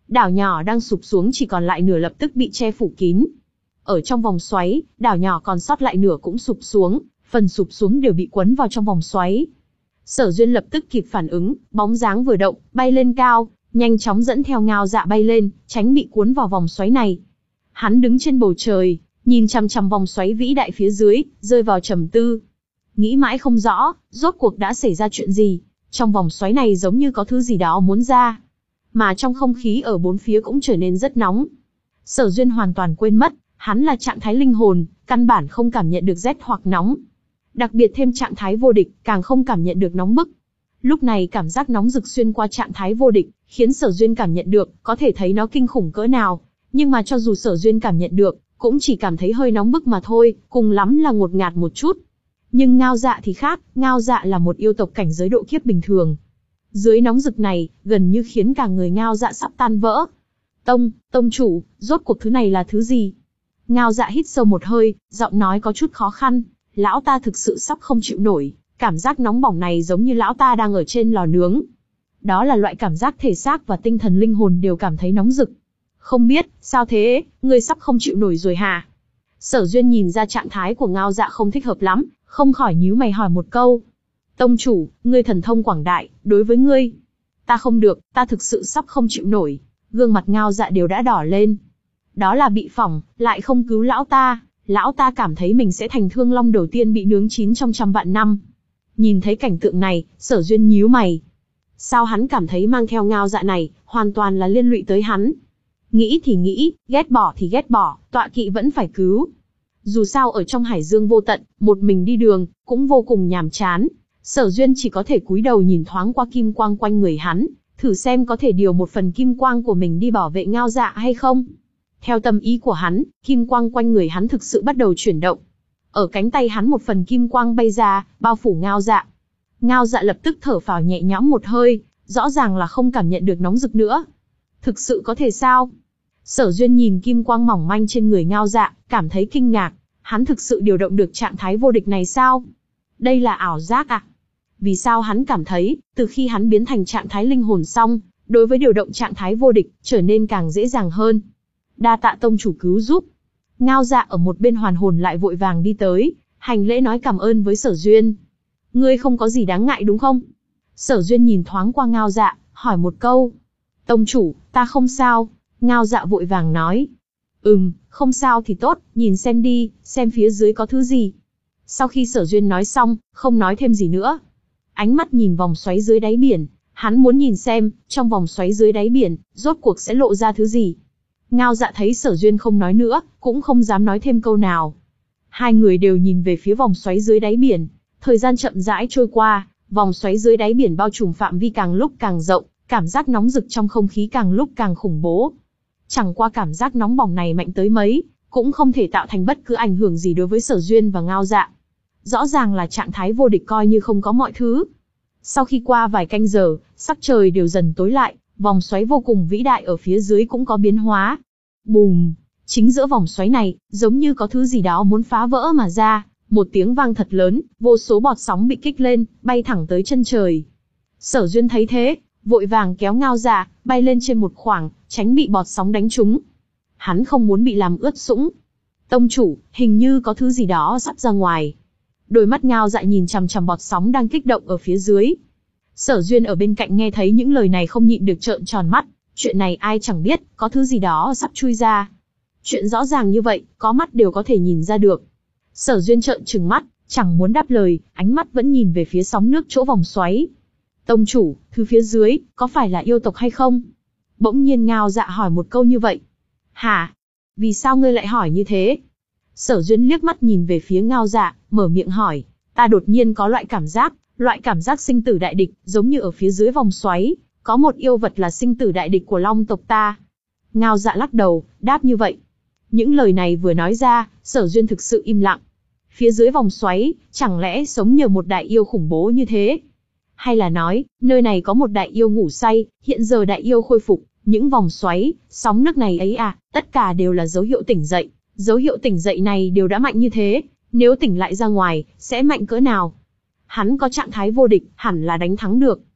Đảo nhỏ đang sụp xuống chỉ còn lại nửa lập tức bị che phủ kín. Ở trong vòng xoáy, đảo nhỏ còn sót lại nửa cũng sụp xuống, phần sụp xuống đều bị quấn vào trong vòng xoáy. Sở Duyên lập tức kịp phản ứng, bóng dáng vừa động, bay lên cao, nhanh chóng dẫn theo Ngao Dạ bay lên, tránh bị cuốn vào vòng xoáy này. Hắn đứng trên bầu trời, nhìn chằm chằm vòng xoáy vĩ đại phía dưới, rơi vào trầm tư. Nghĩ mãi không rõ, rốt cuộc đã xảy ra chuyện gì. Trong vòng xoáy này giống như có thứ gì đó muốn ra. Mà trong không khí ở bốn phía cũng trở nên rất nóng. Sở Duyên hoàn toàn quên mất, hắn là trạng thái linh hồn, căn bản không cảm nhận được rét hoặc nóng. Đặc biệt thêm trạng thái vô địch, càng không cảm nhận được nóng bức. Lúc này cảm giác nóng rực xuyên qua trạng thái vô địch, khiến Sở Duyên cảm nhận được, có thể thấy nó kinh khủng cỡ nào. Nhưng mà cho dù Sở Duyên cảm nhận được, cũng chỉ cảm thấy hơi nóng bức mà thôi, cùng lắm là ngột ngạt một chút. Nhưng Ngao Dạ thì khác, Ngao Dạ là một yêu tộc cảnh giới độ kiếp bình thường. Dưới nóng rực này, gần như khiến cả người Ngao Dạ sắp tan vỡ. Tông, tông chủ, rốt cuộc thứ này là thứ gì? Ngao Dạ hít sâu một hơi, giọng nói có chút khó khăn. Lão ta thực sự sắp không chịu nổi, cảm giác nóng bỏng này giống như lão ta đang ở trên lò nướng. Đó là loại cảm giác thể xác và tinh thần linh hồn đều cảm thấy nóng rực. Không biết, sao thế, ngươi sắp không chịu nổi rồi hả? Sở Duyên nhìn ra trạng thái của Ngao Dạ không thích hợp lắm, không khỏi nhíu mày hỏi một câu. Tông chủ, ngươi thần thông quảng đại, đối với ngươi. Ta không được, ta thực sự sắp không chịu nổi. Gương mặt Ngao Dạ đều đã đỏ lên. Đó là bị phỏng, lại không cứu lão ta. Lão ta cảm thấy mình sẽ thành thương long đầu tiên bị nướng chín trong trăm vạn năm. Nhìn thấy cảnh tượng này, Sở Duyên nhíu mày. Sao hắn cảm thấy mang theo Ngao Dạ này, hoàn toàn là liên lụy tới hắn. Nghĩ thì nghĩ, ghét bỏ thì ghét bỏ, tọa kỵ vẫn phải cứu. Dù sao ở trong hải dương vô tận, một mình đi đường, cũng vô cùng nhàm chán. Sở Duyên chỉ có thể cúi đầu nhìn thoáng qua kim quang quanh người hắn, thử xem có thể điều một phần kim quang của mình đi bảo vệ Ngao Dạ hay không. Theo tâm ý của hắn, kim quang quanh người hắn thực sự bắt đầu chuyển động. Ở cánh tay hắn một phần kim quang bay ra, bao phủ Ngao Dạ. Ngao Dạ lập tức thở phào nhẹ nhõm một hơi, rõ ràng là không cảm nhận được nóng rực nữa. Thực sự có thể sao? Sở Duyên nhìn kim quang mỏng manh trên người Ngao Dạ, cảm thấy kinh ngạc. Hắn thực sự điều động được trạng thái vô địch này sao? Đây là ảo giác à? Vì sao hắn cảm thấy, từ khi hắn biến thành trạng thái linh hồn xong, đối với điều động trạng thái vô địch, trở nên càng dễ dàng hơn. Đa tạ tông chủ cứu giúp. Ngao Dạ ở một bên hoàn hồn lại vội vàng đi tới, hành lễ nói cảm ơn với Sở Duyên. Ngươi không có gì đáng ngại đúng không? Sở Duyên nhìn thoáng qua Ngao Dạ, hỏi một câu. Tông chủ, ta không sao. Ngao Dạ vội vàng nói. Ừm, không sao thì tốt, nhìn xem đi, xem phía dưới có thứ gì. Sau khi Sở Duyên nói xong, không nói thêm gì nữa. Ánh mắt nhìn vòng xoáy dưới đáy biển, hắn muốn nhìn xem, trong vòng xoáy dưới đáy biển, rốt cuộc sẽ lộ ra thứ gì. Ngao Dạ thấy Sở Duyên không nói nữa, cũng không dám nói thêm câu nào. Hai người đều nhìn về phía vòng xoáy dưới đáy biển. Thời gian chậm rãi trôi qua, vòng xoáy dưới đáy biển bao trùm phạm vi càng lúc càng rộng, cảm giác nóng rực trong không khí càng lúc càng khủng bố. Chẳng qua cảm giác nóng bỏng này mạnh tới mấy, cũng không thể tạo thành bất cứ ảnh hưởng gì đối với Sở Duyên và Ngao Dạ. Rõ ràng là trạng thái vô địch coi như không có mọi thứ. Sau khi qua vài canh giờ, sắc trời đều dần tối lại, vòng xoáy vô cùng vĩ đại ở phía dưới cũng có biến hóa. Bùm! Chính giữa vòng xoáy này, giống như có thứ gì đó muốn phá vỡ mà ra, một tiếng vang thật lớn, vô số bọt sóng bị kích lên, bay thẳng tới chân trời. Sở Duyên thấy thế, vội vàng kéo Ngao Dạ, bay lên trên một khoảng, tránh bị bọt sóng đánh trúng. Hắn không muốn bị làm ướt sũng. Tông chủ, hình như có thứ gì đó sắp ra ngoài. Đôi mắt Ngao Dạ nhìn chằm chằm bọt sóng đang kích động ở phía dưới. Sở Duyên ở bên cạnh nghe thấy những lời này không nhịn được trợn tròn mắt. Chuyện này ai chẳng biết, có thứ gì đó sắp chui ra. Chuyện rõ ràng như vậy, có mắt đều có thể nhìn ra được. Sở Duyên trợn trừng mắt, chẳng muốn đáp lời, ánh mắt vẫn nhìn về phía sóng nước chỗ vòng xoáy. Tông chủ, thứ phía dưới, có phải là yêu tộc hay không? Bỗng nhiên Ngao Dạ hỏi một câu như vậy. Hả? Vì sao ngươi lại hỏi như thế? Sở Duyên liếc mắt nhìn về phía Ngao Dạ, mở miệng hỏi. Ta đột nhiên có loại cảm giác, loại cảm giác sinh tử đại địch, giống như ở phía dưới vòng xoáy, có một yêu vật là sinh tử đại địch của Long tộc ta. Ngao Dạ lắc đầu, đáp như vậy. Những lời này vừa nói ra, Sở Duyên thực sự im lặng. Phía dưới vòng xoáy, chẳng lẽ sống nhờ một đại yêu khủng bố như thế? Hay là nói, nơi này có một đại yêu ngủ say, hiện giờ đại yêu khôi phục, những vòng xoáy, sóng nước này ấy à, tất cả đều là dấu hiệu tỉnh dậy. Dấu hiệu tỉnh dậy này đều đã mạnh như thế, nếu tỉnh lại ra ngoài, sẽ mạnh cỡ nào? Hắn có trạng thái vô địch, hẳn là đánh thắng được.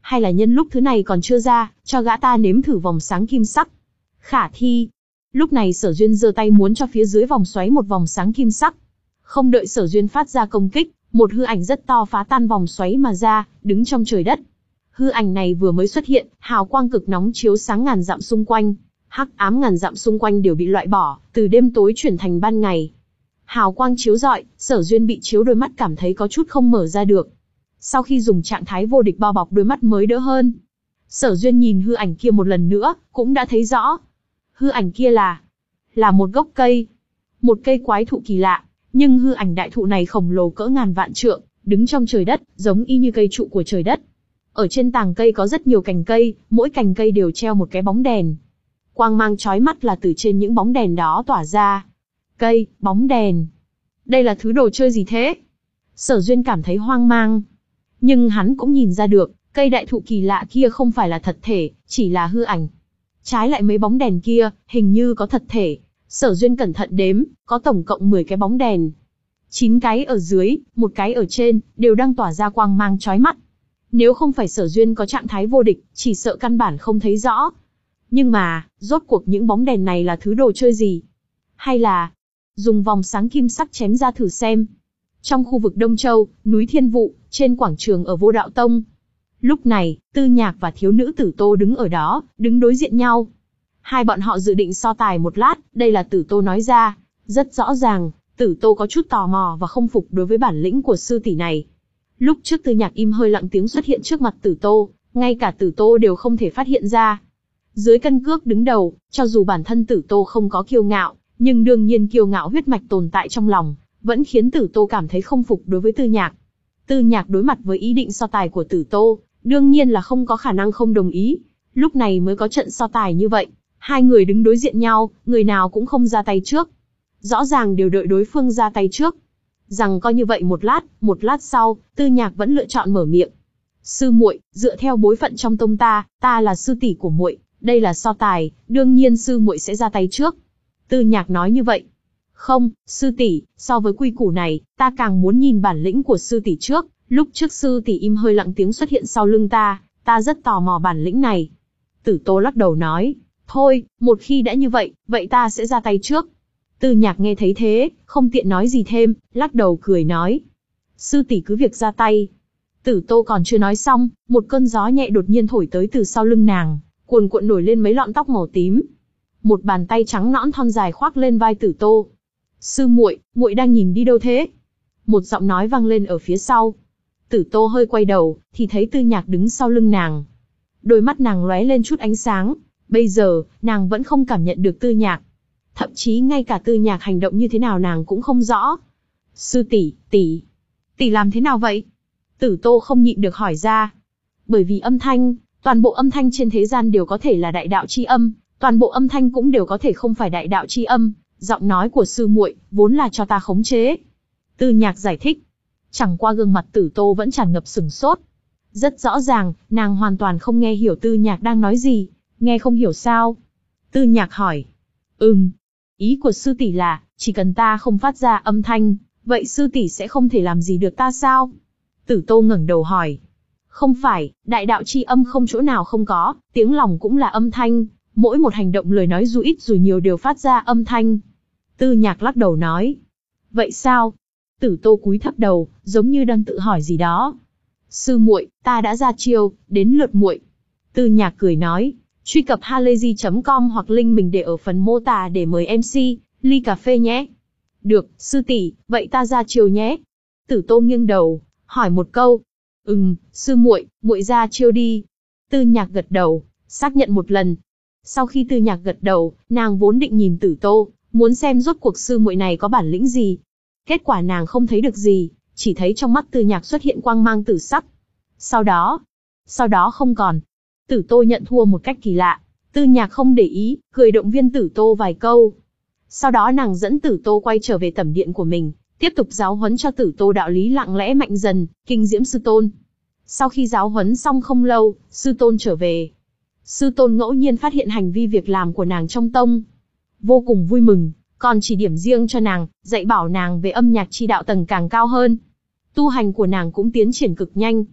Hay là nhân lúc thứ này còn chưa ra, cho gã ta nếm thử vòng sáng kim sắc? Khả thi. Lúc này Sở Duyên giơ tay muốn cho phía dưới vòng xoáy một vòng sáng kim sắc. Không đợi Sở Duyên phát ra công kích, một hư ảnh rất to phá tan vòng xoáy mà ra, đứng trong trời đất. Hư ảnh này vừa mới xuất hiện, hào quang cực nóng chiếu sáng ngàn dặm xung quanh, hắc ám ngàn dặm xung quanh đều bị loại bỏ, từ đêm tối chuyển thành ban ngày. Hào quang chiếu rọi, Sở Duyên bị chiếu đôi mắt cảm thấy có chút không mở ra được. Sau khi dùng trạng thái vô địch bao bọc đôi mắt mới đỡ hơn. Sở Duyên nhìn hư ảnh kia một lần nữa, cũng đã thấy rõ. Hư ảnh kia là, là một gốc cây. Một cây quái thụ kỳ lạ, nhưng hư ảnh đại thụ này khổng lồ cỡ ngàn vạn trượng, đứng trong trời đất, giống y như cây trụ của trời đất. Ở trên tàng cây có rất nhiều cành cây, mỗi cành cây đều treo một cái bóng đèn. Quang mang chói mắt là từ trên những bóng đèn đó tỏa ra. Cây, bóng đèn. Đây là thứ đồ chơi gì thế? Sở Duyên cảm thấy hoang mang. Nhưng hắn cũng nhìn ra được, cây đại thụ kỳ lạ kia không phải là thật thể, chỉ là hư ảnh. Trái lại mấy bóng đèn kia, hình như có thật thể. Sở Duyên cẩn thận đếm, có tổng cộng mười cái bóng đèn. chín cái ở dưới, một cái ở trên, đều đang tỏa ra quang mang chói mắt. Nếu không phải Sở Duyên có trạng thái vô địch, chỉ sợ căn bản không thấy rõ. Nhưng mà, rốt cuộc những bóng đèn này là thứ đồ chơi gì? Hay là dùng vòng sáng kim sắc chém ra thử xem? Trong khu vực Đông Châu, núi Thiên Vụ, trên quảng trường ở Vô Đạo Tông. Lúc này, Tư Nhạc và thiếu nữ Tử Tô đứng ở đó, đứng đối diện nhau. Hai bọn họ dự định so tài một lát, đây là Tử Tô nói ra. Rất rõ ràng, Tử Tô có chút tò mò và không phục đối với bản lĩnh của sư tỷ này. Lúc trước Tư Nhạc im hơi lặng tiếng xuất hiện trước mặt Tử Tô, ngay cả Tử Tô đều không thể phát hiện ra. Dưới cân cước đứng đầu, cho dù bản thân Tử Tô không có kiêu ngạo, nhưng đương nhiên kiêu ngạo huyết mạch tồn tại trong lòng, vẫn khiến Tử Tô cảm thấy không phục đối với Tư Nhạc. Tư Nhạc đối mặt với ý định so tài của Tử Tô, đương nhiên là không có khả năng không đồng ý. Lúc này mới có trận so tài như vậy, hai người đứng đối diện nhau, người nào cũng không ra tay trước. Rõ ràng đều đợi đối phương ra tay trước. Rằng coi như vậy một lát, một lát sau, Tư Nhạc vẫn lựa chọn mở miệng. Sư muội, dựa theo bối phận trong tông ta, ta là sư tỷ của muội, đây là so tài, đương nhiên sư muội sẽ ra tay trước. Tư Nhạc nói như vậy. Không, sư tỷ, so với quy củ này, ta càng muốn nhìn bản lĩnh của sư tỷ trước. Lúc trước sư tỷ im hơi lặng tiếng xuất hiện sau lưng ta, ta rất tò mò bản lĩnh này. Tử Tô lắc đầu nói, thôi, một khi đã như vậy, vậy ta sẽ ra tay trước. Tư Nhạc nghe thấy thế, không tiện nói gì thêm, lắc đầu cười nói. Sư tỷ cứ việc ra tay. Tử Tô còn chưa nói xong, một cơn gió nhẹ đột nhiên thổi tới từ sau lưng nàng, cuồn cuộn nổi lên mấy lọn tóc màu tím. Một bàn tay trắng nõn thon dài khoác lên vai Tử Tô. Sư muội, muội đang nhìn đi đâu thế? Một giọng nói vang lên ở phía sau. Tử Tô hơi quay đầu, thì thấy Tư Nhạc đứng sau lưng nàng. Đôi mắt nàng lóe lên chút ánh sáng. Bây giờ, nàng vẫn không cảm nhận được Tư Nhạc. Thậm chí ngay cả Tư Nhạc hành động như thế nào nàng cũng không rõ. Sư tỷ, tỷ, tỷ làm thế nào vậy? Tử Tô không nhịn được hỏi ra. Bởi vì âm thanh, toàn bộ âm thanh trên thế gian đều có thể là đại đạo chi âm, toàn bộ âm thanh cũng đều có thể không phải đại đạo chi âm. Giọng nói của sư muội vốn là cho ta khống chế. Tư Nhạc giải thích. Chẳng qua gương mặt Tử Tô vẫn tràn ngập sửng sốt. Rất rõ ràng, nàng hoàn toàn không nghe hiểu Tư Nhạc đang nói gì. Nghe không hiểu sao? Tư Nhạc hỏi. Ừm. Ý của sư tỷ là, chỉ cần ta không phát ra âm thanh, vậy sư tỷ sẽ không thể làm gì được ta sao? Tử Tô ngẩng đầu hỏi. Không phải, đại đạo chi âm không chỗ nào không có, tiếng lòng cũng là âm thanh, mỗi một hành động lời nói dù ít dù nhiều đều phát ra âm thanh. Tư Nhạc lắc đầu nói. Vậy sao? Tử Tô cúi thấp đầu, giống như đang tự hỏi gì đó. Sư muội, ta đã ra chiêu, đến lượt muội. Tư Nhạc cười nói. Truy cập halayzi chấm com hoặc link mình để ở phần mô tả để mời em xê, ly cà phê nhé. Được, sư tỷ, vậy ta ra chiêu nhé. Tử Tô nghiêng đầu, hỏi một câu. Ừm, sư muội, muội ra chiêu đi. Tư Nhạc gật đầu, xác nhận một lần. Sau khi Tư Nhạc gật đầu, nàng vốn định nhìn Tử Tô, muốn xem rốt cuộc sư muội này có bản lĩnh gì. Kết quả nàng không thấy được gì, chỉ thấy trong mắt Tư Nhạc xuất hiện quang mang tử sắc. Sau đó, sau đó không còn. Tử Tô nhận thua một cách kỳ lạ. Tư Nhạc không để ý, cười động viên Tử Tô vài câu. Sau đó nàng dẫn Tử Tô quay trở về tẩm điện của mình, tiếp tục giáo huấn cho Tử Tô đạo lý lặng lẽ mạnh dần, kinh diễm sư tôn. Sau khi giáo huấn xong không lâu, sư tôn trở về. Sư tôn ngẫu nhiên phát hiện hành vi việc làm của nàng trong tông. Vô cùng vui mừng, còn chỉ điểm riêng cho nàng, dạy bảo nàng về âm nhạc chi đạo tầng càng cao hơn. Tu hành của nàng cũng tiến triển cực nhanh.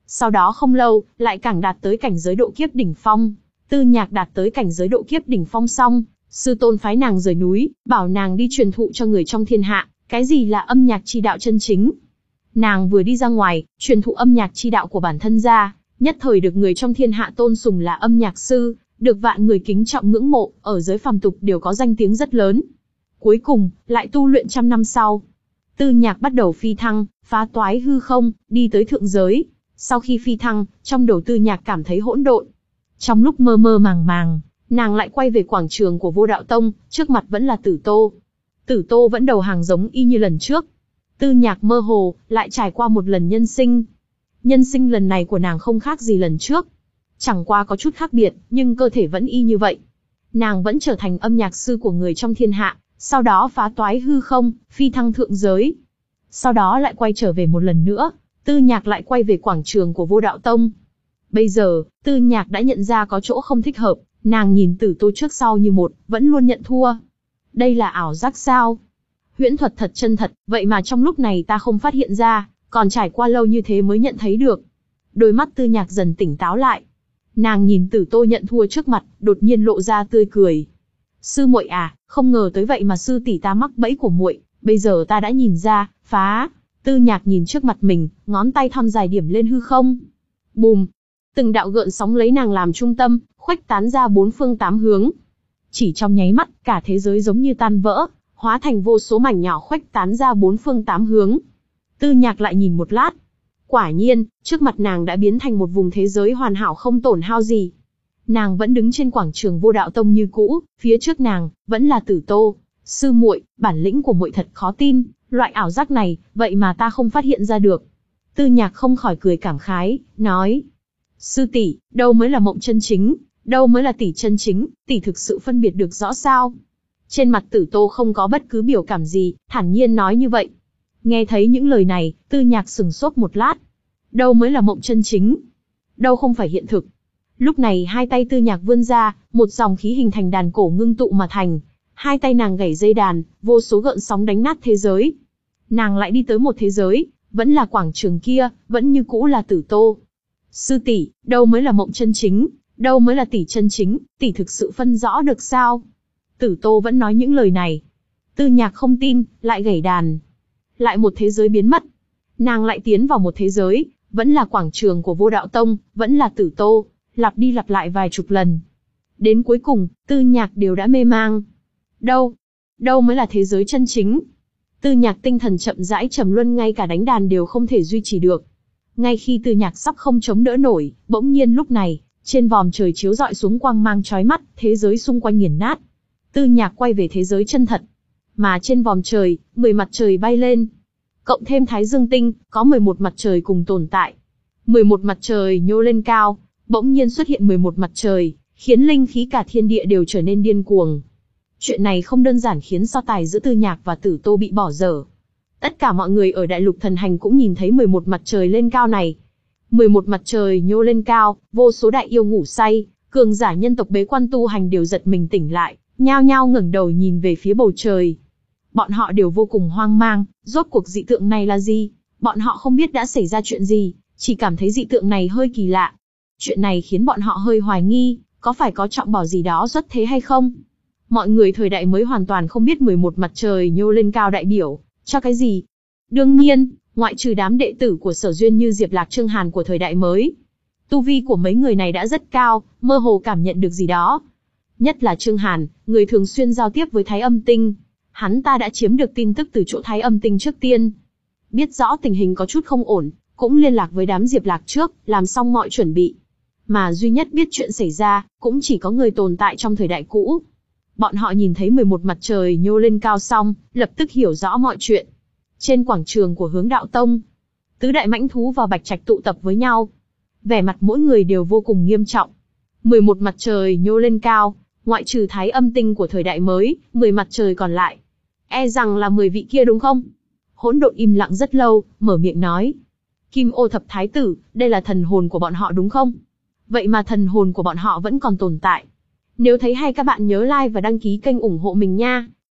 Sau đó không lâu, lại càng đạt tới cảnh giới độ kiếp đỉnh phong. Tư Nhạc đạt tới cảnh giới độ kiếp đỉnh phong xong, sư tôn phái nàng rời núi, bảo nàng đi truyền thụ cho người trong thiên hạ, cái gì là âm nhạc chi đạo chân chính. Nàng vừa đi ra ngoài, truyền thụ âm nhạc chi đạo của bản thân ra, nhất thời được người trong thiên hạ tôn sùng là âm nhạc sư, được vạn người kính trọng ngưỡng mộ, ở giới phàm tục đều có danh tiếng rất lớn. Cuối cùng, lại tu luyện trăm năm sau, Tư Nhạc bắt đầu phi thăng, phá toái hư không, đi tới thượng giới. Sau khi phi thăng, trong đầu Tư Nhạc cảm thấy hỗn độn. Trong lúc mơ mơ màng màng, nàng lại quay về quảng trường của Vô Đạo Tông, trước mặt vẫn là Tử Tô. Tử Tô vẫn đầu hàng giống y như lần trước. Tư Nhạc mơ hồ, lại trải qua một lần nhân sinh. Nhân sinh lần này của nàng không khác gì lần trước. Chẳng qua có chút khác biệt, nhưng cơ thể vẫn y như vậy. Nàng vẫn trở thành âm nhạc sư của người trong thiên hạ, sau đó phá toái hư không, phi thăng thượng giới. Sau đó lại quay trở về một lần nữa, Tư Nhạc lại quay về quảng trường của Vô Đạo Tông. Bây giờ, Tư Nhạc đã nhận ra có chỗ không thích hợp, nàng nhìn Tử Tô trước sau như một, vẫn luôn nhận thua. Đây là ảo giác sao? Huyễn thuật thật chân thật, vậy mà trong lúc này ta không phát hiện ra, còn trải qua lâu như thế mới nhận thấy được. Đôi mắt Tư Nhạc dần tỉnh táo lại. Nàng nhìn Tử Tô nhận thua trước mặt, đột nhiên lộ ra tươi cười. Sư muội à, không ngờ tới vậy mà sư tỷ ta mắc bẫy của muội, bây giờ ta đã nhìn ra, phá. Tư Nhạc nhìn trước mặt mình, ngón tay thon dài điểm lên hư không. Bùm! Từng đạo gợn sóng lấy nàng làm trung tâm, khuếch tán ra bốn phương tám hướng. Chỉ trong nháy mắt, cả thế giới giống như tan vỡ, hóa thành vô số mảnh nhỏ khuếch tán ra bốn phương tám hướng. Tư Nhạc lại nhìn một lát. Quả nhiên, trước mặt nàng đã biến thành một vùng thế giới hoàn hảo không tổn hao gì. Nàng vẫn đứng trên quảng trường Vô Đạo Tông như cũ, phía trước nàng, vẫn là Tử Tô. Sư muội, bản lĩnh của muội thật khó tin, loại ảo giác này, vậy mà ta không phát hiện ra được. Tư Nhạc không khỏi cười cảm khái, nói. Sư tỷ, đâu mới là mộng chân chính, đâu mới là tỷ chân chính, tỷ thực sự phân biệt được rõ sao? Trên mặt Tử Tô không có bất cứ biểu cảm gì, thản nhiên nói như vậy. Nghe thấy những lời này, Tư Nhạc sừng sốt một lát. Đâu mới là mộng chân chính? Đâu không phải hiện thực? Lúc này hai tay Tư Nhạc vươn ra, một dòng khí hình thành đàn cổ ngưng tụ mà thành. Hai tay nàng gảy dây đàn, vô số gợn sóng đánh nát thế giới. Nàng lại đi tới một thế giới, vẫn là quảng trường kia, vẫn như cũ là Tử Tô. Sư tỷ, đâu mới là mộng chân chính, đâu mới là tỷ chân chính, tỷ thực sự phân rõ được sao? Tử Tô vẫn nói những lời này. Tư Nhạc không tin, lại gảy đàn. Lại một thế giới biến mất. Nàng lại tiến vào một thế giới, vẫn là quảng trường của Vô Đạo Tông, vẫn là Tử Tô, lặp đi lặp lại vài chục lần. Đến cuối cùng, Tư Nhạc đều đã mê mang. Đâu? Đâu mới là thế giới chân chính? Tư Nhạc tinh thần chậm rãi trầm luân, ngay cả đánh đàn đều không thể duy trì được. Ngay khi Tư Nhạc sắp không chống đỡ nổi, bỗng nhiên lúc này, trên vòm trời chiếu rọi xuống quang mang chói mắt, thế giới xung quanh nghiền nát. Tư Nhạc quay về thế giới chân thật. Mà trên vòm trời, mười mặt trời bay lên. Cộng thêm Thái Dương tinh, có mười một mặt trời cùng tồn tại. mười một mặt trời nhô lên cao, bỗng nhiên xuất hiện mười một mặt trời, khiến linh khí cả thiên địa đều trở nên điên cuồng. Chuyện này không đơn giản khiến so tài giữa Tư Nhạc và Tử Tô bị bỏ dở. Tất cả mọi người ở Đại Lục Thần Hành cũng nhìn thấy mười một mặt trời lên cao này. mười một mặt trời nhô lên cao, vô số đại yêu ngủ say, cường giả nhân tộc bế quan tu hành đều giật mình tỉnh lại, nhao nhao ngẩng đầu nhìn về phía bầu trời. Bọn họ đều vô cùng hoang mang, rốt cuộc dị tượng này là gì? Bọn họ không biết đã xảy ra chuyện gì, chỉ cảm thấy dị tượng này hơi kỳ lạ. Chuyện này khiến bọn họ hơi hoài nghi, có phải có trọng bảo gì đó xuất thế hay không? Mọi người thời đại mới hoàn toàn không biết mười một mặt trời nhô lên cao đại biểu cho cái gì. Đương nhiên, ngoại trừ đám đệ tử của Sở Duyên như Diệp Lạc, Trương Hàn của thời đại mới, tu vi của mấy người này đã rất cao, mơ hồ cảm nhận được gì đó. Nhất là Trương Hàn, người thường xuyên giao tiếp với Thái Âm Tinh. Hắn ta đã chiếm được tin tức từ chỗ Thái Âm Tinh trước tiên. Biết rõ tình hình có chút không ổn, cũng liên lạc với đám Diệp Lạc trước, làm xong mọi chuẩn bị. Mà duy nhất biết chuyện xảy ra, cũng chỉ có người tồn tại trong thời đại cũ. Bọn họ nhìn thấy mười một mặt trời nhô lên cao xong, lập tức hiểu rõ mọi chuyện. Trên quảng trường của Hướng Đạo Tông, tứ đại mãnh thú và Bạch Trạch tụ tập với nhau. Vẻ mặt mỗi người đều vô cùng nghiêm trọng. mười một mặt trời nhô lên cao, ngoại trừ Thái Âm Tinh của thời đại mới, mười mặt trời còn lại. E rằng là mười vị kia đúng không? Hỗn Độn im lặng rất lâu, mở miệng nói. Kim Ô Thập Thái Tử, đây là thần hồn của bọn họ đúng không? Vậy mà thần hồn của bọn họ vẫn còn tồn tại. Nếu thấy hay các bạn nhớ like và đăng ký kênh ủng hộ mình nha.